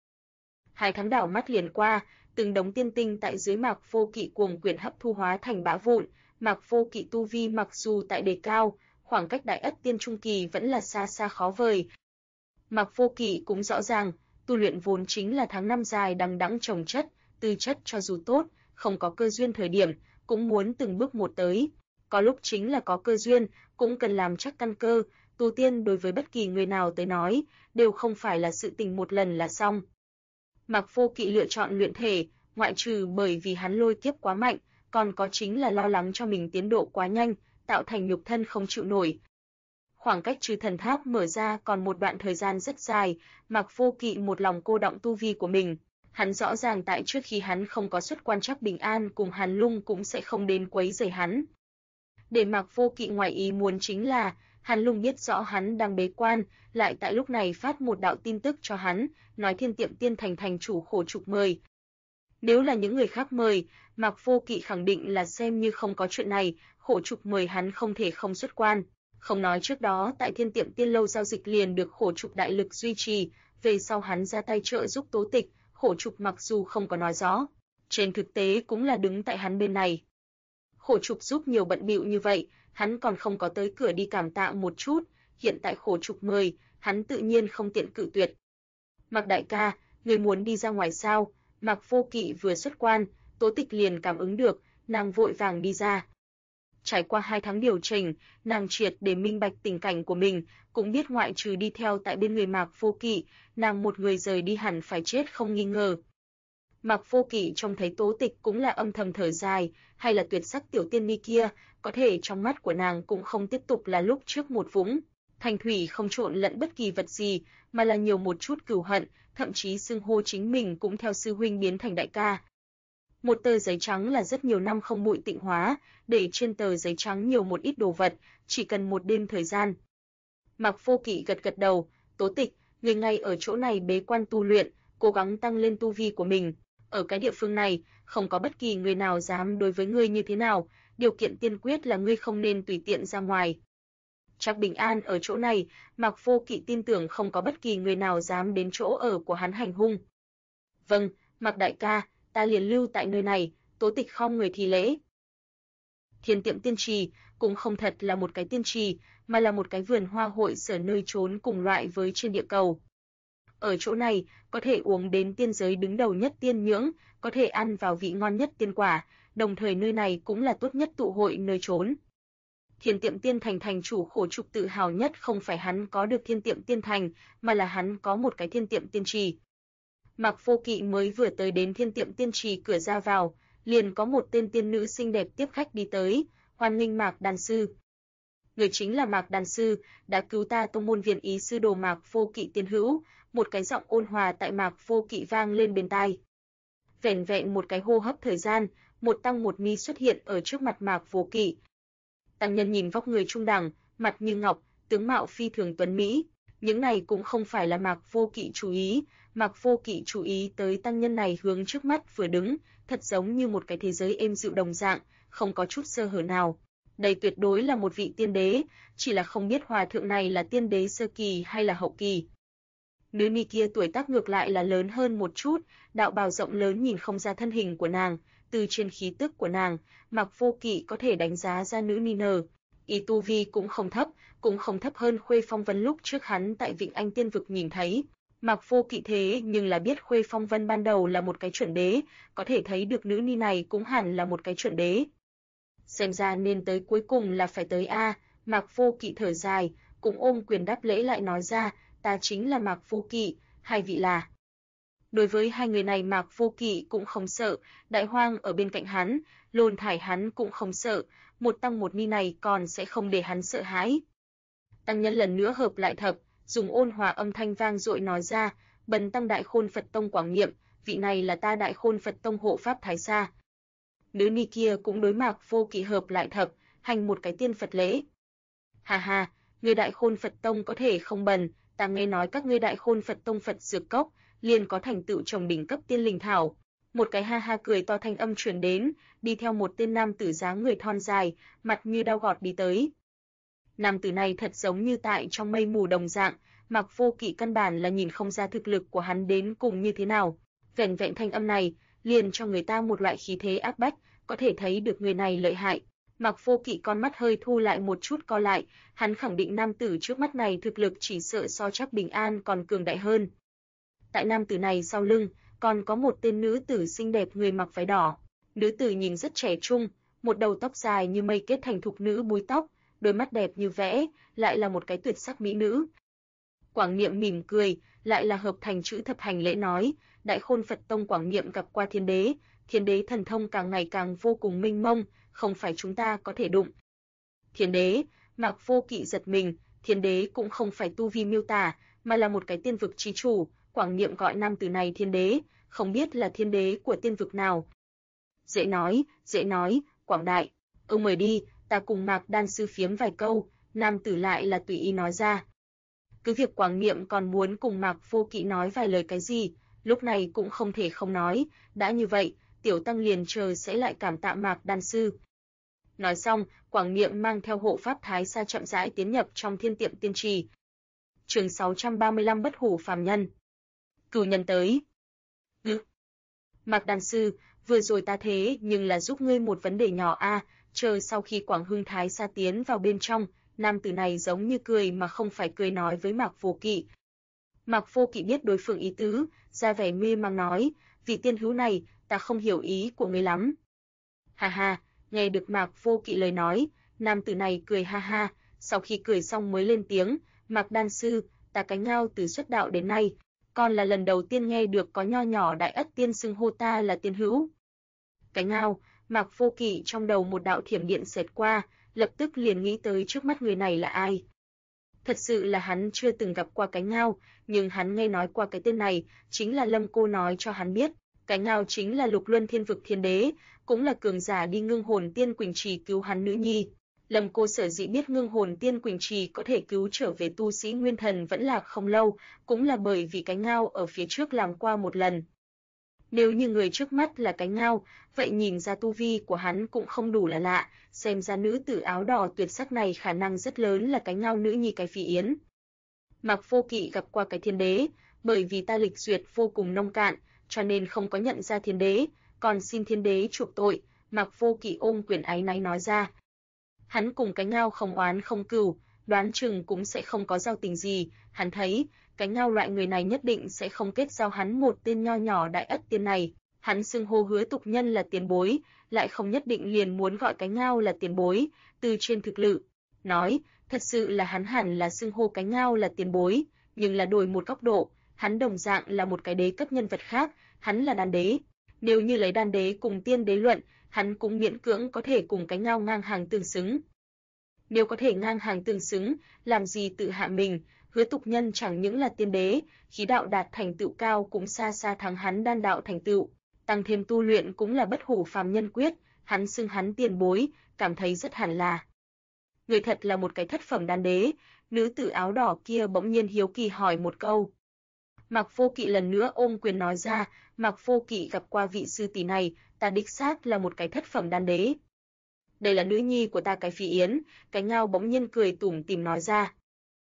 2 tháng đảo mắt liền qua, từng đống tiên tinh tại dưới Mạc Vô Kỵ cuồng quyển hấp thu hóa thành bã vụn, Mạc Vô Kỵ tu vi mặc dù tại đề cao, khoảng cách đại ất tiên trung kỳ vẫn là xa xa khó vời. Mạc Vô Kỵ cũng rõ ràng, tu luyện vốn chính là tháng năm dài đằng đẵng trồng chất, tư chất cho dù tốt, không có cơ duyên thời điểm, cũng muốn từng bước một tới. Có lúc chính là có cơ duyên, cũng cần làm chắc căn cơ, tu tiên đối với bất kỳ người nào tới nói, đều không phải là sự tình một lần là xong. Mạc Vô Kỵ lựa chọn luyện thể, ngoại trừ bởi vì hắn lôi kiếp quá mạnh, còn có chính là lo lắng cho mình tiến độ quá nhanh, tạo thành nhục thân không chịu nổi. Khoảng cách Chư Thần Tháp mở ra còn một đoạn thời gian rất dài, Mạc Vô Kỵ một lòng cô đọng tu vi của mình. Hắn rõ ràng tại trước khi hắn không có xuất quan Trác Bình An cùng Hàn Lung cũng sẽ không đến quấy rầy hắn. Để Mạc Vô Kỵ ngoài ý muốn chính là, Hàn Lung biết rõ hắn đang bế quan, lại tại lúc này phát một đạo tin tức cho hắn, nói Thiên Tiệm Tiên thành chủ Khổ Trục mời. Nếu là những người khác mời, Mạc Vô Kỵ khẳng định là xem như không có chuyện này, Khổ Trục mời hắn không thể không xuất quan. Không nói trước đó tại Thiên Tiệm Tiên lâu giao dịch liền được Khổ Trục đại lực duy trì, về sau hắn ra tay trợ giúp Tố Tịch, Khổ Trục mặc dù không có nói rõ, trên thực tế cũng là đứng tại hắn bên này. Khổ Trục giúp nhiều bận bịu như vậy, hắn còn không có tới cửa đi cảm tạ một chút, hiện tại Khổ Trục mời, hắn tự nhiên không tiện cự tuyệt. Mạc đại ca, người muốn đi ra ngoài sao? Mạc Vô Kỵ vừa xuất quan, Tố Tịch liền cảm ứng được, nàng vội vàng đi ra. Trải qua 2 tháng điều chỉnh, nàng triệt để minh bạch tình cảnh của mình, cũng biết ngoại trừ đi theo tại bên người Mạc Vô Kỵ, nàng một người rời đi hẳn phải chết không nghi ngờ. Mạc Vô Kỵ trông thấy Tố Tịch cũng là âm thầm thở dài, hay là tuyệt sắc tiểu tiên ni kia, có thể trong mắt của nàng cũng không tiếp tục là lúc trước một vũng thanh thủy không trộn lẫn bất kỳ vật gì, mà là nhiều một chút cừu hận, thậm chí xưng hô chính mình cũng theo sư huynh biến thành đại ca. Một tờ giấy trắng là rất nhiều năm không bụi tịnh hóa, để trên tờ giấy trắng nhiều một ít đồ vật, chỉ cần một đêm thời gian. Mạc Vô Kỵ gật gật đầu, Tố Tịch, người ngay ở chỗ này bế quan tu luyện, cố gắng tăng lên tu vi của mình. Ở cái địa phương này, không có bất kỳ người nào dám đối với ngươi như thế nào, điều kiện tiên quyết là ngươi không nên tùy tiện ra ngoài. Trác Bình An ở chỗ này, Mạc Vô Kỵ tin tưởng không có bất kỳ người nào dám đến chỗ ở của hắn hành hung. Vâng, Mạc đại ca, ta liền lưu tại nơi này, Tố Tịch khom người thi lễ. Thiên Tiệm Tiên trì cũng không thật là một cái tiên trì, mà là một cái vườn hoa hội sở nơi trốn cùng loại với trên địa cầu. Ở chỗ này, có thể uống đến tiên giới đứng đầu nhất tiên nhưỡng, có thể ăn vào vị ngon nhất tiên quả, đồng thời nơi này cũng là tốt nhất tụ hội nơi trốn. Thiên Tiệm Tiên thành chủ Khổ Trục tự hào nhất không phải hắn có được Thiên Tiệm Tiên thành, mà là hắn có một cái Thiên Tiệm Tiên trì. Mạc Vô Kỵ mới vừa tới đến Thiên Tiệm Tiên trì cửa ra vào, liền có một tên tiên nữ xinh đẹp tiếp khách đi tới, hoan nghênh Mạc đan sư. Người chính là Mạc đan sư, đã cứu ta tông môn viện ý sư đồ Mạc Vô Kỵ tiên hữu, một cái giọng ôn hòa tại Mạc Vô Kỵ vang lên bên tai. Vẻn vẹn một cái hô hấp thời gian, một tăng một mi xuất hiện ở trước mặt Mạc Vô Kỵ. Tăng nhân nhìn vóc người trung đẳng, mặt như ngọc, tướng mạo phi thường tuấn mỹ. Những này cũng không phải là Mạc Vô Kỵ chú ý, Mạc Vô Kỵ chú ý tới tăng nhân này hướng trước mắt vừa đứng, thật giống như một cái thế giới êm dịu đồng dạng, không có chút sơ hở nào. Đây tuyệt đối là một vị tiên đế, chỉ là không biết hòa thượng này là tiên đế sơ kỳ hay là hậu kỳ. Nữ ni kia tuổi tác ngược lại là lớn hơn một chút, đạo bào rộng lớn nhìn không ra thân hình của nàng, từ trên khí tức của nàng, Mạc Vô Kỵ có thể đánh giá ra nữ ni nờ. Y tu vi cũng không thấp hơn Khuê Phong Vân lúc trước hắn tại Vịnh Anh Tiên Vực nhìn thấy. Mạc Vô Kỵ thế nhưng là biết Khuê Phong Vân ban đầu là một cái chuẩn đế, có thể thấy được nữ ni này cũng hẳn là một cái chuẩn đế. Xem ra nên tới cuối cùng là phải tới a. Mạc Vô Kỵ thở dài, cũng ôm quyền đáp lễ lại nói ra, ta chính là Mạc Vô Kỵ, hai vị là. Đối với hai người này Mạc Vô Kỵ cũng không sợ, Đại Hoang ở bên cạnh hắn, Lôn Thải hắn cũng không sợ, một tăng một ni này còn sẽ không để hắn sợ hãi. Tăng nhân lần nữa hợp lại thập, dùng ôn hòa âm thanh vang dội nói ra, bần tăng Đại Khôn Phật Tông Quảng Niệm, vị này là ta Đại Khôn Phật Tông hộ pháp Thái Sa. Nữ ni kia cũng đối Mạc Vô Kỵ hợp lại thập, hành một cái tiên Phật lễ. Ha ha, người Đại Khôn Phật Tông có thể không bần, ta nghe nói các ngươi Đại Khôn Phật Tông Phật Dược Cốc liền có thành tựu trồng đỉnh cấp tiên linh thảo. Một cái ha ha cười to thanh âm truyền đến, đi theo một tên nam tử dáng người thon dài, mặt như dao gọt đi tới. Nam tử này thật giống như tại trong mây mù đồng dạng, Mạc Vô Kỵ căn bản là nhìn không ra thực lực của hắn đến cùng như thế nào. Vẻn vẹn thanh âm này, liền cho người ta một loại khí thế áp bách, có thể thấy được người này lợi hại. Mạc Vô Kỵ con mắt hơi thu lại một chút co lại, hắn khẳng định nam tử trước mắt này thực lực chỉ sợ so Trác Bình An còn cường đại hơn. Tại nam tử này sau lưng, còn có một tên nữ tử xinh đẹp người mặc váy đỏ. Nữ tử nhìn rất trẻ trung, một đầu tóc dài như mây kết thành thục nữ búi tóc, đôi mắt đẹp như vẽ, lại là một cái tuyệt sắc mỹ nữ. Quảng Niệm mỉm cười, lại là hợp thành chữ thập hành lễ nói, Đại Khôn Phật Tông Quảng Niệm gặp qua thiên đế thần thông càng ngày càng vô cùng minh mông, không phải chúng ta có thể đụng. Thiên đế, Mạc Vô Kỵ giật mình, thiên đế cũng không phải tu vi miêu tả, mà là một cái tiên vực chi chủ, Quảng Niệm gọi nam tử này thiên đế, không biết là thiên đế của tiên vực nào. Dễ nói, Quảng đại, ông mời đi, ta cùng Mạc đan sư phiếm vài câu, nam tử lại là tùy ý nói ra. Cứ việc Quảng Niệm còn muốn cùng Mạc Vô Kỵ nói vài lời cái gì, lúc này cũng không thể không nói, đã như vậy, tiểu tăng liền chờ sẽ lại cảm tạ Mạc đan sư. Nói xong, Quảng Niệm mang theo hộ pháp Thái Sa chậm rãi tiến nhập trong Thiên Tiệm Tiên Trì. Chương 635 Bất Hủ phàm nhân. Cửu nhân tới. Mạc đan sư, vừa rồi ta thế nhưng là giúp ngươi một vấn đề nhỏ a, chờ sau khi Quảng Hưng Thái Sa tiến vào bên trong, nam tử này giống như cười mà không phải cười nói với Mạc Vô Kỵ. Mạc Vô Kỵ biết đối phương ý tứ, ra vẻ mê mang nói, vị tiên hữu này, ta không hiểu ý của ngươi lắm. Ha ha, nghe được Mạc Vô Kỵ lời nói, nam tử này cười ha ha, sau khi cười xong mới lên tiếng, Mạc đan sư, ta Cánh Ngao từ xuất đạo đến nay, còn là lần đầu tiên nghe được có nho nhỏ Đại Ất tiên xưng hô ta là tiên hữu. Cánh Ngao, Mạc Vô Kỵ trong đầu một đạo thiểm điện xẹt qua, lập tức liền nghĩ tới trước mắt người này là ai. Thật sự là hắn chưa từng gặp qua Cánh Ngao, nhưng hắn nghe nói qua cái tên này, chính là Lâm Cô nói cho hắn biết. Cánh Ngao chính là Lục Luân Thiên Vực Thiên Đế, cũng là cường giả đi Ngưng Hồn Tiên Quỳnh Trì cứu hắn nữ nhi. Lâm Cô sở dĩ biết Ngưng Hồn Tiên Quỳnh Trì có thể cứu trở về tu sĩ Nguyên Thần vẫn lạc không lâu, cũng là bởi vì Cánh Ngao ở phía trước làm qua một lần. Nếu như người trước mắt là Cánh Ngao, vậy nhìn ra tu vi của hắn cũng không đủ là lạ, xem ra nữ tử áo đỏ tuyệt sắc này khả năng rất lớn là Cánh Ngao nữ nhi cái Phi Yến. Mạc Vô Kỵ gặp qua cái thiên đế, bởi vì ta lịch duyệt vô cùng nông cạn, cho nên không có nhận ra thiên đế, còn xin thiên đế chuộc tội, Mạc Vô Kỵ ôm quyền áy náy nói ra. Hắn cùng Cánh Ngao không oán không cừu, đoán chừng cũng sẽ không có giao tình gì, hắn thấy, Cánh Ngao loại người này nhất định sẽ không kết giao hắn một tên nho nhỏ Đại Ất tiên này, hắn xưng hô Hứa Tục Nhân là tiền bối, lại không nhất định liền muốn gọi Cánh Ngao là tiền bối, từ trên thực lực nói, thật sự là hắn hẳn là xưng hô Cánh Ngao là tiền bối, nhưng là đổi một góc độ, hắn đồng dạng là một cái đế cấp nhân vật khác, hắn là đan đế. Nếu như lấy đan đế cùng tiên đế luận, hắn cũng miễn cưỡng có thể cùng Cánh Ngao ngang hàng tương xứng. Nếu có thể ngang hàng tương xứng, làm gì tự hạ mình, Hứa Tục Nhân chẳng những là tiên đế, khí đạo đạt thành tựu cao cũng xa xa thắng hắn đan đạo thành tựu, tăng thêm tu luyện cũng là bất hủ phàm nhân quyết, hắn xưng hắn tiền bối, cảm thấy rất hẳn là. Người thật là một cái thất phẩm đan đế, Nữ tử áo đỏ kia bỗng nhiên hiếu kỳ hỏi một câu. Mạc Vô Kỵ lần nữa ôm quyền nói ra, Mạc Vô Kỵ gặp qua vị sư tỷ này, ta đích xác là một cái thất phẩm đan đế. Đây là nữ nhi của ta cái Phi Yến, cái Ngao bỗng nhiên cười tủm tỉm nói ra.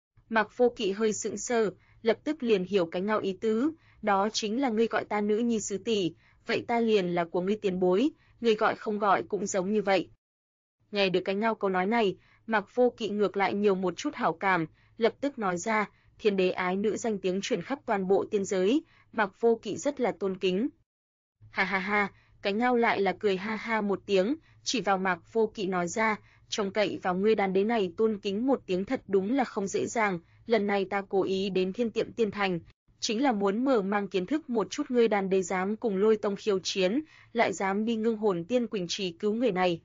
Mạc Vô Kỵ hơi sững sờ, lập tức liền hiểu cái Ngao ý tứ, đó chính là ngươi gọi ta nữ nhi sư tỷ, vậy ta liền là của ngươi tiền bối, ngươi gọi không gọi cũng giống như vậy. Nghe được cái Ngao câu nói này, Mạc Vô Kỵ ngược lại nhiều một chút hảo cảm, lập tức nói ra, thiên đế ái nữ danh tiếng truyền khắp toàn bộ tiên giới, Mạc Vô Kỵ rất là tôn kính. Ha ha ha, cái Ngao lại là cười ha ha một tiếng, chỉ vào Mạc Vô Kỵ nói ra, trông cậy vào ngươi đàn đế này tôn kính một tiếng thật đúng là không dễ dàng, lần này ta cố ý đến Thiên Tiệm Tiên Thành, chính là muốn mở mang kiến thức một chút ngươi đàn đế dám cùng Lôi Tông khiêu chiến, lại dám đi Ngưng Hồn Tiên Quỳnh Trì cứu người này.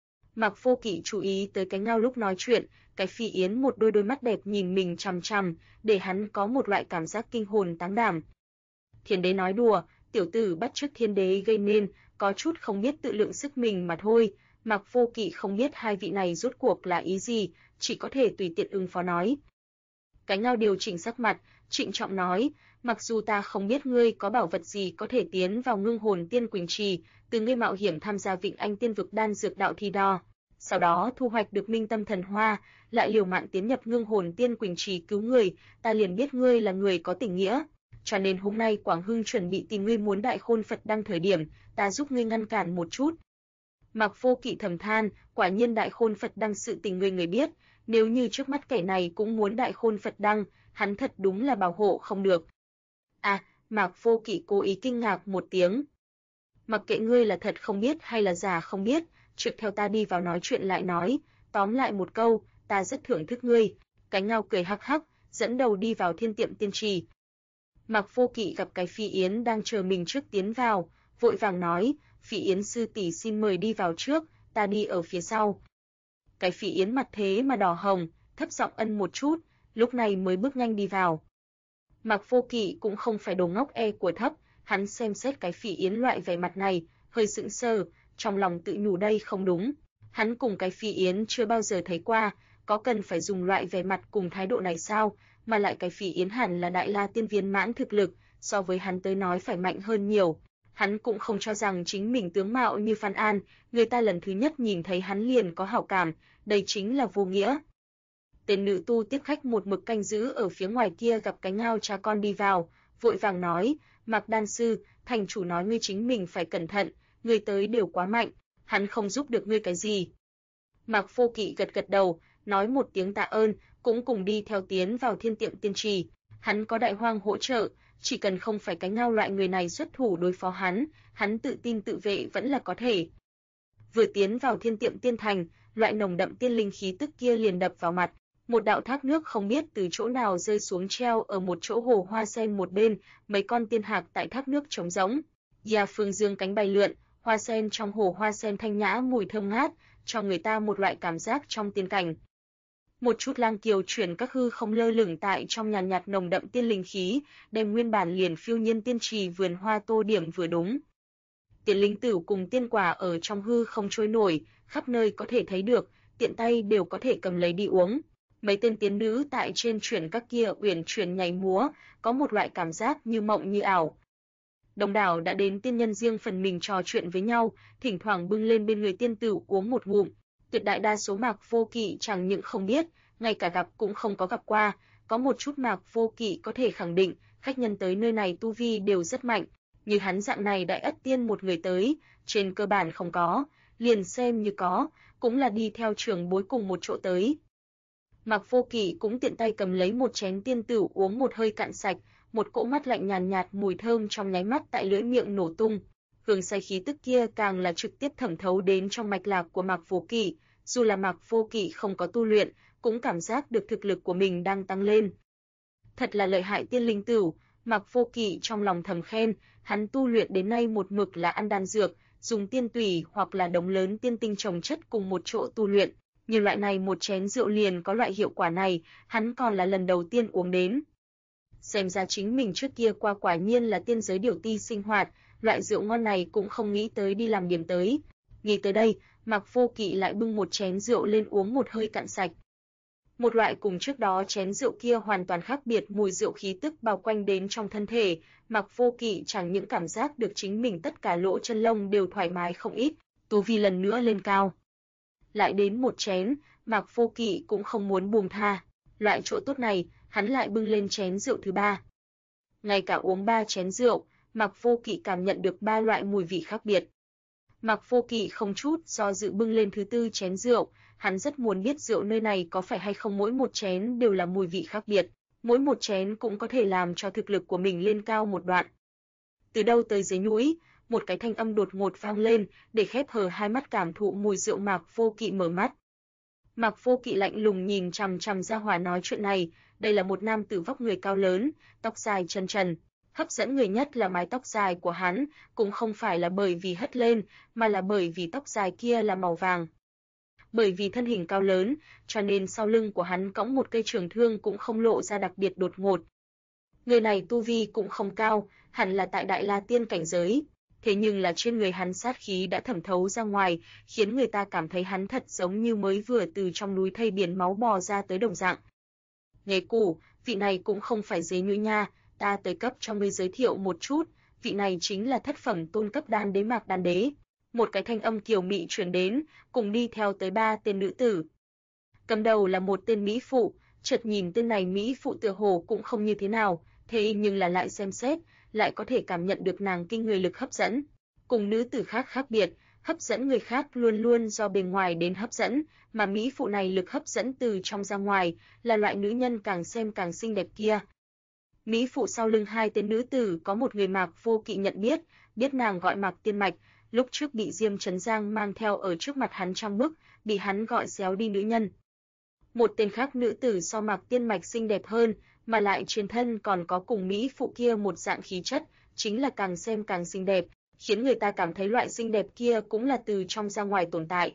Mạc Vô Kỵ chú ý tới cái Ngao lúc nói chuyện, cái Phi Yến một đôi mắt đẹp nhìn mình chằm chằm, để hắn có một loại cảm giác kinh hồn táng đảm. Thiên đế nói đùa, tiểu tử bắt chước thiên đế gây nên, có chút không biết tự lượng sức mình mà thôi. Mạc Vô Kỵ không biết hai vị này rốt cuộc là ý gì, chỉ có thể tùy tiện ứng phó nói. Cái Ngao điều chỉnh sắc mặt, trịnh trọng nói, mặc dù ta không biết ngươi có bảo vật gì có thể tiến vào Ngưng Hồn Tiên Quỳnh Trì, từ ngươi mạo hiểm tham gia Vịnh Anh Tiên Vực đan dược đạo thi đo, sau đó thu hoạch được Minh Tâm Thần Hoa, lại liều mạng tiến nhập Ngưng Hồn Tiên Quỳnh Trì cứu người, ta liền biết ngươi là người có tình nghĩa, cho nên hôm nay Quảng Hưng chuẩn bị tìm ngươi muốn Đại Khôn Phật Đăng thời điểm, ta giúp ngươi ngăn cản một chút. Mạc Vô Kỵ thầm than, quả nhiên Đại Khôn Phật Đăng sự tình người biết, nếu như trước mắt kẻ này cũng muốn Đại Khôn Phật Đăng, hắn thật đúng là bảo hộ không được. À, Mạc Vô Kỵ cố ý kinh ngạc một tiếng. Mặc kệ ngươi là thật không biết hay là giả không biết, trước theo ta đi vào nói chuyện lại nói, tóm lại một câu, ta rất thưởng thức ngươi. Cái Ngao cười hắc hắc, dẫn đầu đi vào Thiên Tiệm Tiên Trì. Mạc Vô Kỵ gặp cái Phi Yến đang chờ mình trước tiến vào, vội vàng nói, Phi Yến sư tỷ xin mời đi vào trước, ta đi ở phía sau. Cái Phi Yến mặt thế mà đỏ hồng, thấp giọng ân một chút, lúc này mới bước nhanh đi vào. Mạc Vô Kỵ cũng không phải đồ ngốc của thấp, hắn xem xét cái Phi Yến loại vẻ mặt này, hơi sững sờ, trong lòng tự nhủ đây không đúng. Hắn cùng cái Phi Yến chưa bao giờ thấy qua, có cần phải dùng loại vẻ mặt cùng thái độ này sao, mà lại cái Phi Yến hẳn là Đại La Tiên viên mãn thực lực, so với hắn tới nói phải mạnh hơn nhiều. Hắn cũng không cho rằng chính mình tướng mạo như Phan An, người ta lần thứ nhất nhìn thấy hắn liền có hảo cảm, đây chính là vô nghĩa. Tên nữ tu tiếp khách một mực canh giữ ở phía ngoài kia gặp cái Ngao cha con đi vào, vội vàng nói, Mạc đan sư, thành chủ nói ngươi chính mình phải cẩn thận, ngươi tới đều quá mạnh, hắn không giúp được ngươi cái gì. Mạc Vô Kỵ gật gật đầu, nói một tiếng tạ ơn, cũng cùng đi theo tiến vào Thiên Tiệm Tiên Trì. Hắn có Đại Hoang hỗ trợ, chỉ cần không phải cái Ngao loại người này xuất thủ đối phó hắn tự tin tự vệ vẫn là có thể. Vừa tiến vào Thiên Tiệm Tiên Thành, loại nồng đậm tiên linh khí tức kia liền đập vào mặt, một đạo thác nước không biết từ chỗ nào rơi xuống treo ở một chỗ hồ hoa sen một bên, mấy con tiên hạc tại thác nước trống rỗng. Phương dương cánh bay lượn, hoa sen trong hồ hoa sen thanh nhã mùi thơm ngát, cho người ta một loại cảm giác trong tiên cảnh. Một chút lang kiều chuyển các hư không lơ lửng tại trong nhàn nhạt nồng đậm tiên linh khí, đem nguyên bản liền phiêu nhiên tiên trì vườn hoa tô điểm vừa đúng. Tiên linh tử cùng tiên quả ở trong hư không trôi nổi, khắp nơi có thể thấy được, tiện tay đều có thể cầm lấy đi uống. Mấy tên tiên nữ tại trên chuyển các kia uyển chuyển nhảy múa, có một loại cảm giác như mộng như ảo. Đông đảo đã đến tiên nhân riêng phần mình trò chuyện với nhau, thỉnh thoảng bưng lên bên người tiên tử uống một ngụm. Tuyệt đại đa số Mạc Vô Kỵ chẳng những không biết, ngay cả gặp cũng không có gặp qua, có một chút Mạc Vô Kỵ có thể khẳng định, khách nhân tới nơi này tu vi đều rất mạnh, như hắn dạng này đại ất tiên một người tới, trên cơ bản không có, liền xem như có, cũng là đi theo trưởng bối cùng một chỗ tới. Mạc Vô Kỵ cũng tiện tay cầm lấy một chén tiên tử uống một hơi cạn sạch, một cỗ mắt lạnh nhàn nhạt mùi thơm trong nháy mắt tại lưỡi miệng nổ tung. Hương say khí tức kia càng là trực tiếp thẩm thấu đến trong mạch lạc của Mạc Vô Kỵ, dù là Mạc Vô Kỵ không có tu luyện, cũng cảm giác được thực lực của mình đang tăng lên. Thật là lợi hại tiên linh tử, Mạc Vô Kỵ trong lòng thầm khen, hắn tu luyện đến nay một mực là ăn đan dược, dùng tiên tủy hoặc là đống lớn tiên tinh chồng chất cùng một chỗ tu luyện, như loại này một chén rượu liền có loại hiệu quả này, hắn còn là lần đầu tiên uống đến. Xem ra chính mình trước kia qua quả nhiên là tiên giới điểu ti sinh hoạt, loại rượu ngon này cũng không nghĩ tới đi làm điểm tới. Nghĩ tới đây, Mạc Vô Kỵ lại bưng một chén rượu lên uống một hơi cạn sạch. Một loại cùng trước đó chén rượu kia hoàn toàn khác biệt, mùi rượu khí tức bao quanh đến trong thân thể, Mạc Vô Kỵ chẳng những cảm giác được chính mình tất cả lỗ chân lông đều thoải mái không ít, tu vi lần nữa lên cao. Lại đến một chén, Mạc Vô Kỵ cũng không muốn buông tha, loại chỗ tốt này, hắn lại bưng lên chén rượu thứ ba. Ngay cả uống 3 chén rượu, Mạc Vô Kỵ cảm nhận được 3 loại mùi vị khác biệt. Mạc Vô Kỵ không chút do dự bưng lên thứ tư chén rượu, hắn rất muốn biết rượu nơi này có phải hay không mỗi một chén đều là mùi vị khác biệt, mỗi một chén cũng có thể làm cho thực lực của mình lên cao một đoạn. Từ đâu tới dưới núi, một cái thanh âm đột ngột vang lên, để khép hờ hai mắt cảm thụ mùi rượu Mạc Vô Kỵ mở mắt. Mạc Vô Kỵ lạnh lùng nhìn chằm chằm gia hỏa nói chuyện này, đây là một nam tử vóc người cao lớn, tóc dài chân trần. Hấp dẫn người nhất là mái tóc dài của hắn, cũng không phải là bởi vì hất lên, mà là bởi vì tóc dài kia là màu vàng. Bởi vì thân hình cao lớn, cho nên sau lưng của hắn cõng một cây trường thương cũng không lộ ra đặc biệt đột ngột. Người này tu vi cũng không cao, hẳn là tại Đại La Tiên cảnh giới, thế nhưng là trên người hắn sát khí đã thẩm thấu ra ngoài, khiến người ta cảm thấy hắn thật giống như mới vừa từ trong núi thây biển máu bò ra tới đồng dạng. Nghề cũ, vị này cũng không phải dế nhũi nha, ta tới cấp cho ngươi giới thiệu một chút, vị này chính là thất phẩm tôn cấp đan đế Mạc Đan Đế. Một cái thanh âm kiều mị truyền đến, cùng đi theo tới 3 tên nữ tử. Cầm đầu là một tên mỹ phụ, chợt nhìn tên này mỹ phụ tựa hồ cũng không như thế nào, thế nhưng là lại xem xét, lại có thể cảm nhận được nàng kinh người lực hấp dẫn. Cùng nữ tử khác khác biệt, hấp dẫn người khác luôn luôn do bề ngoài đến hấp dẫn, mà mỹ phụ này lực hấp dẫn từ trong ra ngoài, là loại nữ nhân càng xem càng xinh đẹp kia. Mỹ phụ sau lưng 2 tên nữ tử có một người Mạc Vô Kỵ nhận biết, biết nàng gọi Mạc Tiên Mạch, lúc trước bị Diêm Trấn Giang mang theo ở trước mặt hắn trong bức, bị hắn gọi xéo đi nữ nhân. Một tên khác nữ tử so Mạc Tiên Mạch xinh đẹp hơn, mà lại trên thân còn có cùng mỹ phụ kia một dạng khí chất, chính là càng xem càng xinh đẹp, khiến người ta cảm thấy loại xinh đẹp kia cũng là từ trong ra ngoài tồn tại.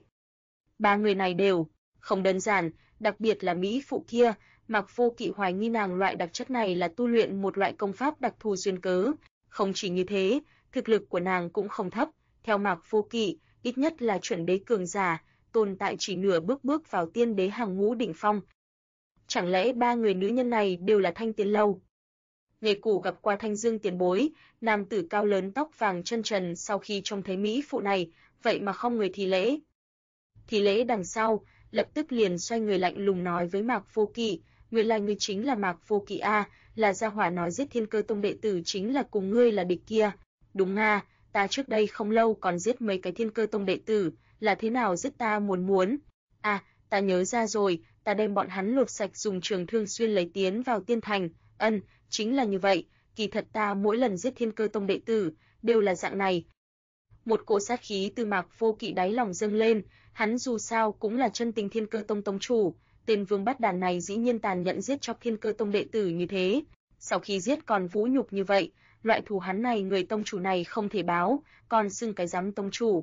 3 người này đều không đơn giản, đặc biệt là mỹ phụ kia, Mạc Vô Kỵ hoài nghi nàng loại đặc chất này là tu luyện một loại công pháp đặc thù duyên cớ, không chỉ như thế, thực lực của nàng cũng không thấp, theo Mạc Vô Kỵ, ít nhất là chuẩn đế cường giả, tồn tại chỉ nửa bước vào tiên đế hàng ngũ đỉnh phong. Chẳng lẽ 3 người nữ nhân này đều là Thanh Tiên Lâu? Nghề cũ gặp qua Thanh Dương tiền bối, nam tử cao lớn tóc vàng chân trần sau khi trông thấy mỹ phụ này, vậy mà không người thi lễ. Thi lễ đằng sau, lập tức liền xoay người lạnh lùng nói với Mạc Vô Kỵ, nguyên lai ngươi chính là Mạc Vô Kỵ a, là gia hỏa nói giết Thiên Cơ Tông đệ tử chính là cùng ngươi là địch kia. Đúng a, ta trước đây không lâu còn giết mấy cái Thiên Cơ Tông đệ tử, là thế nào giết ta muốn. À, ta nhớ ra rồi, ta đem bọn hắn lột sạch dùng trường thương xuyên lấy tiến vào tiên thành, chính là như vậy, kỳ thật ta mỗi lần giết Thiên Cơ Tông đệ tử, đều là dạng này. Một cỗ sát khí từ Mạc Vô Kỵ đáy lòng dâng lên, hắn dù sao cũng là chân tình Thiên Cơ Tông tông chủ, tên vương bắt đàn này dĩ nhiên tàn nhẫn giết chóc Thiên Cơ Tông đệ tử như thế, sau khi giết còn vũ nhục như vậy, loại thù hắn này người tông chủ này không thể báo, còn xưng cái dám tông chủ.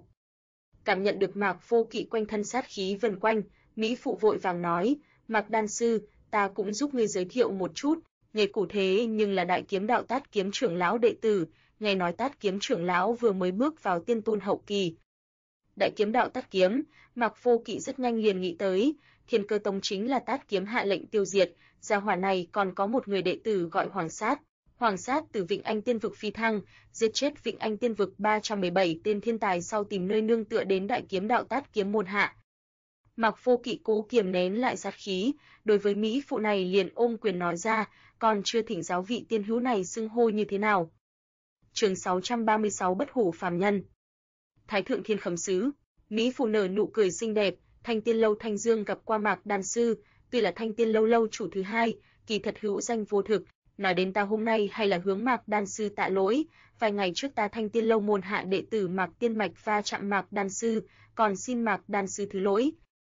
Cảm nhận được Mạc Vô Kỵ quanh thân sát khí vần quanh, mỹ phụ vội vàng nói, Mạc đan sư, ta cũng giúp ngươi giới thiệu một chút, nghề cụ thế nhưng là Đại Kiếm Đạo Tát Kiếm trưởng lão đệ tử, nghe nói Tát Kiếm trưởng lão vừa mới bước vào tiên tôn hậu kỳ. Đại Kiếm Đạo Tát Kiếm, Mạc Vô Kỵ rất nhanh liền nghĩ tới, Thiên Cơ Tông chính là Tát Kiếm hạ lệnh tiêu diệt, gia hỏa này còn có một người đệ tử gọi Hoàng Sát. Hoàng Sát từ Vịnh Anh Tiên vực phi thăng, giết chết Vịnh Anh Tiên vực 317 tên thiên tài sau tìm nơi nương tựa đến Đại Kiếm Đạo Tát Kiếm môn hạ. Mạc Vô Kỵ cố kiềm nén lại sát khí, đối với mỹ phụ này liền ôm quyền nói ra, còn chưa thỉnh giáo vị tiên hữu này xưng hô như thế nào. Chương 636 Bất hủ phàm nhân. Thái thượng Thiên Khẩm Sứ, mỹ phụ nở nụ cười xinh đẹp, Thanh Tiên Lâu Thanh Dương gặp qua Mạc đan sư, tuy là Thanh Tiên Lâu lâu chủ thứ hai, kỳ thật hữu danh vô thực, nói đến ta hôm nay hay là hướng Mạc đan sư tạ lỗi, vài ngày trước ta Thanh Tiên Lâu môn hạ đệ tử Mạc Tiên Mạch va chạm Mạc đan sư, còn xin Mạc đan sư thứ lỗi.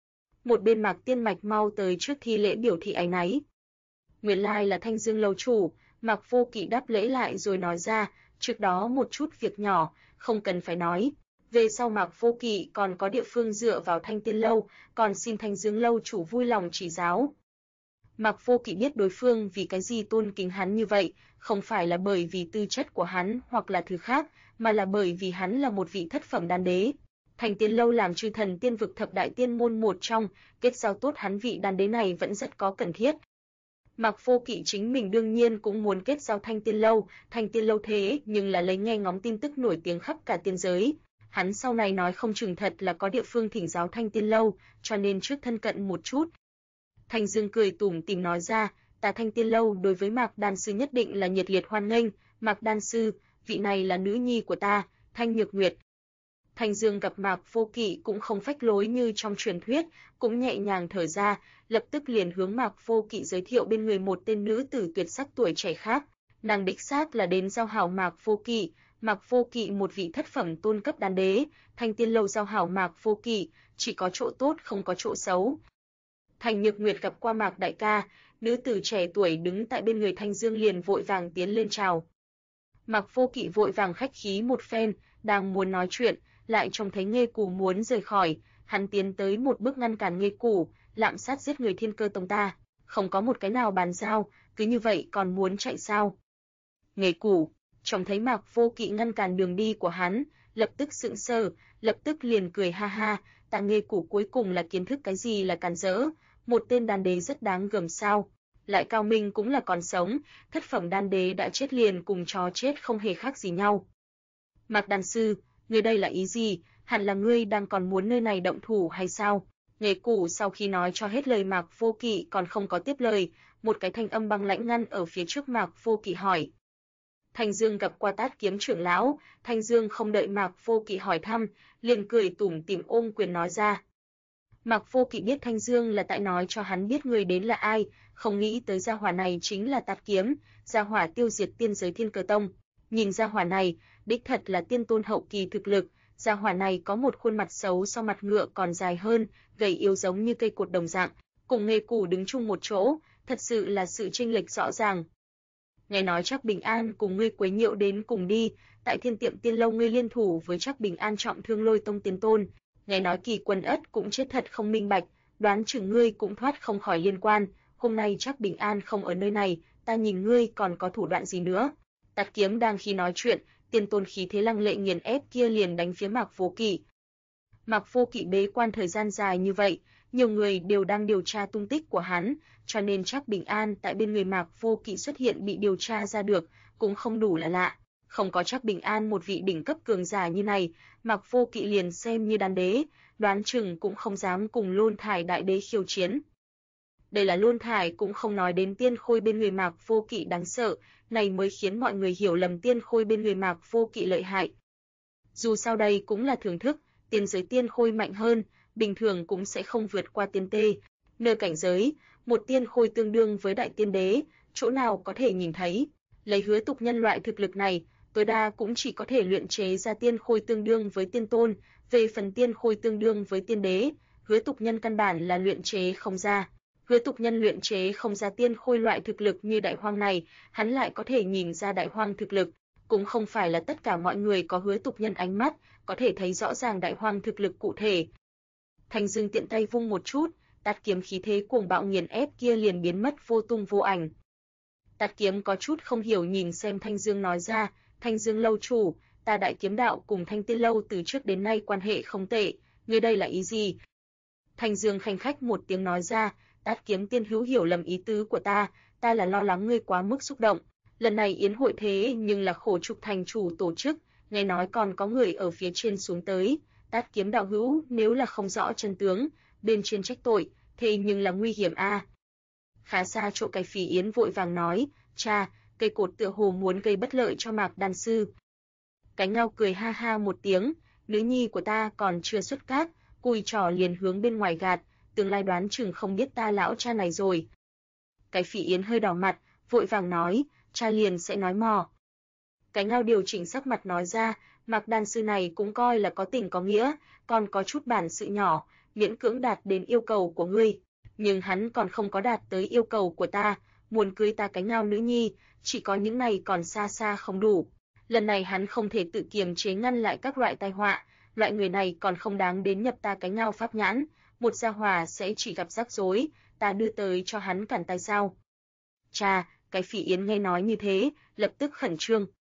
Một bên Mạc Tiên Mạch mau tới trước thi lễ biểu thị áy náy. Nguyên lai là Thanh Dương lâu chủ, Mạc Vô Kỵ đáp lễ lại rồi nói ra, trước đó một chút việc nhỏ, không cần phải nói. Về sau Mạc Vô Kỵ còn có địa phương dựa vào Thanh Tiên Lâu, còn xin Thanh Dương lâu chủ vui lòng chỉ giáo. Mạc Vô Kỵ biết đối phương vì cái gì tôn kính hắn như vậy, không phải là bởi vì tư chất của hắn hoặc là thứ khác, mà là bởi vì hắn là một vị thất phẩm đan đế. Thành Tiên Lâu làm chư thần tiên vực thập đại tiên môn một trong, kết giao tốt hắn vị đan đế này vẫn rất có cần thiết. Mạc Vô Kỵ chính mình đương nhiên cũng muốn kết giao Thanh Tiên Lâu thế nhưng là lấy nghe ngóng tin tức nổi tiếng khắp cả tiên giới. Hắn sau này nói không chừng thật là có địa phương thỉnh giáo Thanh Tiên Lâu, cho nên trước thân cận một chút. Thanh Dương cười tủm tỉm nói ra, ta Thanh Tiên Lâu đối với Mạc Đan Sư nhất định là nhiệt liệt hoan nghênh, Mạc Đan Sư, vị này là nữ nhi của ta, Thanh Nhược Nguyệt. Thanh Dương gặp Mạc Vô Kỵ cũng không phách lối như trong truyền thuyết, cũng nhẹ nhàng thở ra, lập tức liền hướng Mạc Vô Kỵ giới thiệu bên người một tên nữ tử tuyệt sắc tuổi trẻ khác. Nàng đích xác là đến giao hảo Mạc Vô Kỵ một vị thất phẩm tôn cấp đan đế, Thanh Tiên Lâu giao hảo Mạc Vô Kỵ, chỉ có chỗ tốt không có chỗ xấu. Thanh Nhược Nguyệt gặp qua Mạc đại ca, nữ tử trẻ tuổi đứng tại bên người Thanh Dương liền vội vàng tiến lên chào. Mạc Vô Kỵ vội vàng khách khí một phen, đang muốn nói chuyện, lại trông thấy Nghê Cù muốn rời khỏi, hắn tiến tới một bước ngăn cản Nghê Cù, lạm sát giết người Thiên Cơ Tông ta, không có một cái nào bàn giao, cứ như vậy còn muốn chạy sao? Nghê Cù trông thấy Mạc Vô Kỵ ngăn cản đường đi của hắn, lập tức sững sờ, lập tức liền cười ha ha, ta Nghê Cù cuối cùng là kiến thức cái gì là càn rỡ, một tên đan đế rất đáng gờm sao? Lại cao minh cũng là còn sống, thất phẩm đan đế đã chết liền cùng chó chết không hề khác gì nhau. Mạc Đan Sư, ngươi đây là ý gì? Hẳn là ngươi đang còn muốn nơi này động thủ hay sao? Nghê Cù sau khi nói cho hết lời Mạc Vô Kỵ còn không có tiếp lời, một cái thanh âm băng lãnh ngăn ở phía trước Mạc Vô Kỵ hỏi. Thanh Dương gặp qua Tát Kiếm trưởng lão, Thanh Dương không đợi Mạc Vô Kỵ hỏi thăm, liền cười tủm tỉm ôm quyền nói ra. Mạc Vô Kỵ biết Thanh Dương là tại nói cho hắn biết người đến là ai, không nghĩ tới gia hỏa này chính là Tát Kiếm, gia hỏa tiêu diệt tiên giới Thiên Cơ Tông. Nhìn gia hỏa này, đích thật là tiên tôn hậu kỳ thực lực, gia hỏa này có một khuôn mặt xấu so mặt ngựa còn dài hơn, gầy yếu giống như cây cột đồng dạng, cùng Nghê Cù đứng chung một chỗ, thật sự là sự chênh lệch rõ ràng. Nghe nói Trác Bình An cùng ngươi quấy nhiễu đến cùng đi, tại Thiên Tiệm Tiên Lâu ngươi liên thủ với Trác Bình An trọng thương Lôi Tông tiên tôn, nghe nói Kỳ Quân Ất cũng chết thật không minh bạch, đoán chừng ngươi cũng thoát không khỏi liên quan, hôm nay Trác Bình An không ở nơi này, ta nhìn ngươi còn có thủ đoạn gì nữa. Tát Kiếm đang khi nói chuyện, tiên tôn khí thế lăng lệ nghiền ép kia liền đánh phía Mạc Vô Kỵ. Mạc Vô Kỵ bế quan thời gian dài như vậy, nhiều người đều đang điều tra tung tích của hắn, cho nên Trác Bình An tại bên người Mạc Vô Kỵ xuất hiện bị điều tra ra được, cũng không đủ là lạ. Không có Trác Bình An một vị đỉnh cấp cường giả như này, Mạc Vô Kỵ liền xem như đan đế, đoán chừng cũng không dám cùng Lôn Thải đại đế khiêu chiến. Đây là Lôn Thải cũng không nói đến tiên khôi bên người Mạc Vô Kỵ đáng sợ, này mới khiến mọi người hiểu lầm tiên khôi bên người Mạc Vô Kỵ lợi hại. Dù sao đây cũng là thưởng thức, tiên giới tiên khôi mạnh hơn, bình thường cũng sẽ không vượt qua tiên tê. Nơi cảnh giới, một tiên khôi tương đương với đại tiên đế, chỗ nào có thể nhìn thấy. Lấy Hứa Tục Nhân loại thực lực này, tối đa cũng chỉ có thể luyện chế ra tiên khôi tương đương với tiên tôn, về phần tiên khôi tương đương với tiên đế, Hứa Tục Nhân căn bản là luyện chế không ra. Hứa Tục Nhân luyện chế không ra tiên khôi loại thực lực như Đại Hoang này, hắn lại có thể nhìn ra Đại Hoang thực lực, cũng không phải là tất cả mọi người có Hứa Tục Nhân ánh mắt, có thể thấy rõ ràng Đại Hoang thực lực cụ thể. Thanh Dương tiện tay vung một chút, Tát Kiếm khí thế cuồng bạo nghiền ép kia liền biến mất vô tung vô ảnh. Tát Kiếm có chút không hiểu nhìn xem Thanh Dương nói ra, Thanh Dương lâu chủ, ta Đại Kiếm đạo cùng Thanh Tiên lâu từ trước đến nay quan hệ không tệ, ngươi đây là ý gì? Thanh Dương khanh khách một tiếng nói ra, Tát Kiếm tiên hữu hiểu lầm ý tứ của ta là lo lắng ngươi quá mức xúc động. Lần này yến hội thế nhưng là Khổ Trục thành chủ tổ chức, nghe nói còn có người ở phía trên xuống tới. Tát Kiếm đạo hữu, nếu là không rõ chân tướng, bên trên trách tội, thế nhưng là nguy hiểm a. Khá xa chỗ cái Phỉ Yến vội vàng nói, cha, cây cột tựa hồ muốn gây bất lợi cho Mạc đan sư. Cái Ngao cười ha ha một tiếng, nữ nhi của ta còn chưa xuất cát, cùi trỏ liền hướng bên ngoài gạt, tương lai đoán chừng không biết ta lão cha này rồi. Cái Phỉ Yến hơi đỏ mặt, vội vàng nói, cha liền sẽ nói mò. Cái Ngao điều chỉnh sắc mặt nói ra, Mạc đan sư này cũng coi là có tình có nghĩa, còn có chút bản sự nhỏ, miễn cưỡng đạt đến yêu cầu của ngươi, nhưng hắn còn không có đạt tới yêu cầu của ta, muốn cưới ta Cái Ngao nữ nhi, chỉ có những này còn xa xa không đủ. Lần này hắn không thể tự kiềm chế ngăn lại các loại tai họa, loại người này còn không đáng đến nhập ta Cái Ngao pháp nhãn, một gia hỏa sẽ chỉ gặp rắc rối, ta đưa tới cho hắn cản tay sao? Cha, cái Phỉ Yến nghe nói như thế, lập tức khẩn trương.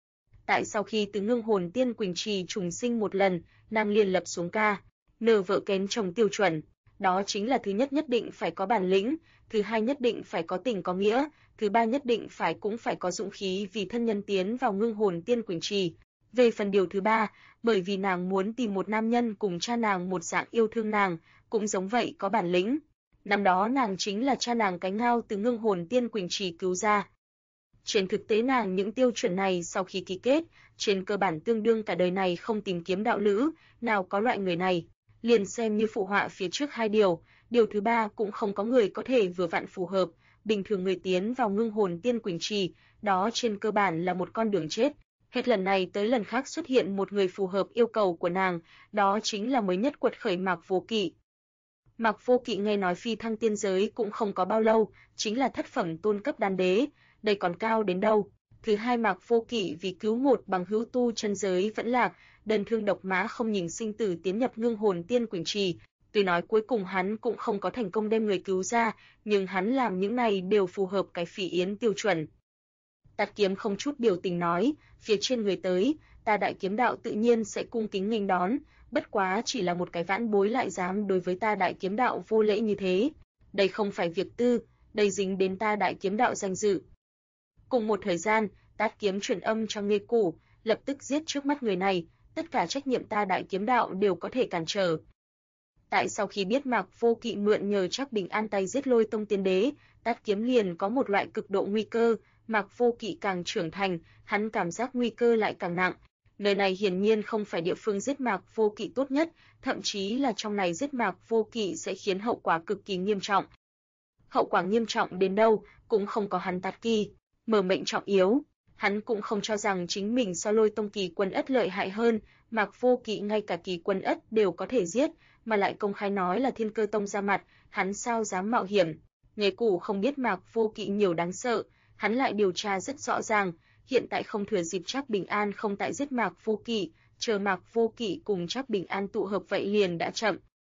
Tại sau khi từ Ngưng Hồn Tiên Quỳnh Trì trùng sinh một lần, nàng liền lập xuống ca, nở vợ kén chồng tiêu chuẩn. Đó chính là thứ nhất định phải có bản lĩnh, thứ hai nhất định phải có tình có nghĩa, thứ ba nhất định cũng phải có dũng khí vì thân nhân tiến vào Ngưng Hồn Tiên Quỳnh Trì. Về phần điều thứ ba, bởi vì nàng muốn tìm một nam nhân cùng cha nàng một dạng yêu thương nàng, cũng giống vậy có bản lĩnh. Năm đó nàng chính là cha nàng cái ngao từ Ngưng Hồn Tiên Quỳnh Trì cứu ra. Trên thực tế nàng những tiêu chuẩn này sau khi ký kết, trên cơ bản tương đương cả đời này không tìm kiếm đạo lữ, nào có loại người này, liền xem như phụ họa phía trước hai điều thứ ba cũng không có người có thể vừa vặn phù hợp, bình thường người tiến vào Ngưng Hồn Tiên Quỳnh Trì, đó trên cơ bản là một con đường chết. Hết lần này tới lần khác xuất hiện một người phù hợp yêu cầu của nàng, đó chính là mới nhất quật khởi Mạc Vô Kỵ. Mạc Vô Kỵ nghe nói phi thăng tiên giới cũng không có bao lâu, chính là thất phẩm tôn cấp đan đế, đây còn cao đến đâu. Thứ hai, Mạc Vô Kỵ vì cứu một bằng hữu tu chân giới vẫn lạc, đơn thương độc mã không nhìn sinh tử tiến nhập Ngưng Hồn Tiên Quỳnh Trì. Tuy nói cuối cùng hắn cũng không có thành công đem người cứu ra, nhưng hắn làm những này đều phù hợp cái Phỉ Yến tiêu chuẩn. Tát Kiếm không chút biểu tình nói, phía trên người tới, ta Đại Kiếm Đạo tự nhiên sẽ cung kính nghênh đón, bất quá chỉ là một cái vãn bối lại dám đối với ta Đại Kiếm Đạo vô lễ như thế. Đây không phải việc tư, đây dính đến ta Đại Kiếm Đạo danh dự. Cùng một thời gian, Tát Kiếm truyền âm cho Nghê Củ, lập tức giết trước mắt người này, tất cả trách nhiệm ta Đại Kiếm Đạo đều có thể cản trở. Tại sau khi biết Mạc Vô Kỵ mượn nhờ Trác Bình An tay giết Lôi Tông Tiên Đế, Tát Kiếm liền có một loại cực độ nguy cơ, Mạc Vô Kỵ càng trưởng thành, hắn cảm giác nguy cơ lại càng nặng. Nơi này hiển nhiên không phải địa phương giết Mạc Vô Kỵ tốt nhất, thậm chí là trong này giết Mạc Vô Kỵ sẽ khiến hậu quả cực kỳ nghiêm trọng. Hậu quả nghiêm trọng đến đâu, cũng không có hắn Tát Kỳ mở mệnh trọng yếu. Hắn cũng không cho rằng chính mình so Lôi Tông Kỳ Quân Ất lợi hại hơn, Mạc Vô Kỵ ngay cả Kỳ Quân Ất đều có thể giết, mà lại công khai nói là Thiên Cơ Tông ra mặt, hắn sao dám mạo hiểm. Nghề Củ không biết Mạc Vô Kỵ nhiều đáng sợ, hắn lại điều tra rất rõ ràng, hiện tại không thừa dịp Trác Bình An không tại giết Mạc Vô Kỵ, chờ Mạc Vô Kỵ cùng Trác Bình An tụ hợp vậy liền đã chậm.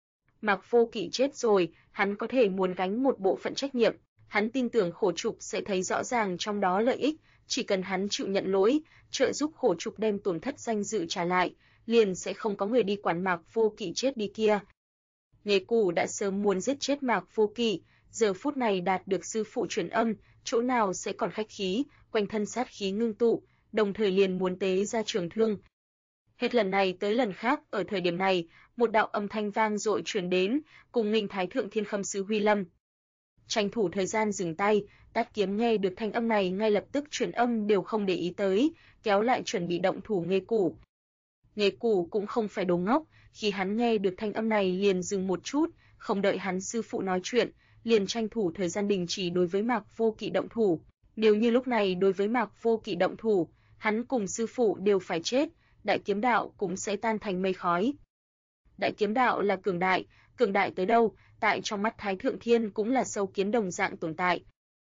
Mạc Vô Kỵ chết rồi, hắn có thể muốn gánh một bộ phận trách nhiệm, hắn tin tưởng Khổ Trục sẽ thấy rõ ràng trong đó lợi ích, chỉ cần hắn chịu nhận lỗi, trợ giúp Khổ Trục đem tổn thất danh dự trả lại, liền sẽ không có người đi quản Mạc Vô Kỵ chết đi kia. Nghề Củ đã sớm muốn giết chết Mạc Vô Kỵ, giờ phút này đạt được sư phụ truyền âm, chỗ nào sẽ còn khách khí, quanh thân sát khí ngưng tụ, đồng thời liền muốn tế ra trường thương. Hết lần này tới lần khác, ở thời điểm này, một đạo âm thanh vang dội truyền đến, cùng nghênh Thái Thượng Thiên Khâm Sứ Huy Lâm. Tranh thủ thời gian dừng tay, Tát Kiếm nghe được thanh âm này ngay lập tức truyền âm đều không để ý tới, kéo lại chuẩn bị động thủ Nghê Củ. Nghê Củ cũng không phải đồ ngốc, khi hắn nghe được thanh âm này liền dừng một chút, không đợi hắn sư phụ nói chuyện, liền tranh thủ thời gian đình chỉ đối với Mạc Vô Kỵ động thủ. Nếu như lúc này đối với Mạc Vô Kỵ động thủ, hắn cùng sư phụ đều phải chết, Đại Kiếm Đạo cũng sẽ tan thành mây khói. Đại Kiếm Đạo là cường đại tới đâu, tại trong mắt Thái Thượng Thiên cũng là sâu kiến đồng dạng tồn tại.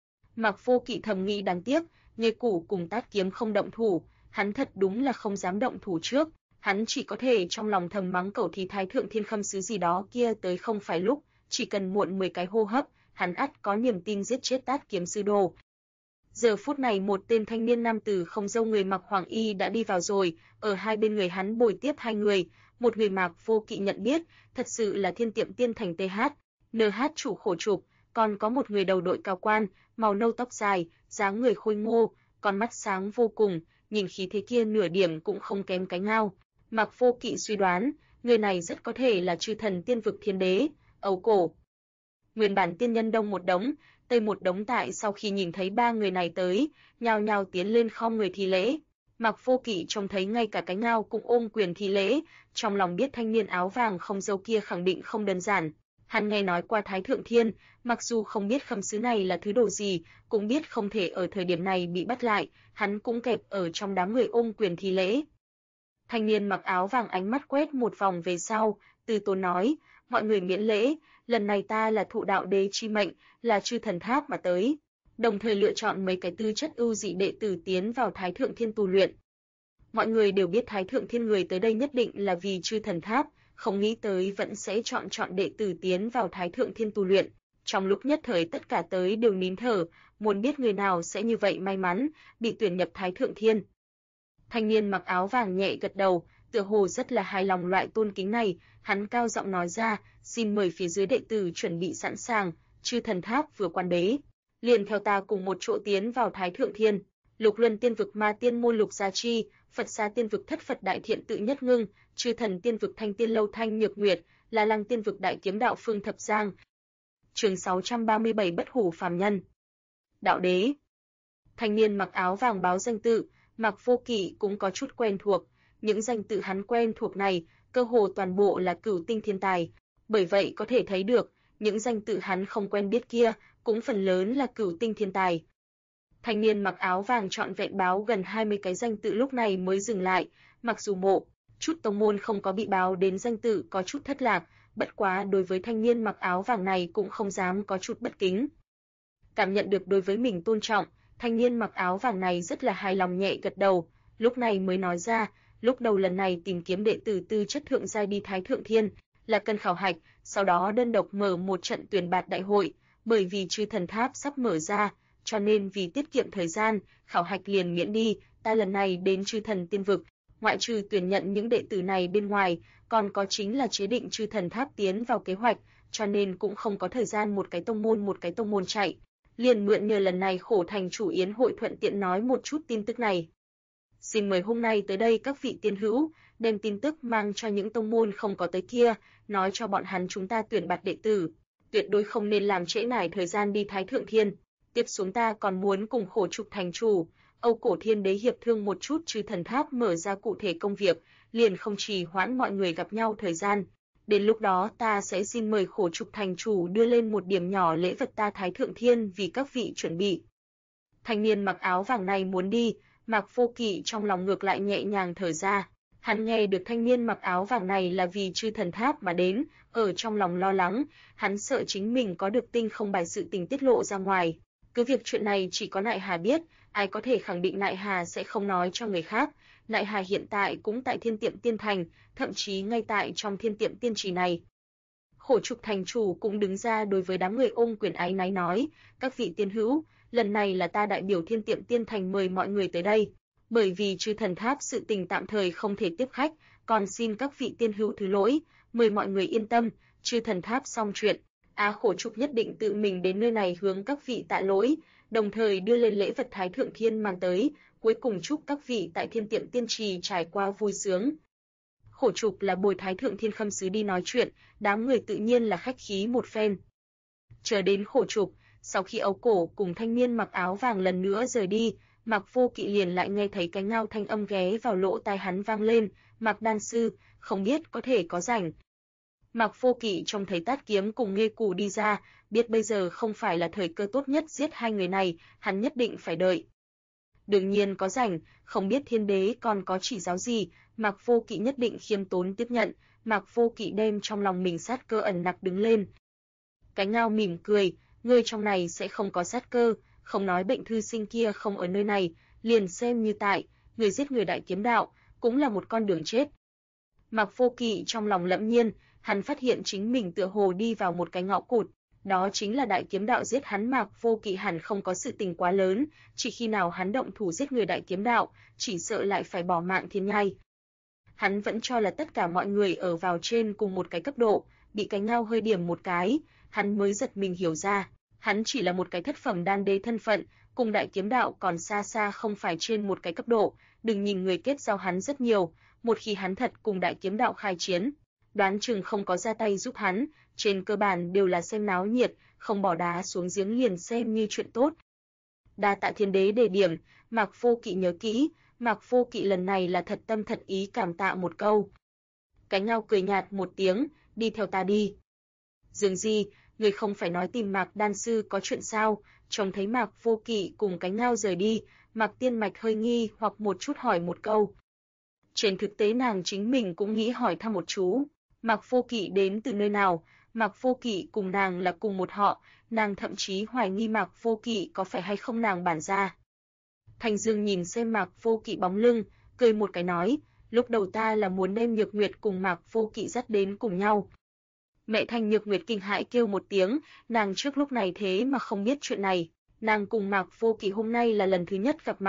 Mạc Vô Kỵ thầm nghĩ đáng tiếc, Nghê Củ cùng Tát Kiếm không động thủ, hắn thật đúng là không dám động thủ trước, hắn chỉ có thể trong lòng thầm mắng cẩu thì Thái Thượng Thiên Khâm Sứ gì đó kia tới không phải lúc, chỉ cần muộn 10 cái hô hấp, hắn ắt có niềm tin giết chết Tát Kiếm sư đồ. Giờ phút này một tên thanh niên nam tử không râu người mặc hoàng y đã đi vào rồi, ở hai bên người hắn bồi tiếp hai người, một người Mạc Vô Kỵ nhận biết, thật sự là Thiên Tiệm Tiên Thành TH, NH chủ Khổ Trục, còn có một người đầu đội cao quan, màu nâu tóc dài, dáng người khôi ngô, con mắt sáng vô cùng, nhìn khí thế kia nửa điểm cũng không kém cái ngao. Mạc Vô Kỵ suy đoán, người này rất có thể là chư thần tiên vực thiên đế, Âu Cổ. Nguyên bản tiên nhân đông một đống, tây một đống tại sau khi nhìn thấy ba người này tới, nhao nhao tiến lên khom người thi lễ. Mạc Vô Kỵ trông thấy ngay cả cái ngao cũng ôm quyền thi lễ, trong lòng biết thanh niên áo vàng không râu kia khẳng định không đơn giản. Hắn nghe nói qua Thái Thượng Thiên, mặc dù không biết Khâm Sứ này là thứ đồ gì, cũng biết không thể ở thời điểm này bị bắt lại, hắn cũng kẹp ở trong đám người ôm quyền thi lễ. Thanh niên mặc áo vàng ánh mắt quét một vòng về sau, từ tốn nói, mọi người miễn lễ, lần này ta là thụ đạo đế chi mệnh, là chư thần tháp mà tới, đồng thời lựa chọn mấy cái tư chất ưu dị đệ tử tiến vào Thái Thượng Thiên tu luyện. Mọi người đều biết Thái Thượng Thiên người tới đây nhất định là vì chư thần tháp, không nghĩ tới vẫn sẽ chọn đệ tử tiến vào Thái Thượng Thiên tu luyện. Trong lúc nhất thời tất cả tới đều nín thở, muốn biết người nào sẽ như vậy may mắn, bị tuyển nhập Thái Thượng Thiên. Thanh niên mặc áo vàng nhẹ gật đầu, tựa hồ rất là hài lòng loại tôn kính này, hắn cao giọng nói ra, xin mời phía dưới đệ tử chuẩn bị sẵn sàng, chư thần tháp vừa quan bế. Liền theo ta cùng một chỗ tiến vào Thái Thượng Thiên. Lục Luân Tiên vực Ma Tiên môn Lục Gia Chi, Phật Gia Tiên vực Thất Phật Đại Thiện tự Nhất Ngưng, Chư Thần Tiên vực Thanh Tiên Lâu Thanh Nhược Nguyệt, La Lăng Tiên vực Đại Kiếm Đạo Phương Thập Giang. Chương 637 Bất hủ phàm nhân. Đạo đế. Thanh niên mặc áo vàng báo danh tự, Mạc Vô Kỵ cũng có chút quen thuộc, những danh tự hắn quen thuộc này, cơ hồ toàn bộ là cửu tinh thiên tài, bởi vậy có thể thấy được, những danh tự hắn không quen biết kia, cũng phần lớn là cửu tinh thiên tài. Thanh niên mặc áo vàng trọn vẹn báo gần 20 cái danh tự lúc này mới dừng lại, mặc dù chút tông môn không có bị báo đến danh tự có chút thất lạc, bất quá đối với thanh niên mặc áo vàng này cũng không dám có chút bất kính. Cảm nhận được đối với mình tôn trọng, thanh niên mặc áo vàng này rất là hài lòng nhẹ gật đầu, lúc này mới nói ra, lúc đầu lần này tìm kiếm đệ tử tư chất thượng giai đi Thái Thượng Thiên, là cần khảo hạch, sau đó đơn độc mở một trận tuyển bạt đại hội, bởi vì Chư Thần Tháp sắp mở ra, cho nên vì tiết kiệm thời gian, khảo hạch liền miễn đi, ta lần này đến Chư Thần Tiên vực, ngoại trừ tuyển nhận những đệ tử này bên ngoài, còn có chính là chế định Chư Thần Tháp tiến vào kế hoạch, cho nên cũng không có thời gian một cái tông môn chạy. Liền mượn nhờ lần này khổ thành chủ yến hội thuận tiện nói một chút tin tức này. Xin mời hôm nay tới đây các vị tiên hữu, đem tin tức mang cho những tông môn không có tới kia, nói cho bọn hắn chúng ta tuyển bạt đệ tử, tuyệt đối không nên làm trễ nải thời gian đi Thái Thượng Thiên. Tiếp xuống ta còn muốn cùng Khổ Trục thành chủ, Âu Cổ Thiên Đế hiệp thương một chút Chư Thần Tháp mở ra cụ thể công việc, liền không trì hoãn mọi người gặp nhau thời gian. Đến lúc đó ta sẽ xin mời Khổ Trục thành chủ đưa lên một điểm nhỏ lễ vật ta Thái Thượng Thiên vì các vị chuẩn bị. Thanh niên mặc áo vàng này muốn đi, Mạc Vô Kỵ trong lòng ngược lại nhẹ nhàng thở ra. Hắn nghe được thanh niên mặc áo vàng này là vì Chư Thần Tháp mà đến, ở trong lòng lo lắng, hắn sợ chính mình có được tinh không bài sự tình tiết lộ ra ngoài. Cứ việc chuyện này chỉ có Nại Hà biết, ai có thể khẳng định Nại Hà sẽ không nói cho người khác. Nại Hà hiện tại cũng tại Thiên Tiệm Tiên Thành, thậm chí ngay tại trong Thiên Tiệm Tiên Trì này. Khổ Trục thành chủ cũng đứng ra đối với đám người ôm quyền áy náy nói, các vị tiên hữu, lần này là ta đại biểu Thiên Tiệm Tiên Thành mời mọi người tới đây. Bởi vì Chư Thần Tháp sự tình tạm thời không thể tiếp khách, còn xin các vị tiên hữu thứ lỗi, mời mọi người yên tâm, Chư Thần Tháp xong chuyện. Khổ Trục nhất định tự mình đến nơi này hướng các vị tạ lỗi, đồng thời đưa lên lễ vật Thái Thượng Thiên mang tới, cuối cùng chúc các vị tại Thiên Tiệm Tiên Trì trải qua vui sướng. Khổ Trục là bồi Thái Thượng Thiên khâm sứ đi nói chuyện, đám người tự nhiên là khách khí một phen. Chờ đến Khổ Trục, sau khi Âu Cổ cùng thanh niên mặc áo vàng lần nữa rời đi, Mạc Vô Kỵ liền lại nghe thấy cái ngao thanh âm ghé vào lỗ tai hắn vang lên, Mạc đan sư, không biết có thể có rảnh. Mạc Vô Kỵ trông thấy Tát Kiếm cùng Nghê Cù đi ra, biết bây giờ không phải là thời cơ tốt nhất giết hai người này, hắn nhất định phải đợi. Đương nhiên có rảnh, không biết Thiên Đế còn có chỉ giáo gì, Mạc Vô Kỵ nhất định khiêm tốn tiếp nhận, Mạc Vô Kỵ đem trong lòng mình sát cơ ẩn nặc đứng lên. Cái ngao mỉm cười, ngươi trong này sẽ không có sát cơ, không nói bệnh thư sinh kia không ở nơi này, liền xem như tại, người giết người Đại Kiếm Đạo, cũng là một con đường chết. Mạc Vô Kỵ trong lòng lẫm nhiên, hắn phát hiện chính mình tựa hồ đi vào một cái ngõ cụt, đó chính là Đại Kiếm Đạo giết hắn. Mạc Vô Kỵ hẳn không có sự tình quá lớn, chỉ khi nào hắn động thủ giết người Đại Kiếm Đạo, chỉ sợ lại phải bỏ mạng thiên nhai. Hắn vẫn cho là tất cả mọi người ở vào trên cùng một cái cấp độ, bị cái ngao hơi điểm một cái, hắn mới giật mình hiểu ra, hắn chỉ là một cái thất phẩm đan đế thân phận, cùng Đại Kiếm Đạo còn xa xa không phải trên một cái cấp độ, đừng nhìn người kết giao hắn rất nhiều, một khi hắn thật cùng Đại Kiếm Đạo khai chiến, đoán chừng không có ra tay giúp hắn, trên cơ bản đều là xem náo nhiệt, không bỏ đá xuống giếng liền xem như chuyện tốt. Đa tạ Thiên Đế đề điểm, Mạc Vô Kỵ nhớ kỹ, Mạc Vô Kỵ lần này là thật tâm thật ý cảm tạ một câu. Cái ngao cười nhạt một tiếng, đi theo ta đi. Dương Di, người không phải nói tìm Mạc đan sư có chuyện sao? Trông thấy Mạc Vô Kỵ cùng cái ngao rời đi, Mạc Tiên Mạch hơi nghi hoặc một chút hỏi một câu. Trên thực tế nàng chính mình cũng nghĩ hỏi thăm một chú, Mạc Vô Kỵ đến từ nơi nào? Mạc Vô Kỵ cùng nàng là cùng một họ, nàng thậm chí hoài nghi Mạc Vô Kỵ có phải hay không nàng bản gia. Thành Dương nhìn xem Mạc Vô Kỵ bóng lưng, cười một cái nói, lúc đầu ta là muốn đem Nhược Nguyệt cùng Mạc Vô Kỵ dắt đến cùng nhau. Mẹ Thành Nhược Nguyệt kinh hãi kêu một tiếng, nàng trước lúc này thế mà không biết chuyện này, nàng cùng Mạc Vô Kỵ hôm nay là lần thứ nhất gặp mặt,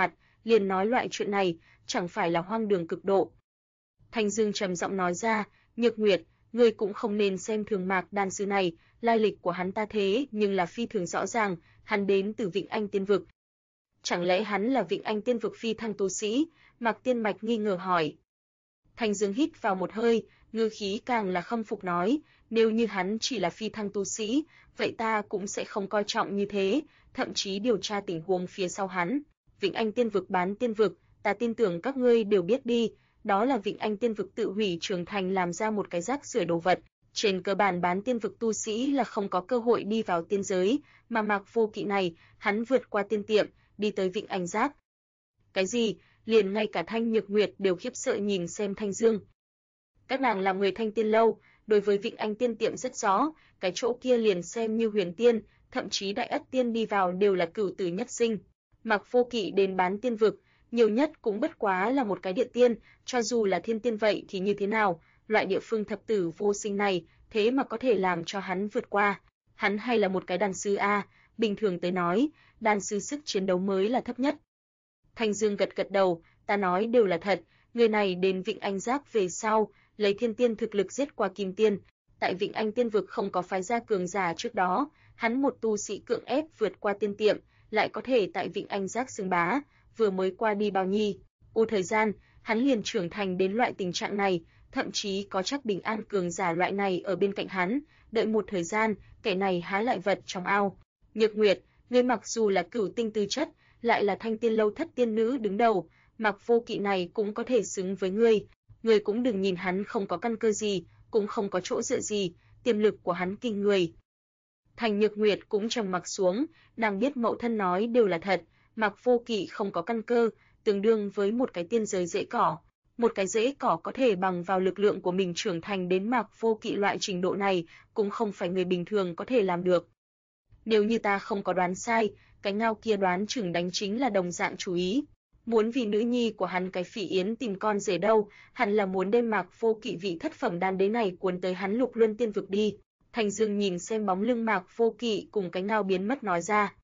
liền nói loại chuyện này, chẳng phải là hoang đường cực độ. Thanh Dương trầm giọng nói ra, Nhược Nguyệt, ngươi cũng không nên xem thường Mạc đan sư này, lai lịch của hắn ta thế nhưng là phi thường rõ ràng, hắn đến từ Vịnh Anh Tiên Vực. Chẳng lẽ hắn là Vịnh Anh Tiên Vực phi thăng tu sĩ? Mạc Tiên Mạch nghi ngờ hỏi. Thanh Dương hít vào một hơi, ngữ khí càng là khâm phục nói, nếu như hắn chỉ là phi thăng tu sĩ, vậy ta cũng sẽ không coi trọng như thế, thậm chí điều tra tình huống phía sau hắn. Vịnh Anh Tiên Vực bán tiên vực, ta tin tưởng các ngươi đều biết đi, đó là Vịnh Anh Tiên Vực tự hủy trưởng thành làm ra một cái rác rưởi đồ vật. Trên cơ bản bán tiên vực tu sĩ là không có cơ hội đi vào tiên giới, mà Mạc Vô Kỵ này, hắn vượt qua tiên tiệm, đi tới Vịnh Anh Giác. Cái gì? Liền ngay cả Thanh Nhược Nguyệt đều khiếp sợ nhìn xem Thanh Dương. Các nàng làm người Thanh Tiên lâu, đối với Vịnh Anh tiên tiệm rất rõ, cái chỗ kia liền xem như huyền tiên, thậm chí đại ất tiên đi vào đều là cửu tử nhất sinh. Mạc Vô Kỵ đến bán tiên vực, nhiều nhất cũng bất quá là một cái địa tiên, cho dù là thiên tiên vậy thì như thế nào, loại địa phương thập tử vô sinh này, thế mà có thể làm cho hắn vượt qua. Hắn hay là một cái đan sư a, bình thường tới nói, đan sư sức chiến đấu mới là thấp nhất. Thanh Dương gật gật đầu, ta nói đều là thật, người này đến Vịnh Anh Giác về sau, lấy thiên tiên thực lực giết qua kim tiên, tại Vịnh Anh Tiên vực không có phái gia cường giả trước đó, hắn một tu sĩ cưỡng ép vượt qua tiên tiệm, lại có thể tại Vịnh Anh Giác xưng bá, vừa mới qua đi bao nhi, thời gian, hắn liền trưởng thành đến loại tình trạng này, thậm chí có chắc bình an cường giả loại này ở bên cạnh hắn, đợi một thời gian, kẻ này há lại vật trong ao. Nhược Nguyệt, ngươi mặc dù là cửu tinh tư chất, lại là Thanh Tiên lâu thất tiên nữ đứng đầu, Mạc Vô Kỵ này cũng có thể xứng với ngươi cũng đừng nhìn hắn không có căn cơ gì, cũng không có chỗ dựa gì, tiềm lực của hắn kinh người. Thành Nhược Nguyệt cũng trầm mặc xuống, nàng biết mẫu thân nói đều là thật, Mạc Vô Kỵ không có căn cơ, tương đương với một cái tiên giới rễ cỏ. Một cái rễ cỏ có thể bằng vào lực lượng của mình trưởng thành đến Mạc Vô Kỵ loại trình độ này, cũng không phải người bình thường có thể làm được. Nếu như ta không có đoán sai, cái ngao kia đoán chừng đánh chính là đồng dạng chú ý. Muốn vì nữ nhi của hắn cái Phỉ Yến tìm con rể đâu, hẳn là muốn đem Mạc Vô Kỵ vị thất phẩm đan đế này cuốn tới hắn Lục Luân Tiên vực đi. Thành Dương nhìn xem bóng lưng Mạc Vô Kỵ cùng cái ngao biến mất nói ra.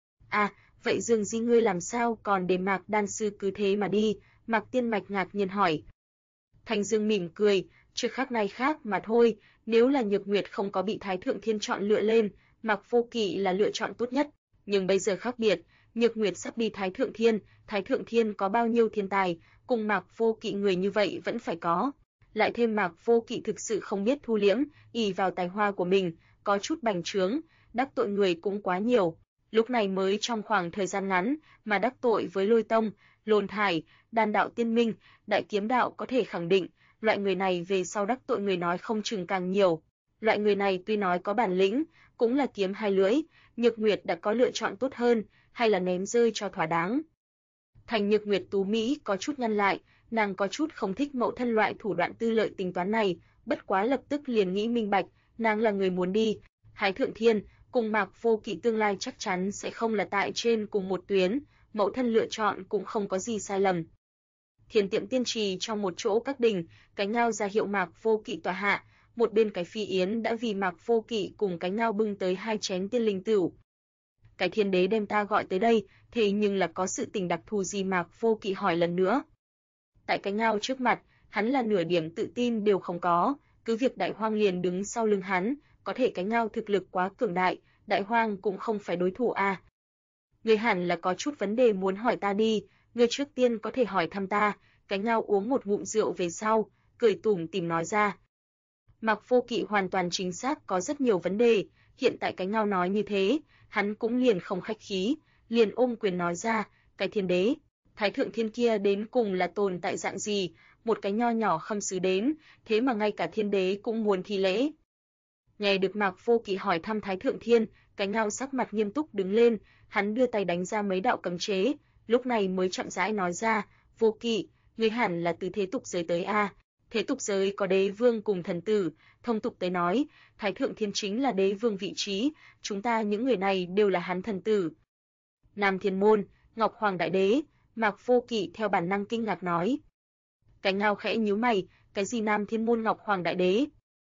À, vậy Dương Di ngươi làm sao còn để Mạc đan sư cứ thế mà đi? Mạc Tiên Mạch ngạc nhiên hỏi. Thành Dương mỉm cười, chưa khác này khác mà thôi, nếu là Nhược Nguyệt không có bị Thái Thượng Thiên chọn lựa lên, Mạc Vô Kỵ là lựa chọn tốt nhất, nhưng bây giờ khác biệt, Nhược Nguyệt sắp đi Thái Thượng Thiên có bao nhiêu thiên tài, cùng Mạc Vô Kỵ người như vậy vẫn phải có. Lại thêm Mạc Vô Kỵ thực sự không biết thu liễm, ỷ vào tài hoa của mình, có chút bành trướng, đắc tội người cũng quá nhiều. Lúc này mới trong khoảng thời gian ngắn mà đắc tội với Lôi Tông, Lôn Thải, Đan đạo Tiên Minh, Đại Kiếm đạo có thể khẳng định, loại người này về sau đắc tội người nói không chừng càng nhiều. Loại người này tuy nói có bản lĩnh, cũng là kiếm hai lưỡi, Nhược Nguyệt đã có lựa chọn tốt hơn, hay là ném rơi cho thỏa đáng. Thành Nhược Nguyệt tú mỹ có chút nhăn lại, nàng có chút không thích mẫu thân loại thủ đoạn tư lợi tính toán này, bất quá lập tức liền nghĩ minh bạch, nàng là người muốn đi. Thái Thượng Thiên cùng Mạc Vô Kỵ tương lai chắc chắn sẽ không là tại trên cùng một tuyến, mẫu thân lựa chọn cũng không có gì sai lầm. Thiên Tiệm Tiên Trì trong một chỗ các đỉnh, cái ngao ra hiệu Mạc Vô Kỵ tọa hạ, một bên cái Phi Yến đã vì Mạc Vô Kỵ cùng cái ngao bưng tới 2 chén tiên linh tửu. Cái Thiên Đế đem ta gọi tới đây, thế nhưng là có sự tình đặc thù gì? Mạc Vô Kỵ hỏi lần nữa. Tại cái ngao trước mặt, hắn là nửa điểm tự tin đều không có, cứ việc Đại Hoang liền đứng sau lưng hắn, có thể cái ngao thực lực quá cường đại, Đại Hoang cũng không phải đối thủ a. Ngươi hẳn là có chút vấn đề muốn hỏi ta đi, ngươi trước tiên có thể hỏi thăm ta. Cái ngao uống một ngụm rượu về sau, cười tủm tỉm nói ra. Mạc Vô Kỵ hoàn toàn chính xác có rất nhiều vấn đề, hiện tại cái ngao nói như thế, hắn cũng liền không khách khí, liền ôm quyền nói ra, cái Thiên Đế, Thái Thượng Thiên kia đến cùng là tồn tại dạng gì, một cái nho nhỏ Khâm Sứ đến, thế mà ngay cả Thiên Đế cũng muốn thi lễ. Nghe được Mạc Vô Kỵ hỏi thăm Thái Thượng Thiên, cái ngao sắc mặt nghiêm túc đứng lên, hắn đưa tay đánh ra mấy đạo cấm chế, lúc này mới chậm rãi nói ra, Vô Kỵ, ngươi hẳn là từ thế tục giới tới a. Thế tục giới có đế vương cùng thần tử, thông tục tới nói, Thái Thượng Thiên chính là đế vương vị trí, chúng ta những người này đều là hắn thần tử. Nam Thiên Môn, Ngọc Hoàng Đại Đế, Mạc Vô Kỵ theo bản năng kinh ngạc nói. Cái ngao khẽ nhíu mày, cái gì Nam Thiên Môn Ngọc Hoàng Đại Đế?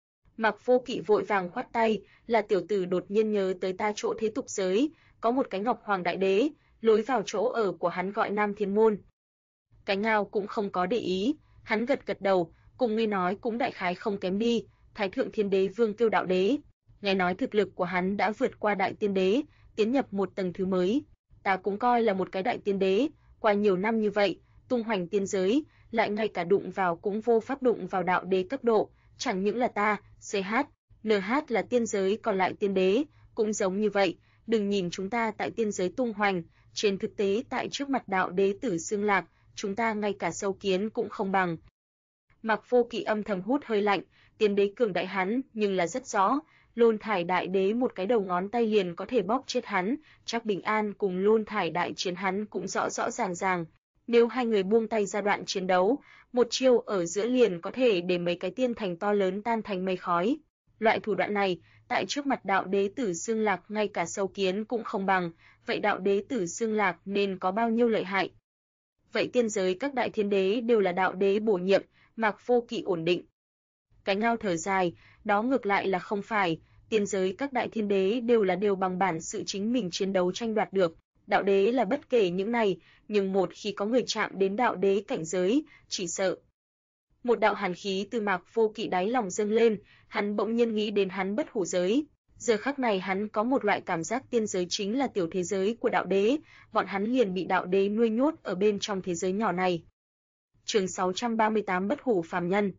Mạc Vô Kỵ vội vàng khoát tay, là tiểu tử đột nhiên nhớ tới ta chỗ thế tục giới, có một cái Ngọc Hoàng Đại Đế, lối vào chỗ ở của hắn gọi Nam Thiên Môn. Cái Ngao cũng không có để ý, hắn gật gật đầu, cùng ngươi nói cũng đại khái không kém đi, Thái Thượng Thiên Đế Vương Kiêu Đạo Đế. Nghe nói thực lực của hắn đã vượt qua Đại Tiên Đế, tiến nhập một tầng thứ mới. Ta cũng coi là một cái Đại Tiên Đế, qua nhiều năm như vậy, tung hoành tiên giới, lại ngay cả đụng vào cũng vô pháp đụng vào đạo đế cấp độ, chẳng những là ta, CH, NH là tiên giới còn lại tiên đế, cũng giống như vậy, đừng nhìn chúng ta tại tiên giới tung hoành, trên thực tế tại trước mặt đạo đế Tử Xương Lạc, chúng ta ngay cả sâu kiến cũng không bằng. Mạc Vô Kỵ âm thầm hút hơi lạnh, tiên đế cường đại hắn, nhưng là rất rõ, Lôn Thải Đại Đế một cái đầu ngón tay liền có thể bóp chết hắn, chắc Bình An cùng Lôn Thải Đại Chiến hắn cũng rõ rõ ràng ràng. Nếu hai người buông tay ra đoạn chiến đấu, một chiêu ở giữa liền có thể để mấy cái tiên thành to lớn tan thành mây khói. Loại thủ đoạn này, tại trước mặt đạo đế Tử Xương Lạc ngay cả sâu kiến cũng không bằng, vậy đạo đế Tử Xương Lạc nên có bao nhiêu lợi hại? Vậy tiên giới các đại thiên đế đều là đạo đế bổ nhiệm, Mạc Vô Kỵ ổn định. Cái Ngao thở dài, đó ngược lại là không phải, tiên giới các đại thiên đế đều bằng bản sự chính mình chiến đấu tranh đoạt được, đạo đế là bất kể những này, nhưng một khi có người chạm đến đạo đế cảnh giới, chỉ sợ. Một đạo hàn khí từ Mạc Vô Kỵ đáy lòng dâng lên, hắn bỗng nhiên nghĩ đến hắn bất hủ giới. Giờ khắc này hắn có một loại cảm giác tiên giới chính là tiểu thế giới của đạo đế, bọn hắn liền bị đạo đế nuôi nhốt ở bên trong thế giới nhỏ này. Chương 638 Bất hủ phàm nhân.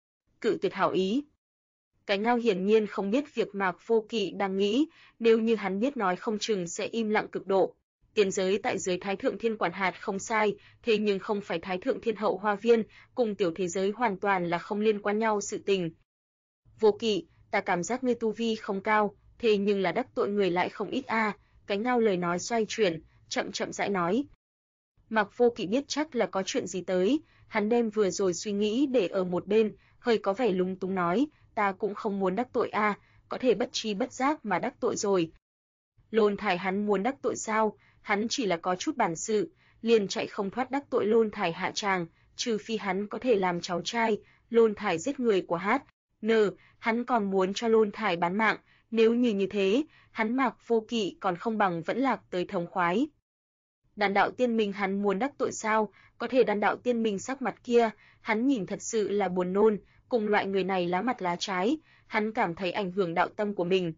Cự tuyệt hảo ý. Cái Ngao hiển nhiên không biết việc Mạc Vô Kỵ đang nghĩ, nếu như hắn biết nói không chừng sẽ im lặng cực độ. Tiên giới tại dưới Thái Thượng Thiên quản hạt không sai, thế nhưng không phải Thái Thượng Thiên hậu hoa viên, cùng tiểu thế giới hoàn toàn là không liên quan nhau sự tình. Vô Kỵ, ta cảm giác ngươi tu vi không cao, thế nhưng là đắc tội người lại không ít a. Cái Ngao lời nói xoay chuyển, chậm chậm rãi nói. Mạc Vô Kỵ biết chắc là có chuyện gì tới, hắn đem vừa rồi suy nghĩ để ở một bên, hơi có vẻ lúng túng nói, ta cũng không muốn đắc tội a, có thể bất tri bất giác mà đắc tội rồi. Lôn Thải hắn muốn đắc tội sao? Hắn chỉ là có chút bản sự, liền chạy không thoát đắc tội Lôn Thải hạ tràng, trừ phi hắn có thể làm cháu trai, Lôn Thải giết người của H.N, hắn còn muốn cho Lôn Thải bán mạng, nếu như thế, hắn Mạc Vô Kỵ còn không bằng vẫn lạc tới thống khoái. Đan đạo tiên minh hắn muốn đắc tội sao? Có thể đan đạo tiên minh sắc mặt kia, hắn nhìn thật sự là buồn nôn, cùng loại người này lá mặt lá trái, hắn cảm thấy ảnh hưởng đạo tâm của mình.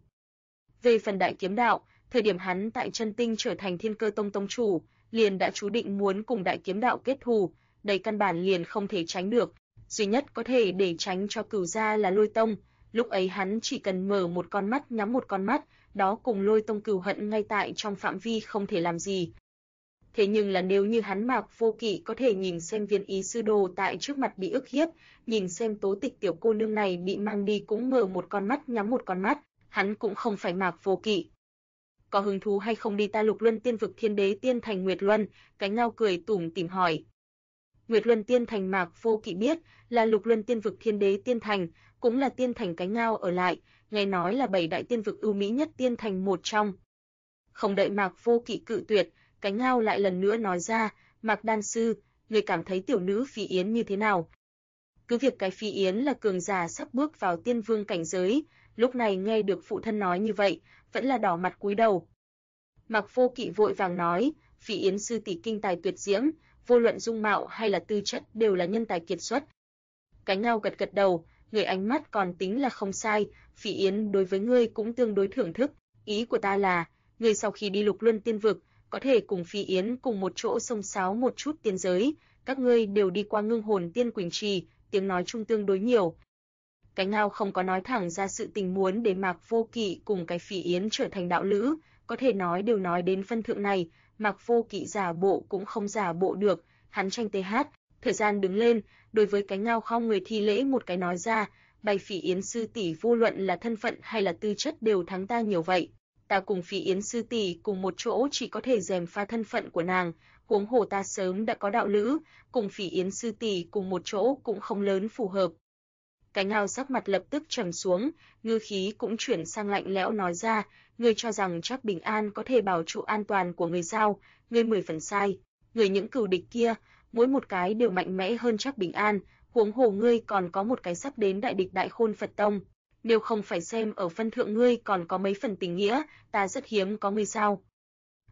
Về phần đại kiếm đạo, thời điểm hắn tại Chân Tinh trở thành Thiên Cơ Tông tông chủ, liền đã chú định muốn cùng đại kiếm đạo kết thù, đây căn bản liền không thể tránh được, duy nhất có thể để tránh cho Cửu gia là Lôi Tông, lúc ấy hắn chỉ cần mở một con mắt nhắm một con mắt, đó cùng Lôi Tông cừu hận ngay tại trong phạm vi không thể làm gì. Thế nhưng là nếu như hắn Mạc Vô Kỵ có thể nhìn xem Viên Ý sư đồ tại trước mặt bị ức hiếp, nhìn xem Tố Tịch tiểu cô nương này bị mang đi cũng mở một con mắt nhắm một con mắt, hắn cũng không phải Mạc Vô Kỵ. Có hứng thú hay không đi ta Lục Luân Tiên vực Thiên Đế Tiên Thành Nguyệt Luân? Cái Ngao cười tủm tỉm hỏi. Nguyệt Luân Tiên Thành Mạc Vô Kỵ biết là Lục Luân Tiên vực Thiên Đế Tiên Thành, cũng là tiên thành Cái Ngao ở lại, nghe nói là 7 đại tiên vực ưu mỹ nhất tiên thành một trong. Không đợi Mạc Vô Kỵ cự tuyệt, Cái Ngao lại lần nữa nói ra, Mạc Đan Sư, người cảm thấy tiểu nữ Phi Yến như thế nào? Cứ việc cái Phi Yến là cường giả sắp bước vào tiên vương cảnh giới, lúc này nghe được phụ thân nói như vậy, vẫn là đỏ mặt cúi đầu. Mạc Vô Kỵ vội vàng nói, Phi Yến sư tỷ kinh tài tuyệt diễm, vô luận dung mạo hay là tư chất đều là nhân tài kiệt xuất. Cái Ngao gật gật đầu, người ánh mắt còn tính là không sai, Phi Yến đối với ngươi cũng tương đối thưởng thức, ý của ta là, ngươi sau khi đi Lục Luân Tiên vực, có thể cùng Phi Yến cùng một chỗ xông xáo một chút tiên giới, các ngươi đều đi qua Ngưng Hồn Tiên Quỳnh Trì, tiếng nói chung tương đối nhiều. Cái Ngao không có nói thẳng ra sự tình muốn để Mạc Vô Kỵ cùng cái Phi Yến trở thành đạo lữ, có thể nói đều nói đến phân thượng này, Mạc Vô Kỵ giả bộ cũng không giả bộ được, hắn tranh TH, thời gian đứng lên, đối với Cái Ngao không người thi lễ một cái nói ra, bày Phi Yến sư tỷ vô luận là thân phận hay là tư chất đều thắng ta nhiều vậy. Ta cùng Phi Yến sư tỷ cùng một chỗ chỉ có thể gièm pha thân phận của nàng, huống hồ ta sớm đã có đạo lữ, cùng Phi Yến sư tỷ cùng một chỗ cũng không lớn phù hợp. Cái Ngao sắc mặt lập tức trầm xuống, ngữ khí cũng chuyển sang lạnh lẽo nói ra, ngươi cho rằng chắc Bình An có thể bảo trụ an toàn của người sao? Ngươi 10 phần sai. Người những cừu địch kia, mỗi một cái đều mạnh mẽ hơn chắc Bình An, huống hồ ngươi còn có một cái sắp đến đại địch Đại Khôn Phật Tông. Nếu không phải xem ở phân thượng ngươi còn có mấy phần tình nghĩa, ta rất hiếm có ngươi sao?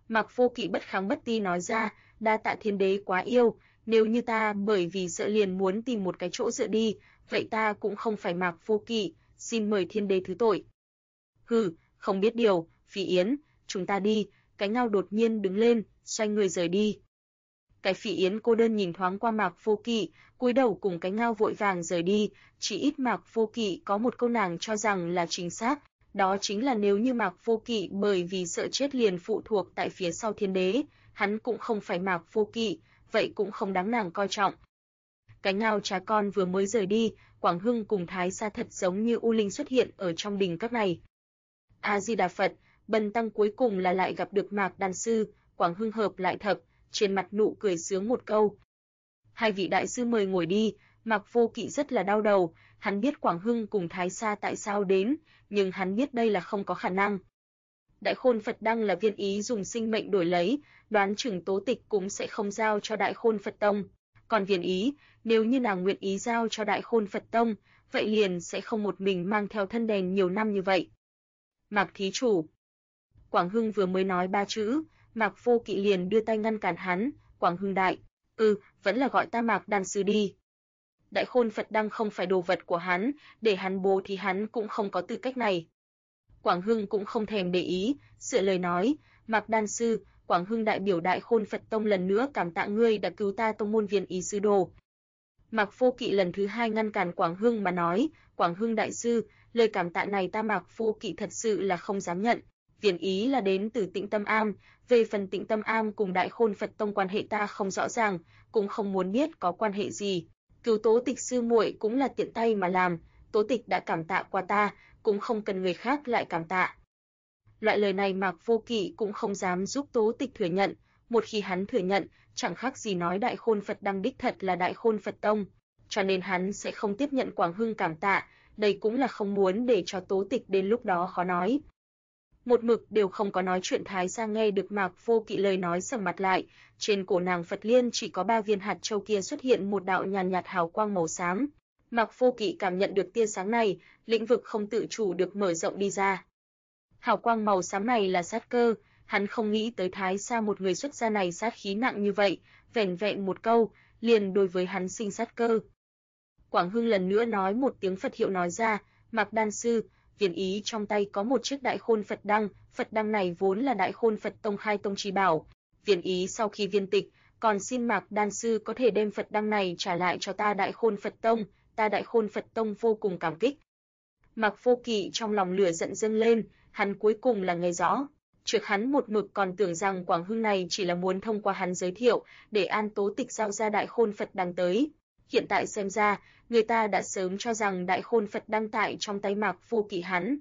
Mạc Vô Kỵ bất kháng bất ti nói ra, đa tạ thiên đế quá yêu, nếu như ta bởi vì sợ liền muốn tìm một cái chỗ dựa đi, vậy ta cũng không phải Mạc Vô Kỵ, xin mời thiên đế thứ tội. Hừ, không biết điều, Phi Yến, chúng ta đi, cái ngao đột nhiên đứng lên, xoay người rời đi. Cái Phỉ Yến cô đơn nhìn thoáng qua Mạc Vô Kỵ, cúi đầu cùng cái ngao vội vàng rời đi, chỉ ít Mạc Vô Kỵ có một câu nàng cho rằng là chính xác, đó chính là nếu như Mạc Vô Kỵ bởi vì sợ chết liền phụ thuộc tại phía sau thiên đế, hắn cũng không phải Mạc Vô Kỵ, vậy cũng không đáng nàng coi trọng. Cái ngao cha con vừa mới rời đi, Quảng Hưng cùng Thái Sa thật giống như u linh xuất hiện ở trong đình các này. A Di Đà Phật, Bần tăng cuối cùng là lại gặp được Mạc Đan sư, Quảng Hưng hợp lại thập, trên mặt nụ cười sướng một câu. Hai vị đại sư mời ngồi đi, Mạc Vô Kỵ rất là đau đầu, hắn biết Quảng Hưng cùng Thái Sa tại sao đến, nhưng hắn biết đây là không có khả năng. Đại Khôn Phật Đăng là Viên Ý dùng sinh mệnh đổi lấy, đoán chừng Tố Tịch cũng sẽ không giao cho Đại Khôn Phật Tông. Còn Viên Ý, nếu như nàng nguyện ý giao cho Đại Khôn Phật Tông, vậy liền sẽ không một mình mang theo thân đèn nhiều năm như vậy. Mạc thí chủ. Quảng Hưng vừa mới nói ba chữ, Mạc Vô Kỵ liền đưa tay ngăn cản hắn, Quảng Hưng đại, vẫn là gọi ta Mạc Đan sư đi. Đại Khôn Phật Đăng không phải đồ vật của hắn, để hắn bố thì hắn cũng không có tư cách này. Quảng Hưng cũng không thèm để ý, sửa lời nói, Mạc Đan sư, Quảng Hưng đại biểu Đại Khôn Phật Tông lần nữa cảm tạ ngươi đã cứu ta tông môn Viên Ý sư đồ. Mạc Vô Kỵ lần thứ hai ngăn cản Quảng Hưng mà nói, Quảng Hưng đại sư, lời cảm tạ này ta Mạc Vô Kỵ thật sự là không dám nhận. Viên Ý là đến từ Tịnh Tâm Am, về phần Tịnh Tâm Am cùng Đại Khôn Phật Tông quan hệ ta không rõ ràng, cũng không muốn biết có quan hệ gì. Cứu Tố Tịch sư muội cũng là tiện tay mà làm, Tố Tịch đã cảm tạ qua ta, cũng không cần người khác lại cảm tạ. Loại lời này Mạc Vô Kỵ cũng không dám giúp Tố Tịch thừa nhận, một khi hắn thừa nhận, chẳng khác gì nói Đại Khôn Phật Đăng đích thật là Đại Khôn Phật Tông, cho nên hắn sẽ không tiếp nhận Quảng Hưng cảm tạ, đây cũng là không muốn để cho Tố Tịch đến lúc đó khó nói. Một mực đều không có nói chuyện Thái Sa nghe được Mạc Vô Kỵ lời nói sầm mặt lại, trên cổ nàng Phật Liên chỉ có 3 viên hạt châu kia xuất hiện một đạo nhàn nhạt hào quang màu xám. Mạc Vô Kỵ cảm nhận được tia sáng này, lĩnh vực không tự chủ được mở rộng đi ra. Hào quang màu xám này là sát cơ, hắn không nghĩ tới Thái Sa một người xuất gia này sát khí nặng như vậy, vẻn vẹn một câu, liền đối với hắn sinh sát cơ. Quảng Hưng lần nữa nói một tiếng Phật hiệu nói ra, Mạc Đan sư, Viên Ý trong tay có một chiếc Đại Khôn Phật đăng này vốn là Đại Khôn Phật Tông khai tông chi bảo. Viên Ý sau khi viên tịch, còn xin Mạc Đan sư có thể đem Phật đăng này trả lại cho ta Đại Khôn Phật Tông, ta Đại Khôn Phật Tông vô cùng cảm kích. Mạc Vô Kỵ trong lòng lửa giận dâng lên, hắn cuối cùng là nghe rõ. Trước hắn một mực còn tưởng rằng Quảng Hưng này chỉ là muốn thông qua hắn giới thiệu, để An Tố Tịch giao ra Đại Khôn Phật đăng tới. Hiện tại xem ra, người ta đã sớm cho rằng Đại Khôn Phật đăng tại trong tay Mạc Vô Kỵ hắn.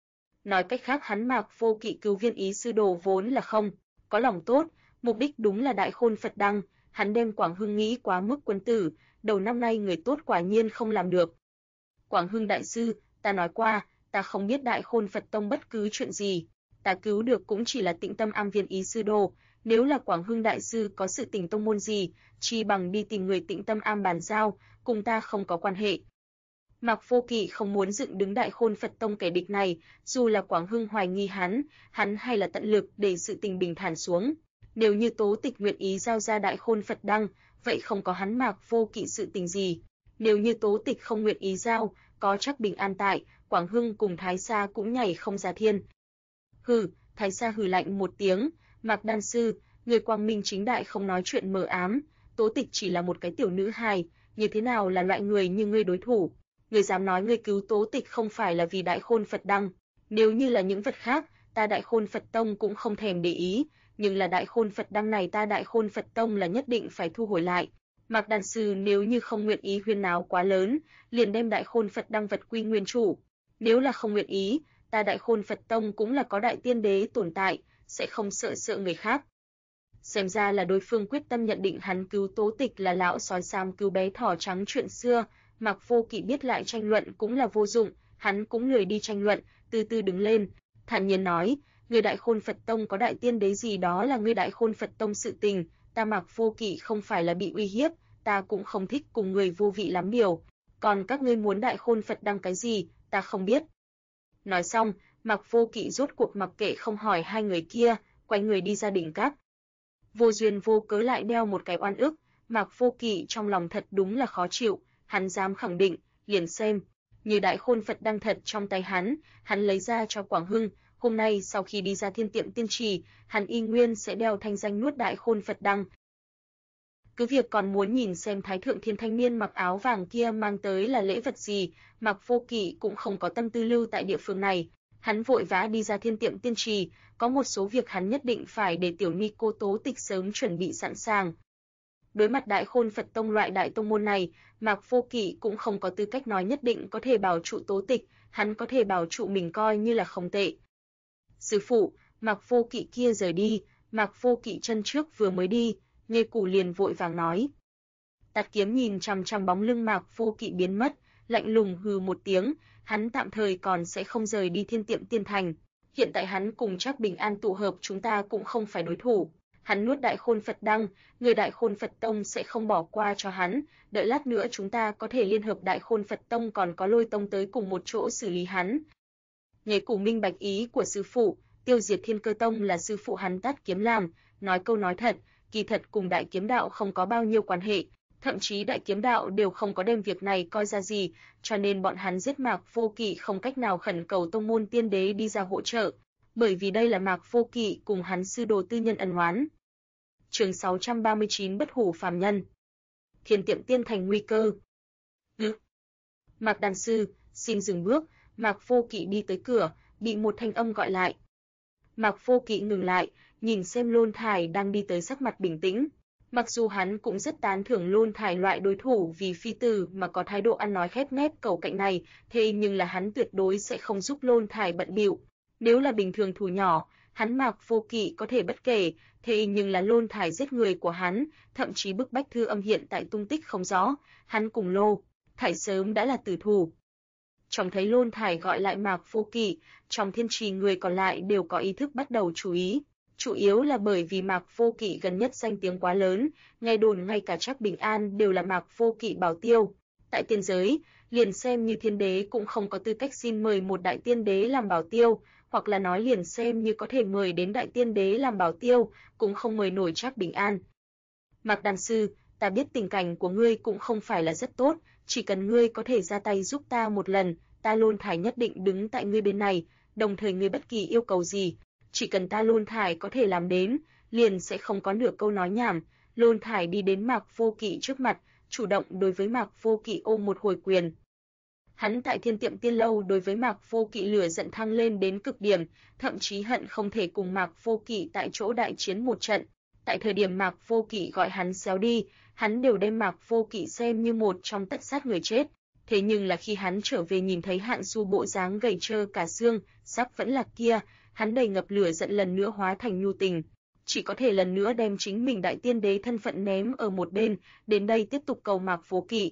Nói cách khác hắn Mạc Vô Kỵ cứu Viên Ý sư đồ vốn là không có lòng tốt, mục đích đúng là Đại Khôn Phật đăng, hắn đem Quảng Hưng nghĩ quá mức quân tử, đầu năm nay người tốt quả nhiên không làm được. Quảng Hưng đại sư, ta nói qua, ta không biết Đại Khôn Phật Tông bất cứ chuyện gì, ta cứu được cũng chỉ là Tịnh Tâm Am Viên Ý sư đồ, nếu là Quảng Hưng đại sư có sự tình tông môn gì, chi bằng đi tìm người Tịnh Tâm Am bàn giao, cùng ta không có quan hệ. Mạc Vô Kỵ không muốn dựng đứng Đại Khôn Phật Tông kẻ địch này, dù là Quảng Hưng hoài nghi hắn hay là tận lực để sự tình bình thản xuống. Nếu như Tố Tịch nguyện ý giao ra Đại Khôn Phật đăng, vậy không có hắn Mạc Vô Kỵ sự tình gì. Nếu như Tố Tịch không nguyện ý giao, có chắc bình an tại, Quảng Hưng cùng Thái Sa cũng nhảy không ra thiên. Hừ, Thái Sa hừ lạnh một tiếng, Mạc Đan sư, người quang minh chính đại không nói chuyện mờ ám, Tố Tịch chỉ là một cái tiểu nữ hài, như thế nào là loại người như ngươi đối thủ? Ngươi dám nói ngươi cứu Tố Tịch không phải là vì Đại Khôn Phật đăng, nếu như là những vật khác, ta Đại Khôn Phật Tông cũng không thèm để ý, nhưng là Đại Khôn Phật đăng này ta Đại Khôn Phật Tông là nhất định phải thu hồi lại. Mạc Đan sư nếu như không nguyện ý huyên náo quá lớn, liền đem Đại Khôn Phật đăng vật quy nguyên chủ. Nếu là không nguyện ý, ta Đại Khôn Phật Tông cũng là có đại tiên đế tồn tại, sẽ không sợ người khác. Xem ra là đối phương quyết tâm nhận định hắn cứu Tố Tịch là lão sói xám cứu bé thỏ trắng chuyện xưa, Mạc Vô Kỵ biết lại tranh luận cũng là vô dụng, hắn cũng lười đi tranh luận, từ từ đứng lên, thản nhiên nói, người Đại Khôn Phật Tông có đại tiên đế gì đó là người Đại Khôn Phật Tông sự tình, ta Mạc Vô Kỵ không phải là bị uy hiếp, ta cũng không thích cùng người vô vị lắm điều, còn các ngươi muốn Đại Khôn Phật đăng cái gì, ta không biết. Nói xong, Mạc Vô Kỵ rốt cuộc mặc kệ không hỏi hai người kia, quay người đi ra đỉnh các. Vô duyên vô cớ lại đeo một cái oan ức, Mạc Vô Kỵ trong lòng thật đúng là khó chịu, hắn dám khẳng định, liền xem như Đại Khôn Phật Đăng thật trong tay hắn lấy ra cho Quảng Hưng, hôm nay sau khi đi ra Thiên Tiệm Tiên Trì, hắn y nguyên sẽ đeo thanh danh nuốt Đại Khôn Phật Đăng. Cứ việc còn muốn nhìn xem Thái Thượng Thiên thanh niên mặc áo vàng kia mang tới là lễ vật gì, Mạc Vô Kỵ cũng không có tâm tư lưu tại địa phương này. Hắn vội vã đi ra Thiên Tiệm Tiên Trì, có một số việc hắn nhất định phải để tiểu ni cô Tố Tịch sớm chuẩn bị sẵn sàng. Đối mặt Đại Khôn Phật Tông loại đại tông môn này, Mạc Vô Kỵ cũng không có tư cách nói nhất định có thể bảo trụ Tố Tịch, hắn có thể bảo trụ mình coi như là không tệ. Sư phụ, Mạc Vô Kỵ kia rời đi, Mạc Vô Kỵ chân trước vừa mới đi, Nghê Củ liền vội vàng nói. Tạt Kiếm nhìn chằm chằm bóng lưng Mạc Vô Kỵ biến mất, lạnh lùng hừ một tiếng, hắn tạm thời còn sẽ không rời đi Thiên Tiệm Tiên Thành. Hiện tại hắn cùng Trác Bình An tụ hợp chúng ta cũng không phải đối thủ. Hắn nuốt Đại Khôn Phật Đăng, người Đại Khôn Phật Tông sẽ không bỏ qua cho hắn, đợi lát nữa chúng ta có thể liên hợp Đại Khôn Phật Tông còn có Lôi Tông tới cùng một chỗ xử lý hắn. Nghề Củ minh bạch ý của sư phụ, tiêu diệt Thiên Cơ Tông là sư phụ hắn Tát Kiếm làm, nói câu nói thật, kỳ thật cùng Đại Kiếm Đạo không có bao nhiêu quan hệ, thậm chí Đại Kiếm Đạo đều không có đem việc này coi ra gì, cho nên bọn hắn giết Mạc Vô Kỵ không cách nào khẩn cầu tông môn tiên đế đi ra hỗ trợ, bởi vì đây là Mạc Vô Kỵ cùng hắn sư đồ tư nhân ân oán. Chương 639 Bất hủ phàm nhân. Thiên Tiệm Tiên Thành nguy cơ. Mạc đàn sư, xin dừng bước. Mạc Vô Kỵ đi tới cửa, bị một thanh âm gọi lại. Mạc Vô Kỵ ngừng lại, nhìn xem Lôn Thải đang đi tới sắc mặt bình tĩnh. Mặc dù hắn cũng rất tán thưởng Lôn Thải loại đối thủ vì phi tử mà có thái độ ăn nói khép nép cẩu cạnh này, thế nhưng là hắn tuyệt đối sẽ không giúp Lôn Thải bận bịu. Nếu là bình thường thù nhỏ, hắn Mạc Vô Kỵ có thể bất kể, thế nhưng là Lôn Thải giết người của hắn, thậm chí bức bách Thư Âm hiện tại tung tích không rõ, hắn cùng Lô Thải sớm đã là tử thủ. Trông thấy Lôn Thải gọi lại Mạc Vô Kỵ, trong thiên trì người còn lại đều có ý thức bắt đầu chú ý. Chủ yếu là bởi vì Mạc Vô Kỵ gần nhất danh tiếng quá lớn, nghe đồn ngay cả Trác Bình An đều là Mạc Vô Kỵ bảo tiêu. Tại tiên giới, liền xem như thiên đế cũng không có tư cách xin mời một đại tiên đế làm bảo tiêu, hoặc là nói liền xem như có thể mời đến đại tiên đế làm bảo tiêu, cũng không mời nổi Trác Bình An. Mạc đàn sư, ta biết tình cảnh của ngươi cũng không phải là rất tốt, chỉ cần ngươi có thể ra tay giúp ta một lần, ta Lôn Thải nhất định đứng tại ngươi bên này, đồng thời ngươi bất kỳ yêu cầu gì, chỉ cần ta Lôn Thải có thể làm đến, liền sẽ không có nửa câu nói nhảm. Lôn Thải đi đến Mạc Vô Kỵ trước mặt, chủ động đối với Mạc Vô Kỵ ôm một hồi quyền. Hắn tại Thiên Tiệm Tiên lâu đối với Mạc Vô Kỵ lửa giận thăng lên đến cực điểm, thậm chí hận không thể cùng Mạc Vô Kỵ tại chỗ đại chiến một trận. Tại thời điểm Mạc Vô Kỵ gọi hắn xéo đi, hắn đều đem Mạc Vô Kỵ xem như một trong tất sát người chết. Thế nhưng là khi hắn trở về nhìn thấy Hạn Xu bộ dáng gầy trơ cả xương, sắc vẫn là kia, hắn đầy ngập lửa giận lần nữa hóa thành nhu tình, chỉ có thể lần nữa đem chính mình đại tiên đế thân phận ném ở một bên, đến đây tiếp tục cầu Mạc Vô Kỵ.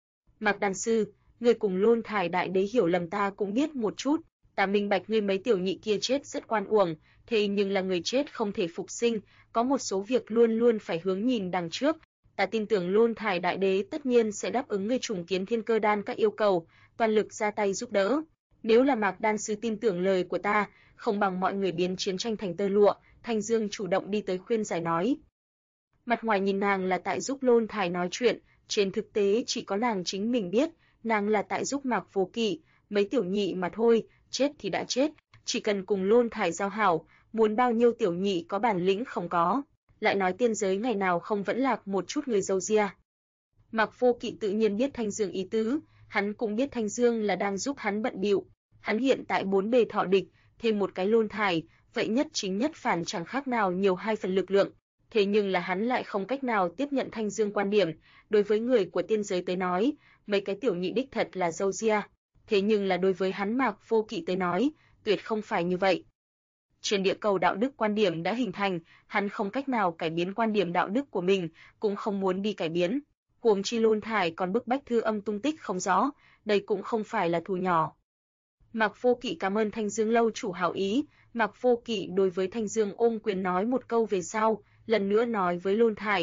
Mạc đàn sư, người cùng Lôn Thải đại đế hiểu lầm ta cũng biết một chút, ta minh bạch ngươi mấy tiểu nhị kia chết rất oan uổng, thế nhưng là người chết không thể phục sinh, có một số việc luôn luôn phải hướng nhìn đằng trước. Ta tin tưởng Lôn Thải đại đế tất nhiên sẽ đáp ứng ngươi trùng kiến Thiên Cơ đan các yêu cầu, toàn lực ra tay giúp đỡ. Nếu là Mạc đan sư tin tưởng lời của ta, không bằng mọi người biến chiến tranh thành tơ lụa. Thanh Dương chủ động đi tới khuyên giải nói. Mặt ngoài nhìn nàng là tại giúp Lôn Thải nói chuyện, trên thực tế chỉ có nàng chính mình biết, nàng là tại giúp Mạc Vô Kỵ, mấy tiểu nhị mà thôi, chết thì đã chết, chỉ cần cùng Lôn Thải giao hảo, muốn bao nhiêu tiểu nhị có bản lĩnh không có. Lại nói tiên giới ngày nào không vẫn lạc một chút người dâu ria. Mạc Vô Kỵ tự nhiên biết Thanh Dương ý tứ, hắn cũng biết Thanh Dương là đang giúp hắn bận bịu. Hắn hiện tại bốn bề thọ địch, thêm một cái Lôn Thải, vậy nhất chính nhất phản chẳng khác nào nhiều hai phần lực lượng. Thế nhưng là hắn lại không cách nào tiếp nhận Thanh Dương quan điểm, đối với người của tiên giới tới nói, mấy cái tiểu nhị đích thật là dâu ria. Thế nhưng là đối với hắn Mạc Vô Kỵ tới nói, tuyệt không phải như vậy. Trên địa cầu đạo đức quan điểm đã hình thành, hắn không cách nào cải biến quan điểm đạo đức của mình, cũng không muốn đi cải biến. Huống chi Lôn Thải còn bức bách Thư Âm tung tích không rõ, đây cũng không phải là thù nhỏ. Mạc Vô Kỵ cảm ơn Thanh Dương lâu chủ hảo ý, Mạc Vô Kỵ đối với Thanh Dương ôm quyền nói một câu về sau, lần nữa nói với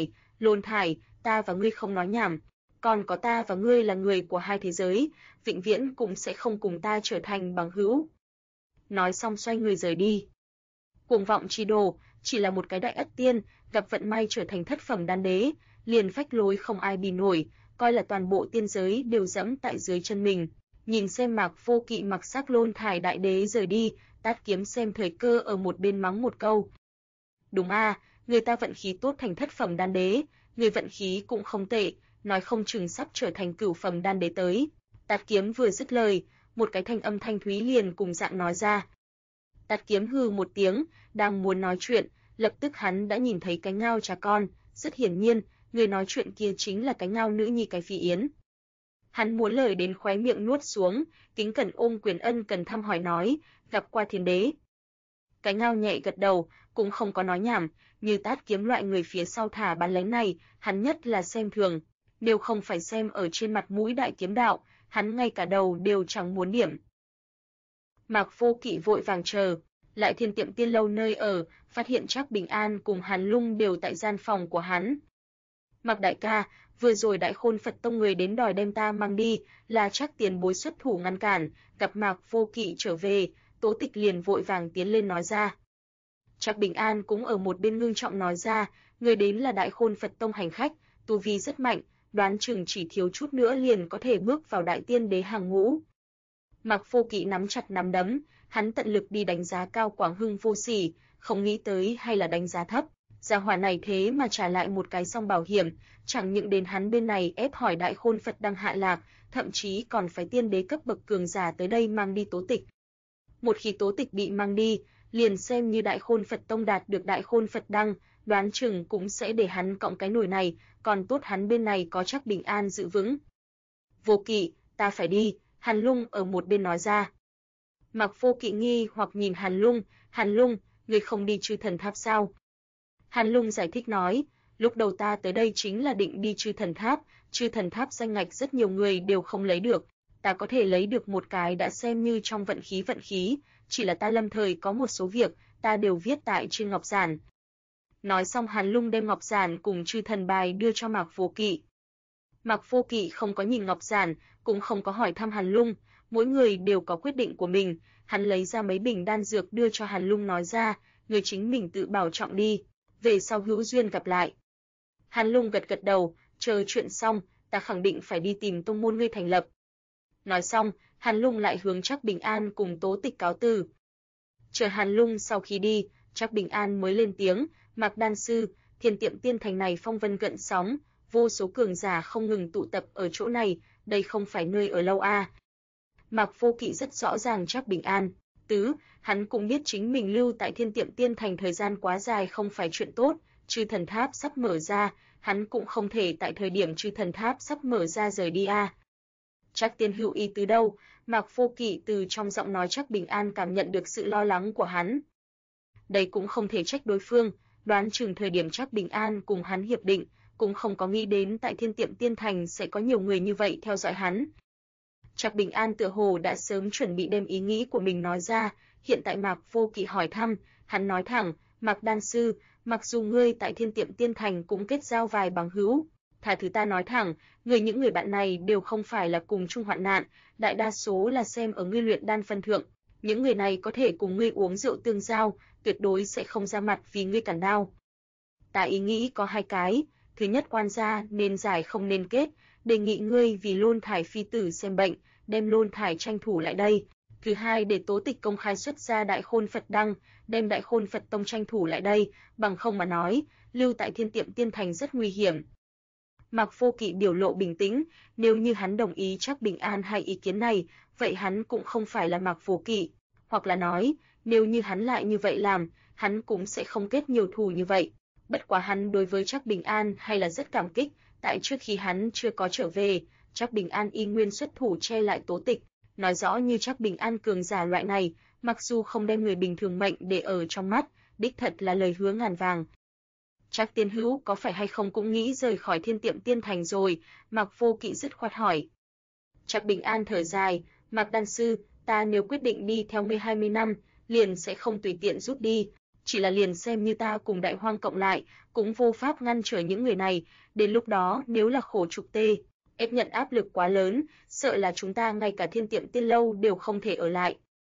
Lôn Thải, ta và ngươi không nói nhảm, còn có ta và ngươi là người của hai thế giới, vĩnh viễn cũng sẽ không cùng ta trở thành bằng hữu. Nói xong xoay người rời đi. Cuồng vọng chi đồ, chỉ là một cái đại ất tiên, gặp vận may trở thành thất phẩm đan đế, liền phách lối không ai bì nổi, coi là toàn bộ tiên giới đều dẫm tại dưới chân mình. Nhìn xem Mạc Vô Kỵ mặc sắc Lôn Thải đại đế rời đi, Tát Kiếm xem thời cơ ở một bên mắng một câu. Đúng a, người ta vận khí tốt thành thất phẩm đan đế, người vận khí cũng không tệ, nói không chừng sắp trở thành cửu phẩm đan đế tới. Tát Kiếm vừa dứt lời, một cái thanh âm thanh thúy liền cùng dạng nói ra. Tát Kiếm hừ một tiếng, đang muốn nói chuyện, lập tức hắn đã nhìn thấy cái ngao trà con, rất hiển nhiên, người nói chuyện kia chính là cái ngao nữ nhi cái Phi Yến. Hắn muốn lời đến khóe miệng nuốt xuống, kính cẩn ôm quyền ân cần thăm hỏi nói, gặp qua thiên đế. Cái ngao nhẹ gật đầu, cũng không có nói nhảm, như Tát Kiếm loại người phía sau thả bán lánh này, hắn nhất là xem thường, nếu không phải xem ở trên mặt mũi đại kiếm đạo, hắn ngay cả đầu đều chẳng muốn điểm. Mạc Vô Kỵ vội vàng chờ, lại Thiên Tiệm Tiên lâu nơi ở, phát hiện Trác Bình An cùng Hàn Lung đều tại gian phòng của hắn. Mạc đại ca, vừa rồi Đại Khôn Phật Tông người đến đòi đem ta mang đi, là Trác tiền bối xuất thủ ngăn cản, gặp Mạc Vô Kỵ trở về, Tố Tịch liền vội vàng tiến lên nói ra. Trác Bình An cũng ở một bên ngưng trọng nói ra, người đến là Đại Khôn Phật Tông hành khách, tu vi rất mạnh, đoán chừng chỉ thiếu chút nữa liền có thể bước vào Đại Tiên Đế hàng ngũ. Mạc Vô Kỵ nắm chặt nắm đấm, hắn tận lực đi đánh giá cao Quảng Hưng vô sỉ, không nghĩ tới hay là đánh giá thấp. Gia hỏa này thế mà trả lại một cái song bảo hiểm, chẳng những đến hắn bên này ép hỏi Đại Khôn Phật đang hạ lạc, thậm chí còn phải tiên đế cấp bậc cường giả tới đây mang đi Tố Tịch. Một khi Tố Tịch bị mang đi, liền xem như Đại Khôn Phật Tông đạt được Đại Khôn Phật đăng, đoán chừng cũng sẽ để hắn cõng cái nồi này, còn tốt hắn bên này có Trác Bình An giữ vững. Vô Kỵ, ta phải đi, Hàn Lung ở một bên nói ra. Mạc Vô Kỵ nghi hoặc nhìn Hàn Lung, người không đi Chư Thần Tháp sao? Hàn Lung giải thích nói, lúc đầu ta tới đây chính là định đi Chư Thần Tháp danh ngạch rất nhiều người đều không lấy được, ta có thể lấy được một cái đã xem như trong vận khí, chỉ là ta lâm thời có một số việc, ta đều viết tại trên ngọc giản. Nói xong Hàn Lung đem ngọc giản cùng Chư Thần bài đưa cho Mạc Vô Kỵ. Mạc Vô Kỵ không có nhìn ngọc giản, cũng không có hỏi thăm Hàn Lung, mỗi người đều có quyết định của mình, hắn lấy ra mấy bình đan dược đưa cho Hàn Lung nói ra, người chính mình tự bảo trọng đi, về sau hữu duyên gặp lại. Hàn Lung gật gật đầu, chờ chuyện xong, ta khẳng định phải đi tìm tông môn ngươi thành lập. Nói xong, Hàn Lung lại hướng Trác Bình An cùng Tố Tịch cáo từ. Chờ Hàn Lung sau khi đi, Trác Bình An mới lên tiếng, Mạc đan sư, Thiên Tiệm Tiên thành này phong vân gợn sóng, vô số cường giả không ngừng tụ tập ở chỗ này, đây không phải nơi ở lâu a. Mạc Vô Kỵ rất rõ ràng Trác Bình An, hắn cũng biết chính mình lưu tại Thiên Tiệm Tiên thành thời gian quá dài không phải chuyện tốt, Chư Thần Tháp sắp mở ra, hắn cũng không thể tại thời điểm Chư Thần Tháp sắp mở ra rời đi a. Trác tiên hữu ý từ đâu? Mạc Vô Kỵ từ trong giọng nói Trác Bình An cảm nhận được sự lo lắng của hắn. Đây cũng không thể trách đối phương, đoán chừng thời điểm Trác Bình An cùng hắn hiệp định, cũng không có nghĩ đến tại Thiên Tiệm Tiên thành sẽ có nhiều người như vậy theo dõi hắn. Trác Bình An tựa hồ đã sớm chuẩn bị đem ý nghĩ của mình nói ra, hiện tại Mạc Vô Kỵ hỏi thăm, hắn nói thẳng, Mạc đan sư, mặc dù ngươi tại Thiên Tiệm Tiên thành cũng kết giao vài bằng hữu, thà thứ ta nói thẳng, những người bạn này đều không phải là cùng chung hoạn nạn, đại đa số là xem ở ngươi luyện đan phân thượng, những người này có thể cùng ngươi uống rượu tương giao, tuyệt đối sẽ không ra mặt vì ngươi cản đao. Ta ý nghĩ có hai cái, thứ nhất quan gia nên giải không nên kết, đề nghị ngươi vì Lôn Thải phi tử xem bệnh, đem Lôn Thải tranh thủ lại đây. Thứ hai để Tố Tịch công khai xuất ra Đại Khôn Phật đăng, đem Đại Khôn Phật Tông tranh thủ lại đây, bằng không mà nói, lưu tại Thiên Tiệm Tiên thành rất nguy hiểm. Mạc Vô Kỵ biểu lộ bình tĩnh, nếu như hắn đồng ý Trác Bình An hay ý kiến này, vậy hắn cũng không phải là Mạc Vô Kỵ, hoặc là nói, nếu như hắn lại như vậy làm, hắn cũng sẽ không kết nhiều thù như vậy. Bất quá hắn đối với Trác Bình An hay là rất cảm kích, tại trước khi hắn chưa có trở về, Trác Bình An y nguyên xuất thủ che lại Tố Tịch, nói rõ như Trác Bình An cường giả loại này, mặc dù không đem người bình thường mệnh để ở trong mắt, đích thật là lời hứa ngàn vàng. Trác tiên hữu có phải hay không cũng nghĩ rời khỏi Thiên Tiệm Tiên thành rồi? Mạc Vô Kỵ dứt khoát hỏi. Trác Bình An thở dài, Mạc đan sư, ta nếu quyết định đi theo ngươi 20 năm, liền sẽ không tùy tiện rút đi, chỉ là liền xem như ta cùng Đại Hoang cộng lại, cũng vô pháp ngăn trở những người này, đến lúc đó nếu là khổ trục tê, ép nhận áp lực quá lớn, sợ là chúng ta ngay cả Thiên Tiệm Tiên lâu đều không thể ở lại.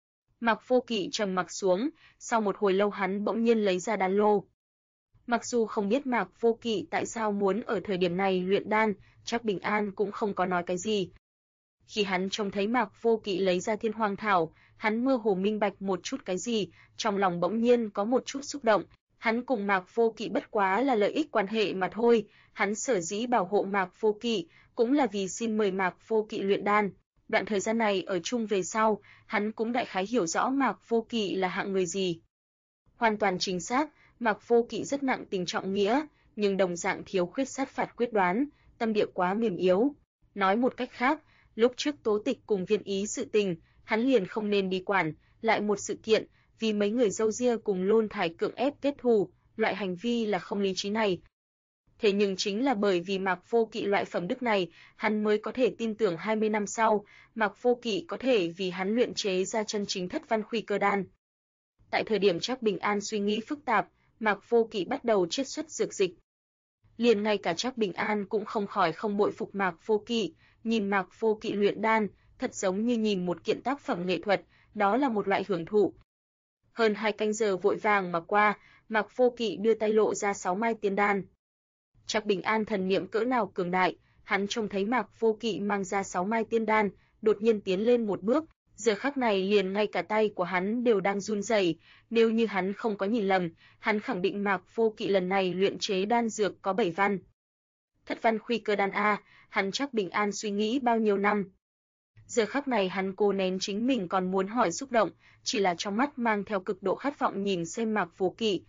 Mạc Vô Kỵ trầm mặc xuống, sau một hồi lâu hắn bỗng nhiên lấy ra đan lô. Mặc dù không biết Mạc Vô Kỵ tại sao muốn ở thời điểm này luyện đan, Trác Bình An cũng không có nói cái gì. Khi hắn trông thấy Mạc Vô Kỵ lấy ra Thiên Hoang Thảo, hắn mơ hồ minh bạch một chút cái gì, trong lòng bỗng nhiên có một chút xúc động. Hắn cùng Mạc Vô Kỵ bất quá là lợi ích quan hệ mà thôi, hắn sở dĩ bảo hộ Mạc Vô Kỵ cũng là vì xin mời Mạc Vô Kỵ luyện đan. Đoạn thời gian này ở chung về sau, hắn cũng đại khái hiểu rõ Mạc Vô Kỵ là hạng người gì. Hoàn toàn chính xác, Mạc Vô Kỵ rất nặng tình trọng nghĩa, nhưng đồng dạng thiếu khuyết sát phạt quyết đoán, tâm địa quá mềm yếu. Nói một cách khác, lúc trước Tố Tịch cùng Viên Ý sự tình, hắn liền không nên đi quản, lại một sự kiện, vì mấy người râu ria cùng Lôn Thải cưỡng ép kết thù, loại hành vi là không lý trí này. Thế nhưng chính là bởi vì Mạc Vô Kỵ loại phẩm đức này, hắn mới có thể tin tưởng 20 năm sau, Mạc Vô Kỵ có thể vì hắn luyện chế ra chân chính Thất Văn Khuy Cơ Đan. Tại thời điểm Trác Bình An suy nghĩ phức tạp, Mạc Vô Kỵ bắt đầu chiết xuất dược dịch. Liền ngay cả Trác Bình An cũng không khỏi không bội phục Mạc Vô Kỵ, nhìn Mạc Vô Kỵ luyện đan, thật giống như nhìn một kiện tác phẩm nghệ thuật, đó là một loại hưởng thụ. Hơn 2 canh giờ vội vàng mà qua, Mạc Vô Kỵ đưa tay lộ ra 6 mai tiên đan. Trác Bình An thần niệm cỡ nào cường đại, hắn trông thấy Mạc Vô Kỵ mang ra 6 mai tiên đan, đột nhiên tiến lên một bước, giờ khắc này liền ngay cả tay của hắn đều đang run rẩy, nếu như hắn không có nhìn lầm, hắn khẳng định Mạc Vô Kỵ lần này luyện chế đan dược có 7 văn. Thất Văn Khuy Cơ Đan a, hắn Trác Bình An suy nghĩ bao nhiêu năm. Giờ khắc này hắn cố nén chính mình còn muốn hỏi xúc động, chỉ là trong mắt mang theo cực độ khát vọng nhìn xem Mạc Vô Kỵ.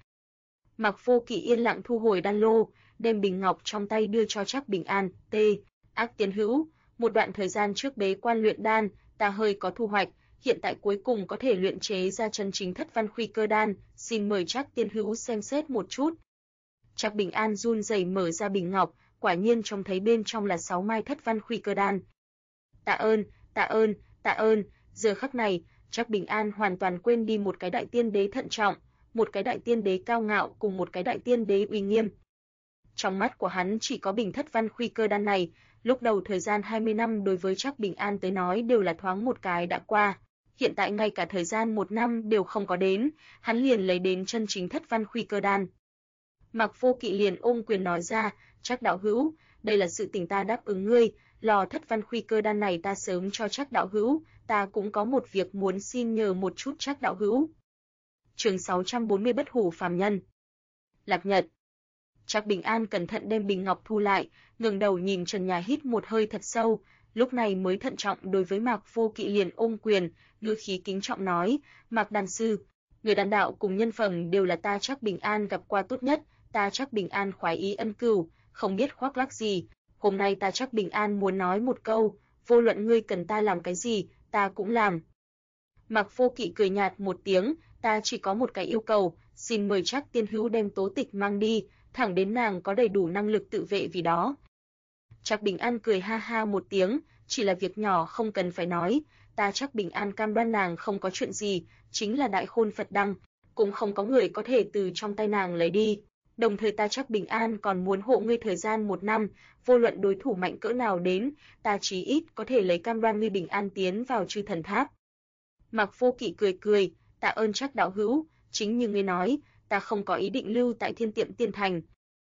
Mạc Vô Kỵ yên lặng thu hồi đan lô, đem bình ngọc trong tay đưa cho Trác Bình An. Ác Tiên Hữu, một đoạn thời gian trước bế quan luyện đan, ta hơi có thu hoạch, hiện tại cuối cùng có thể luyện chế ra chân chính Thất Văn Khuy Cơ Đan, xin mời Trác Tiên Hữu xem xét một chút. Trác Bình An run rẩy mở ra bình ngọc, quả nhiên trông thấy bên trong là 6 mai Thất Văn Khuy Cơ Đan. Tạ ơn, tạ ơn, tạ ơn. Giờ khắc này, Trác Bình An hoàn toàn quên đi một cái đại tiên đế thận trọng, một cái đại tiên đế cao ngạo cùng một cái đại tiên đế uy nghiêm. Trong mắt của hắn chỉ có bình Thất Văn Khuy Cơ Đan này, lúc đầu thời gian 20 năm đối với Trác Bình An tới nói đều là thoáng một cái đã qua, hiện tại ngay cả thời gian 1 năm đều không có đến, hắn liền lấy đến chân chính Thất Văn Khuy Cơ Đan. Mạc Vô Kỵ liền ôm quyền nói ra, Trác đạo hữu, đây là sự tình ta đáp ứng ngươi, lò Thất Văn Khuy Cơ Đan này ta sớm cho Trác đạo hữu, ta cũng có một việc muốn xin nhờ một chút Trác đạo hữu. Chương 640 Bất Hủ Phàm Nhân. Lạc Nhật. Trác Bình An cẩn thận đem bình ngọc thu lại, ngẩng đầu nhìn trần nhà hít một hơi thật sâu, lúc này mới thận trọng đối với Mạc Vô Kỵ liền ôm quyền, ngữ khí kính trọng nói, Mạc đan sư, người đan đạo cùng nhân phẩm đều là ta Trác Bình An gặp qua tốt nhất, ta Trác Bình An khoái ý ân cửu, không biết khoác lác gì, hôm nay ta Trác Bình An muốn nói một câu, vô luận ngươi cần ta làm cái gì, ta cũng làm. Mạc Vô Kỵ cười nhạt một tiếng, ta chỉ có một cái yêu cầu, xin mời Trác Tiên Hữu đem Tố Tịch mang đi, thẳng đến nàng có đầy đủ năng lực tự vệ vì đó. Trác Bình An cười ha ha một tiếng, chỉ là việc nhỏ không cần phải nói, ta Trác Bình An cam đoan nàng không có chuyện gì, chính là đại khôn Phật đăng, cũng không có người có thể từ trong tay nàng lấy đi. Đồng thời ta Trác Bình An còn muốn hộ ngươi thời gian 1 năm, vô luận đối thủ mạnh cỡ nào đến, ta chí ít có thể lấy cam đoan ngươi bình an tiến vào Chư Thần Tháp. Mạc Vô Kỵ cười cười, tạ ơn Trác đạo hữu, chính như ngươi nói, ta không có ý định lưu tại Thiên Tiệm Tiên Thành.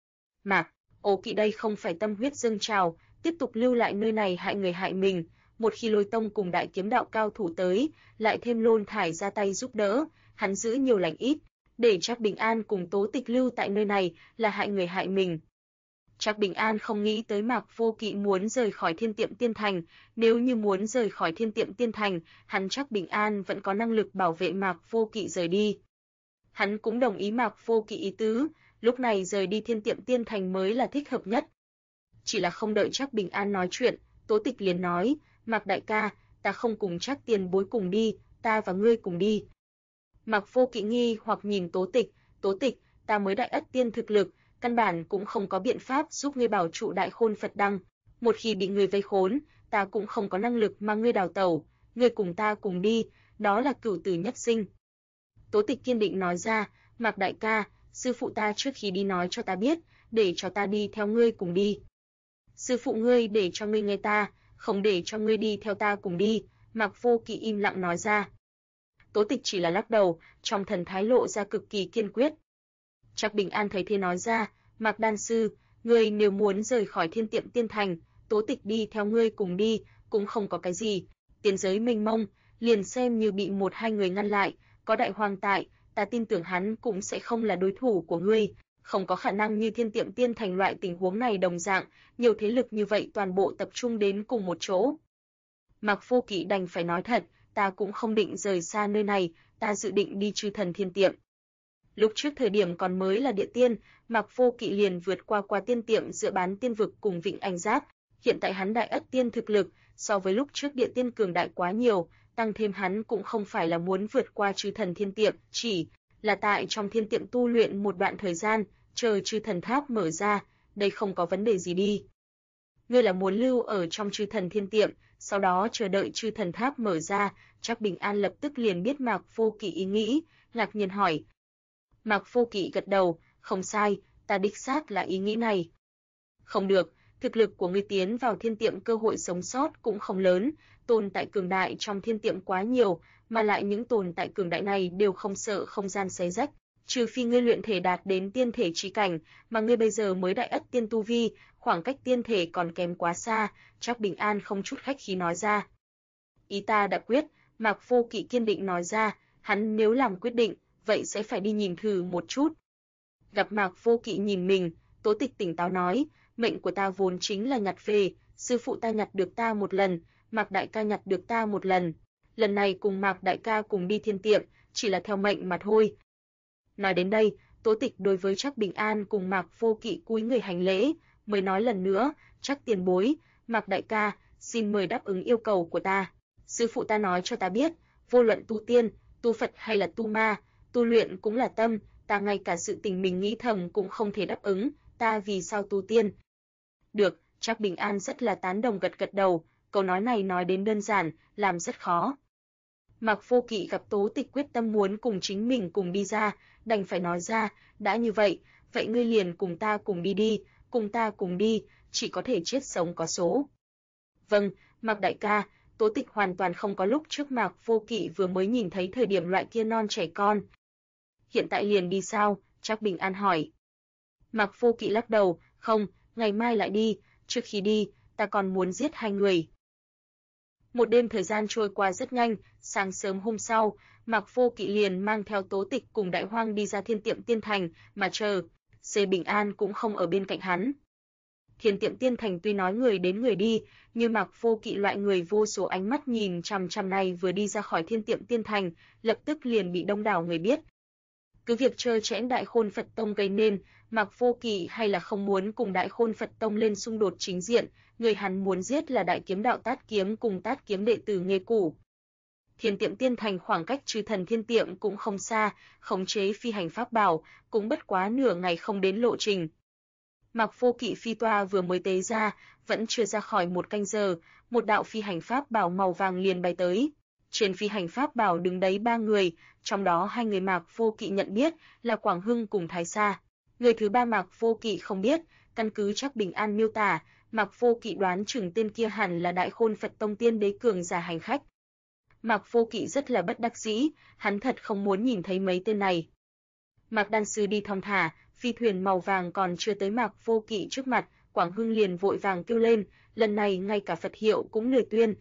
Mạc, Ô Kỵ đây không phải tâm huyết dâng trào, tiếp tục lưu lại nơi này hại người hại mình, một khi Lôi Tông cùng Đại Kiếm đạo cao thủ tới, lại thêm Lôn Thải ra tay giúp đỡ, hắn giữ nhiều lành ít, để Trác Bình An cùng Tố Tịch lưu tại nơi này là hại người hại mình. Trác Bình An không nghĩ tới Mạc Vô Kỵ muốn rời khỏi Thiên Tiệm Tiên Thành, nếu như muốn rời khỏi Thiên Tiệm Tiên Thành, hắn Trác Bình An vẫn có năng lực bảo vệ Mạc Vô Kỵ rời đi. Hắn cũng đồng ý Mạc Vô Kỵ ý tứ, lúc này rời đi Thiên Tiệm Tiên Thành mới là thích hợp nhất. Chỉ là không đợi Trác Bình An nói chuyện, Tố Tịch liền nói, Mạc đại ca, ta không cùng Trác tiền bối cùng đi, ta và ngươi cùng đi. Mạc Vô Kỵ nghi hoặc nhìn Tố Tịch, ta mới đại ất tiên thực lực, căn bản cũng không có biện pháp giúp ngươi bảo trụ đại khôn Phật đăng, một khi bị người vây khốn, ta cũng không có năng lực mà ngươi đào tẩu, ngươi cùng ta cùng đi, đó là cửu tử nhất sinh. Tố Tịch kiên định nói ra, Mạc đại ca, sư phụ ta trước khi đi nói cho ta biết, để cho ta đi theo ngươi cùng đi. Sư phụ ngươi để cho ngươi nghe ta, không để cho ngươi đi theo ta cùng đi, Mạc Vô Kỵ im lặng nói ra. Tố Tịch chỉ là lắc đầu, trong thần thái lộ ra cực kỳ kiên quyết. Trác Bình An thấy thế nói ra, Mạc đan sư, ngươi nếu muốn rời khỏi Thiên Tiệm Tiên Thành, Tố Tịch đi theo ngươi cùng đi, cũng không có cái gì. Tiên giới mênh mông, liền xem như bị một hai người ngăn lại, có đại hoàng tại, ta tin tưởng hắn cũng sẽ không là đối thủ của ngươi. Không có khả năng như Thiên Tiệm Tiên Thành loại tình huống này đồng dạng, nhiều thế lực như vậy toàn bộ tập trung đến cùng một chỗ. Mạc Vô Kỵ đành phải nói thật, ta cũng không định rời xa nơi này, ta dự định đi Chư Thần Thiên Tiệm. Lúc trước thời điểm còn mới là địa tiên, Mạc Vô Kỵ liền vượt qua tiên tiệm dựa bán tiên vực cùng Vịnh Anh Giáp, hiện tại hắn đại ất tiên thực lực, so với lúc trước địa tiên cường đại quá nhiều, tăng thêm hắn cũng không phải là muốn vượt qua Chư Thần Thiên Tiệm, chỉ là tại trong thiên tiệm tu luyện một đoạn thời gian, chờ Chư Thần Tháp mở ra, đây không có vấn đề gì đi. Ngươi là muốn lưu ở trong Chư Thần Thiên Tiệm, sau đó chờ đợi Chư Thần Tháp mở ra? Trác Bình An lập tức liền biết Mạc Vô Kỵ ý nghĩ, ngạc nhiên hỏi. Mạc Vô Kỵ gật đầu, không sai, ta đích xác là ý nghĩ này. Không được, thực lực của ngươi tiến vào thiên tiệm cơ hội sống sót cũng không lớn, tồn tại cường đại trong thiên tiệm quá nhiều, mà lại những tồn tại cường đại này đều không sợ không gian xé rách, trừ phi ngươi luyện thể đạt đến tiên thể chí cảnh, mà ngươi bây giờ mới đại ất tiên tu vi, khoảng cách tiên thể còn kém quá xa, Trác Bình An không chút khách khí nói ra. Ý ta đã quyết, Mạc Vô Kỵ kiên định nói ra, hắn nếu làm quyết định, vậy sẽ phải đi nhìn thử một chút. Gặp Mạc Vô Kỵ nhìn mình, Tố Tịch tỉnh táo nói, mệnh của ta vốn chính là nhặt về, sư phụ ta nhặt được ta một lần, Mạc đại ca nhặt được ta một lần. Lần này cùng Mạc đại ca cùng đi thiên tiệm, chỉ là theo mệnh mà thôi. Nói đến đây, Tố Tịch đối với Trác Bình An cùng Mạc Vô Kỵ cúi người hành lễ, mới nói lần nữa, Trác tiền bối, Mạc đại ca, xin mời đáp ứng yêu cầu của ta. Sư phụ ta nói cho ta biết, vô luận tu tiên, tu Phật hay là tu ma, tu luyện cũng là tâm, ta ngay cả sự tình mình nghĩ thầm cũng không thể đáp ứng, ta vì sao tu tiên? Được, Trác Bình An rất là tán đồng gật gật đầu, câu nói này nói đến đơn giản, làm rất khó. Mạc Vô Kỵ gặp Tố Tịch quyết tâm muốn cùng chính mình cùng đi ra, đành phải nói ra, đã như vậy, vậy ngươi liền cùng ta cùng đi đi, cùng ta cùng đi, chỉ có thể chết sống có số. Vâng, Mạc đại ca, Tố Tịch hoàn toàn không có lúc trước Mạc Vô Kỵ vừa mới nhìn thấy thời điểm loại kia non trẻ con. Hiện tại liền đi sao? Trác Bình An hỏi. Mạc Vô Kỵ lắc đầu, không, ngày mai lại đi, trước khi đi, ta còn muốn giết hai người. Một đêm thời gian trôi qua rất nhanh, sáng sớm hôm sau, Mạc Vô Kỵ liền mang theo Tố Tịch cùng Đại Hoang đi ra Thiên Tiệm Tiên Thành, mà chờ, C. Bình An cũng không ở bên cạnh hắn. Thiên Tiệm Tiên Thành tuy nói người đến người đi, nhưng Mạc Vô Kỵ loại người vô số ánh mắt nhìn chằm chằm này vừa đi ra khỏi Thiên Tiệm Tiên Thành, lập tức liền bị đông đảo người biết. Cứ việc trơ trẽn Đại Khôn Phật Tông gây nên, Mạc Vô Kỵ hay là không muốn cùng Đại Khôn Phật Tông lên xung đột chính diện, người hắn muốn giết là Đại Kiếm Đạo Tát Kiếm cùng Tát Kiếm đệ tử Nghê Củ. Thiên Tiệm Tiên Thành khoảng cách Chư Thần Thiên Tiệm cũng không xa, khống chế phi hành pháp bảo, cũng bất quá nửa ngày không đến lộ trình. Mạc Vô Kỵ phi toa vừa mới tế ra, vẫn chưa ra khỏi một canh giờ, một đạo phi hành pháp bảo màu vàng liền bay tới. Trên phi hành pháp bảo đứng đấy ba người, trong đó hai người Mạc Vô Kỵ nhận biết là Quảng Hưng cùng Thái Sa. Người thứ ba Mạc Vô Kỵ không biết, căn cứ Trác Bình An miêu tả, Mạc Vô Kỵ đoán chừng tên kia hẳn là Đại Khôn Phật Tông tiên đế cường giả hành khách. Mạc Vô Kỵ rất là bất đắc dĩ, hắn thật không muốn nhìn thấy mấy tên này. Mạc đan sư đi thong thả, phi thuyền màu vàng còn chưa tới Mạc Vô Kỵ trước mặt, Quảng Hưng liền vội vàng kêu lên, lần này ngay cả Phật hiệu cũng lười tuyên.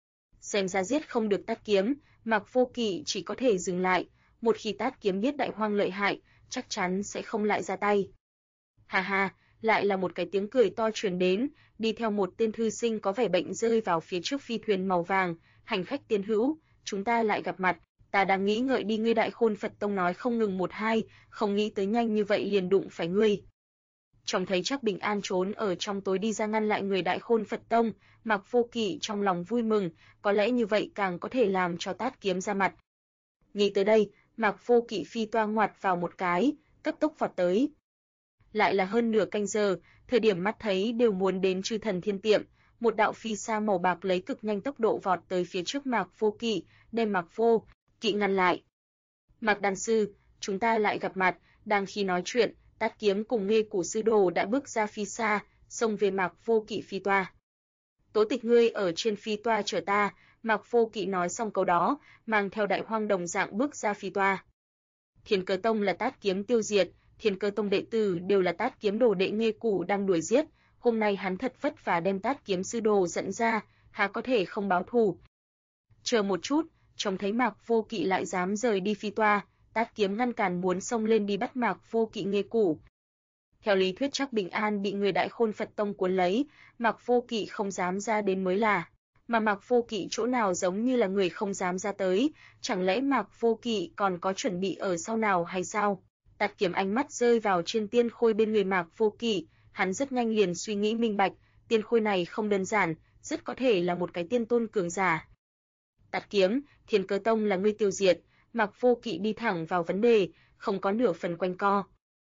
Xem ra giết không được Tát Kiếm, Mạc Vô Kỵ chỉ có thể dừng lại, một khi Tát Kiếm biết Đại Hoang lợi hại, chắc chắn sẽ không lại ra tay. Ha ha, lại là một cái tiếng cười to truyền đến, đi theo một tên thư sinh có vẻ bệnh rơi vào phía trước phi thuyền màu vàng, hành khách tiên hữu, chúng ta lại gặp mặt, ta đang nghĩ ngợi đi ngươi Đại Khôn Phật Tông nói không ngừng một hai, không nghĩ tới nhanh như vậy liền đụng phải ngươi. Trông thấy Trác Bình An trốn ở trong tối đi ra ngăn lại người Đại Khôn Phật Tông, Mạc Vô Kỵ trong lòng vui mừng, có lẽ như vậy càng có thể làm cho Tát Kiếm ra mặt. Nghĩ tới đây, Mạc Vô Kỵ phi toa ngoặt vào một cái, cấp tốc vọt tới. Lại là hơn nửa canh giờ, thời điểm mắt thấy đều muốn đến Chư Thần Thiên Tiệm, một đạo phi sa màu bạc lấy cực nhanh tốc độ vọt tới phía trước Mạc Vô Kỵ, đem Mạc Vô Kỵ ngăn lại. Mạc đan sư, chúng ta lại gặp mặt, đang khi nói chuyện, Tát Kiếm cùng Nghê Củ sư đồ đã bước ra phi xa, xông về Mạc Vô Kỵ phi toa. Tố Tịch ngươi ở trên phi toa chở ta, Mạc Vô Kỵ nói xong câu đó, mang theo Đại Hoang đồng dạng bước ra phi toa. Thiên Cơ Tông là Tát Kiếm tiêu diệt, Thiên Cơ Tông đệ tử đều là Tát Kiếm đồ đệ Nghê Củ đang đuổi giết, hôm nay hắn thật vất vả đem Tát Kiếm sư đồ dẫn ra, há có thể không báo thù. Chờ một chút, trông thấy Mạc Vô Kỵ lại dám rời đi phi toa, Tát Kiếm ngăn cản muốn xông lên đi bắt Mạc Vô Kỵ Nghê Củ. Theo lý thuyết chắc Bình An bị người Đại Khôn Phật Tông cuốn lấy, Mạc Vô Kỵ không dám ra đến mới là. Mà Mạc Vô Kỵ chỗ nào giống như là người không dám ra tới, chẳng lẽ Mạc Vô Kỵ còn có chuẩn bị ở sau nào hay sao? Tát Kiếm ánh mắt rơi vào trên tiên khôi bên người Mạc Vô Kỵ, hắn rất nhanh liền suy nghĩ minh bạch, tiên khôi này không đơn giản, rất có thể là một cái tiên tôn cường giả. Tát Kiếm, Thiên Cơ Tông là ngươi tiêu diệt, Mạc Vô Kỵ đi thẳng vào vấn đề, không có nửa phần quanh co.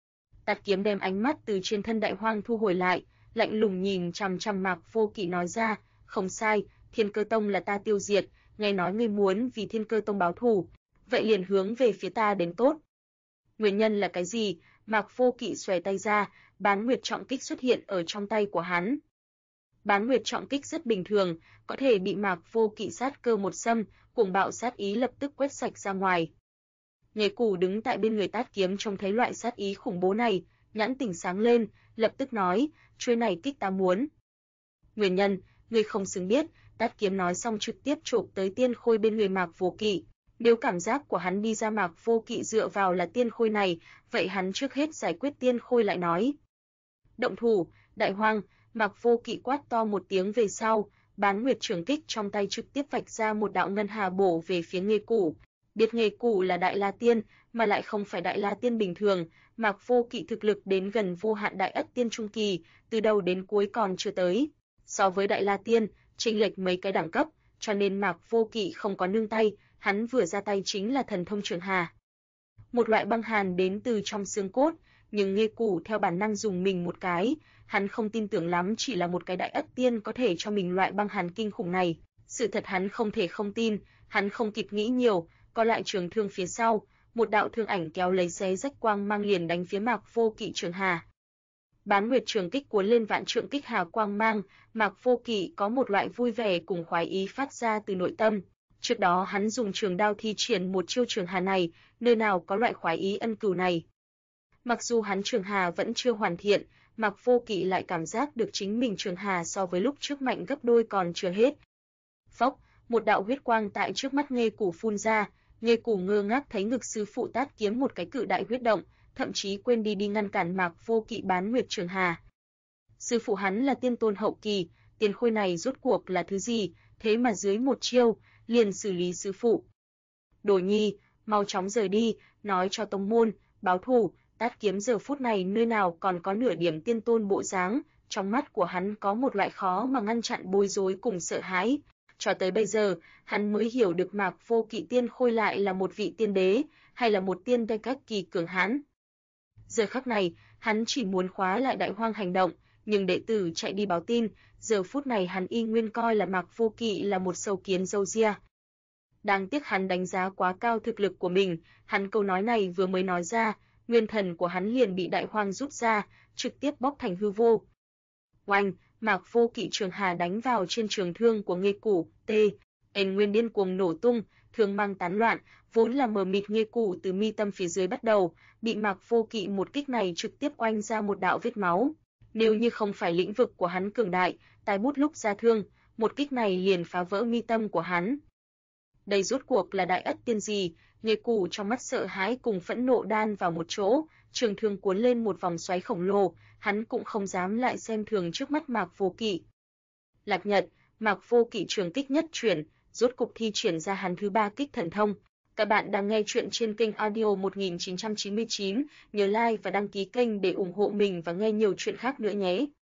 Tát Kiếm đem ánh mắt từ trên thân Đại Hoang thu hồi lại, lạnh lùng nhìn chằm chằm Mạc Vô Kỵ nói ra, không sai, Thiên Cơ Tông là ta tiêu diệt, nghe nói ngươi muốn vì Thiên Cơ Tông báo thù, vậy liền hướng về phía ta đến tốt. Nguyên nhân là cái gì? Mạc Vô Kỵ xòe tay ra, Bán Nguyệt Trọng Kích xuất hiện ở trong tay của hắn. Bán Nguyệt Trọng Kích rất bình thường, có thể bị Mạc Vô Kỵ sát cơ một xâm, cuồng bạo sát ý lập tức quét sạch ra ngoài. Nghê Củ đứng tại bên người Tát Kiếm trông thấy loại sát ý khủng bố này, nhãn tỉnh sáng lên, lập tức nói, chuôi này kích ta muốn. Nguyên nhân, ngươi không xứng biết, Tát Kiếm nói xong trực tiếp chộp tới tiên khôi bên người Mạc Vô Kỵ. Nếu cảm giác của hắn đi ra Mạc Vô Kỵ dựa vào là tiên khôi này, vậy hắn trước hết giải quyết tiên khôi lại nói. Động thủ, Đại Hoang, Mạc Vô Kỵ quát to một tiếng về sau, Bán Nguyệt Trường Kích trong tay trực tiếp vạch ra một đạo ngân hà bổ về phía Nghê Củ. Biết Nghê Củ là Đại La Tiên, mà lại không phải Đại La Tiên bình thường, Mạc Vô Kỵ thực lực đến gần vô hạn Đại Ất Tiên trung kỳ, từ đầu đến cuối còn chưa tới. So với Đại La Tiên, chênh lệch mấy cái đẳng cấp, cho nên Mạc Vô Kỵ không có nương tay, hắn vừa ra tay chính là thần thông Trường Hà. Một loại băng hàn đến từ trong xương cốt, nhưng Nghê Củ theo bản năng dùng mình một cái, hắn không tin tưởng lắm chỉ là một cái Đại Ất Tiên có thể cho mình loại băng hàn kinh khủng này. Sự thật hắn không thể không tin, hắn không kịp nghĩ nhiều, có lại trường thương phía sau, một đạo thương ảnh kéo lấy xé rách quang mang liền đánh phía Mạc Vô Kỵ Trường Hà. Bán Nguyệt Trường Kích cuốn lên vạn trượng kích hà quang mang, Mạc Vô Kỵ có một loại vui vẻ cùng khoái ý phát ra từ nội tâm. Trước đó hắn dùng trường đao thi triển một chiêu Trường Hà này, nơi nào có loại khoái ý ân cừu này. Mặc dù hắn Trường Hà vẫn chưa hoàn thiện, Mạc Vô Kỵ lại cảm giác được chính mình Trường Hà so với lúc trước mạnh gấp đôi còn chưa hết. Phốc, một đạo huyết quang tại trước mắt Nghê Củ phun ra, Nghê Củ ngơ ngác thấy ngực sư phụ Tát Kiếm một cái cự đại huyết động, thậm chí quên đi ngăn cản Mạc Vô Kỵ Bán Nguyệt Trường Hà. Sư phụ hắn là tiên tôn hậu kỳ, tiền khôi này rốt cuộc là thứ gì, thế mà dưới một chiêu, liền xử lý sư phụ. Đồ nhi, mau chóng rời đi, nói cho tông môn, báo thù. Tát Kiếm giờ phút này nơi nào còn có nửa điểm tiên tôn bộ dáng, trong mắt của hắn có một loại khó mà ngăn chặn bối rối cùng sợ hãi. Cho tới bây giờ, hắn mới hiểu được Mạc Vô Kỵ tiên khôi lại là một vị tiên đế, hay là một tiên đế các kỳ cường hãn. Giờ khắc này, hắn chỉ muốn khóa lại Đại Hoang hành động, nhưng đệ tử chạy đi báo tin, giờ phút này hắn y nguyên coi là Mạc Vô Kỵ là một sâu kiến râu ria. Đáng tiếc hắn đánh giá quá cao thực lực của mình, hắn câu nói này vừa mới nói ra, nguyên thần của hắn liền bị Đại Hoang rút ra, trực tiếp bóc thành hư vô. Oanh, Mạc Vô Kỵ Trường Hà đánh vào trên trường thương của Nghê Củ, nguyên điên cuồng nổ tung, thương mang tán loạn, vốn là mờ mịt Nghê Củ từ mi tâm phía dưới bắt đầu, bị Mạc Vô Kỵ một kích này trực tiếp oanh ra một đạo vết máu. Nếu như không phải lĩnh vực của hắn cường đại, tai bút lúc ra thương, một kích này liền phá vỡ mi tâm của hắn. Đây rốt cuộc là Đại Ất Tiên gì? Nghê Củ trong mắt sợ hãi cùng phẫn nộ đan vào một chỗ, trường thương cuốn lên một vòng xoáy khổng lồ, hắn cũng không dám lại xem thường trước mắt Mạc Vô Kỵ. Lạc Nhật, Mạc Vô Kỵ trường kích nhất chuyển, rốt cục thi triển ra hắn thứ 3 kích thần thông. Các bạn đang nghe chuyện trên kênh audio 1999, nhớ like và đăng ký kênh để ủng hộ mình và nghe nhiều chuyện khác nữa nhé.